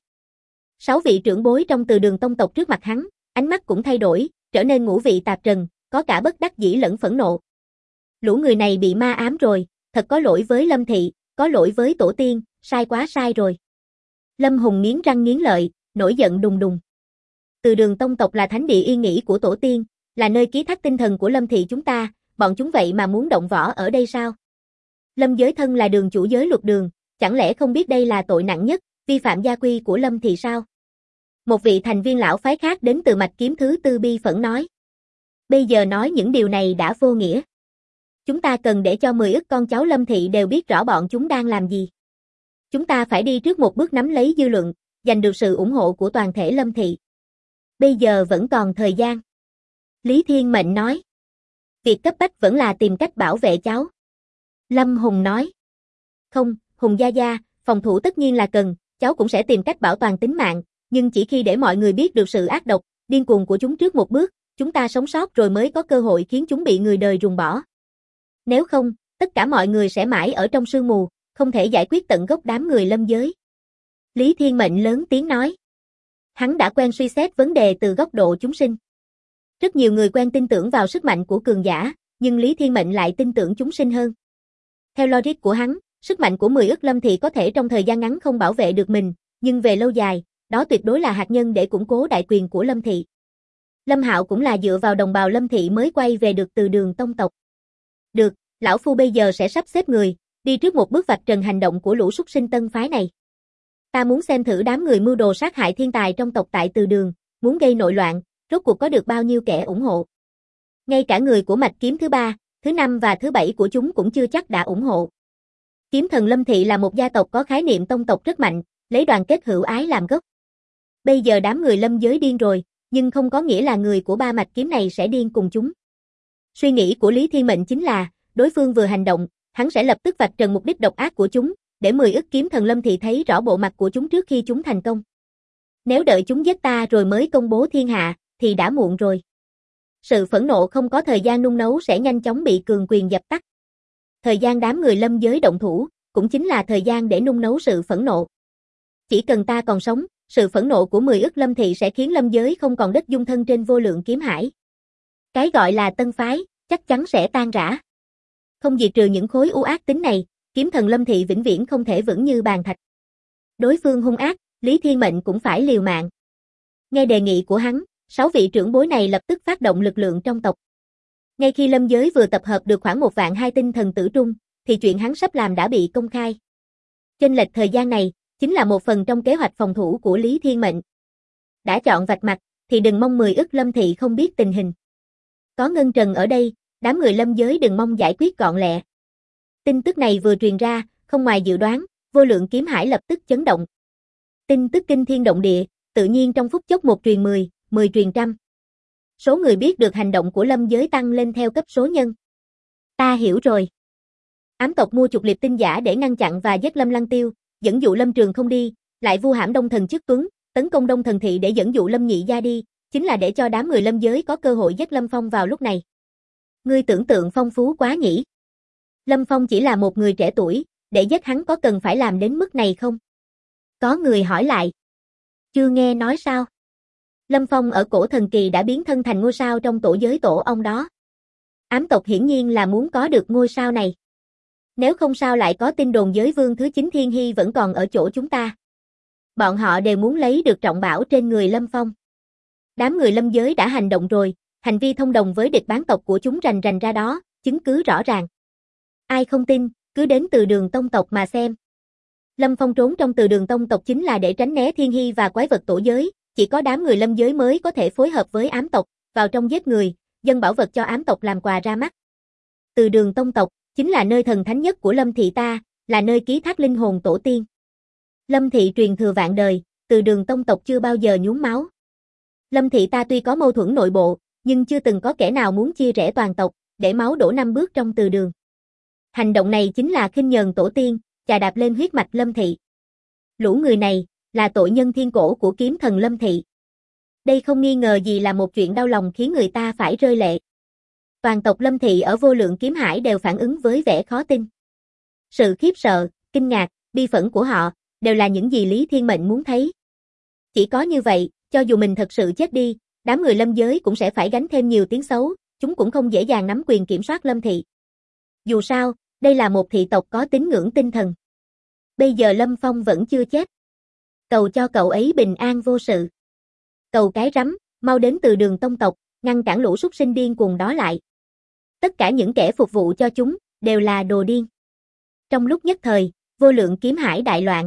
6 vị trưởng bối trong từ đường tông tộc trước mặt hắn, ánh mắt cũng thay đổi, trở nên ngũ vị tạp trần, có cả bất đắc dĩ lẫn phẫn nộ. Lũ người này bị ma ám rồi, thật có lỗi với lâm thị, có lỗi với tổ tiên, sai quá sai rồi. Lâm Hùng nghiến răng nghiến lợi, nổi giận đùng đùng. Từ đường tông tộc là thánh địa yên nghỉ của tổ tiên, là nơi ký thác tinh thần của lâm thị chúng ta, bọn chúng vậy mà muốn động võ ở đây sao? Lâm giới thân là đường chủ giới luật đường, chẳng lẽ không biết đây là tội nặng nhất, vi phạm gia quy của lâm thị sao? Một vị thành viên lão phái khác đến từ mạch kiếm thứ 4 bi phẫn nói. Bây giờ nói những điều này đã vô nghĩa. Chúng ta cần để cho 10 ức con cháu lâm thị đều biết rõ bọn chúng đang làm gì. Chúng ta phải đi trước một bước nắm lấy dư luận, giành được sự ủng hộ của toàn thể lâm thị. Bây giờ vẫn còn thời gian. Lý Thiên Mệnh nói. Việc cấp bách vẫn là tìm cách bảo vệ cháu. Lâm Hùng nói. Không, Hùng gia gia, phòng thủ tất nhiên là cần, cháu cũng sẽ tìm cách bảo toàn tính mạng, nhưng chỉ khi để mọi người biết được sự ác độc, điên cuồng của chúng trước một bước, chúng ta sống sót rồi mới có cơ hội khiến chúng bị người đời ruồng bỏ. Nếu không, tất cả mọi người sẽ mãi ở trong sương mù, không thể giải quyết tận gốc đám người lâm giới. Lý Thiên Mệnh lớn tiếng nói. Hắn đã quen suy xét vấn đề từ góc độ chúng sinh. Rất nhiều người quen tin tưởng vào sức mạnh của cường giả, nhưng Lý Thiên Mệnh lại tin tưởng chúng sinh hơn. Theo logic của hắn, sức mạnh của 10 ức lâm thị có thể trong thời gian ngắn không bảo vệ được mình, nhưng về lâu dài, đó tuyệt đối là hạt nhân để củng cố đại quyền của lâm thị. Lâm Hạo cũng là dựa vào đồng bào lâm thị mới quay về được từ đường tông tộc. Được, Lão Phu bây giờ sẽ sắp xếp người, đi trước một bước vạch trần hành động của lũ súc sinh Tân phái này. Ta muốn xem thử đám người mưu đồ sát hại thiên tài trong tộc tại Từ Đường, muốn gây nội loạn, rốt cuộc có được bao nhiêu kẻ ủng hộ. Ngay cả người của mạch kiếm thứ 3, thứ 5 và thứ 7 của chúng cũng chưa chắc đã ủng hộ. Kiếm thần Lâm Thị là một gia tộc có khái niệm tông tộc rất mạnh, lấy đoàn kết hữu ái làm gốc. Bây giờ đám người Lâm giới điên rồi, nhưng không có nghĩa là người của ba mạch kiếm này sẽ điên cùng chúng. Suy nghĩ của Lý Thiên Mệnh chính là, đối phương vừa hành động, hắn sẽ lập tức vạch trần mục đích độc ác của chúng, để 10 ức kiếm thần Lâm Thị thấy rõ bộ mặt của chúng trước khi chúng thành công. Nếu đợi chúng giết ta rồi mới công bố thiên hạ, thì đã muộn rồi. Sự phẫn nộ không có thời gian nung nấu sẽ nhanh chóng bị cường quyền dập tắt. Thời gian đám người Lâm giới động thủ, cũng chính là thời gian để nung nấu sự phẫn nộ. Chỉ cần ta còn sống, sự phẫn nộ của 10 ức Lâm Thị sẽ khiến Lâm giới không còn đất dung thân trên vô lượng kiếm hải. Cái gọi là tân phái, chắc chắn sẽ tan rã. Không diệt trừ những khối u ác tính này, kiếm thần Lâm Thị vĩnh viễn không thể vững như bàn thạch. Đối phương hung ác, Lý Thiên Mệnh cũng phải liều mạng. Nghe đề nghị của hắn, 6 vị trưởng bối này lập tức phát động lực lượng trong tộc. Ngay khi Lâm giới vừa tập hợp được khoảng 1.200.000 tinh thần tử trung, thì chuyện hắn sắp làm đã bị công khai. Chênh lệch thời gian này, chính là một phần trong kế hoạch phòng thủ của Lý Thiên Mệnh. Đã chọn vạch mặt, thì đừng mong 10 ức Lâm Thị không biết tình hình. Có Ngân Trần ở đây, đám người Lâm giới đừng mong giải quyết gọn lẹ. Tin tức này vừa truyền ra, không ngoài dự đoán, vô lượng kiếm hải lập tức chấn động. Tin tức kinh thiên động địa, tự nhiên trong phút chốc 1 truyền 10, 10 truyền trăm. Số người biết được hành động của Lâm giới tăng lên theo cấp số nhân. Ta hiểu rồi. Ám tộc mua chuộc liệp tinh giả để ngăn chặn và giết Lâm Lăng Tiêu, dẫn dụ Lâm Trường không đi, lại vu hãm Đông Thần Chức Tuấn, tấn công Đông Thần Thị để dẫn dụ Lâm Nhị Gia đi, chính là để cho đám người Lâm giới có cơ hội giết Lâm Phong vào lúc này. Ngươi tưởng tượng phong phú quá nhỉ? Lâm Phong chỉ là một người trẻ tuổi, để giết hắn có cần phải làm đến mức này không? Có người hỏi lại. Chưa nghe nói sao? Lâm Phong ở cổ thần kỳ đã biến thân thành ngôi sao trong tổ giới tổ ông đó. Ám tộc hiển nhiên là muốn có được ngôi sao này. Nếu không sao lại có tin đồn giới vương thứ 9 Thiên Hy vẫn còn ở chỗ chúng ta. Bọn họ đều muốn lấy được trọng bảo trên người Lâm Phong. Đám người Lâm giới đã hành động rồi, hành vi thông đồng với địch bán tộc của chúng rành rành ra đó, chứng cứ rõ ràng. Ai không tin, cứ đến Từ Đường tông tộc mà xem. Lâm Phong trốn trong Từ Đường tông tộc chính là để tránh né Thiên Hy và quái vật tổ giới, chỉ có đám người Lâm giới mới có thể phối hợp với ám tộc, vào trong giết người, dâng bảo vật cho ám tộc làm quà ra mắt. Từ Đường tông tộc chính là nơi thần thánh nhất của Lâm thị ta, là nơi ký thác linh hồn tổ tiên. Lâm thị truyền thừa vạn đời, Từ Đường tông tộc chưa bao giờ nhuốm máu. Lâm thị ta tuy có mâu thuẫn nội bộ, nhưng chưa từng có kẻ nào muốn chia rẽ toàn tộc, để máu đổ 5 bước trong Từ Đường. Hành động này chính là khinh nhờn tổ tiên, chà đạp lên huyết mạch Lâm thị. Lũ người này là tội nhân thiên cổ của kiếm thần Lâm thị. Đây không nghi ngờ gì là một chuyện đau lòng khiến người ta phải rơi lệ. Toàn tộc Lâm thị ở vô lượng kiếm hải đều phản ứng với vẻ khó tin. Sự khiếp sợ, kinh ngạc, bi phẫn của họ đều là những gì Lý Thiên Mệnh muốn thấy. Chỉ có như vậy, cho dù mình thật sự chết đi, đám người Lâm giới cũng sẽ phải gánh thêm nhiều tiếng xấu, chúng cũng không dễ dàng nắm quyền kiểm soát Lâm thị. Dù sao, đây là một thị tộc có tín ngưỡng tinh thần. Bây giờ Lâm Phong vẫn chưa chết. Cầu cho cậu ấy bình an vô sự. Cầu cái rắm, mau đến Từ Đường tông tộc, ngăn cản lũ súc sinh điên cuồng đó lại. Tất cả những kẻ phục vụ cho chúng, đều là đồ điên. Trong lúc nhất thời, vô lượng kiếm hải đại loạn.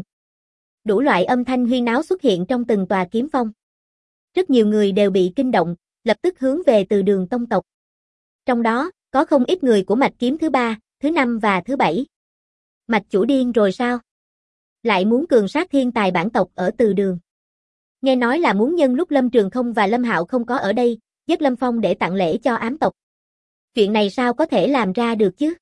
Đủ loại âm thanh huyên náo xuất hiện trong từng tòa kiếm phong. Rất nhiều người đều bị kinh động, lập tức hướng về Từ Đường tông tộc. Trong đó, có không ít người của mạch kiếm thứ 3, thứ 5 và thứ 7. Mạch chủ điên rồi sao? Lại muốn cường sát thiên tài bản tộc ở Từ Đường. Nghe nói là muốn nhân lúc Lâm Trường không và Lâm Hạo không có ở đây, giết Lâm Phong để tặng lễ cho ám tộc. Chuyện này sao có thể làm ra được chứ?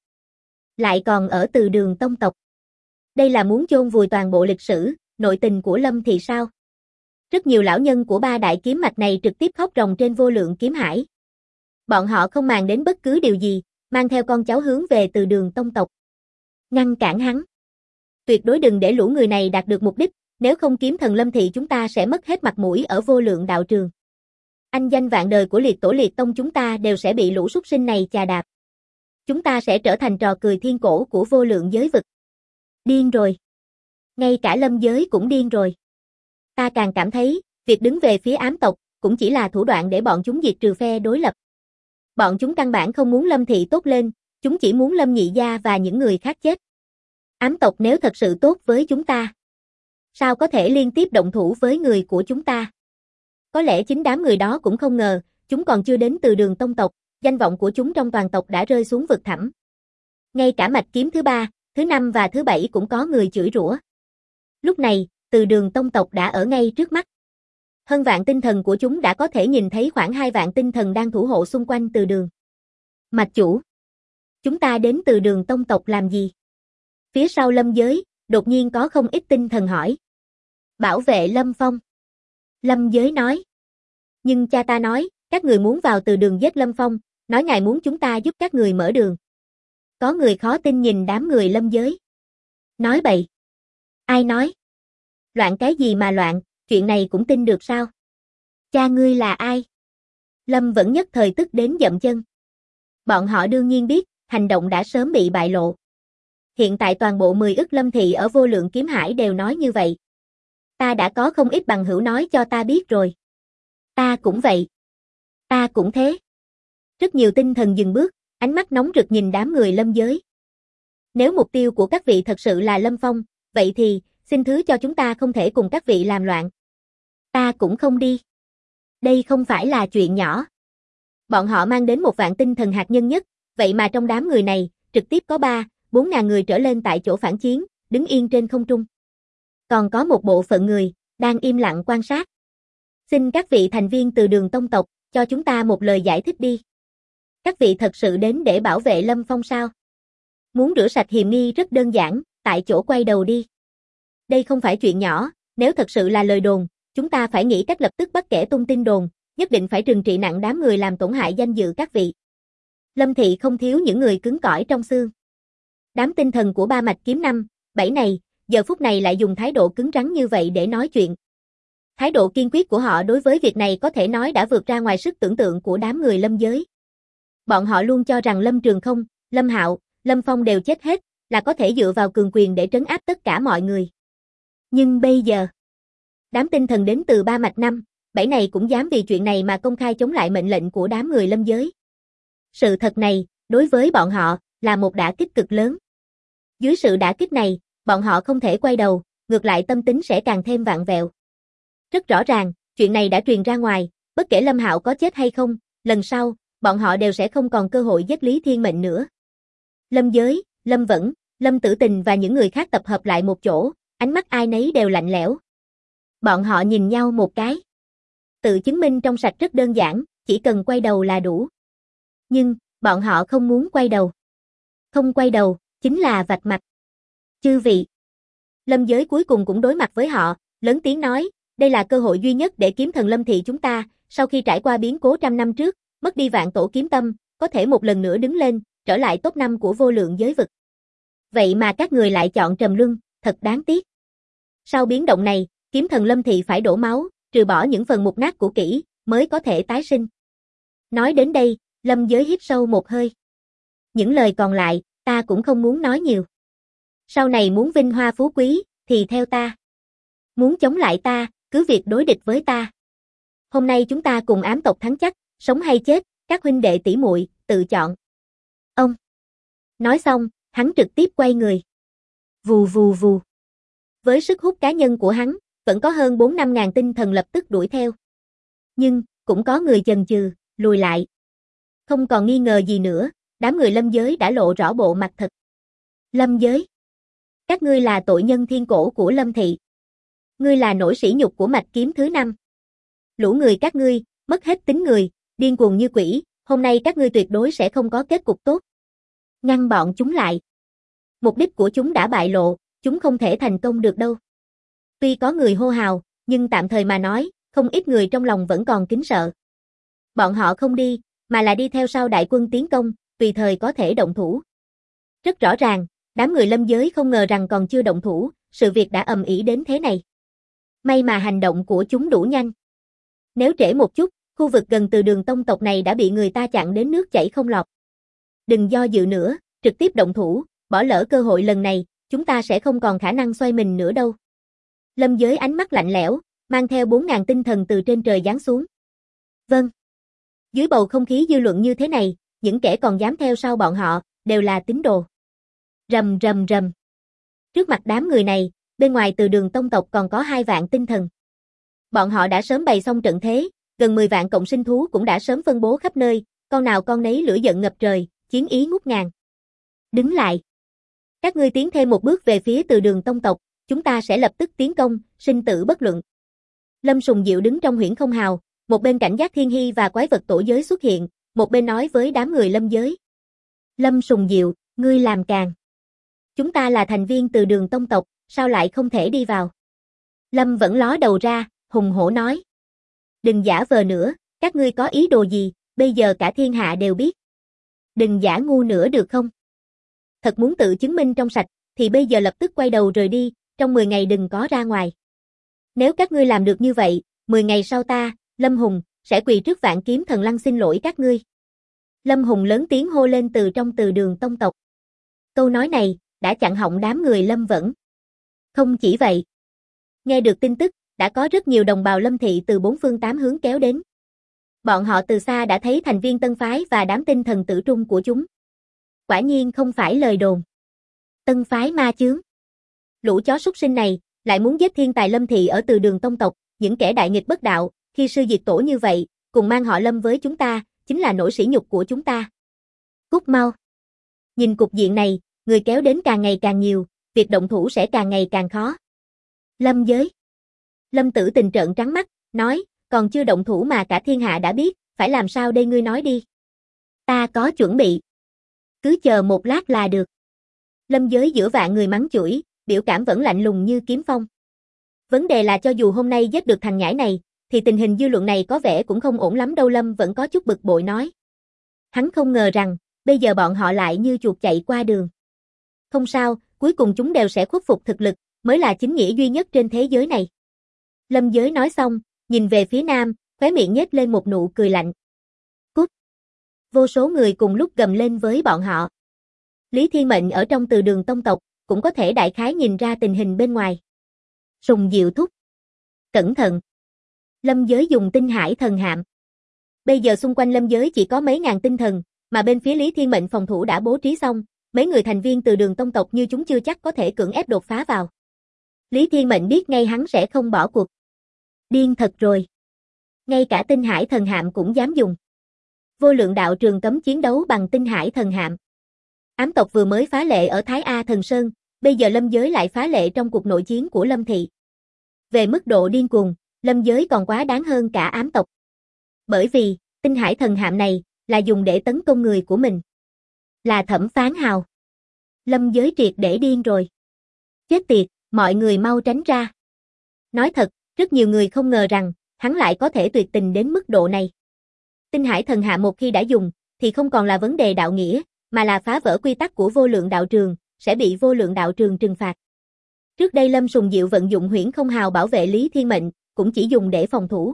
Lại còn ở Từ Đường tông tộc. Đây là muốn chôn vùi toàn bộ lịch sử, nội tình của Lâm thì sao? Rất nhiều lão nhân của 3 đại kiếm mạch này trực tiếp khóc ròng trên vô lượng kiếm hải. Bọn họ không màng đến bất cứ điều gì, mang theo con cháu hướng về Từ Đường tông tộc. Ngăn cản hắn. Tuyệt đối đừng để lũ người này đạt được mục đích, nếu không kiếm thần Lâm thị chúng ta sẽ mất hết mặt mũi ở vô lượng đạo trường. Anh danh vạn đời của liệt tổ liệt tông chúng ta đều sẽ bị lũ súc sinh này chà đạp. Chúng ta sẽ trở thành trò cười thiên cổ của vô lượng giới vực. Điên rồi. Ngay cả Lâm giới cũng điên rồi. Ta càng cảm thấy, việc đứng về phía ám tộc, cũng chỉ là thủ đoạn để bọn chúng diệt trừ phe đối lập. Bọn chúng căn bản không muốn Lâm thị tốt lên, Chúng chỉ muốn Lâm Nhị gia và những người khác chết. Ám tộc nếu thật sự tốt với chúng ta, sao có thể liên tiếp động thủ với người của chúng ta? Có lẽ chính đám người đó cũng không ngờ, chúng còn chưa đến Từ Đường tông tộc, danh vọng của chúng trong toàn tộc đã rơi xuống vực thẳm. Ngay cả mạch kiếm thứ 3, thứ 5 và thứ 7 cũng có người chửi rủa. Lúc này, Từ Đường tông tộc đã ở ngay trước mắt. Hơn vạn tinh thần của chúng đã có thể nhìn thấy khoảng 2 vạn tinh thần đang thủ hộ xung quanh Từ Đường. Mạch chủ, chúng ta đến Từ Đường tông tộc làm gì? Phía sau Lâm Giới, đột nhiên có không ít tinh thần hỏi. Bảo vệ Lâm Phong. Lâm Giới nói. Nhưng cha ta nói, các người muốn vào Từ Đường giết Lâm Phong, nói ngài muốn chúng ta giúp các người mở đường. Có người khó tin nhìn đám người Lâm Giới. Nói bậy. Ai nói? Loạn cái gì mà loạn, chuyện này cũng tin được sao? Cha ngươi là ai? Lâm vẫn nhất thời tức đến dậm chân. Bọn họ đương nhiên biết, hành động đã sớm bị bại lộ. Hiện tại toàn bộ 10 ức Lâm thị ở Vô Lượng Kiếm Hải đều nói như vậy. Ta đã có không ít bằng hữu nói cho ta biết rồi. Ta cũng vậy. Ta cũng thế. Rất nhiều tinh thần dừng bước, ánh mắt nóng rực nhìn đám người Lâm Giới. Nếu mục tiêu của các vị thật sự là Lâm Phong, vậy thì, xin thứ cho chúng ta không thể cùng các vị làm loạn. Ta cũng không đi. Đây không phải là chuyện nhỏ. Bọn họ mang đến 1 vạn tinh thần hạt nhân nhất, vậy mà trong đám người này, trực tiếp có 4 ngàn người trở lên tại chỗ phản chiến, đứng yên trên không trung. Còn có một bộ phận người, đang im lặng quan sát. Xin các vị thành viên Từ Đường tông tộc, cho chúng ta một lời giải thích đi. Các vị thật sự đến để bảo vệ Lâm Phong sao? Muốn rửa sạch hiềm nghi rất đơn giản, tại chỗ quay đầu đi. Đây không phải chuyện nhỏ, nếu thật sự là lời đồn, chúng ta phải nghĩ cách lập tức bắt kẻ tung tin đồn, nhất định phải trừng trị nặng đám người làm tổn hại danh dự các vị. Lâm thị không thiếu những người cứng cỏi trong xương. Đám tinh thần của 3 mạch kiếm 5, 7 này, giờ phút này lại dùng thái độ cứng rắn như vậy để nói chuyện. Thái độ kiên quyết của họ đối với việc này có thể nói đã vượt ra ngoài sức tưởng tượng của đám người Lâm Giới. Bọn họ luôn cho rằng Lâm Trường Không, Lâm Hạo, Lâm Phong đều chết hết, là có thể dựa vào cường quyền để trấn áp tất cả mọi người. Nhưng bây giờ, đám tinh thần đến từ 3 mạch 5, 7 này cũng dám vì chuyện này mà công khai chống lại mệnh lệnh của đám người Lâm Giới. Sự thật này, đối với bọn họ, là một đả kích cực lớn. Dưới sự đả kích này, bọn họ không thể quay đầu, ngược lại tâm tính sẽ càng thêm vặn vẹo. Rất rõ ràng, chuyện này đã truyền ra ngoài, bất kể Lâm Hạo có chết hay không, lần sau, bọn họ đều sẽ không còn cơ hội giết Lý Thiên Mệnh nữa. Lâm Giới, Lâm Vẫn, Lâm Tử Tình và những người khác tập hợp lại một chỗ, ánh mắt ai nấy đều lạnh lẽo. Bọn họ nhìn nhau một cái. Tự chứng minh trong sạch rất đơn giản, chỉ cần quay đầu là đủ. Nhưng, bọn họ không muốn quay đầu. Không quay đầu, chính là vạch mặt. Chư vị. Lâm Giới cuối cùng cũng đối mặt với họ, lớn tiếng nói, đây là cơ hội duy nhất để kiếm thần Lâm thị chúng ta, sau khi trải qua biến cố 100 năm trước, mất đi vạn tổ kiếm tâm, có thể một lần nữa đứng lên, trở lại top 5 của vô lượng giới vực. Vậy mà các người lại chọn trầm luân, thật đáng tiếc. Sau biến động này, kiếm thần Lâm thị phải đổ máu, trừ bỏ những phần mục nát cũ kỹ, mới có thể tái sinh. Nói đến đây, Lâm Giới hít sâu một hơi. Những lời còn lại, ta cũng không muốn nói nhiều. Sau này muốn vinh hoa phú quý, thì theo ta. Muốn chống lại ta, cứ việc đối địch với ta. Hôm nay chúng ta cùng ám tộc thắng chắc, sống hay chết, các huynh đệ tỷ muội, tự chọn. Ông. Nói xong, hắn trực tiếp quay người. Vù vù vù. Với sức hút cá nhân của hắn, vẫn có hơn 4-5 ngàn tinh thần lập tức đuổi theo. Nhưng, cũng có người chần chừ, lùi lại. Không còn nghi ngờ gì nữa, đám người Lâm Giới đã lộ rõ bộ mặt thật. Lâm Giới. Các ngươi là tội nhân thiên cổ của Lâm thị. Ngươi là nỗi sỉ nhục của mạch kiếm thứ 5. Lũ người các ngươi, mất hết tính người, điên cuồng như quỷ, hôm nay các ngươi tuyệt đối sẽ không có kết cục tốt. Ngăn bọn chúng lại. Mục đích của chúng đã bại lộ, chúng không thể thành công được đâu. Tuy có người hô hào, nhưng tạm thời mà nói, không ít người trong lòng vẫn còn kính sợ. Bọn họ không đi, mà là đi theo sau đại quân tiến công, tùy thời có thể động thủ. Rất rõ ràng, đám người Lâm Giới không ngờ rằng còn chưa động thủ, sự việc đã ầm ĩ đến thế này. May mà hành động của chúng đủ nhanh. Nếu trễ một chút, khu vực gần Từ Đường tông tộc này đã bị người ta chặn đến nước chảy không lọt. Đừng do dự nữa, trực tiếp động thủ, bỏ lỡ cơ hội lần này, chúng ta sẽ không còn khả năng xoay mình nữa đâu. Lâm Giới ánh mắt lạnh lẽo, mang theo 4.000 tinh thần từ trên trời giáng xuống. Vâng. Dưới bầu không khí dư luận như thế này, những kẻ còn dám theo sau bọn họ, đều là tín đồ. Rầm rầm rầm. Trước mặt đám người này, bên ngoài Từ Đường tông tộc còn có 2 vạn tinh thần. Bọn họ đã sớm bày xong trận thế, gần 10 vạn cộng sinh thú cũng đã sớm phân bố khắp nơi, con nào con nấy lửa giận ngập trời, chiến ý ngút ngàn. Đứng lại. Các ngươi tiến thêm một bước về phía Từ Đường tông tộc, chúng ta sẽ lập tức tiến công, sinh tử bất luận. Lâm Sùng Diệu đứng trong huyễn không hào, một bên cảnh giác thiên hy và quái vật tổ giới xuất hiện, một bên nói với đám người Lâm giới. Lâm Sùng Diệu, ngươi làm càng. Chúng ta là thành viên Từ Đường tông tộc, sao lại không thể đi vào? Lâm vẫn ló đầu ra, hùng hổ nói. Đừng giả vờ nữa, các ngươi có ý đồ gì, bây giờ cả thiên hạ đều biết. Đừng giả ngu nữa được không? Thật muốn tự chứng minh trong sạch, thì bây giờ lập tức quay đầu rời đi, trong 10 ngày đừng có ra ngoài. Nếu các ngươi làm được như vậy, 10 ngày sau ta, Lâm Hùng, sẽ quỳ trước Vạn Kiếm Thần Lăng xin lỗi các ngươi. Lâm Hùng lớn tiếng hô lên từ trong Từ Đường tông tộc. Câu nói này, đã chặn họng đám người Lâm Vẫn. Không chỉ vậy. Nghe được tin tức, đã có rất nhiều đồng bào Lâm thị từ 4 phương 8 hướng kéo đến. Bọn họ từ xa đã thấy thành viên Tân Phái và đám tinh thần tử trung của chúng. Quả nhiên không phải lời đồn. Tân Phái ma chướng. Lũ chó súc sinh này, lại muốn giết thiên tài Lâm thị ở Từ Đường tông tộc, những kẻ đại nghịch bất đạo, khi sư diệt tổ như vậy, cùng mang họ Lâm với chúng ta, chính là nỗi sỉ nhục của chúng ta. Cút mau. Nhìn cục diện này, người kéo đến càng ngày càng nhiều, việc động thủ sẽ càng ngày càng khó. Lâm giới. Lâm Tử Tình trợn trắng mắt, nói, còn chưa động thủ mà cả thiên hạ đã biết, phải làm sao đây ngươi nói đi. Ta có chuẩn bị. Cứ chờ một lát là được. Lâm giới giữa vạn người mắng chửi, biểu cảm vẫn lạnh lùng như kiếm phong. Vấn đề là cho dù hôm nay giết được thằng nhãi này, thì tình hình dư luận này có vẻ cũng không ổn lắm đâu. Lâm vẫn có chút bực bội nói. Hắn không ngờ rằng, bây giờ bọn họ lại như chuột chạy qua đường. Không sao, cuối cùng chúng đều sẽ khuất phục thực lực, mới là chính nghĩa duy nhất trên thế giới này. Lâm giới nói xong, nhìn về phía nam, khóe miệng nhếch lên một nụ cười lạnh. Cút. Vô số người cùng lúc gầm lên với bọn họ. Lý Thiên Mệnh ở trong Từ Đường tông tộc, cũng có thể đại khái nhìn ra tình hình bên ngoài. Sùng Diệu thúc. Cẩn thận. Lâm giới dùng tinh hải thần hạm. Bây giờ xung quanh Lâm giới chỉ có mấy ngàn tinh thần, mà bên phía Lý Thiên Mệnh phòng thủ đã bố trí xong, mấy người thành viên Từ Đường tông tộc như chúng chưa chắc có thể cưỡng ép đột phá vào. Lý Thiên Mệnh biết ngay hắn sẽ không bỏ cuộc. Điên thật rồi. Ngay cả tinh hải thần hạm cũng dám dùng. Vô Lượng đạo trường cấm chiến đấu bằng tinh hải thần hạm. Ám tộc vừa mới phá lệ ở Thái A Thần Sơn, bây giờ Lâm giới lại phá lệ trong cuộc nội chiến của Lâm thị. Về mức độ điên cuồng, Lâm giới còn quá đáng hơn cả ám tộc. Bởi vì, tinh hải thần hạm này, là dùng để tấn công người của mình. Là Thẩm Phán Hào. Lâm giới triệt để điên rồi. Chết tiệt, mọi người mau tránh ra. Nói thật, rất nhiều người không ngờ rằng, hắn lại có thể tuyệt tình đến mức độ này. Tinh hải thần hạm một khi đã dùng, thì không còn là vấn đề đạo nghĩa, mà là phá vỡ quy tắc của Vô Lượng đạo trường, sẽ bị Vô Lượng đạo trường trừng phạt. Trước đây Lâm Sùng Diệu vận dụng huyễn không hào bảo vệ Lý Thiên Mệnh, cũng chỉ dùng để phòng thủ.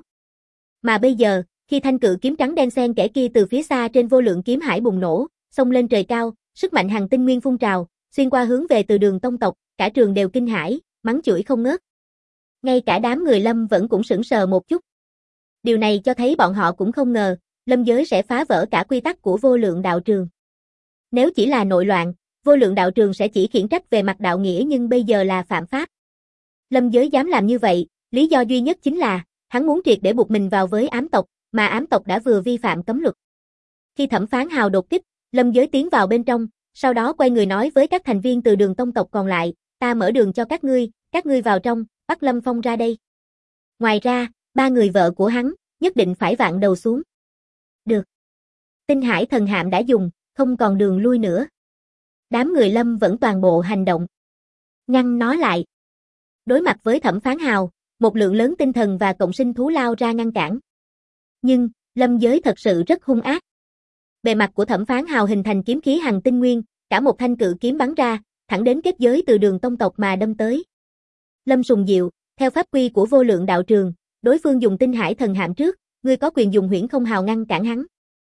Mà bây giờ, khi thanh cự kiếm trắng đen xen kẽ kia từ phía xa trên Vô Lượng kiếm hải bùng nổ, xông lên trời cao, sức mạnh hằng tinh nguyên phun trào, xuyên qua hướng về Từ Đường tông tộc, cả trường đều kinh hãi, mắng chửi không ngớt. Ngay cả đám người Lâm vẫn cũng sững sờ một chút. Điều này cho thấy bọn họ cũng không ngờ, Lâm giới sẽ phá vỡ cả quy tắc của Vô Lượng đạo trường. Nếu chỉ là nội loạn, Vô Lượng đạo trường sẽ chỉ khiển trách về mặt đạo nghĩa, nhưng bây giờ là phạm pháp. Lâm giới dám làm như vậy, lý do duy nhất chính là, hắn muốn triệt để buộc mình vào với ám tộc, mà ám tộc đã vừa vi phạm cấm luật. Khi Thẩm Phán Hào đột kích, Lâm giới tiến vào bên trong, sau đó quay người nói với các thành viên Từ Đường tông tộc còn lại, ta mở đường cho các ngươi vào trong, bắt Lâm Phong ra đây. Ngoài ra, 3 người vợ của hắn, nhất định phải vạn đầu xuống. Được. Tinh hải thần hạm đã dùng, không còn đường lui nữa. Đám người Lâm vẫn toàn bộ hành động. Ngăn nó lại. Đối mặt với Thẩm Phán Hào, một lượng lớn tinh thần và cộng sinh thú lao ra ngăn cản. Nhưng, Lâm giới thật sự rất hung ác. Bề mặt của Thẩm Phán Hào hình thành kiếm khí hằng tinh nguyên, cả một thanh cự kiếm bắn ra, thẳng đến kết giới Từ Đường tông tộc mà đâm tới. Lâm Sùng Diệu, theo pháp quy của Vô Lượng đạo trường, đối phương dùng tinh hải thần hạm trước, ngươi có quyền dùng huyễn không hào ngăn cản hắn.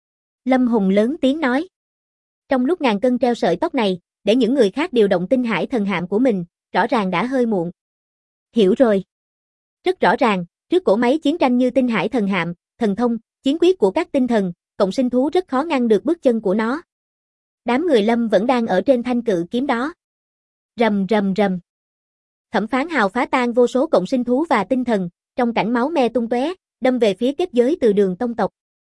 Lâm Hùng lớn tiếng nói. Trong lúc ngàn cân treo sợi tóc này, để những người khác điều động tinh hải thần hạm của mình, rõ ràng đã hơi muộn. Hiểu rồi. Rất rõ ràng, trước cỗ máy chiến tranh như tinh hải thần hạm, thần thông, chiến quyết của các tinh thần, cộng sinh thú rất khó ngăn được bước chân của nó. Đám người Lâm vẫn đang ở trên thanh cự kiếm đó. Rầm rầm rầm. Thẩm Phán Hào phá tan vô số cộng sinh thú và tinh thần, trong cảnh máu me tung tóe, đâm về phía kết giới từ đường tông tộc.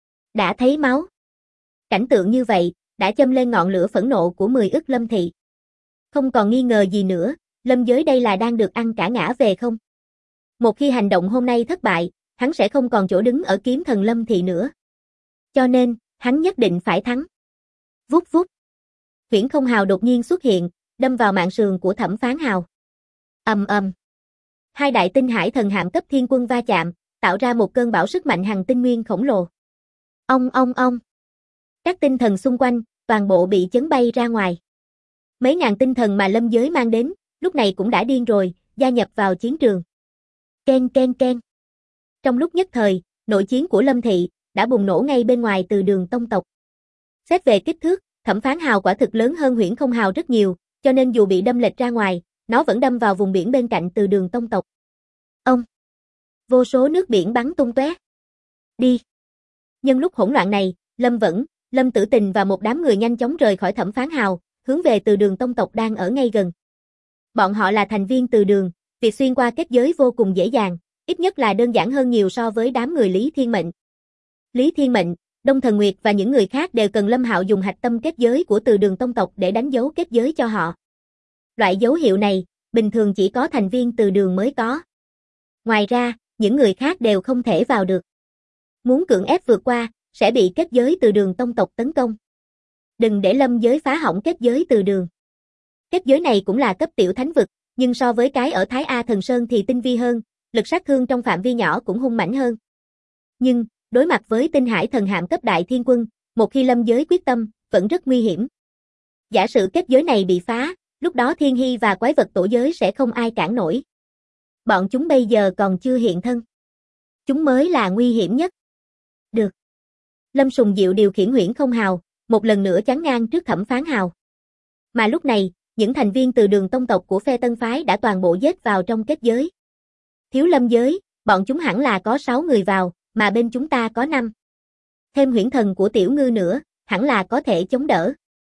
Đã thấy máu. Cảnh tượng như vậy, đã châm lên ngọn lửa phẫn nộ của 10 ức Lâm thị. Không còn nghi ngờ gì nữa, Lâm giới đây là đang được ăn cả ngã về không? Một khi hành động hôm nay thất bại, hắn sẽ không còn chỗ đứng ở kiếm thần Lâm thị nữa. Cho nên, hắn nhất định phải thắng. Vút vút. Huyễn Không Hào đột nhiên xuất hiện, đâm vào mạng sườn của Thẩm Phán Hào. Ầm ầm. Hai đại tinh hải thần hạm cấp thiên quân va chạm, tạo ra một cơn bão sức mạnh hằng tinh nguyên khổng lồ. Ong ong ong. Các tinh thần xung quanh, toàn bộ bị chấn bay ra ngoài. Mấy ngàn tinh thần mà Lâm giới mang đến, lúc này cũng đã điên rồi, gia nhập vào chiến trường. Ken ken ken. Trong lúc nhất thời, nội chiến của Lâm thị đã bùng nổ ngay bên ngoài từ đường tông tộc. Xét về kích thước, Thẩm Phán Hào quả thực lớn hơn Huyễn Không Hào rất nhiều, cho nên dù bị đâm lệch ra ngoài, nó vẫn đâm vào vùng biển bên cạnh từ đường tông tộc. Ông. Vô số nước biển bắn tung tóe. Đi. Nhân lúc hỗn loạn này, Lâm Vẫn, Lâm Tử Tình và một đám người nhanh chóng rời khỏi Thẩm Phán Hào, hướng về từ đường tông tộc đang ở ngay gần. Bọn họ là thành viên từ đường, việc xuyên qua kết giới vô cùng dễ dàng, ít nhất là đơn giản hơn nhiều so với đám người Lý Thiên Mệnh. Lý Thiên Mệnh, Đông Thần Nguyệt và những người khác đều cần Lâm Hạo dùng hạch tâm kết giới của từ đường tông tộc để đánh dấu kết giới cho họ. Loại dấu hiệu này, bình thường chỉ có thành viên từ đường mới có. Ngoài ra, những người khác đều không thể vào được. Muốn cưỡng ép vượt qua, sẽ bị kết giới từ đường tông tộc tấn công. Đừng để Lâm giới phá hỏng kết giới từ đường. Kết giới này cũng là cấp tiểu thánh vực, nhưng so với cái ở Thái A Thần Sơn thì tinh vi hơn, lực sát thương trong phạm vi nhỏ cũng hung mãnh hơn. Nhưng, đối mặt với tinh hải thần hạm cấp đại thiên quân, một khi Lâm giới quyết tâm, vẫn rất nguy hiểm. Giả sử kết giới này bị phá, lúc đó thiên hy và quái vật tổ giới sẽ không ai cản nổi. Bọn chúng bây giờ còn chưa hiện thân. Chúng mới là nguy hiểm nhất. Được. Lâm Sùng Diệu điều khiển Huyễn Không Hào, một lần nữa chắn ngang trước Thẩm Phán Hào. Mà lúc này, những thành viên từ đường tông tộc của phe Tân Phái đã toàn bộ giết vào trong kết giới. Thiếu Lâm giới, bọn chúng hẳn là có 6 người vào, mà bên chúng ta có 5. Thêm huyễn thần của Tiểu Ngư nữa, hẳn là có thể chống đỡ.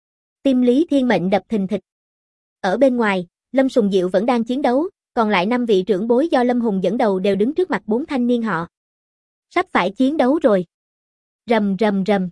Tim Lý Thiên Mệnh đập thình thịch. Ở bên ngoài, Lâm Sùng Diệu vẫn đang chiến đấu, còn lại 5 vị trưởng bối do Lâm Hùng dẫn đầu đều đứng trước mặt 4 thanh niên họ. Sắp phải chiến đấu rồi. Rầm rầm rầm.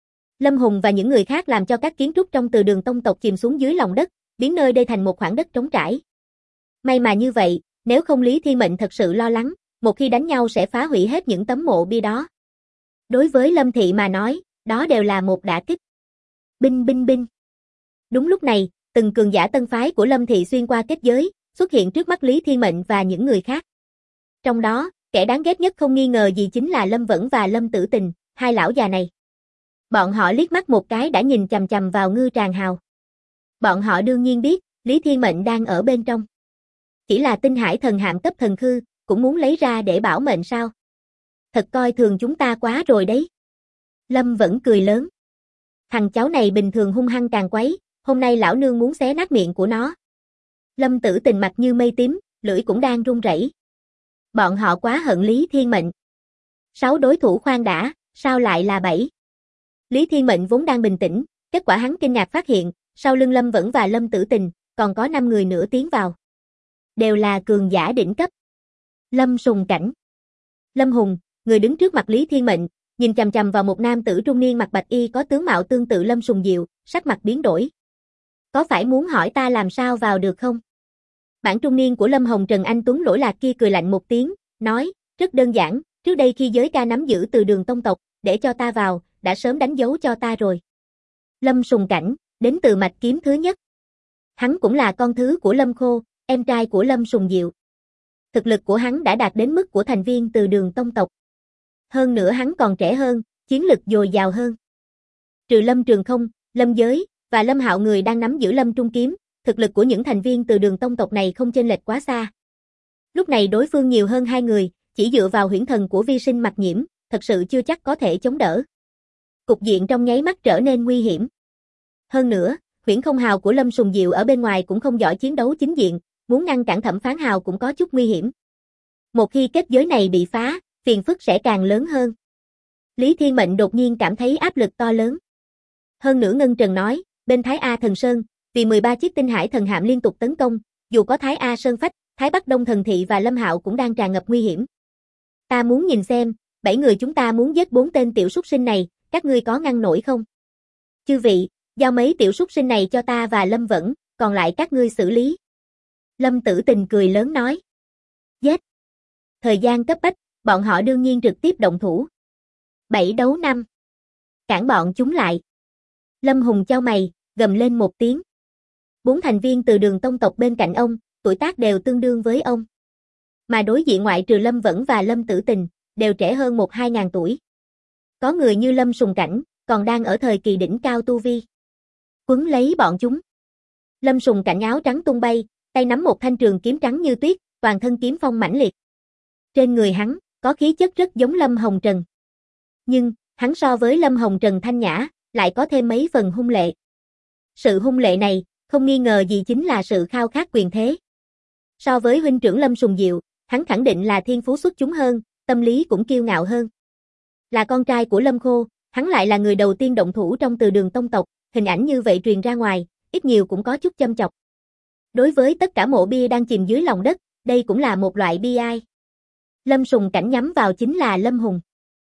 Lâm Hùng và những người khác làm cho các kiến trúc trong từ đường tông tộc chìm xuống dưới lòng đất, biến nơi đây thành một khoảng đất trống trải. May mà như vậy, nếu không Lý Thiên Mệnh thật sự lo lắng, một khi đánh nhau sẽ phá hủy hết những tấm mộ bia đó. Đối với Lâm thị mà nói, đó đều là một đả kích. Binh binh binh. Đúng lúc này, từng cường giả tân phái của Lâm thị xuyên qua kết giới, xuất hiện trước mắt Lý Thiên Mệnh và những người khác. Trong đó, kẻ đáng ghét nhất không nghi ngờ gì chính là Lâm Vẫn và Lâm Tử Tình, hai lão già này. Bọn họ liếc mắt một cái đã nhìn chằm chằm vào Ngư Tràng Hào. Bọn họ đương nhiên biết, Lý Thiên Mệnh đang ở bên trong. Chỉ là tinh hải thần hạm cấp thần khư, cũng muốn lấy ra để bảo mệnh sao? Thật coi thường chúng ta quá rồi đấy. Lâm Vẫn cười lớn. Thằng cháu này bình thường hung hăng càng quấy, hôm nay lão nương muốn xé nát miệng của nó. Lâm Tử Tình mặt như mây tím, lưỡi cũng đang run rẩy. Bọn họ quá hận Lý Thiên Mệnh. 6 đối thủ khoan đã, sao lại là 7? Lý Thiên Mệnh vốn đang bình tĩnh, kết quả hắn kinh ngạc phát hiện, sau lưng Lâm Vẫn và Lâm Tử Tình, còn có 5 người nữa tiến vào. Đều là cường giả đỉnh cấp. Lâm Sùng Cảnh. Lâm Hùng, người đứng trước mặt Lý Thiên Mệnh, nhìn chằm chằm vào một nam tử trung niên mặc bạch y có tướng mạo tương tự Lâm Sùng Diệu, sắc mặt biến đổi. Có phải muốn hỏi ta làm sao vào được không? Bản trung niên của Lâm Hồng Trần Anh Tuấn lỗi lạc kia cười lạnh một tiếng, nói, rất đơn giản, trước đây khi giới ca nắm giữ từ đường tông tộc, để cho ta vào, đã sớm đánh dấu cho ta rồi. Lâm Sùng Cảnh, đến từ mạch kiếm thứ nhất. Hắn cũng là con thứ của Lâm Khô, em trai của Lâm Sùng Diệu. Thực lực của hắn đã đạt đến mức của thành viên từ đường tông tộc. Hơn nữa hắn còn trẻ hơn, chiến lực dồi dào hơn. Trừ Lâm Trường Không, Lâm Giới, và Lâm Hạo người đang nắm giữ Lâm Trung Kiếm, thực lực của những thành viên từ đường tông tộc này không chênh lệch quá xa. Lúc này đối phương nhiều hơn 2 người, chỉ dựa vào huyễn thần của vi sinh Mặc Nhiễm, thật sự chưa chắc có thể chống đỡ. Cục diện trong nháy mắt trở nên nguy hiểm. Hơn nữa, Huyễn Không Hào của Lâm Sùng Diệu ở bên ngoài cũng không giỏi chiến đấu chính diện, muốn ngăn cản Thẩm Phán Hào cũng có chút nguy hiểm. Một khi kết giới này bị phá, phiền phức sẽ càng lớn hơn. Lý Thiên Mệnh đột nhiên cảm thấy áp lực to lớn. Hơn nữa Ngân Trần nói, Bên Thái A Thần Sơn, vì 13 chiếc tinh hải thần hạm liên tục tấn công, dù có Thái A Sơn Phách, Thái Bắc Đông Thần Thị và Lâm Hạo cũng đang tràn ngập nguy hiểm. Ta muốn nhìn xem, 7 người chúng ta muốn giết 4 tên tiểu súc sinh này, các ngươi có ngăn nổi không? Chư vị, giao mấy tiểu súc sinh này cho ta và Lâm Vẫn, còn lại các ngươi xử lý. Lâm Tử Tình cười lớn nói. Giết! Thời gian cấp bách, bọn họ đương nhiên trực tiếp động thủ. 7 đấu 5. Cản bọn chúng lại. Lâm Hùng chau mày, gầm lên một tiếng. 4 thành viên từ Đường tông tộc bên cạnh ông, tuổi tác đều tương đương với ông. Mà đối diện ngoại trừ Lâm Vẫn và Lâm Tử Tình, đều trẻ hơn 1-2 ngàn tuổi. Có người như Lâm Sùng Cảnh, còn đang ở thời kỳ đỉnh cao tu vi. Quấn lấy bọn chúng. Lâm Sùng Cảnh áo trắng tung bay, tay nắm một thanh trường kiếm trắng như tuyết, toàn thân kiếm phong mãnh liệt. Trên người hắn, có khí chất rất giống Lâm Hồng Trần. Nhưng, hắn so với Lâm Hồng Trần thanh nhã, lại có thêm mấy phần hung lệ. Sự hung lệ này, không nghi ngờ gì chính là sự khao khát quyền thế. So với huynh trưởng Lâm Sùng Diệu, hắn khẳng định là thiên phú xuất chúng hơn, tâm lý cũng kiêu ngạo hơn. Là con trai của Lâm Khô, hắn lại là người đầu tiên động thủ trong Từ Đường tông tộc, hình ảnh như vậy truyền ra ngoài, ít nhiều cũng có chút châm chọc. Đối với tất cả mộ bia đang chìm dưới lòng đất, đây cũng là một loại bi ai. Lâm Sùng Cảnh nhắm vào chính là Lâm Hùng.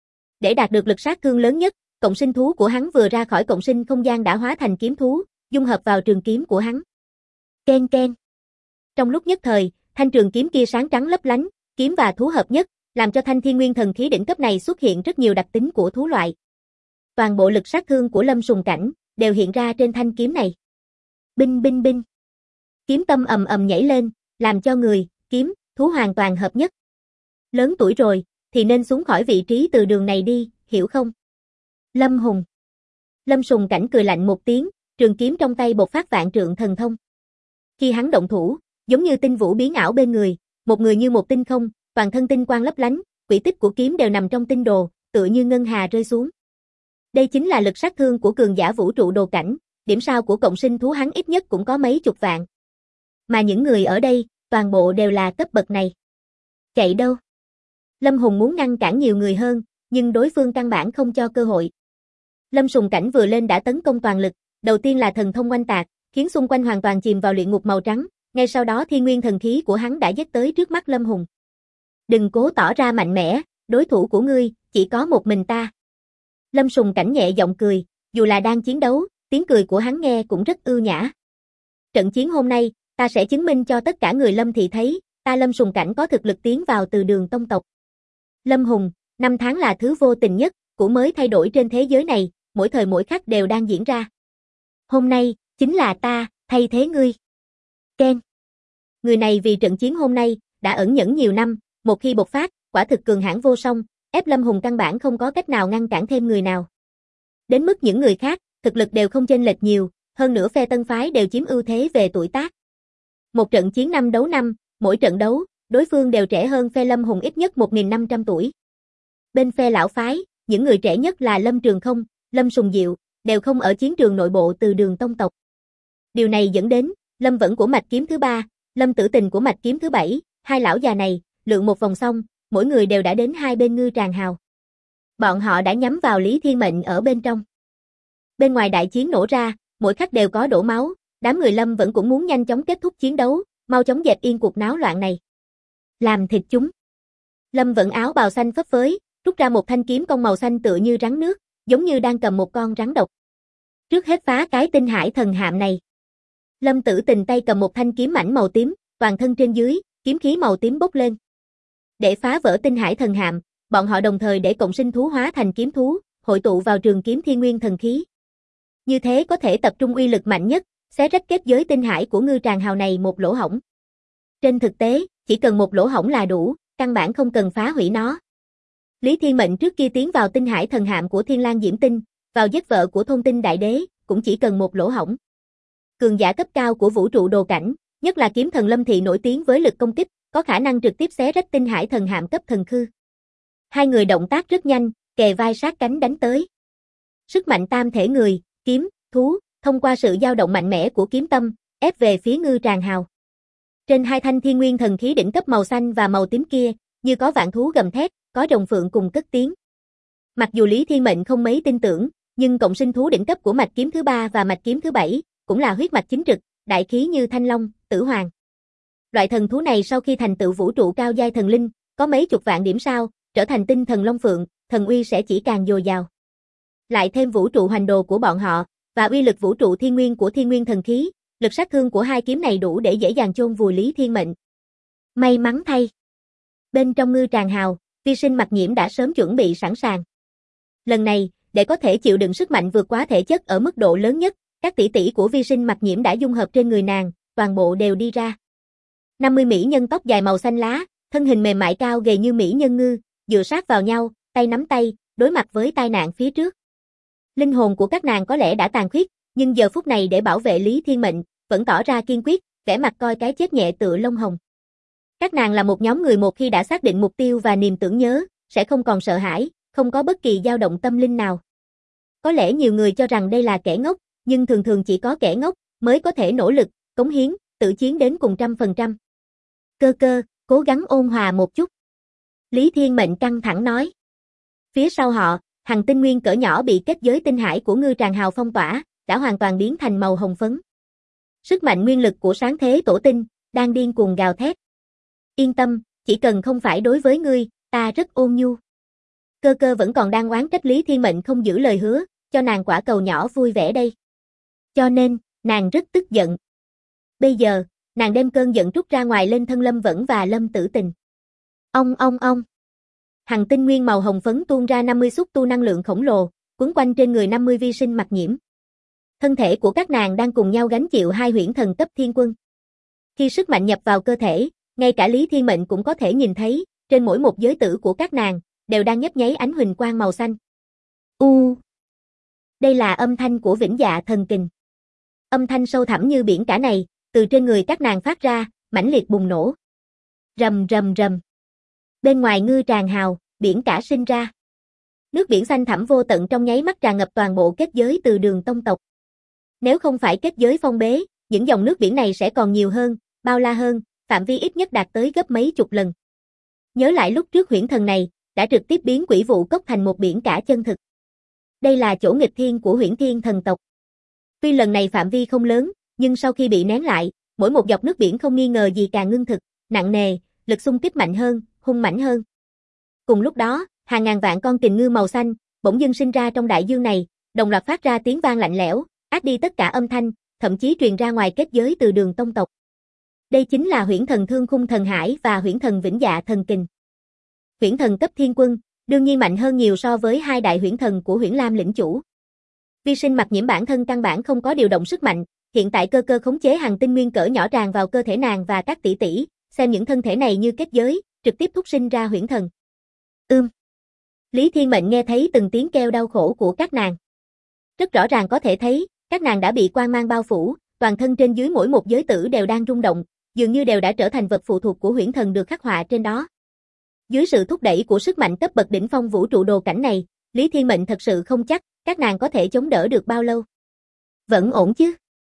Để đạt được lực sát thương lớn nhất, cộng sinh thú của hắn vừa ra khỏi cộng sinh không gian đã hóa thành kiếm thú, dung hợp vào trường kiếm của hắn. Ken ken. Trong lúc nhất thời, thanh trường kiếm kia sáng trắng lấp lánh, kiếm và thú hợp nhất, làm cho thanh thiên nguyên thần khí đỉnh cấp này xuất hiện rất nhiều đặc tính của thú loại. Toàn bộ lực sát thương của Lâm Sùng Cảnh đều hiện ra trên thanh kiếm này. Binh binh binh. Kiếm tâm ầm ầm nhảy lên, làm cho người, kiếm, thú hoàn toàn hợp nhất. Lớn tuổi rồi, thì nên xuống khỏi vị trí từ đường này đi, hiểu không? Lâm Hùng. Lâm Sùng Cảnh cười lạnh một tiếng, trường kiếm trong tay bộc phát vạn trượng thần thông. Khi hắn động thủ, giống như tinh vũ biến ảo bên người, một người như một tinh không, toàn thân tinh quang lấp lánh, quỹ tích của kiếm đều nằm trong tinh đồ, tựa như ngân hà rơi xuống. Đây chính là lực sát thương của cường giả vũ trụ đồ cảnh, điểm sao của cộng sinh thú hắn ít nhất cũng có mấy chục vạn. Mà những người ở đây, toàn bộ đều là cấp bậc này. Chạy đâu? Lâm Hùng muốn ngăn cản nhiều người hơn, nhưng đối phương căn bản không cho cơ hội. Lâm Sùng Cảnh vừa lên đã tấn công toàn lực, đầu tiên là thần thông oanh tạc, khiến xung quanh hoàn toàn chìm vào luyện ngục màu trắng, ngay sau đó thiên nguyên thần khí của hắn đã dắt tới trước mắt Lâm Hùng. Đừng cố tỏ ra mạnh mẽ, đối thủ của ngươi, chỉ có một mình ta. Lâm Sùng Cảnh nhẹ giọng cười, dù là đang chiến đấu, tiếng cười của hắn nghe cũng rất ưu nhã. Trận chiến hôm nay, ta sẽ chứng minh cho tất cả người Lâm thị thấy, ta Lâm Sùng Cảnh có thực lực tiến vào Từ Đường tông tộc. Lâm Hùng, năm tháng là thứ vô tình nhất, của mới thay đổi trên thế giới này, mỗi thời mỗi khắc đều đang diễn ra. Hôm nay, chính là ta, thay thế ngươi. Ken. Người này vì trận chiến hôm nay, đã ẩn nhẫn nhiều năm, một khi bộc phát, quả thực cường hãn vô song, ép Lâm Hùng căn bản không có cách nào ngăn cản thêm người nào. Đến mức những người khác, thực lực đều không chênh lệch nhiều, hơn nữa phe tân phái đều chiếm ưu thế về tuổi tác. Một trận chiến 5 đấu 5, mỗi trận đấu, đối phương đều trẻ hơn phe Lâm Hùng ít nhất 1.500 tuổi. Bên phe lão phái, những người trẻ nhất là Lâm Trường Không, Lâm Sùng Diệu, đều không ở chiến trường nội bộ Từ Đường tông tộc. Điều này dẫn đến, Lâm Vẫn của mạch kiếm thứ 3, Lâm Tử Tình của mạch kiếm thứ 7, hai lão già này, lượn một vòng xong, mỗi người đều đã đến hai bên ngư tràng hào. Bọn họ đã nhắm vào Lý Thiên Mệnh ở bên trong. Bên ngoài đại chiến nổ ra, mỗi khắc đều có đổ máu, đám người Lâm Vẫn cũng muốn nhanh chóng kết thúc chiến đấu, mau chóng dẹp yên cuộc náo loạn này. Làm thịt chúng. Lâm Vẫn áo bào xanh phấp phới, rút ra một thanh kiếm cong màu xanh tựa như rắn nước, giống như đang cầm một con rắn độc. Trước hết phá cái tinh hải thần hạm này. Lâm Tử Tình tay cầm một thanh kiếm mảnh màu tím, toàn thân trên dưới, kiếm khí màu tím bốc lên. Để phá vỡ tinh hải thần hạm, bọn họ đồng thời để cộng sinh thú hóa thành kiếm thú, hội tụ vào trường kiếm thiên nguyên thần khí. Như thế có thể tập trung uy lực mạnh nhất, xé rách kết giới tinh hải của ngư tràng hào này một lỗ hổng. Trên thực tế, chỉ cần một lỗ hổng là đủ, căn bản không cần phá hủy nó. Lý Thiên Mệnh trước kia tiến vào tinh hải thần hạm của Thiên Lang Diễm Tinh, vào giết vợ của Thôn Tinh Đại Đế, cũng chỉ cần một lỗ hổng. Cường giả cấp cao của vũ trụ đồ cảnh, nhất là kiếm thần Lâm Thị nổi tiếng với lực công kích, có khả năng trực tiếp xé rách tinh hải thần hạm cấp thần khư. Hai người động tác rất nhanh, kề vai sát cánh đánh tới. Sức mạnh tam thể người, kiếm, thú, thông qua sự dao động mạnh mẽ của kiếm tâm, ép về phía ngư tràng hào. Trên hai thanh thiên nguyên thần khí đỉnh cấp màu xanh và màu tím kia, như có vạn thú gầm thét, có rồng phượng cùng cất tiếng. Mặc dù Lý Thiên Mệnh không mấy tin tưởng, nhưng cộng sinh thú đỉnh cấp của mạch kiếm thứ 3 và mạch kiếm thứ 7, cũng là huyết mạch chính trực, đại khí như thanh long, tử hoàng. Loại thần thú này sau khi thành tựu vũ trụ cao giai thần linh, có mấy chục vạn điểm sao, trở thành tinh thần long phượng, thần uy sẽ chỉ càng dồi dào. Lại thêm vũ trụ hoành đồ của bọn họ, và uy lực vũ trụ thiên nguyên của thiên nguyên thần khí, lực sát thương của hai kiếm này đủ để dễ dàng chôn vùi Lý Thiên Mệnh. May mắn thay. Bên trong ngư tràng hào, Vi Sinh Mặc Nhiễm đã sớm chuẩn bị sẵn sàng. Lần này, để có thể chịu đựng sức mạnh vượt quá thể chất ở mức độ lớn nhất, các tỷ tỷ của Vi Sinh Mặc Nhiễm đã dung hợp trên người nàng, toàn bộ đều đi ra. 50 mỹ nhân tóc dài màu xanh lá, thân hình mềm mại cao gầy như mỹ nhân ngư, dựa sát vào nhau, tay nắm tay, đối mặt với tai nạn phía trước. Linh hồn của các nàng có lẽ đã tàn khuyết, nhưng giờ phút này để bảo vệ Lý Thiên Mệnh, vẫn tỏ ra kiên quyết, vẻ mặt coi cái chết nhẹ tựa lông hồng. Các nàng là một nhóm người một khi đã xác định mục tiêu và niềm tưởng nhớ, sẽ không còn sợ hãi, không có bất kỳ dao động tâm linh nào. Có lẽ nhiều người cho rằng đây là kẻ ngốc, nhưng thường thường chỉ có kẻ ngốc mới có thể nỗ lực, cống hiến, tự chiến đến cùng 100%. Cơ cơ, cố gắng ôn hòa một chút. Lý Thiên Mệnh căng thẳng nói. Phía sau họ, hằng tinh nguyên cỡ nhỏ bị kết giới tinh hải của ngư tràng hào phong tỏa, đã hoàn toàn biến thành màu hồng phấn. Sức mạnh nguyên lực của sáng thế tổ tinh, đang điên cuồng gào thét. Yên tâm, chỉ cần không phải đối với ngươi, ta rất ôn nhu. Cơ cơ vẫn còn đang oán trách Lý Thiên Mệnh không giữ lời hứa, cho nàng quả cầu nhỏ vui vẻ đây. Cho nên, nàng rất tức giận. Bây giờ, nàng đem cơn giận trút ra ngoài lên thân Lâm Vẫn và Lâm Tử Tình. Ông. Hằng tinh nguyên màu hồng phấn tuôn ra 50 xúc tu năng lượng khổng lồ, quấn quanh trên người 50 Vi Sinh Mặc Nhiễm. Thân thể của các nàng đang cùng nhau gánh chịu hai huyễn thần cấp thiên quân. Khi sức mạnh nhập vào cơ thể, ngay cả Lý Thiên Mệnh cũng có thể nhìn thấy, trên mỗi một giới tử của các nàng, đều đang nhấp nháy ánh huỳnh quang màu xanh. Đây là âm thanh của Vĩnh Dạ Thần Kình. Âm thanh sâu thẳm như biển cả này, từ trên người các nàng phát ra, mãnh liệt bùng nổ. Rầm. Bên ngoài ngư tràng hào, biển cả sinh ra. Nước biển xanh thẳm vô tận trong nháy mắt tràn ngập toàn bộ kết giới từ đường tông tộc. Nếu không phải kết giới phong bế, những dòng nước biển này sẽ còn nhiều hơn, bao la hơn, phạm vi ít nhất đạt tới gấp mấy chục lần. Nhớ lại lúc trước huyễn thần này, đã trực tiếp biến Quỷ Vụ Cốc thành một biển cả chân thực. Đây là chỗ nghịch thiên của Huyễn Thiên thần tộc. Tuy lần này phạm vi không lớn, nhưng sau khi bị nén lại, mỗi một dọc nước biển không nghi ngờ gì càng ngưng thực, nặng nề, lực xung kích mạnh hơn, hung mãnh hơn. Cùng lúc đó, hàng ngàn vạn con kình ngư màu xanh bỗng dưng sinh ra trong đại dương này, đồng loạt phát ra tiếng vang lạnh lẽo, át đi tất cả âm thanh, thậm chí truyền ra ngoài kết giới từ đường tông tộc. Đây chính là Huyễn Thần Thương Khung Thần Hải và Huyễn Thần Vĩnh Dạ Thần Kình. Huyễn thần cấp thiên quân, đương nhiên mạnh hơn nhiều so với hai đại huyễn thần của Huyễn Lam lĩnh chủ. Vi Sinh Mặc Nhiễm bản thân căn bản không có điều động sức mạnh, hiện tại cơ cơ khống chế hàng tinh nguyên cỡ nhỏ tràn vào cơ thể nàng và các tỷ tỷ, xem những thân thể này như kết giới, trực tiếp thúc sinh ra huyễn thần. Lý Thiên Mệnh nghe thấy từng tiếng kêu đau khổ của các nàng. Rất rõ ràng có thể thấy, các nàng đã bị quang mang bao phủ, toàn thân trên dưới mỗi một giới tử đều đang rung động, dường như đều đã trở thành vật phụ thuộc của huyễn thần được khắc họa trên đó. Dưới sự thúc đẩy của sức mạnh cấp bậc đỉnh phong vũ trụ đồ cảnh này, Lý Thiên Mệnh thật sự không chắc, các nàng có thể chống đỡ được bao lâu. Vẫn ổn chứ?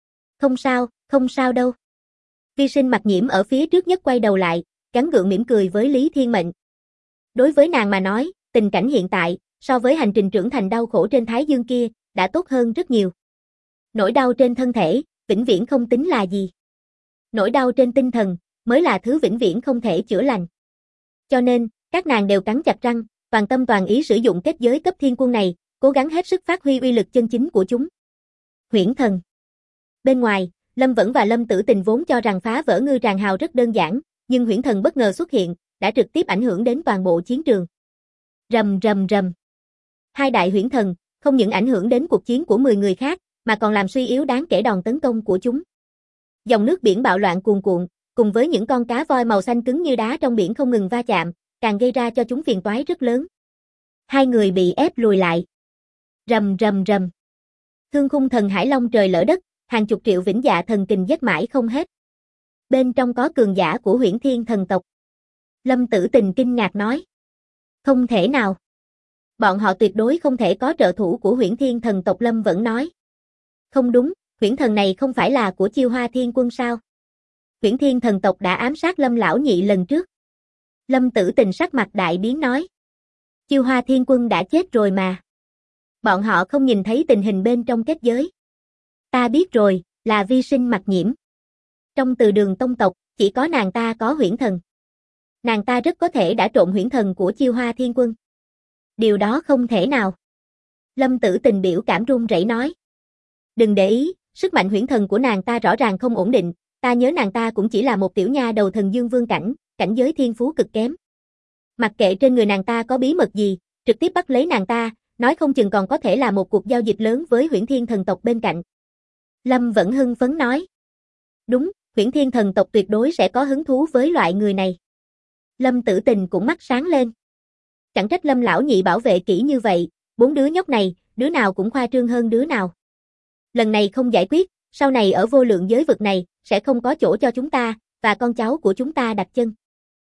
Không sao đâu. Vi Sinh Mặc Nhiễm ở phía trước nhất quay đầu lại, gắng gượng mỉm cười với Lý Thiên Mệnh. Đối với nàng mà nói, tình cảnh hiện tại, so với hành trình trưởng thành đau khổ trên Thái Dương kia, đã tốt hơn rất nhiều. Nỗi đau trên thân thể, vĩnh viễn không tính là gì. Nỗi đau trên tinh thần, mới là thứ vĩnh viễn không thể chữa lành. Cho nên, các nàng đều cắn chặt răng, toàn tâm toàn ý sử dụng kết giới cấp thiên quân này, cố gắng hết sức phát huy uy lực chân chính của chúng. Huyễn thần. Bên ngoài, Lâm Vẫn và Lâm Tử Tình vốn cho rằng phá vỡ ngư tràng hào rất đơn giản, nhưng huyễn thần bất ngờ xuất hiện, đã trực tiếp ảnh hưởng đến toàn bộ chiến trường. Rầm. Hai đại huyễn thần, không những ảnh hưởng đến cuộc chiến của 10 người khác, mà còn làm suy yếu đáng kể đòn tấn công của chúng. Dòng nước biển bạo loạn cuồn cuộn, cùng với những con cá voi màu xanh cứng như đá trong biển không ngừng va chạm, càng gây ra cho chúng phiền toái rất lớn. Hai người bị ép lùi lại. Rầm. Thương khung thần hải long trời lở đất, hàng chục triệu vĩnh dạ thần kình giết mãi không hết. Bên trong có cường giả của Huyễn Thiên thần tộc. Lâm Tử Tình kinh ngạc nói. Không thể nào. Bọn họ tuyệt đối không thể có trợ thủ của Huyễn Thiên thần tộc. Lâm vẫn nói. Không đúng, huyễn thần này không phải là của Chiêu Hoa Thiên Quân sao? Huyễn Thiên thần tộc đã ám sát Lâm lão nhị lần trước. Lâm Tử Tình sắc mặt đại biến nói. Chiêu Hoa Thiên Quân đã chết rồi mà. Bọn họ không nhìn thấy tình hình bên trong kết giới. Ta biết rồi, là vi sinh mặc nhiễm. Trong từ đường tông tộc, chỉ có nàng ta có huyễn thần. Nàng ta rất có thể đã trộn huyễn thần của Chiêu Hoa Thiên Quân. Điều đó không thể nào. Lâm Tử Tình biểu cảm run rẩy nói. Đừng để ý, sức mạnh huyễn thần của nàng ta rõ ràng không ổn định, ta nhớ nàng ta cũng chỉ là một tiểu nha đầu thần dương vương cảnh, cảnh giới thiên phú cực kém. Mặc kệ trên người nàng ta có bí mật gì, trực tiếp bắt lấy nàng ta, nói không chừng còn có thể là một cuộc giao dịch lớn với Huyễn Thiên thần tộc bên cạnh. Lâm vẫn hưng phấn nói. Đúng, Huyễn Thiên thần tộc tuyệt đối sẽ có hứng thú với loại người này. Lâm Tử Tình cũng mắt sáng lên. Chẳng trách Lâm lão nhị bảo vệ kỹ như vậy, 4 đứa nhóc này, đứa nào cũng khoa trương hơn đứa nào. Lần này không giải quyết, sau này ở vô lượng giới vực này, sẽ không có chỗ cho chúng ta, và con cháu của chúng ta đặt chân.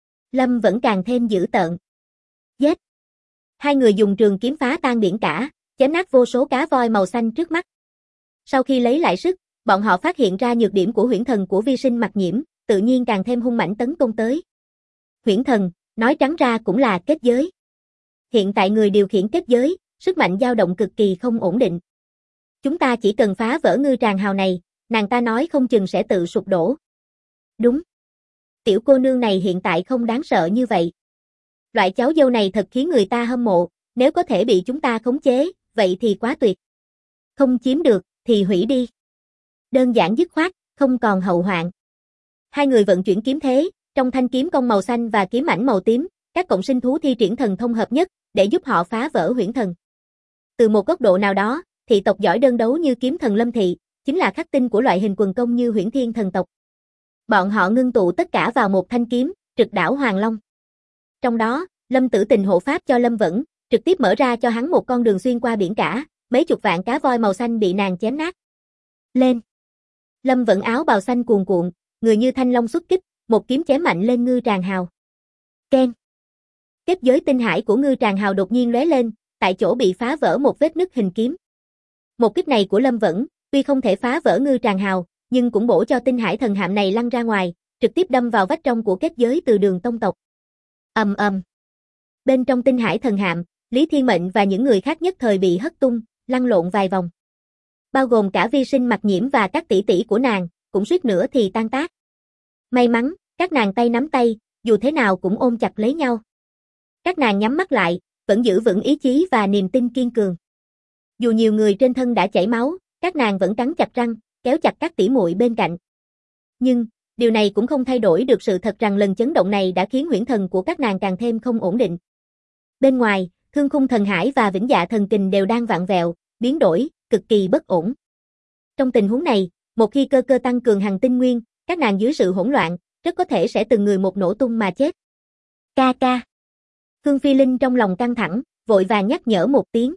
Lâm vẫn càng thêm dữ tợn. Giết! Hai người dùng trường kiếm phá tan biển cả, chém nát vô số cá voi màu xanh trước mắt. Sau khi lấy lại sức, bọn họ phát hiện ra nhược điểm của huyễn thần của vi sinh mặc nhiễm, tự nhiên càng thêm hung mãnh tấn công tới. Huyễn thần, nói trắng ra cũng là kết giới. Hiện tại người điều khiển kết giới, sức mạnh dao động cực kỳ không ổn định. Chúng ta chỉ cần phá vỡ ngư tràng hào này, nàng ta nói không chừng sẽ tự sụp đổ. Đúng. Tiểu cô nương này hiện tại không đáng sợ như vậy. Loại cháu dâu này thật khiến người ta hâm mộ, nếu có thể bị chúng ta khống chế, vậy thì quá tuyệt. Không chiếm được, thì hủy đi. Đơn giản dứt khoát, không còn hậu hoạn. Hai người vận chuyển kiếm thế, trong thanh kiếm cong màu xanh và kiếm ảnh màu tím, các cộng sinh thú thi triển thần thông hợp nhất, để giúp họ phá vỡ huyễn thần. Từ một góc độ nào đó, thị tộc giỏi đơn đấu như kiếm thần Lâm Thị, chính là khắc tinh của loại hình quần công như Huyễn Thiên thần tộc. Bọn họ ngưng tụ tất cả vào một thanh kiếm, trực đảo Hoàng Long. Trong đó, Lâm Tử Tình hộ pháp cho Lâm Vẫn, trực tiếp mở ra cho hắn một con đường xuyên qua biển cả, mấy chục vạn cá voi màu xanh bị nàng chém nát. Lên! Lâm Vẫn áo bào xanh cuồn cuộn, người như thanh long xuất kích, một kiếm chém mạnh lên ngư tràng hào. Keng! Kết giới tinh hải của ngư tràng hào đột nhiên lóe lên, tại chỗ bị phá vỡ một vết nứt hình kiếm. Một kích này của Lâm Vẫn, tuy không thể phá vỡ ngư tràng hào, nhưng cũng bổ cho tinh hải thần hạm này lăn ra ngoài, trực tiếp đâm vào vách trong của kết giới từ đường tông tộc. Ầm ầm. Bên trong tinh hải thần hạm, Lý Thiên Mệnh và những người khác nhất thời bị hất tung, lăn lộn vài vòng. Bao gồm cả vi sinh mặc nhiễm và các tỷ tỷ của nàng, cũng suýt nữa thì tan tác. May mắn, các nàng tay nắm tay, dù thế nào cũng ôm chặt lấy nhau. Các nàng nhắm mắt lại, vẫn giữ vững ý chí và niềm tin kiên cường. Dù nhiều người trên thân đã chảy máu, các nàng vẫn cắn chặt răng, kéo chặt các tỷ muội bên cạnh. Nhưng, điều này cũng không thay đổi được sự thật rằng lần chấn động này đã khiến huyễn thần của các nàng càng thêm không ổn định. Bên ngoài, Thương Khung Thần Hải và Vĩnh Dạ Thần Kình đều đang vặn vẹo, biến đổi, cực kỳ bất ổn. Trong tình huống này, một khi cơ cơ tăng cường hằng tinh nguyên, các nàng dưới sự hỗn loạn, rất có thể sẽ từng người một nổ tung mà chết. Ca ca. Khương Phi Linh trong lòng căng thẳng, vội vàng nhắc nhở một tiếng.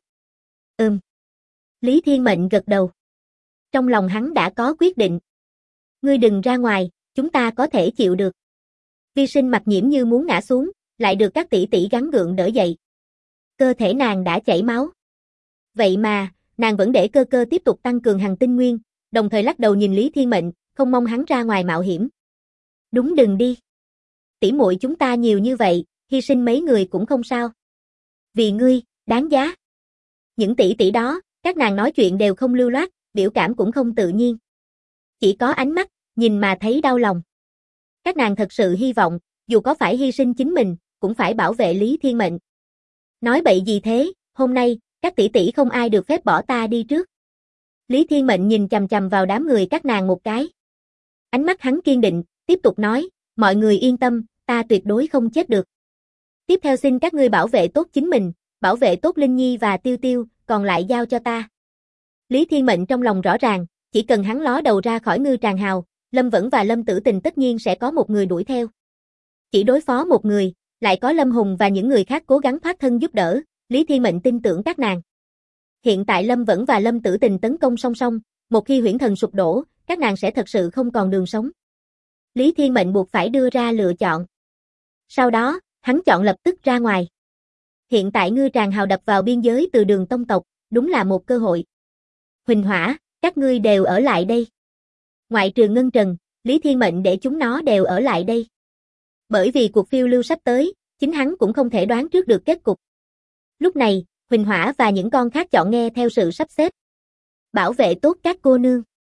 Lý Thiên Mệnh gật đầu. Trong lòng hắn đã có quyết định. Ngươi đừng ra ngoài, chúng ta có thể chịu được. Vi sinh mặc nhiễm như muốn ngã xuống, lại được các tỷ tỷ gắng gượng đỡ dậy. Cơ thể nàng đã chảy máu. Vậy mà, nàng vẫn để cơ cơ tiếp tục tăng cường hằng tinh nguyên, đồng thời lắc đầu nhìn Lý Thiên Mệnh, không mong hắn ra ngoài mạo hiểm. Đúng đừng đi. Tỷ muội chúng ta nhiều như vậy, hy sinh mấy người cũng không sao. Vì ngươi, đáng giá. Những tỷ tỷ đó, các nàng nói chuyện đều không lưu loát, biểu cảm cũng không tự nhiên. Chỉ có ánh mắt, nhìn mà thấy đau lòng. Các nàng thật sự hy vọng, dù có phải hy sinh chính mình, cũng phải bảo vệ Lý Thiên Mệnh. Nói bậy gì thế, hôm nay, các tỷ tỷ không ai được phép bỏ ta đi trước. Lý Thiên Mệnh nhìn chằm chằm vào đám người các nàng một cái. Ánh mắt hắn kiên định, tiếp tục nói, mọi người yên tâm, ta tuyệt đối không chết được. Tiếp theo xin các ngươi bảo vệ tốt chính mình, bảo vệ tốt Linh Nhi và Tiêu Tiêu, còn lại giao cho ta. Lý Thiên Mệnh trong lòng rõ ràng, chỉ cần hắn ló đầu ra khỏi ngư tràng hào, Lâm Vẫn và Lâm Tử Tình tất nhiên sẽ có một người đuổi theo. Chỉ đối phó một người, lại có Lâm Hùng và những người khác cố gắng thoát thân giúp đỡ, Lý Thiên Mệnh tin tưởng các nàng. Hiện tại Lâm Vẫn và Lâm Tử Tình tấn công song song, một khi huyễn thần sụp đổ, các nàng sẽ thật sự không còn đường sống. Lý Thiên Mệnh buộc phải đưa ra lựa chọn. Sau đó, hắn chọn lập tức ra ngoài. Hiện tại ngư tràng hào đập vào biên giới từ đường tông tộc, đúng là một cơ hội. Huỳnh Hỏa, các ngươi đều ở lại đây. Ngoại trừ Ngân Trần, Lý Thiên Mệnh để chúng nó đều ở lại đây. Bởi vì cuộc phiêu lưu sắp tới, chính hắn cũng không thể đoán trước được kết cục. Lúc này, Huỳnh Hỏa và những con khác chọn nghe theo sự sắp xếp. Bảo vệ tốt các cô nương.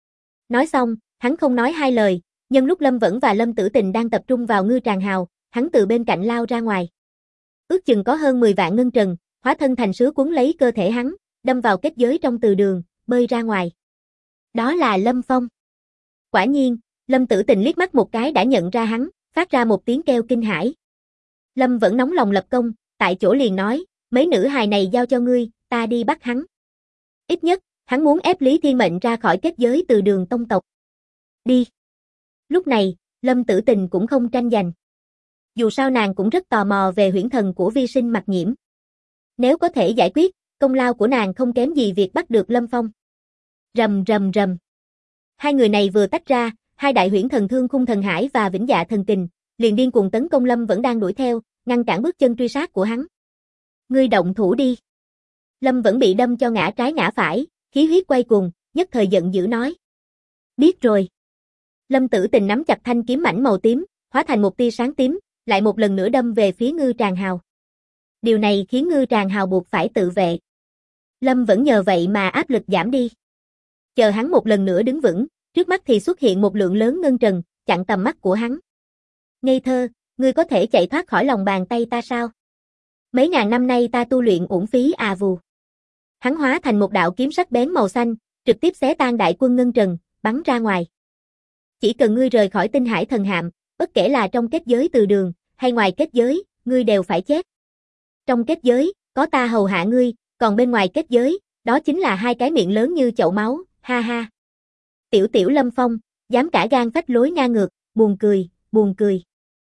Nói xong, hắn không nói hai lời, nhân lúc Lâm Vẫn và Lâm Tử Tình đang tập trung vào Ngư Tràng Hào, hắn từ bên cạnh lao ra ngoài. Ước chừng có hơn 10 vạn ngân trần, hóa thân thành sứa cuốn lấy cơ thể hắn, đâm vào kết giới trong từ đường, bơi ra ngoài. Đó là Lâm Phong. Quả nhiên, Lâm Tử Tình liếc mắt một cái đã nhận ra hắn, phát ra một tiếng kêu kinh hãi. Lâm Vẫn nóng lòng lập công, tại chỗ liền nói, mấy nữ hài này giao cho ngươi, ta đi bắt hắn. Ít nhất, hắn muốn ép Lý Thiên Mệnh ra khỏi kết giới từ đường tông tộc. Đi. Lúc này, Lâm Tử Tình cũng không tranh giành. Dù sao nàng cũng rất tò mò về huyễn thần của vi sinh Mặc Nhiễm. Nếu có thể giải quyết, công lao của nàng không kém gì việc bắt được Lâm Phong. Rầm rầm rầm. Hai người này vừa tách ra, hai đại huyễn thần Thương Khung Thần Hải và Vĩnh Dạ Thần Kình, liền điên cuồng tấn công Lâm Vẫn đang đuổi theo, ngăn cản bước chân truy sát của hắn. Ngươi động thủ đi. Lâm Vẫn bị đâm cho ngã trái ngã phải, khí huyết quay cuồng, nhất thời giận dữ nói. Biết rồi. Lâm Tử Tình nắm chặt thanh kiếm mảnh màu tím, hóa thành một tia sáng tím, lại một lần nữa đâm về phía Ngư Tràng Hào. Điều này khiến Ngư Tràng Hào buộc phải tự vệ. Lâm Vẫn nhờ vậy mà áp lực giảm đi. Chờ hắn một lần nữa đứng vững, trước mắt thì xuất hiện một lượng lớn ngân trần, chặn tầm mắt của hắn. Ngây thơ, ngươi có thể chạy thoát khỏi lòng bàn tay ta sao? Mấy ngàn năm nay ta tu luyện uổng phí à vù. Hắn hóa thành một đạo kiếm sắc bén màu xanh, trực tiếp xé tan đại quân ngân trần, bắn ra ngoài. Chỉ cần ngươi rời khỏi Tinh Hải Thần Hạm, bất kể là trong kết giới từ đường, hay ngoài kết giới, ngươi đều phải chết. Trong kết giới, có ta hầu hạ ngươi, còn bên ngoài kết giới, đó chính là hai cái miệng lớn như chậu máu, ha ha. Tiểu tiểu Lâm Phong, dám cả gan phách lối ngang ngược, buồn cười, buồn cười.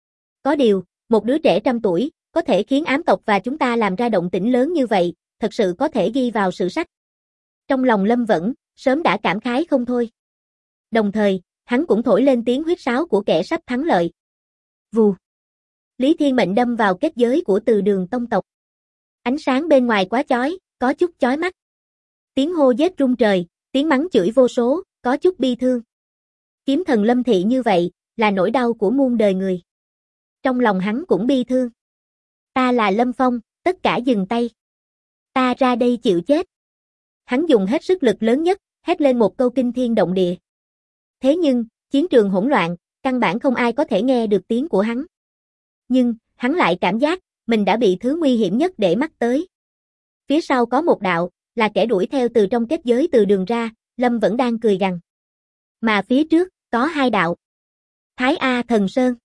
Có điều, một đứa trẻ 100 tuổi, có thể khiến ám tộc và chúng ta làm ra động tĩnh lớn như vậy, thật sự có thể ghi vào sử sách. Trong lòng Lâm Vẫn, sớm đã cảm khái không thôi. Đồng thời, hắn cũng thổi lên tiếng huýt sáo của kẻ sắp thắng lợi. Vù. Lý Thiên Mệnh đâm vào kết giới của từ đường tông tộc. Ánh sáng bên ngoài quá chói, có chút chói mắt. Tiếng hô giết rung trời, tiếng mắng chửi vô số, có chút bi thương. Kiếm thần Lâm Thị như vậy, là nỗi đau của muôn đời người. Trong lòng hắn cũng bi thương. Ta là Lâm Phong, tất cả dừng tay. Ta ra đây chịu chết. Hắn dùng hết sức lực lớn nhất, hét lên một câu kinh thiên động địa. Thế nhưng, chiến trường hỗn loạn, căn bản không ai có thể nghe được tiếng của hắn. Nhưng, hắn lại cảm giác, mình đã bị thứ nguy hiểm nhất để mắt tới. Phía sau có một đạo, là kẻ đuổi theo từ trong kết giới từ đường ra, Lâm vẫn đang cười gằn. Mà phía trước, có hai đạo. Thái A Thần Sơn.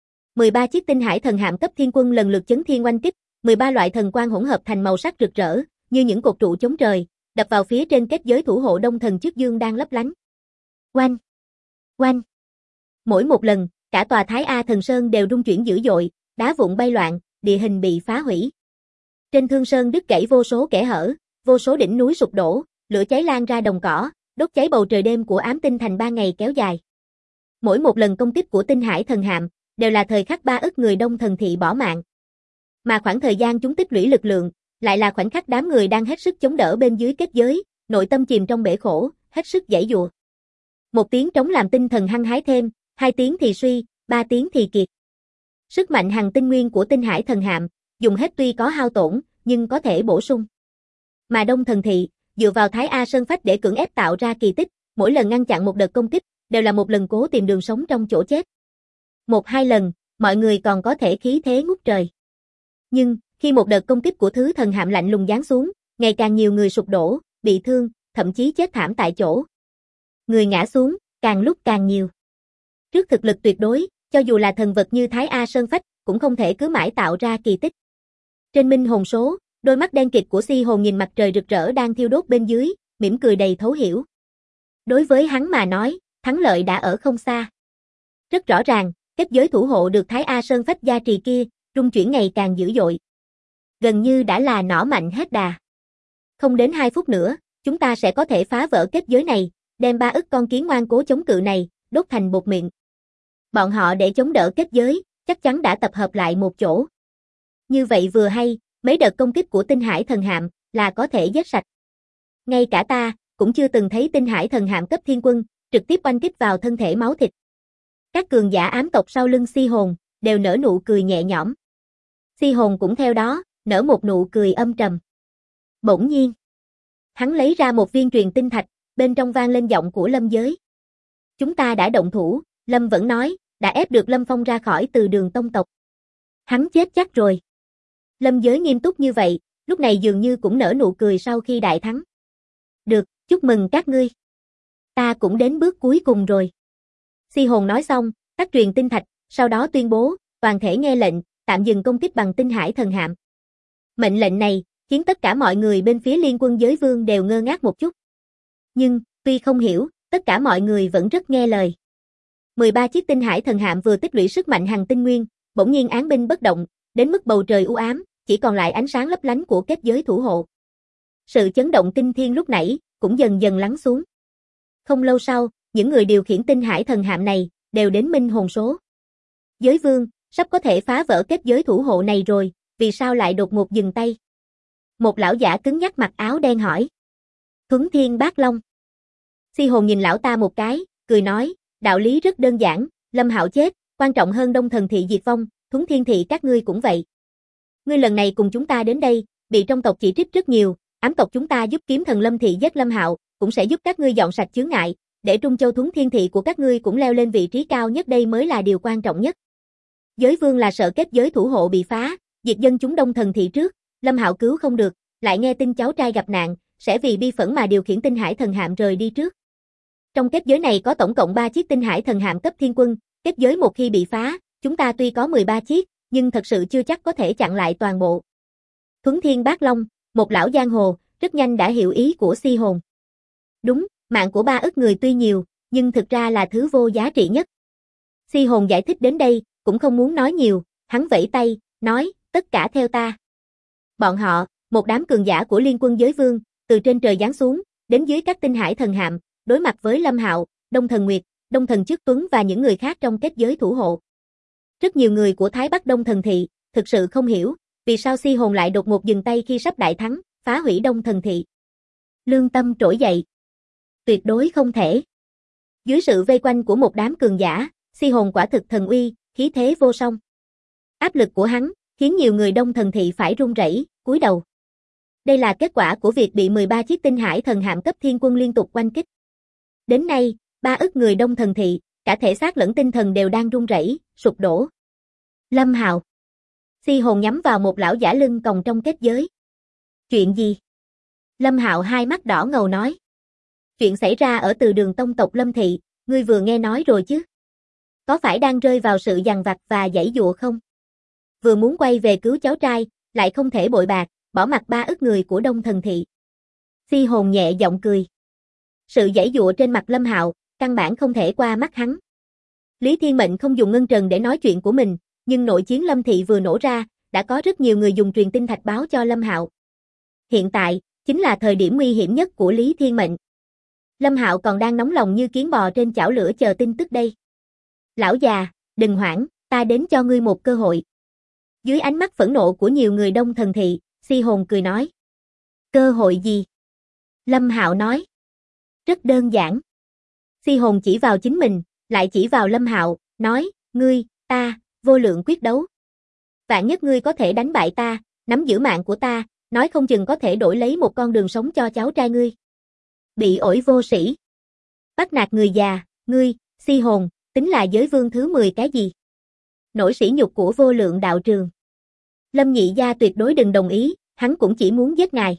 13 chiếc Tinh Hải Thần Hạm cấp thiên quân lần lượt chấn thiên oanh kích, 13 loại thần quang hỗn hợp thành màu sắc rực rỡ, như những cột trụ chống trời, đập vào phía trên kết giới thủ hộ Đông Thần Trước Dương đang lấp lánh. Oanh! Oanh! Mỗi một lần, cả tòa Thái A Thần Sơn đều rung chuyển dữ dội, đá vụn bay loạn, địa hình bị phá hủy. Trên Thương Sơn đứt gãy vô số kẽ hở, vô số đỉnh núi sụp đổ, lửa cháy lan ra đồng cỏ, đốt cháy bầu trời đêm của Ám Tinh thành 3 ngày kéo dài. Mỗi một lần công kích của Tinh Hải Thần Hạm đều là thời khắc 3 ức người Đông Thần thị bỏ mạng. Mà khoảng thời gian chúng tích lũy lực lượng, lại là khoảnh khắc đám người đang hết sức chống đỡ bên dưới kết giới, nội tâm chìm trong bể khổ, hết sức giãy giụa. Một tiếng trống làm tinh thần hăng hái thêm, 2 tiếng thì suy, 3 tiếng thì kiệt. Sức mạnh hằng tinh nguyên của Tinh Hải Thần Hạm, dùng hết tuy có hao tổn, nhưng có thể bổ sung. Mà Đông Thần thị, dựa vào Thái A Sơn Phách để cưỡng ép tạo ra kỳ tích, mỗi lần ngăn chặn một đợt công kích, đều là một lần cố tìm đường sống trong chỗ chết. 1-2 lần, mọi người còn có thể khí thế ngút trời. Nhưng, khi một đợt công kích của thứ thần hạm lạnh lùng giáng xuống, ngày càng nhiều người sụp đổ, bị thương, thậm chí chết thảm tại chỗ. Người ngã xuống, càng lúc càng nhiều. Trước thực lực tuyệt đối, cho dù là thần vật như Thái A Sơn Phách, cũng không thể cứ mãi tạo ra kỳ tích. Trên minh hồn số, đôi mắt đen kịt của Si Hồn nhìn mặt trời rực rỡ đang thiêu đốt bên dưới, mỉm cười đầy thấu hiểu. Đối với hắn mà nói, thắng lợi đã ở không xa. Rất rõ ràng, kết giới thủ hộ được Thái A Sơn Phách gia trì kia, rung chuyển ngày càng dữ dội. Gần như đã là nỏ mạnh hết đà. Không đến 2 phút nữa, chúng ta sẽ có thể phá vỡ kết giới này, đem 3 ức con kiến ngoan cố chống cự này, đốt thành bột mịn. Bọn họ để chống đỡ kết giới, chắc chắn đã tập hợp lại một chỗ. Như vậy vừa hay, mấy đợt công kích của Tinh Hải Thần Hạm là có thể giết sạch. Ngay cả ta, cũng chưa từng thấy Tinh Hải Thần Hạm cấp thiên quân, trực tiếp oanh kích vào thân thể máu thịt. Các cường giả ám tộc sau lưng Si Hồn, đều nở nụ cười nhẹ nhõm. Si Hồn cũng theo đó, nở một nụ cười âm trầm. Bỗng nhiên, hắn lấy ra một viên truyền tinh thạch, bên trong vang lên giọng của Lâm Giới. Chúng ta đã động thủ, Lâm vẫn nói, đã ép được Lâm Phong ra khỏi Từ Đường tông tộc. Hắn chết chắc rồi. Lâm Giới nghiêm túc như vậy, lúc này dường như cũng nở nụ cười sau khi đại thắng. Được, chúc mừng các ngươi. Ta cũng đến bước cuối cùng rồi. Si Hồn nói xong, tắt truyền tinh thạch, sau đó tuyên bố, toàn thể nghe lệnh, tạm dừng công kích bằng tinh hải thần hạm. Mệnh lệnh này, khiến tất cả mọi người bên phía Liên Quân Giới Vương đều ngơ ngác một chút. Nhưng, tuy không hiểu, tất cả mọi người vẫn rất nghe lời. 13 chiếc tinh hải thần hạm vừa tích lũy sức mạnh hằng tinh nguyên, bỗng nhiên án binh bất động, đến mức bầu trời u ám, chỉ còn lại ánh sáng lấp lánh của kết giới thủ hộ. Sự chấn động kinh thiên lúc nãy cũng dần dần lắng xuống. Không lâu sau, những người điều khiển tinh hải thần hạm này đều đến minh hồn số. Giới Vương, sắp có thể phá vỡ kết giới thủ hộ này rồi, vì sao lại đột ngột dừng tay? Một lão giả cứng nhắc mặc áo đen hỏi. Thuấn Thiên Bát Long. Si Hồn nhìn lão ta một cái, cười nói, đạo lý rất đơn giản, Lâm Hạo chết, quan trọng hơn Đông Thần Thị diệt vong, Thuấn Thiên Thị các ngươi cũng vậy. Ngươi lần này cùng chúng ta đến đây, bị trong tộc chỉ trích rất nhiều, ám tộc chúng ta giúp Kiếm Thần Lâm Thị giết Lâm Hạo, cũng sẽ giúp các ngươi dọn sạch chướng ngại, để Trung Châu Thuấn Thiên Thị của các ngươi cũng leo lên vị trí cao nhất, đây mới là điều quan trọng nhất. Giới Vương là sợ kết giới thủ hộ bị phá, diệt dân chúng Đông Thần Thị trước, Lâm Hạo cứu không được, lại nghe tin cháu trai gặp nạn, sẽ vì bi phẫn mà điều khiển tinh hải thần hạm rời đi trước. Trong kết giới này có tổng cộng 3 chiếc tinh hải thần hạm cấp thiên quân, kết giới một khi bị phá, chúng ta tuy có 13 chiếc, nhưng thật sự chưa chắc có thể chặn lại toàn bộ. Thuấn Thiên Bát Long, một lão giang hồ, rất nhanh đã hiểu ý của Si Hồn. Đúng, mạng của 3 ức người tuy nhiều, nhưng thực ra là thứ vô giá trị nhất. Si Hồn giải thích đến đây, cũng không muốn nói nhiều, hắn vẫy tay, nói, tất cả theo ta. Bọn họ, một đám cường giả của Liên Quân Giới Vương, từ trên trời giáng xuống, đến dưới các tinh hải thần hạm, đối mặt với Lâm Hạo, Đông Thần Nguyệt, Đông Thần Chức Tuấn và những người khác trong kết giới thủ hộ. Rất nhiều người của Thái Bắc Đông Thần Thị, thực sự không hiểu, vì sao Si Hồn lại đột ngột dừng tay khi sắp đại thắng, phá hủy Đông Thần Thị. Lương tâm trỗi dậy. Tuyệt đối không thể. Dưới sự vây quanh của một đám cường giả, Si Hồn quả thực thần uy, khí thế vô song. Áp lực của hắn, khiến nhiều người Đông Thần Thị phải run rẩy, cúi đầu. Đây là kết quả của việc bị 13 chiếc tinh hải thần hạm cấp thiên quân liên tục oanh kích. Đến nay, 3 ức người Đông Thần Thị, cả thể xác lẫn tinh thần đều đang run rẩy, sụp đổ. Lâm Hạo. Si Hồn nhắm vào một lão giả lưng còng trong kết giới. Chuyện gì? Lâm Hạo hai mắt đỏ ngầu nói. Chuyện xảy ra ở Từ Đường tông tộc Lâm Thị, ngươi vừa nghe nói rồi chứ? Có phải đang rơi vào sự giằng vặt và giãy giụa không? Vừa muốn quay về cứu cháu trai, lại không thể bội bạc, bỏ mặc 3 ức người của Đông Thần Thị. Si Hồn nhẹ giọng cười. Sự giãy giụa trên mặt Lâm Hạo, căn bản không thể qua mắt hắn. Lý Thiên Mệnh không dùng ngân trần để nói chuyện của mình, nhưng nội chiến Lâm Thị vừa nổ ra, đã có rất nhiều người dùng truyền tin thạch báo cho Lâm Hạo. Hiện tại, chính là thời điểm nguy hiểm nhất của Lý Thiên Mệnh. Lâm Hạo còn đang nóng lòng như kiến bò trên chảo lửa chờ tin tức đây. Lão già, đừng hoảng, ta đến cho ngươi một cơ hội. Dưới ánh mắt phẫn nộ của nhiều người Đông Thần Thị, Si Hồn cười nói. Cơ hội gì? Lâm Hạo nói. Rất đơn giản. Si Hồn chỉ vào chính mình, lại chỉ vào Lâm Hạo, nói, ngươi, ta, vô lượng quyết đấu. Vạn nhất ngươi có thể đánh bại ta, nắm giữ mạng của ta, nói không chừng có thể đổi lấy một con đường sống cho cháu trai ngươi. Bị ổi vô sĩ. Bắt nạt người già, ngươi, Si Hồn, tính là giới vương thứ 10 cái gì? Nổi sỉ nhục của vô lượng đạo trường. Lâm nhị gia tuyệt đối đừng đồng ý, hắn cũng chỉ muốn giết ngài.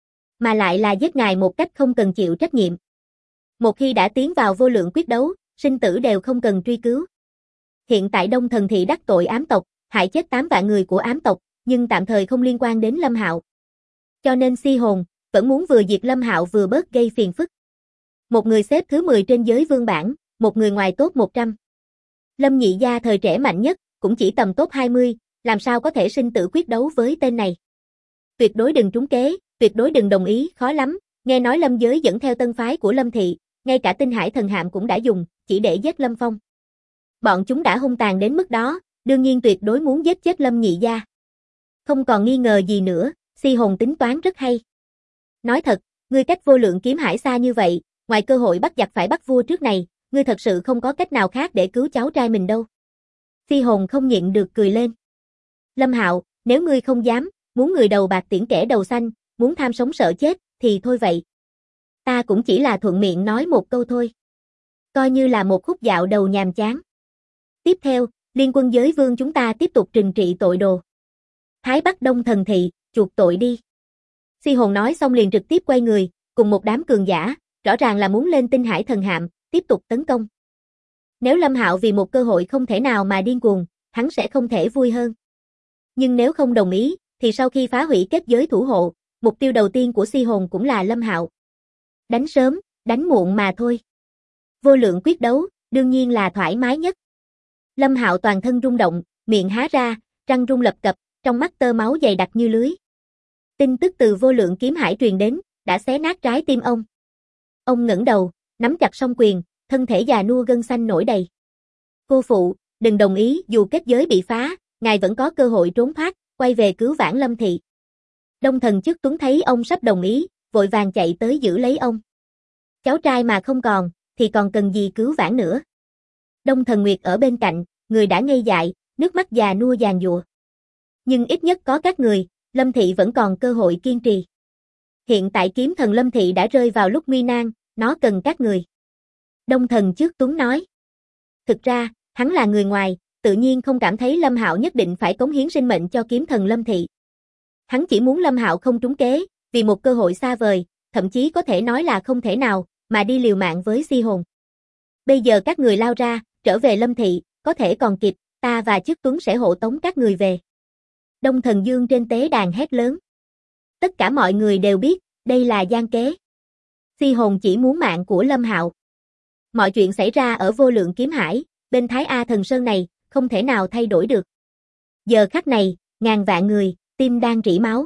Mà lại là giết ngài một cách không cần chịu trách nhiệm. Một khi đã tiến vào vô lượng quyết đấu, sinh tử đều không cần truy cứu. Hiện tại Đông Thần Thị đắc tội ám tộc, hại chết 8 vạn người của ám tộc, nhưng tạm thời không liên quan đến Lâm Hạo. Cho nên Si Hồn vẫn muốn vừa diệt Lâm Hạo vừa bớt gây phiền phức. Một người xếp thứ 10 trên giới vương bảng, một người ngoài top 100. Lâm nhị gia thời trẻ mạnh nhất, cũng chỉ tầm top 20, làm sao có thể sinh tử quyết đấu với tên này. Tuyệt đối đừng trúng kế, tuyệt đối đừng đồng ý, khó lắm, nghe nói Lâm Giới dẫn theo tân phái của Lâm Thị, ngay cả tinh hải thần hạm cũng đã dùng, chỉ để giết Lâm Phong. Bọn chúng đã hung tàn đến mức đó, đương nhiên tuyệt đối muốn giết chết Lâm nhị gia. Không còn nghi ngờ gì nữa, Si Hồn tính toán rất hay. Nói thật, ngươi cách vô lượng kiếm hải xa như vậy, ngoài cơ hội bắt giặc phải bắt vua trước này, ngươi thật sự không có cách nào khác để cứu cháu trai mình đâu. Si Hồn không nhịn được cười lên. Lâm Hạo, nếu ngươi không dám, muốn người đầu bạc tiễn kẻ đầu xanh, muốn tham sống sợ chết, thì thôi vậy. Ta cũng chỉ là thuận miệng nói một câu thôi. Coi như là một khúc dạo đầu nhàm chán. Tiếp theo, liên quân giới vương chúng ta tiếp tục trừng trị tội đồ. Thái Bắc Đông Thần Thị, chuộc tội đi. Si Hồn nói xong liền trực tiếp quay người, cùng một đám cường giả, rõ ràng là muốn lên Tinh Hải Thần Hạm, tiếp tục tấn công. Nếu Lâm Hạo vì một cơ hội không thể nào mà điên cuồng, hắn sẽ không thể vui hơn. Nhưng nếu không đồng ý, thì sau khi phá hủy kết giới thủ hộ, mục tiêu đầu tiên của Si Hồn cũng là Lâm Hạo. Đánh sớm, đánh muộn mà thôi. Vô lượng quyết đấu, đương nhiên là thoải mái nhất. Lâm Hạo toàn thân rung động, miệng há ra, răng rung lập cập, trong mắt tơ máu dày đặc như lưới. Tin tức từ vô lượng kiếm hải truyền đến, đã xé nát trái tim ông. Ông ngẩng đầu, nắm chặt song quyền, thân thể già nua gân xanh nổi đầy. Cô phụ, đừng đồng ý, dù kết giới bị phá, ngài vẫn có cơ hội trốn thoát, quay về cứu vãn Lâm thị. Đông Thần Chức Tuấn thấy ông sắp đồng ý, vội vàng chạy tới giữ lấy ông. Cháu trai mà không còn, thì còn cần gì cứu vãn nữa. Đông Thần Nguyệt ở bên cạnh, người đã ngây dại, nước mắt già nua giàn giụa. Nhưng ít nhất có các người, Lâm thị vẫn còn cơ hội kiên trì. Hiện tại kiếm thần Lâm thị đã rơi vào lúc nguy nan, nó cần các người. Đông Thần Chức Tuấn nói. Thực ra, hắn là người ngoài, tự nhiên không cảm thấy Lâm Hạo nhất định phải cống hiến sinh mệnh cho kiếm thần Lâm thị. Hắn chỉ muốn Lâm Hạo không trúng kế, vì một cơ hội xa vời, thậm chí có thể nói là không thể nào, mà đi liều mạng với Si Hồn. Bây giờ các người lao ra, trở về Lâm thị, có thể còn kịp, ta và Chức Tuấn sẽ hộ tống các người về. Đông Thần Dương trên tế đàn hét lớn. Tất cả mọi người đều biết, đây là gian kế. Si Hồn chỉ muốn mạng của Lâm Hạo. Mọi chuyện xảy ra ở vô lượng kiếm hải, bên Thái A Thần Sơn này, không thể nào thay đổi được. Giờ khắc này, ngàn vạn người, tim đang rỉ máu.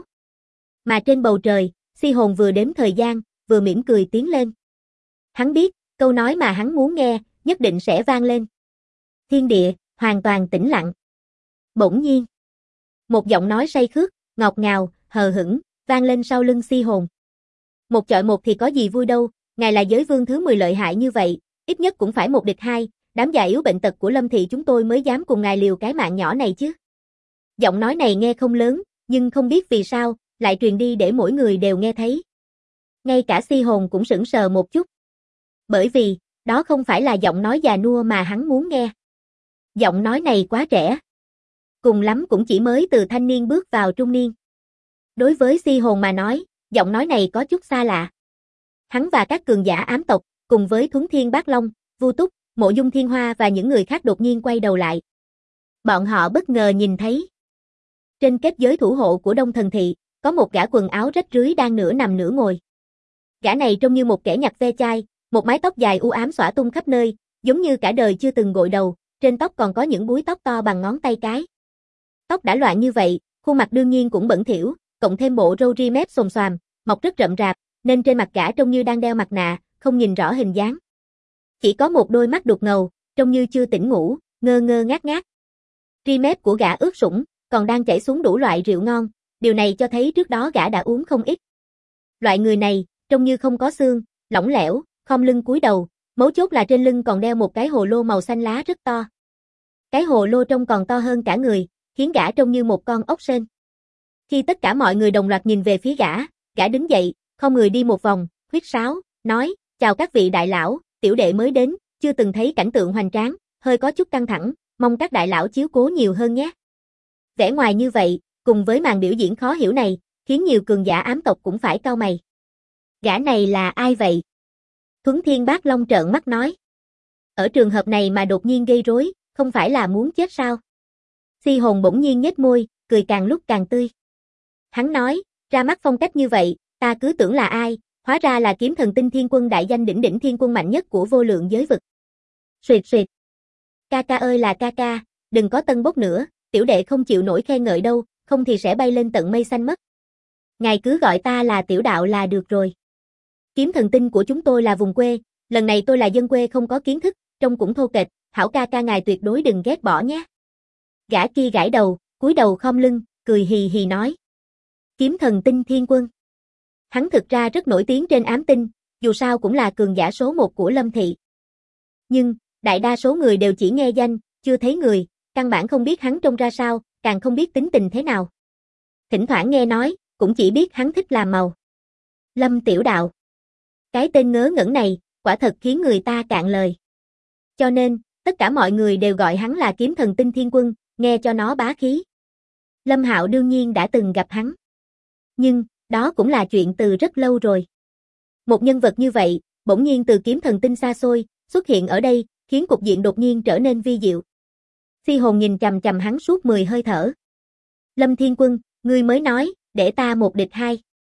Mà trên bầu trời, Si Hồn vừa đếm thời gian, vừa mỉm cười tiến lên. Hắn biết, câu nói mà hắn muốn nghe, nhất định sẽ vang lên. Thiên địa, hoàn toàn tĩnh lặng. Bỗng nhiên, một giọng nói say khướt, ngọt ngào, hờ hững, vang lên sau lưng Si Hồn. Một chọi một thì có gì vui đâu, ngài là giới vương thứ 10 lợi hại như vậy, ít nhất cũng phải một địch hai, đám già yếu bệnh tật của Lâm thị chúng tôi mới dám cùng ngài liều cái mạng nhỏ này chứ. Giọng nói này nghe không lớn, nhưng không biết vì sao, lại truyền đi để mỗi người đều nghe thấy. Ngay cả Si Hồn cũng sững sờ một chút. Bởi vì, đó không phải là giọng nói già nua mà hắn muốn nghe. Giọng nói này quá trẻ. Cùng lắm cũng chỉ mới từ thanh niên bước vào trung niên. Đối với Si Hồn mà nói, giọng nói này có chút xa lạ. Hắn và các cường giả ám tộc, cùng với Thuấn Thiên Bát Long, Vu Túc, Mộ Dung Thiên Hoa và những người khác đột nhiên quay đầu lại. Bọn họ bất ngờ nhìn thấy. Trên kết giới thủ hộ của Đông Thần Thị, có một gã quần áo rách rưới đang nửa nằm nửa ngồi. Gã này trông như một kẻ nhặt ve chai, một mái tóc dài u ám xõa tung khắp nơi, giống như cả đời chưa từng gội đầu, trên tóc còn có những búi tóc to bằng ngón tay cái. Tóc đã loạn như vậy, khuôn mặt đương nhiên cũng bẩn thỉu, cộng thêm bộ râu ria mép xồm xoàm, mọc rất rậm rạp, nên trên mặt gã trông như đang đeo mặt nạ, không nhìn rõ hình dáng. Chỉ có một đôi mắt đục ngầu, trông như chưa tỉnh ngủ, ngơ ngơ ngác ngác. Ria mép của gã ướt sũng, còn đang chảy xuống đủ loại rượu ngon, điều này cho thấy trước đó gã đã uống không ít. Loại người này, trông như không có xương, lỏng lẻo, khom lưng cúi đầu, mấu chốt là trên lưng còn đeo một cái hồ lô màu xanh lá rất to. Cái hồ lô trông còn to hơn cả người, khiến gã trông như một con ốc sên. Khi tất cả mọi người đồng loạt nhìn về phía gã đứng dậy, không người đi một vòng, huýt sáo, nói, chào các vị đại lão, tiểu đệ mới đến, chưa từng thấy cảnh tượng hoành tráng, hơi có chút căng thẳng, mong các đại lão chiếu cố nhiều hơn nhé. Vẻ ngoài như vậy, cùng với màn biểu diễn khó hiểu này, khiến nhiều cường giả ám tộc cũng phải cau mày. Gã này là ai vậy? Thuấn Thiên Bát Long trợn mắt nói. Ở trường hợp này mà đột nhiên gây rối, không phải là muốn chết sao? Si Hồn bỗng nhiên nhếch môi, cười càng lúc càng tươi. Hắn nói, ra mắt phong cách như vậy, ta cứ tưởng là ai, hóa ra là kiếm thần Tinh Thiên Quân đại danh đỉnh đỉnh thiên quân mạnh nhất của vô lượng giới vực. Suyệt suyệt. Ca ca ơi là ca ca, đừng có tân bốc nữa, tiểu đệ không chịu nổi khen ngợi đâu, không thì sẽ bay lên tận mây xanh mất. Ngài cứ gọi ta là tiểu đạo là được rồi. Kiếm thần tinh của chúng tôi là vùng quê, lần này tôi là dân quê không có kiến thức, trông cũng thô kệch, hảo ca ca ngài tuyệt đối đừng ghét bỏ nhé. Gã kia gãi đầu, cúi đầu khom lưng, cười hì hì nói. Kiếm thần Tinh Thiên Quân. Hắn thực ra rất nổi tiếng trên ám tinh, dù sao cũng là cường giả số 1 của Lâm thị. Nhưng, đại đa số người đều chỉ nghe danh, chưa thấy người, căn bản không biết hắn trông ra sao, càng không biết tính tình thế nào. Thỉnh thoảng nghe nói, cũng chỉ biết hắn thích làm màu. Lâm Tiểu Đạo. Cái tên ngớ ngẩn này, quả thật khiến người ta cạn lời. Cho nên, tất cả mọi người đều gọi hắn là Kiếm Thần Tinh Thiên Quân, nghe cho nó bá khí. Lâm Hạo đương nhiên đã từng gặp hắn. Nhưng, đó cũng là chuyện từ rất lâu rồi. Một nhân vật như vậy, bỗng nhiên từ Kiếm Thần Tinh xa xôi, xuất hiện ở đây, khiến cục diện đột nhiên trở nên vi diệu. Si Hồn nhìn chằm chằm hắn suốt 10 hơi thở. Lâm Thiên Quân, ngươi mới nói, để ta một địch hai.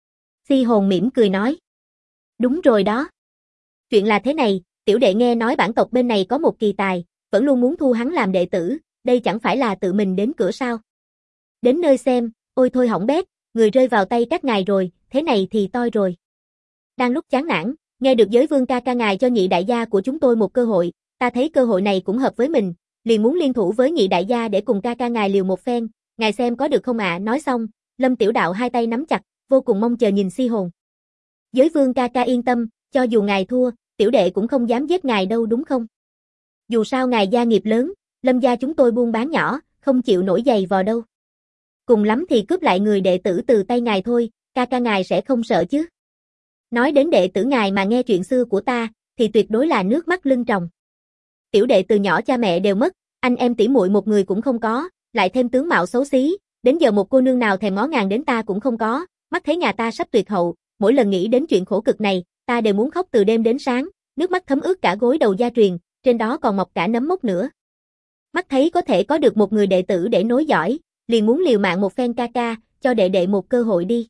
Si Hồn mỉm cười nói. Đúng rồi đó. Chuyện là thế này, tiểu đệ nghe nói bản tộc bên này có một kỳ tài, vẫn luôn muốn thu hắn làm đệ tử, đây chẳng phải là tự mình đến cửa sao. Đến nơi xem, ôi thôi hỏng bét, người rơi vào tay các ngài rồi, thế này thì toi rồi. Đang lúc chán nản, nghe được Giới Vương ca ca ngài cho nhị đại gia của chúng tôi một cơ hội, ta thấy cơ hội này cũng hợp với mình, liền muốn liên thủ với nhị đại gia để cùng ca ca ngài liều một phen, ngài xem có được không ạ? Nói xong, Lâm Tiểu Đạo hai tay nắm chặt, vô cùng mong chờ nhìn Si Hồn. Giới Vương ca ca yên tâm, cho dù ngài thua, tiểu đệ cũng không dám giết ngài đâu đúng không? Dù sao ngài gia nghiệp lớn, Lâm gia chúng tôi buôn bán nhỏ, không chịu nổi giày vò đâu. Cùng lắm thì cướp lại người đệ tử từ tay ngài thôi, ca ca ngài sẽ không sợ chứ. Nói đến đệ tử ngài mà nghe chuyện xưa của ta, thì tuyệt đối là nước mắt lưng tròng. Tiểu đệ từ nhỏ cha mẹ đều mất, anh em tỷ muội một người cũng không có, lại thêm tướng mạo xấu xí, đến giờ một cô nương nào thèm ngó ngàng đến ta cũng không có, mắt thấy nhà ta sắp tuyệt hậu, mỗi lần nghĩ đến chuyện khổ cực này, ta đều muốn khóc từ đêm đến sáng, nước mắt thấm ướt cả gối đầu gia truyền, trên đó còn mọc cả nấm mốc nữa. Mắt thấy có thể có được một người đệ tử để nối dõi, liền muốn liều mạng một phen ca ca, cho đệ đệ một cơ hội đi.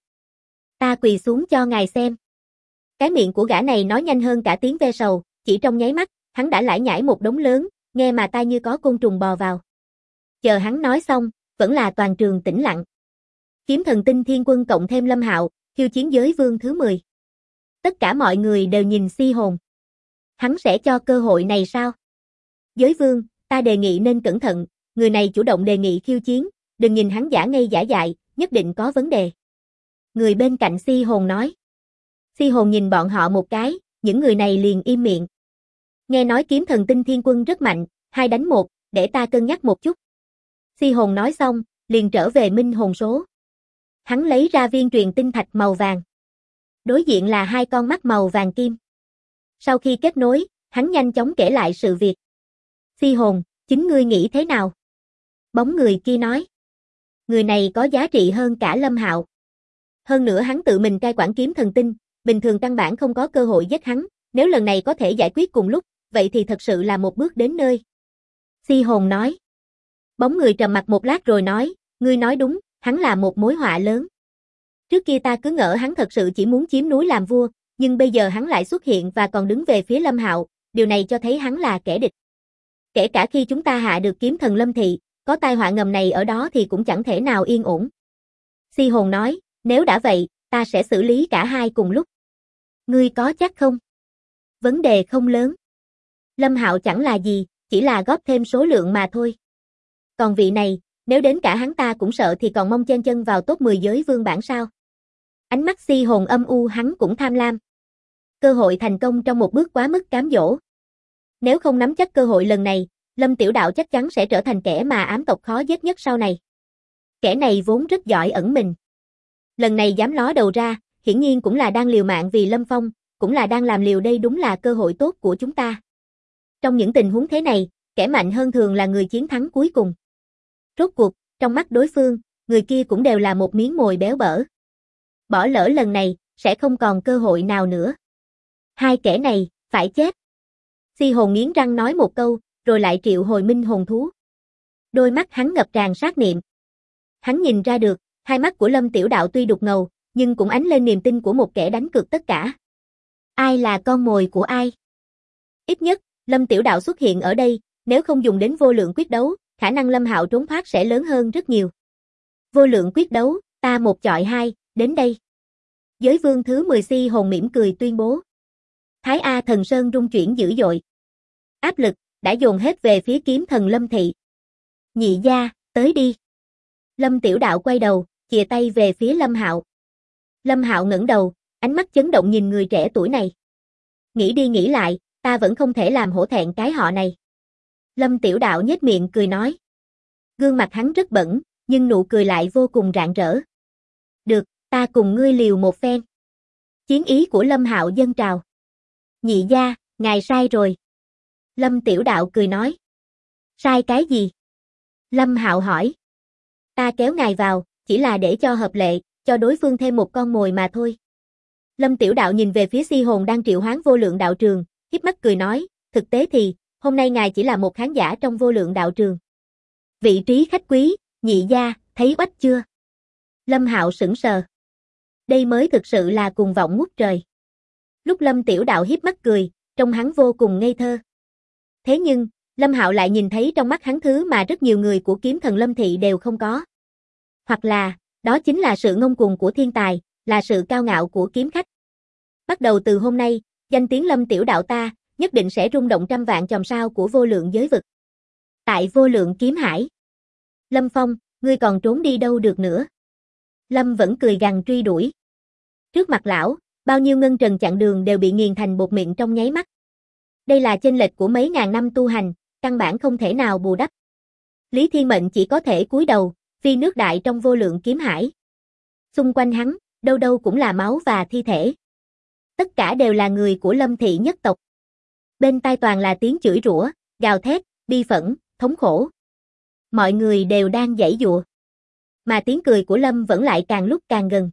Ta quỳ xuống cho ngài xem. Cái miệng của gã này nói nhanh hơn cả tiếng ve sầu, chỉ trong nháy mắt, hắn đã lải nhải một đống lớn, nghe mà tai như có côn trùng bò vào. Chờ hắn nói xong, vẫn là toàn trường tĩnh lặng. Kiếm Thần Tinh Thiên Quân cộng thêm Lâm Hạo, khiêu chiến Giới Vương thứ 10. Tất cả mọi người đều nhìn Si Hồn. Hắn sẽ cho cơ hội này sao? Giới Vương, ta đề nghị nên cẩn thận, người này chủ động đề nghị khiêu chiến, đừng nhìn hắn giả ngây giả dại, nhất định có vấn đề. Người bên cạnh Si Hồn nói. Si Hồn nhìn bọn họ một cái, những người này liền im miệng. Nghe nói Kiếm Thần Tinh Thiên Quân rất mạnh, 2 đánh 1, để ta cân nhắc một chút. Si Hồn nói xong, liền trở về minh hồn số. Hắn lấy ra viên truyền tinh thạch màu vàng. Đối diện là 2 con mắt màu vàng kim. Sau khi kết nối, hắn nhanh chóng kể lại sự việc. Si Hồn, chính ngươi nghĩ thế nào? Bóng người kia nói. Người này có giá trị hơn cả Lâm Hạo. Hơn nữa hắn tự mình cai quản Kiếm Thần Tinh, bình thường căn bản không có cơ hội giết hắn, nếu lần này có thể giải quyết cùng lúc, vậy thì thật sự là một bước đến nơi. Si Hồn nói. Bóng người trầm mặc một lát rồi nói, ngươi nói đúng, hắn là một mối họa lớn. Trước kia ta cứ ngỡ hắn thật sự chỉ muốn chiếm núi làm vua, nhưng bây giờ hắn lại xuất hiện và còn đứng về phía Lâm Hạo, điều này cho thấy hắn là kẻ địch. Kể cả khi chúng ta hạ được kiếm thần Lâm Thị, có tai họa ngầm này ở đó thì cũng chẳng thể nào yên ổn. Si Hồn nói, nếu đã vậy, ta sẽ xử lý cả hai cùng lúc. Ngươi có chắc không? Vấn đề không lớn. Lâm Hạo chẳng là gì, chỉ là góp thêm số lượng mà thôi. Còn vị này, nếu đến cả hắn ta cũng sợ thì còn mong chen chân vào top 10 giới vương bảng sao? Ánh mắt Si Hồn âm u, hắn cũng tham lam. Cơ hội thành công trong một bước quá mức cám dỗ. Nếu không nắm chắc cơ hội lần này, Lâm Tiểu Đạo chắc chắn sẽ trở thành kẻ mà ám tộc khó giết nhất sau này. Kẻ này vốn rất giỏi ẩn mình. Lần này dám ló đầu ra, hiển nhiên cũng là đang liều mạng vì Lâm Phong, cũng là đang làm liều, đây đúng là cơ hội tốt của chúng ta. Trong những tình huống thế này, kẻ mạnh hơn thường là người chiến thắng cuối cùng. Rốt cuộc, trong mắt đối phương, người kia cũng đều là một miếng mồi béo bở. Bỏ lỡ lần này, sẽ không còn cơ hội nào nữa. Hai kẻ này, phải chết. Si Hồn nghiến răng nói một câu, rồi lại triệu hồi minh hồn thú. Đôi mắt hắn ngập tràn sát niệm. Hắn nhìn ra được, hai mắt của Lâm Tiểu Đạo tuy đục ngầu, nhưng cũng ánh lên niềm tin của một kẻ đánh cược tất cả. Ai là con mồi của ai? Ít nhất, Lâm Tiểu Đạo xuất hiện ở đây, nếu không dùng đến vô lượng quyết đấu, khả năng Lâm Hạo trốn thoát sẽ lớn hơn rất nhiều. Vô lượng quyết đấu, ta một chọi hai, đến đây. Giới vương thứ 10 Si Hồn mỉm cười tuyên bố. Thái A Thần Sơn rung chuyển dữ dội. Áp lực đã dồn hết về phía kiếm thần Lâm Thị. Nhị gia, tới đi. Lâm Tiểu Đạo quay đầu, chìa tay về phía Lâm Hạo. Lâm Hạo ngẩng đầu, ánh mắt chấn động nhìn người trẻ tuổi này. Nghĩ đi nghĩ lại, ta vẫn không thể làm hổ thẹn cái họ này. Lâm Tiểu Đạo nhếch miệng cười nói. Gương mặt hắn rất bẩn, nhưng nụ cười lại vô cùng rạng rỡ. Được, Ta cùng ngươi liều một phen. Chiến ý của Lâm Hạo dâng trào. Nhị gia, ngài sai rồi. Lâm Tiểu Đạo cười nói. Sai cái gì? Lâm Hạo hỏi. Ta kéo ngài vào, chỉ là để cho hợp lệ, cho đối phương thêm một con mồi mà thôi. Lâm Tiểu Đạo nhìn về phía Si Hồn đang triệu hoán vô lượng đạo trường, híp mắt cười nói, thực tế thì, hôm nay ngài chỉ là một khán giả trong vô lượng đạo trường. Vị trí khách quý, nhị gia, thấy oách chưa? Lâm Hạo sững sờ. Đây mới thực sự là cuồng vọng ngút trời. Lúc Lâm Tiểu Đạo híp mắt cười, trông hắn vô cùng ngây thơ. Thế nhưng, Lâm Hạo lại nhìn thấy trong mắt hắn thứ mà rất nhiều người của kiếm thần Lâm Thị đều không có. Hoặc là, đó chính là sự ngông cuồng của thiên tài, là sự cao ngạo của kiếm khách. Bắt đầu từ hôm nay, danh tiếng Lâm Tiểu Đạo ta, nhất định sẽ rung động trăm vạn chòm sao của vô lượng giới vực. Tại vô lượng kiếm hải. Lâm Phong, ngươi còn trốn đi đâu được nữa? Lâm vẫn cười gằn truy đuổi. Trước mặt lão, bao nhiêu ngân trần chặn đường đều bị nghiền thành bột mịn trong nháy mắt. Đây là chênh lệch của mấy ngàn năm tu hành, căn bản không thể nào bù đắp. Lý Thiên Mệnh chỉ có thể cúi đầu, phi nước đại trong vô lượng kiếm hải. Xung quanh hắn, đâu đâu cũng là máu và thi thể. Tất cả đều là người của Lâm Thị nhất tộc. Bên tai toàn là tiếng chửi rủa, gào thét, bi phẫn, thống khổ. Mọi người đều đang giãy giụa. Mà tiếng cười của Lâm vẫn lại càng lúc càng gần.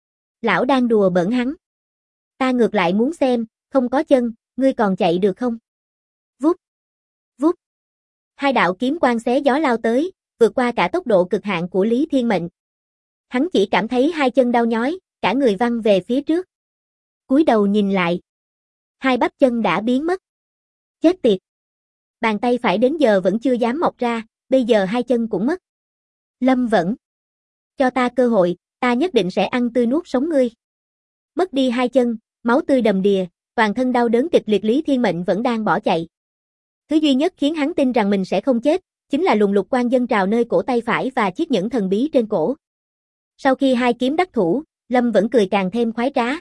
Lão đang đùa bỡn hắn. Ta ngược lại muốn xem, không có chân, ngươi còn chạy được không? Vút, vút. Hai đạo kiếm quang xé gió lao tới, vượt qua cả tốc độ cực hạn của Lý Thiên Mệnh. Hắn chỉ cảm thấy hai chân đau nhói, cả người văng về phía trước. Cúi đầu nhìn lại. Hai bắp chân đã biến mất. Chết tiệt. Bàn tay phải đến giờ vẫn chưa dám mọc ra, bây giờ hai chân cũng mất. Lâm vẫn. Cho ta cơ hội, ta nhất định sẽ ăn tươi nuốt sống ngươi. Mất đi hai chân, máu tươi đầm đìa, toàn thân đau đớn kịch liệt Lý Thiên Mệnh vẫn đang bỏ chạy. Thứ duy nhất khiến hắn tin rằng mình sẽ không chết, chính là luồng lục quang dâng trào nơi cổ tay phải và chiếc nhẫn thần bí trên cổ. Sau khi hai kiếm đắc thủ, Lâm vẫn cười càng thêm khoái trá.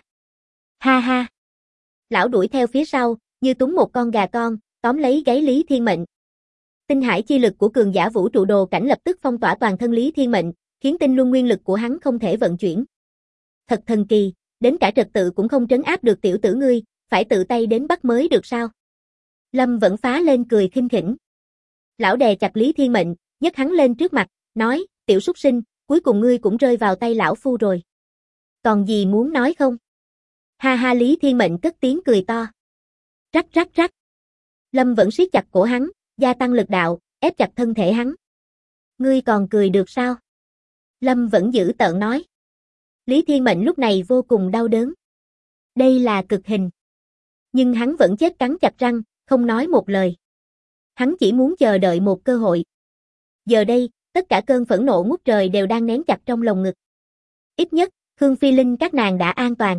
Ha ha. Lão đuổi theo phía sau, như túng một con gà con, tóm lấy gáy Lý Thiên Mệnh. Tinh hải chi lực của cường giả vũ trụ đồ cảnh lập tức phong tỏa toàn thân Lý Thiên Mệnh, khiến tinh luân nguyên lực của hắn không thể vận chuyển. Thật thần kỳ, đến cả trật tự cũng không trấn áp được tiểu tử ngươi, phải tự tay đến bắt mới được sao? Lâm vẫn phá lên cười khinh khỉnh. Lão đè chặt Lý Thiên Mệnh, nhấc hắn lên trước mặt, nói, tiểu súc sinh, cuối cùng ngươi cũng rơi vào tay lão phu rồi. Còn gì muốn nói không? Ha ha, Lý Thiên Mệnh cất tiếng cười to. Rắc rắc rắc. Lâm vẫn siết chặt cổ hắn, gia tăng lực đạo, ép chặt thân thể hắn. Ngươi còn cười được sao? Lâm vẫn giữ tợn nói. Lý Thiên Mệnh lúc này vô cùng đau đớn. Đây là cực hình. Nhưng hắn vẫn chết cắn chặt răng, không nói một lời. Hắn chỉ muốn chờ đợi một cơ hội. Giờ đây, tất cả cơn phẫn nộ ngút trời đều đang nén chặt trong lồng ngực. Ít nhất, Khương Phi Linh các nàng đã an toàn.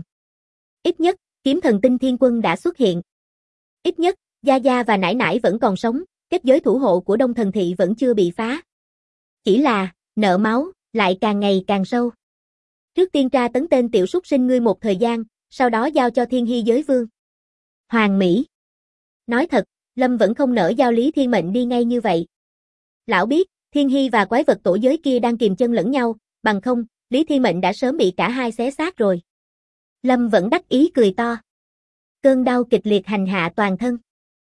Ít nhất, kiếm thần tinh thiên quân đã xuất hiện. Ít nhất, Gia Gia và Nải Nải vẫn còn sống, kết giới thủ hộ của Đông Thần Thị vẫn chưa bị phá. Chỉ là, nợ máu, lại càng ngày càng sâu. Trước tiên tra tấn tên tiểu súc sinh ngươi một thời gian, sau đó giao cho Thiên Hy giới vương. Hoàng Mỹ. Nói thật, Lâm vẫn không nỡ giao Lý Thiên Mệnh đi ngay như vậy. Lão biết, Thiên Hy và quái vật tổ giới kia đang kìm chân lẫn nhau, bằng không, Lý Thiên Mệnh đã sớm bị cả hai xé xác rồi. Lâm vẫn đắc ý cười to. Cơn đau kịch liệt hành hạ toàn thân.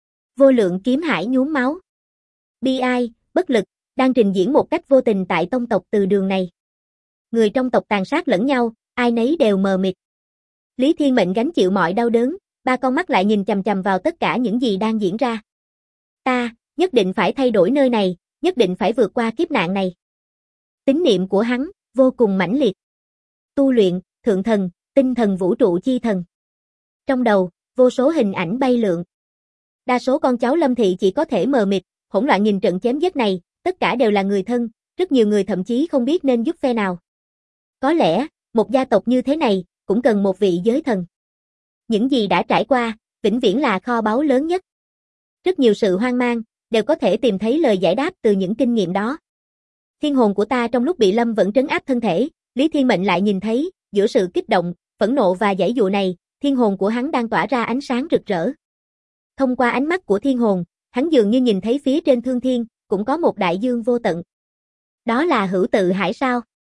Vô lượng kiếm hải nhuốm máu. Bi ai, bất lực, đang trình diễn một cách vô tình tại tông tộc từ đường này. Người trong tộc tàn sát lẫn nhau, ai nấy đều mờ mịt. Lý Thiên Mệnh gánh chịu mọi đau đớn, ba con mắt lại nhìn chằm chằm vào tất cả những gì đang diễn ra. Ta, nhất định phải thay đổi nơi này, nhất định phải vượt qua kiếp nạn này. Tín niệm của hắn, vô cùng mãnh liệt. Tu luyện, thượng thần, tinh thần vũ trụ chi thần. Trong đầu, vô số hình ảnh bay lượn. Đa số con cháu Lâm Thị chỉ có thể mờ mịt, hỗn loạn nhìn trận chém giết này, tất cả đều là người thân, rất nhiều người thậm chí không biết nên giúp phe nào. Có lẽ, một gia tộc như thế này, cũng cần một vị giới thần. Những gì đã trải qua, vĩnh viễn là kho báu lớn nhất. Rất nhiều sự hoang mang, đều có thể tìm thấy lời giải đáp từ những kinh nghiệm đó. Thiên hồn của ta trong lúc bị Lâm vẫn trấn áp thân thể, Lý Thiên Mệnh lại nhìn thấy, giữa sự kích động, phẫn nộ và giãy giụa này, thiên hồn của hắn đang tỏa ra ánh sáng rực rỡ. Thông qua ánh mắt của thiên hồn, hắn dường như nhìn thấy phía trên thương thiên, cũng có một đại dương vô tận. Đó là Hữu Tự Hải sao?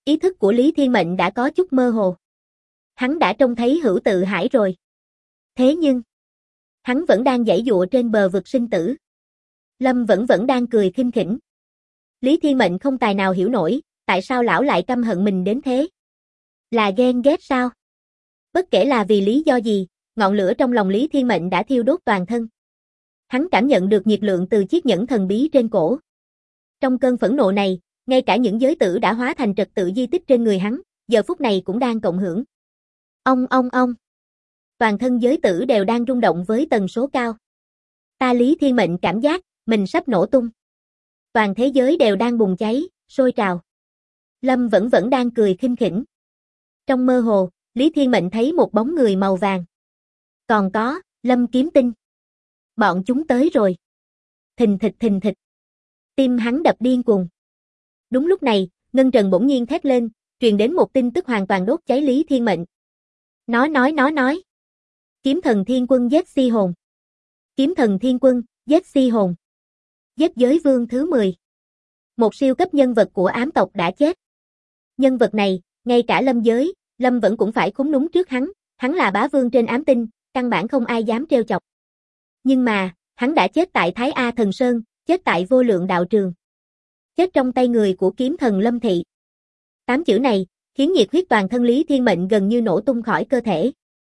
Ý thức của Lý Thiên Mệnh đã có chút mơ hồ. Hắn đã trông thấy Hữu Tự Hải rồi. Thế nhưng, hắn vẫn đang giãy giụa trên bờ vực sinh tử. Lâm vẫn đang cười khinh khỉnh. Lý Thiên Mệnh không tài nào hiểu nổi, tại sao lão lại căm hận mình đến thế? Là ghen ghét sao? Bất kể là vì lý do gì, ngọn lửa trong lòng Lý Thiên Mệnh đã thiêu đốt toàn thân. Hắn cảm nhận được nhiệt lượng từ chiếc nhẫn thần bí trên cổ. Trong cơn phẫn nộ này, ngay cả những giới tử đã hóa thành trật tự di tích trên người hắn, giờ phút này cũng đang cộng hưởng. Ông. Toàn thân giới tử đều đang rung động với tần số cao. Lý Thiên Mệnh cảm giác mình sắp nổ tung. Toàn thế giới đều đang bùng cháy, sôi trào. Lâm vẫn đang cười khinh khỉnh. Trong mơ hồ, Lý Thiên Mệnh thấy một bóng người màu vàng. Còn có, Lâm Kiếm Tinh. Bọn chúng tới rồi. Thình thịch. Tim hắn đập điên cuồng. Đúng lúc này, Ngân Trần bỗng nhiên thét lên, truyền đến một tin tức hoàn toàn đốt cháy Lý Thiên Mệnh. Nói. Kiếm thần thiên quân giết si hồn. Kiếm thần thiên quân, giết si hồn. Giết giới vương thứ 10. Một siêu cấp nhân vật của ám tộc đã chết. Nhân vật này, ngay cả Lâm vẫn cũng phải khúm núm trước hắn là bá vương trên ám tinh, căn bản không ai dám trêu chọc. Nhưng mà, hắn đã chết tại Thái A Thần Sơn, chết tại Vô Lượng Đạo Trường. Chết trong tay người của kiếm thần Lâm Thị. 8 chữ này, khiến nhiệt huyết toàn thân Lý Thiên Mệnh gần như nổ tung khỏi cơ thể.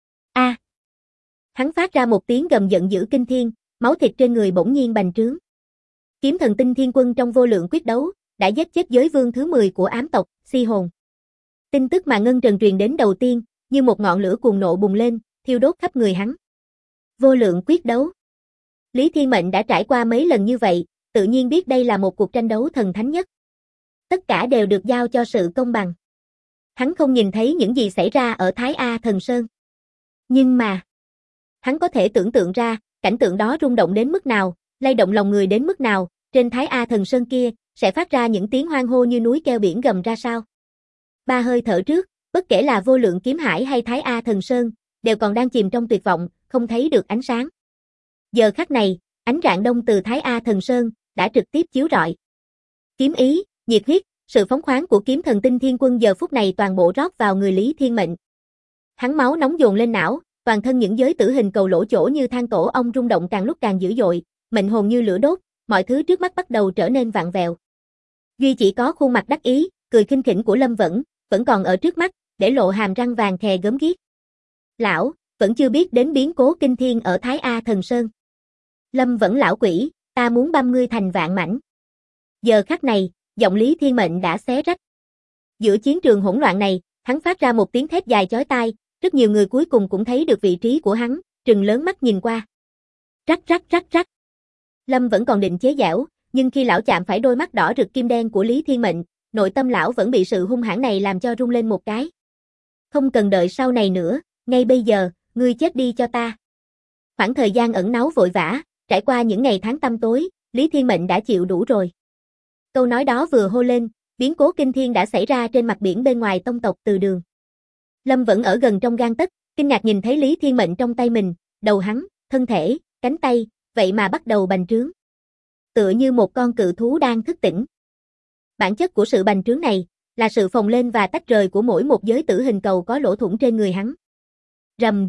Hắn phát ra một tiếng gầm giận dữ kinh thiên, máu thịt trên người bỗng nhiên bành trướng. Kiếm thần tinh thiên quân trong vô lượng quyết đấu, đã giết chết giới vương thứ 10 của ám tộc, si hồn. Tin tức mà Ngân Trần truyền đến đầu tiên, như một ngọn lửa cuồng nộ bùng lên, thiêu đốt khắp người hắn. Vô lượng quyết đấu. Lý Thiên Mệnh đã trải qua mấy lần như vậy, tự nhiên biết đây là một cuộc tranh đấu thần thánh nhất. Tất cả đều được giao cho sự công bằng. Hắn không nhìn thấy những gì xảy ra ở Thái A Thần Sơn. Nhưng mà, hắn có thể tưởng tượng ra, cảnh tượng đó rung động đến mức nào, lay động lòng người đến mức nào, trên Thái A Thần Sơn kia, sẽ phát ra những tiếng hoan hô như núi kêu biển gầm ra sao. 3 hơi thở trước, bất kể là Vô Lượng Kiếm Hải hay Thái A Thần Sơn, đều còn đang chìm trong tuyệt vọng, không thấy được ánh sáng. Giờ khắc này, ánh rạng đông từ Thái A Thần Sơn, đã trực tiếp chiếu rọi. Kiếm ý, nhiệt huyết, sự phóng khoáng của kiếm thần tinh thiên quân giờ phút này toàn bộ rót vào người Lý Thiên Mệnh. Hắn máu nóng dồn lên não, toàn thân những giới tử hình cầu lỗ chỗ như than tổ ong rung động càng lúc càng dữ dội, mệnh hồn như lửa đốt, mọi thứ trước mắt bắt đầu trở nên vặn vẹo. Duy chỉ có khuôn mặt đắc ý, cười khinh khỉnh của Lâm vẫn còn ở trước mắt, để lộ hàm răng vàng khè gớm ghiếc. Lão, vẫn chưa biết đến biến cố kinh thiên ở Thái A Thần Sơn. Lâm lão quỷ, ta muốn băm ngươi thành vạn mảnh. Giờ khắc này, giọng Lý Thiên Mệnh đã xé rách. Giữa chiến trường hỗn loạn này, hắn phát ra một tiếng thét dài chói tai, rất nhiều người cuối cùng cũng thấy được vị trí của hắn, trừng lớn mắt nhìn qua. Rắc. Lâm vẫn còn định chế giễu, nhưng khi lão chạm phải đôi mắt đỏ rực kim đen của Lý Thiên Mệnh, nội tâm lão vẫn bị sự hung hãn này làm cho rung lên một cái. Không cần đợi sau này nữa, ngay bây giờ, ngươi chết đi cho ta. Khoảng thời gian ẩn náu vội vã, trải qua những ngày tháng tăm tối, Lý Thiên Mệnh đã chịu đủ rồi. Câu nói đó vừa hô lên, biến cố kinh thiên đã xảy ra trên mặt biển bên ngoài tông tộc Từ Đường. Lâm vẫn ở gần trong gang tấc, kinh ngạc nhìn thấy Lý Thiên Mệnh trong tay mình, đầu hắn, thân thể, cánh tay, vậy mà bắt đầu bành trướng. Tựa như một con cự thú đang thức tỉnh. Bản chất của sự bành trướng này, là sự phồng lên và tách rời của mỗi một giới tử hình cầu có lỗ thủng trên người hắn. Rầm.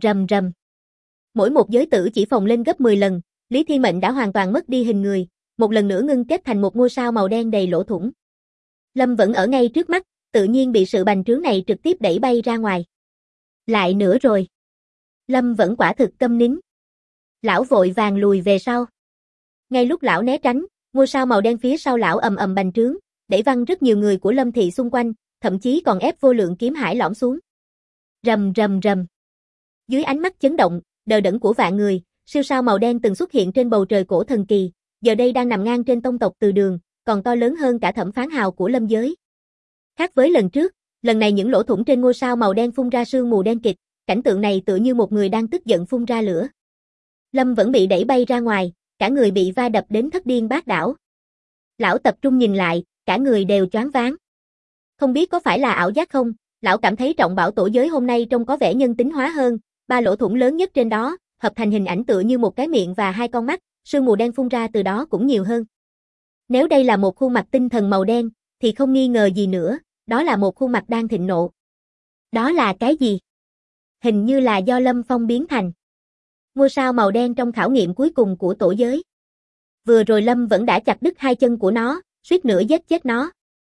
Mỗi một giới tử chỉ phồng lên gấp 10 lần, Lý Thiên Mệnh đã hoàn toàn mất đi hình người, một lần nữa ngưng kết thành một ngôi sao màu đen đầy lỗ thủng. Lâm vẫn ở ngay trước mắt, tự nhiên bị sự bành trướng này trực tiếp đẩy bay ra ngoài. Lại nữa rồi. Lâm vẫn quả thực câm nín. Lão vội vàng lùi về sau. Ngay lúc lão né tránh, ngôi sao màu đen phía sau lão ầm ầm bành trướng, đẩy văng rất nhiều người của Lâm Thị xung quanh, thậm chí còn ép Vô Lượng Kiếm Hải lõm xuống. Rầm. Dưới ánh mắt chấn động, đờ đẫn của vạn người, siêu sao màu đen từng xuất hiện trên bầu trời cổ thần kỳ, giờ đây đang nằm ngang trên tông tộc Từ Đường, còn to lớn hơn cả Thẩm Phán Hào của Lâm giới. Khác với lần trước, lần này những lỗ thủng trên ngôi sao màu đen phun ra sương mù đen kịt, cảnh tượng này tựa như một người đang tức giận phun ra lửa. Lâm vẫn bị đẩy bay ra ngoài, cả người bị va đập đến thất điên bát đảo. Lão tập trung nhìn lại, cả người đều choáng váng. Không biết có phải là ảo giác không, lão cảm thấy trọng bảo tổ giới hôm nay trông có vẻ nhân tính hóa hơn, 3 lỗ thủng lớn nhất trên đó, hợp thành hình ảnh tựa như một cái miệng và 2 con mắt, sương mù đen phun ra từ đó cũng nhiều hơn. Nếu đây là một khuôn mặt tinh thần màu đen, thì không nghi ngờ gì nữa, đó là một khuôn mặt đang thịnh nộ. Đó là cái gì? Hình như là do Lâm Phong biến thành ngôi sao màu đen trong khảo nghiệm cuối cùng của tổ giới. Vừa rồi Lâm vẫn đã chặt đứt hai chân của nó, suýt nữa giết chết nó.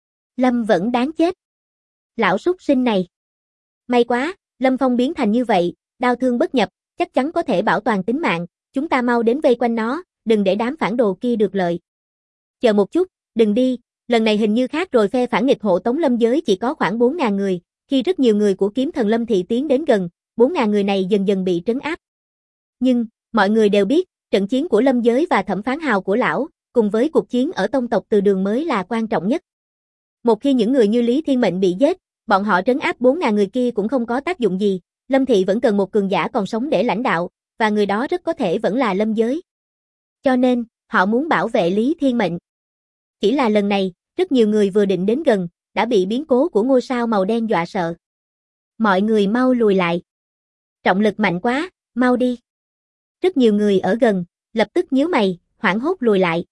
Lâm vẫn đáng chết. Lão súc sinh này. May quá, Lâm Phong biến thành như vậy, đau thương bất nhập, chắc chắn có thể bảo toàn tính mạng, chúng ta mau đến vây quanh nó, đừng để đám phản đồ kia được lợi. Chờ một chút, đừng đi, lần này hình như khác rồi, phe phản nghịch hộ tống Lâm giới chỉ có khoảng 4.000 người, khi rất nhiều người của kiếm thần Lâm thị tiến đến gần, 4.000 người này dần dần bị trấn áp. Nhưng, mọi người đều biết, trận chiến của Lâm giới và thẩm phán hào của lão, cùng với cuộc chiến ở tông tộc Từ Đường mới là quan trọng nhất. Một khi những người như Lý Thiên Mệnh bị giết, bọn họ trấn áp 4.000 người kia cũng không có tác dụng gì, Lâm thị vẫn cần một cường giả còn sống để lãnh đạo, và người đó rất có thể vẫn là Lâm giới. Cho nên, họ muốn bảo vệ Lý Thiên Mệnh. Chỉ là lần này, rất nhiều người vừa định đến gần, đã bị biến cố của ngôi sao màu đen dọa sợ. Mọi người mau lùi lại. Trọng lực mạnh quá, mau đi. Rất nhiều người ở gần, lập tức nhíu mày, hoảng hốt lùi lại.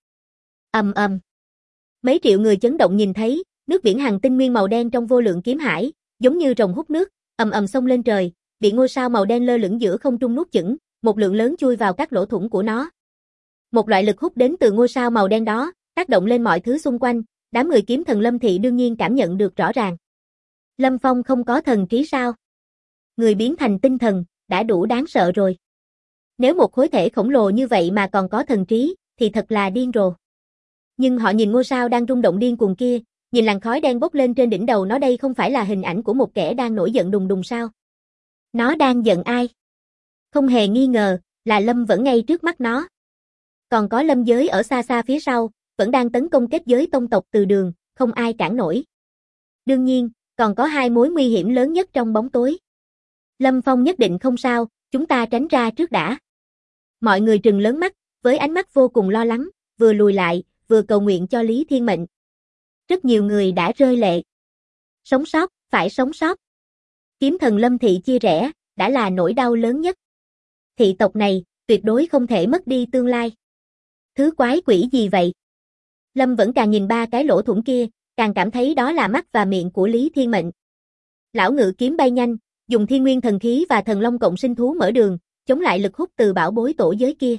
Ầm ầm. Mấy triệu người chấn động nhìn thấy, nước biển hằng tinh nguyên màu đen trong vô lượng kiếm hải, giống như rồng hút nước, ầm ầm xông lên trời, bị ngôi sao màu đen lơ lửng giữa không trung nuốt chửng, một lượng lớn chui vào các lỗ thủng của nó. Một loại lực hút đến từ ngôi sao màu đen đó, tác động lên mọi thứ xung quanh, đám người kiếm thần Lâm thị đương nhiên cảm nhận được rõ ràng. Lâm Phong không có thần trí sao? Người biến thành tinh thần, đã đủ đáng sợ rồi. Nếu một khối thể khổng lồ như vậy mà còn có thần trí, thì thật là điên rồ. Nhưng họ nhìn ngôi sao đang rung động điên cuồng kia, nhìn làn khói đen bốc lên trên đỉnh đầu nó, đây không phải là hình ảnh của một kẻ đang nổi giận đùng đùng sao? Nó đang giận ai? Không hề nghi ngờ, là Lâm vẫn ngay trước mắt nó. Còn có Lâm giới ở xa xa phía sau, vẫn đang tấn công kết giới tông tộc Từ Đường, không ai cản nổi. Đương nhiên, còn có hai mối nguy hiểm lớn nhất trong bóng tối. Lâm Phong nhất định không sao, chúng ta tránh ra trước đã. Mọi người trừng lớn mắt, với ánh mắt vô cùng lo lắng, vừa lùi lại, vừa cầu nguyện cho Lý Thiên Mệnh. Rất nhiều người đã rơi lệ. Sống sót, phải sống sót. Kiếm thần Lâm thị chia rẽ, đã là nỗi đau lớn nhất. Thị tộc này, tuyệt đối không thể mất đi tương lai. Thứ quái quỷ gì vậy? Lâm vẫn càng nhìn ba cái lỗ thủng kia, càng cảm thấy đó là mắt và miệng của Lý Thiên Mệnh. Lão ngự kiếm bay nhanh, dùng thiên nguyên thần khí và thần long cộng sinh thú mở đường, chống lại lực hút từ bảo bối tổ giới kia.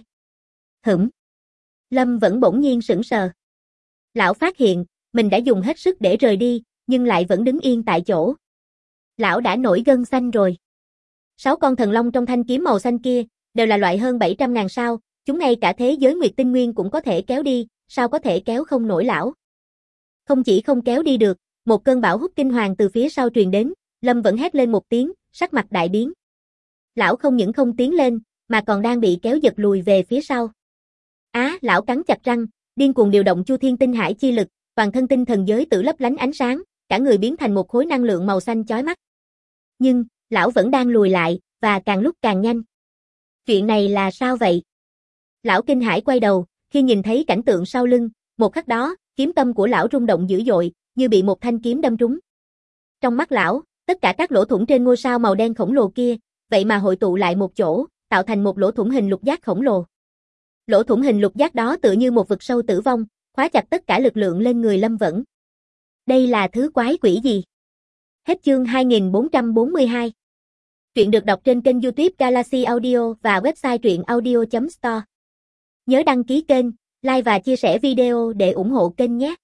Lâm vẫn bỗng nhiên sững sờ. Lão phát hiện, mình đã dùng hết sức để rời đi, nhưng lại vẫn đứng yên tại chỗ. Lão đã nổi gân xanh rồi. 6 con thần long trong thanh kiếm màu xanh kia, đều là loại hơn 700.000 sao, chúng ngay cả thế giới Nguyệt Tinh Nguyên cũng có thể kéo đi, sao có thể kéo không nổi lão. Không chỉ không kéo đi được, một cơn bão hút kinh hoàng từ phía sau truyền đến, Lâm vẫn hét lên một tiếng, sắc mặt đại biến. Lão không những không tiến lên, mà còn đang bị kéo giật lùi về phía sau. Lão cắn chặt răng, điên cuồng điều động Chu Thiên Tinh Hải chi lực, toàn thân tinh thần giới tử lấp lánh ánh sáng, cả người biến thành một khối năng lượng màu xanh chói mắt. Nhưng, lão vẫn đang lùi lại, và càng lúc càng nhanh. Chuyện này là sao vậy? Lão kinh hãi quay đầu, khi nhìn thấy cảnh tượng sau lưng, một khắc đó, kiếm tâm của lão rung động dữ dội, như bị một thanh kiếm đâm trúng. Trong mắt lão, tất cả các lỗ thủng trên ngôi sao màu đen khổng lồ kia, vậy mà hội tụ lại một chỗ, tạo thành một lỗ thủng hình lục giác khổng lồ. Lỗ thủng hình lục giác đó tựa như một vực sâu tử vong, khóa chặt tất cả lực lượng lên người Lâm Vẫn. Đây là thứ quái quỷ gì? Hết chương 2442. Truyện được đọc trên kênh YouTube Galaxy Audio và website truyệnaudio.store. Nhớ đăng ký kênh, like và chia sẻ video để ủng hộ kênh nhé.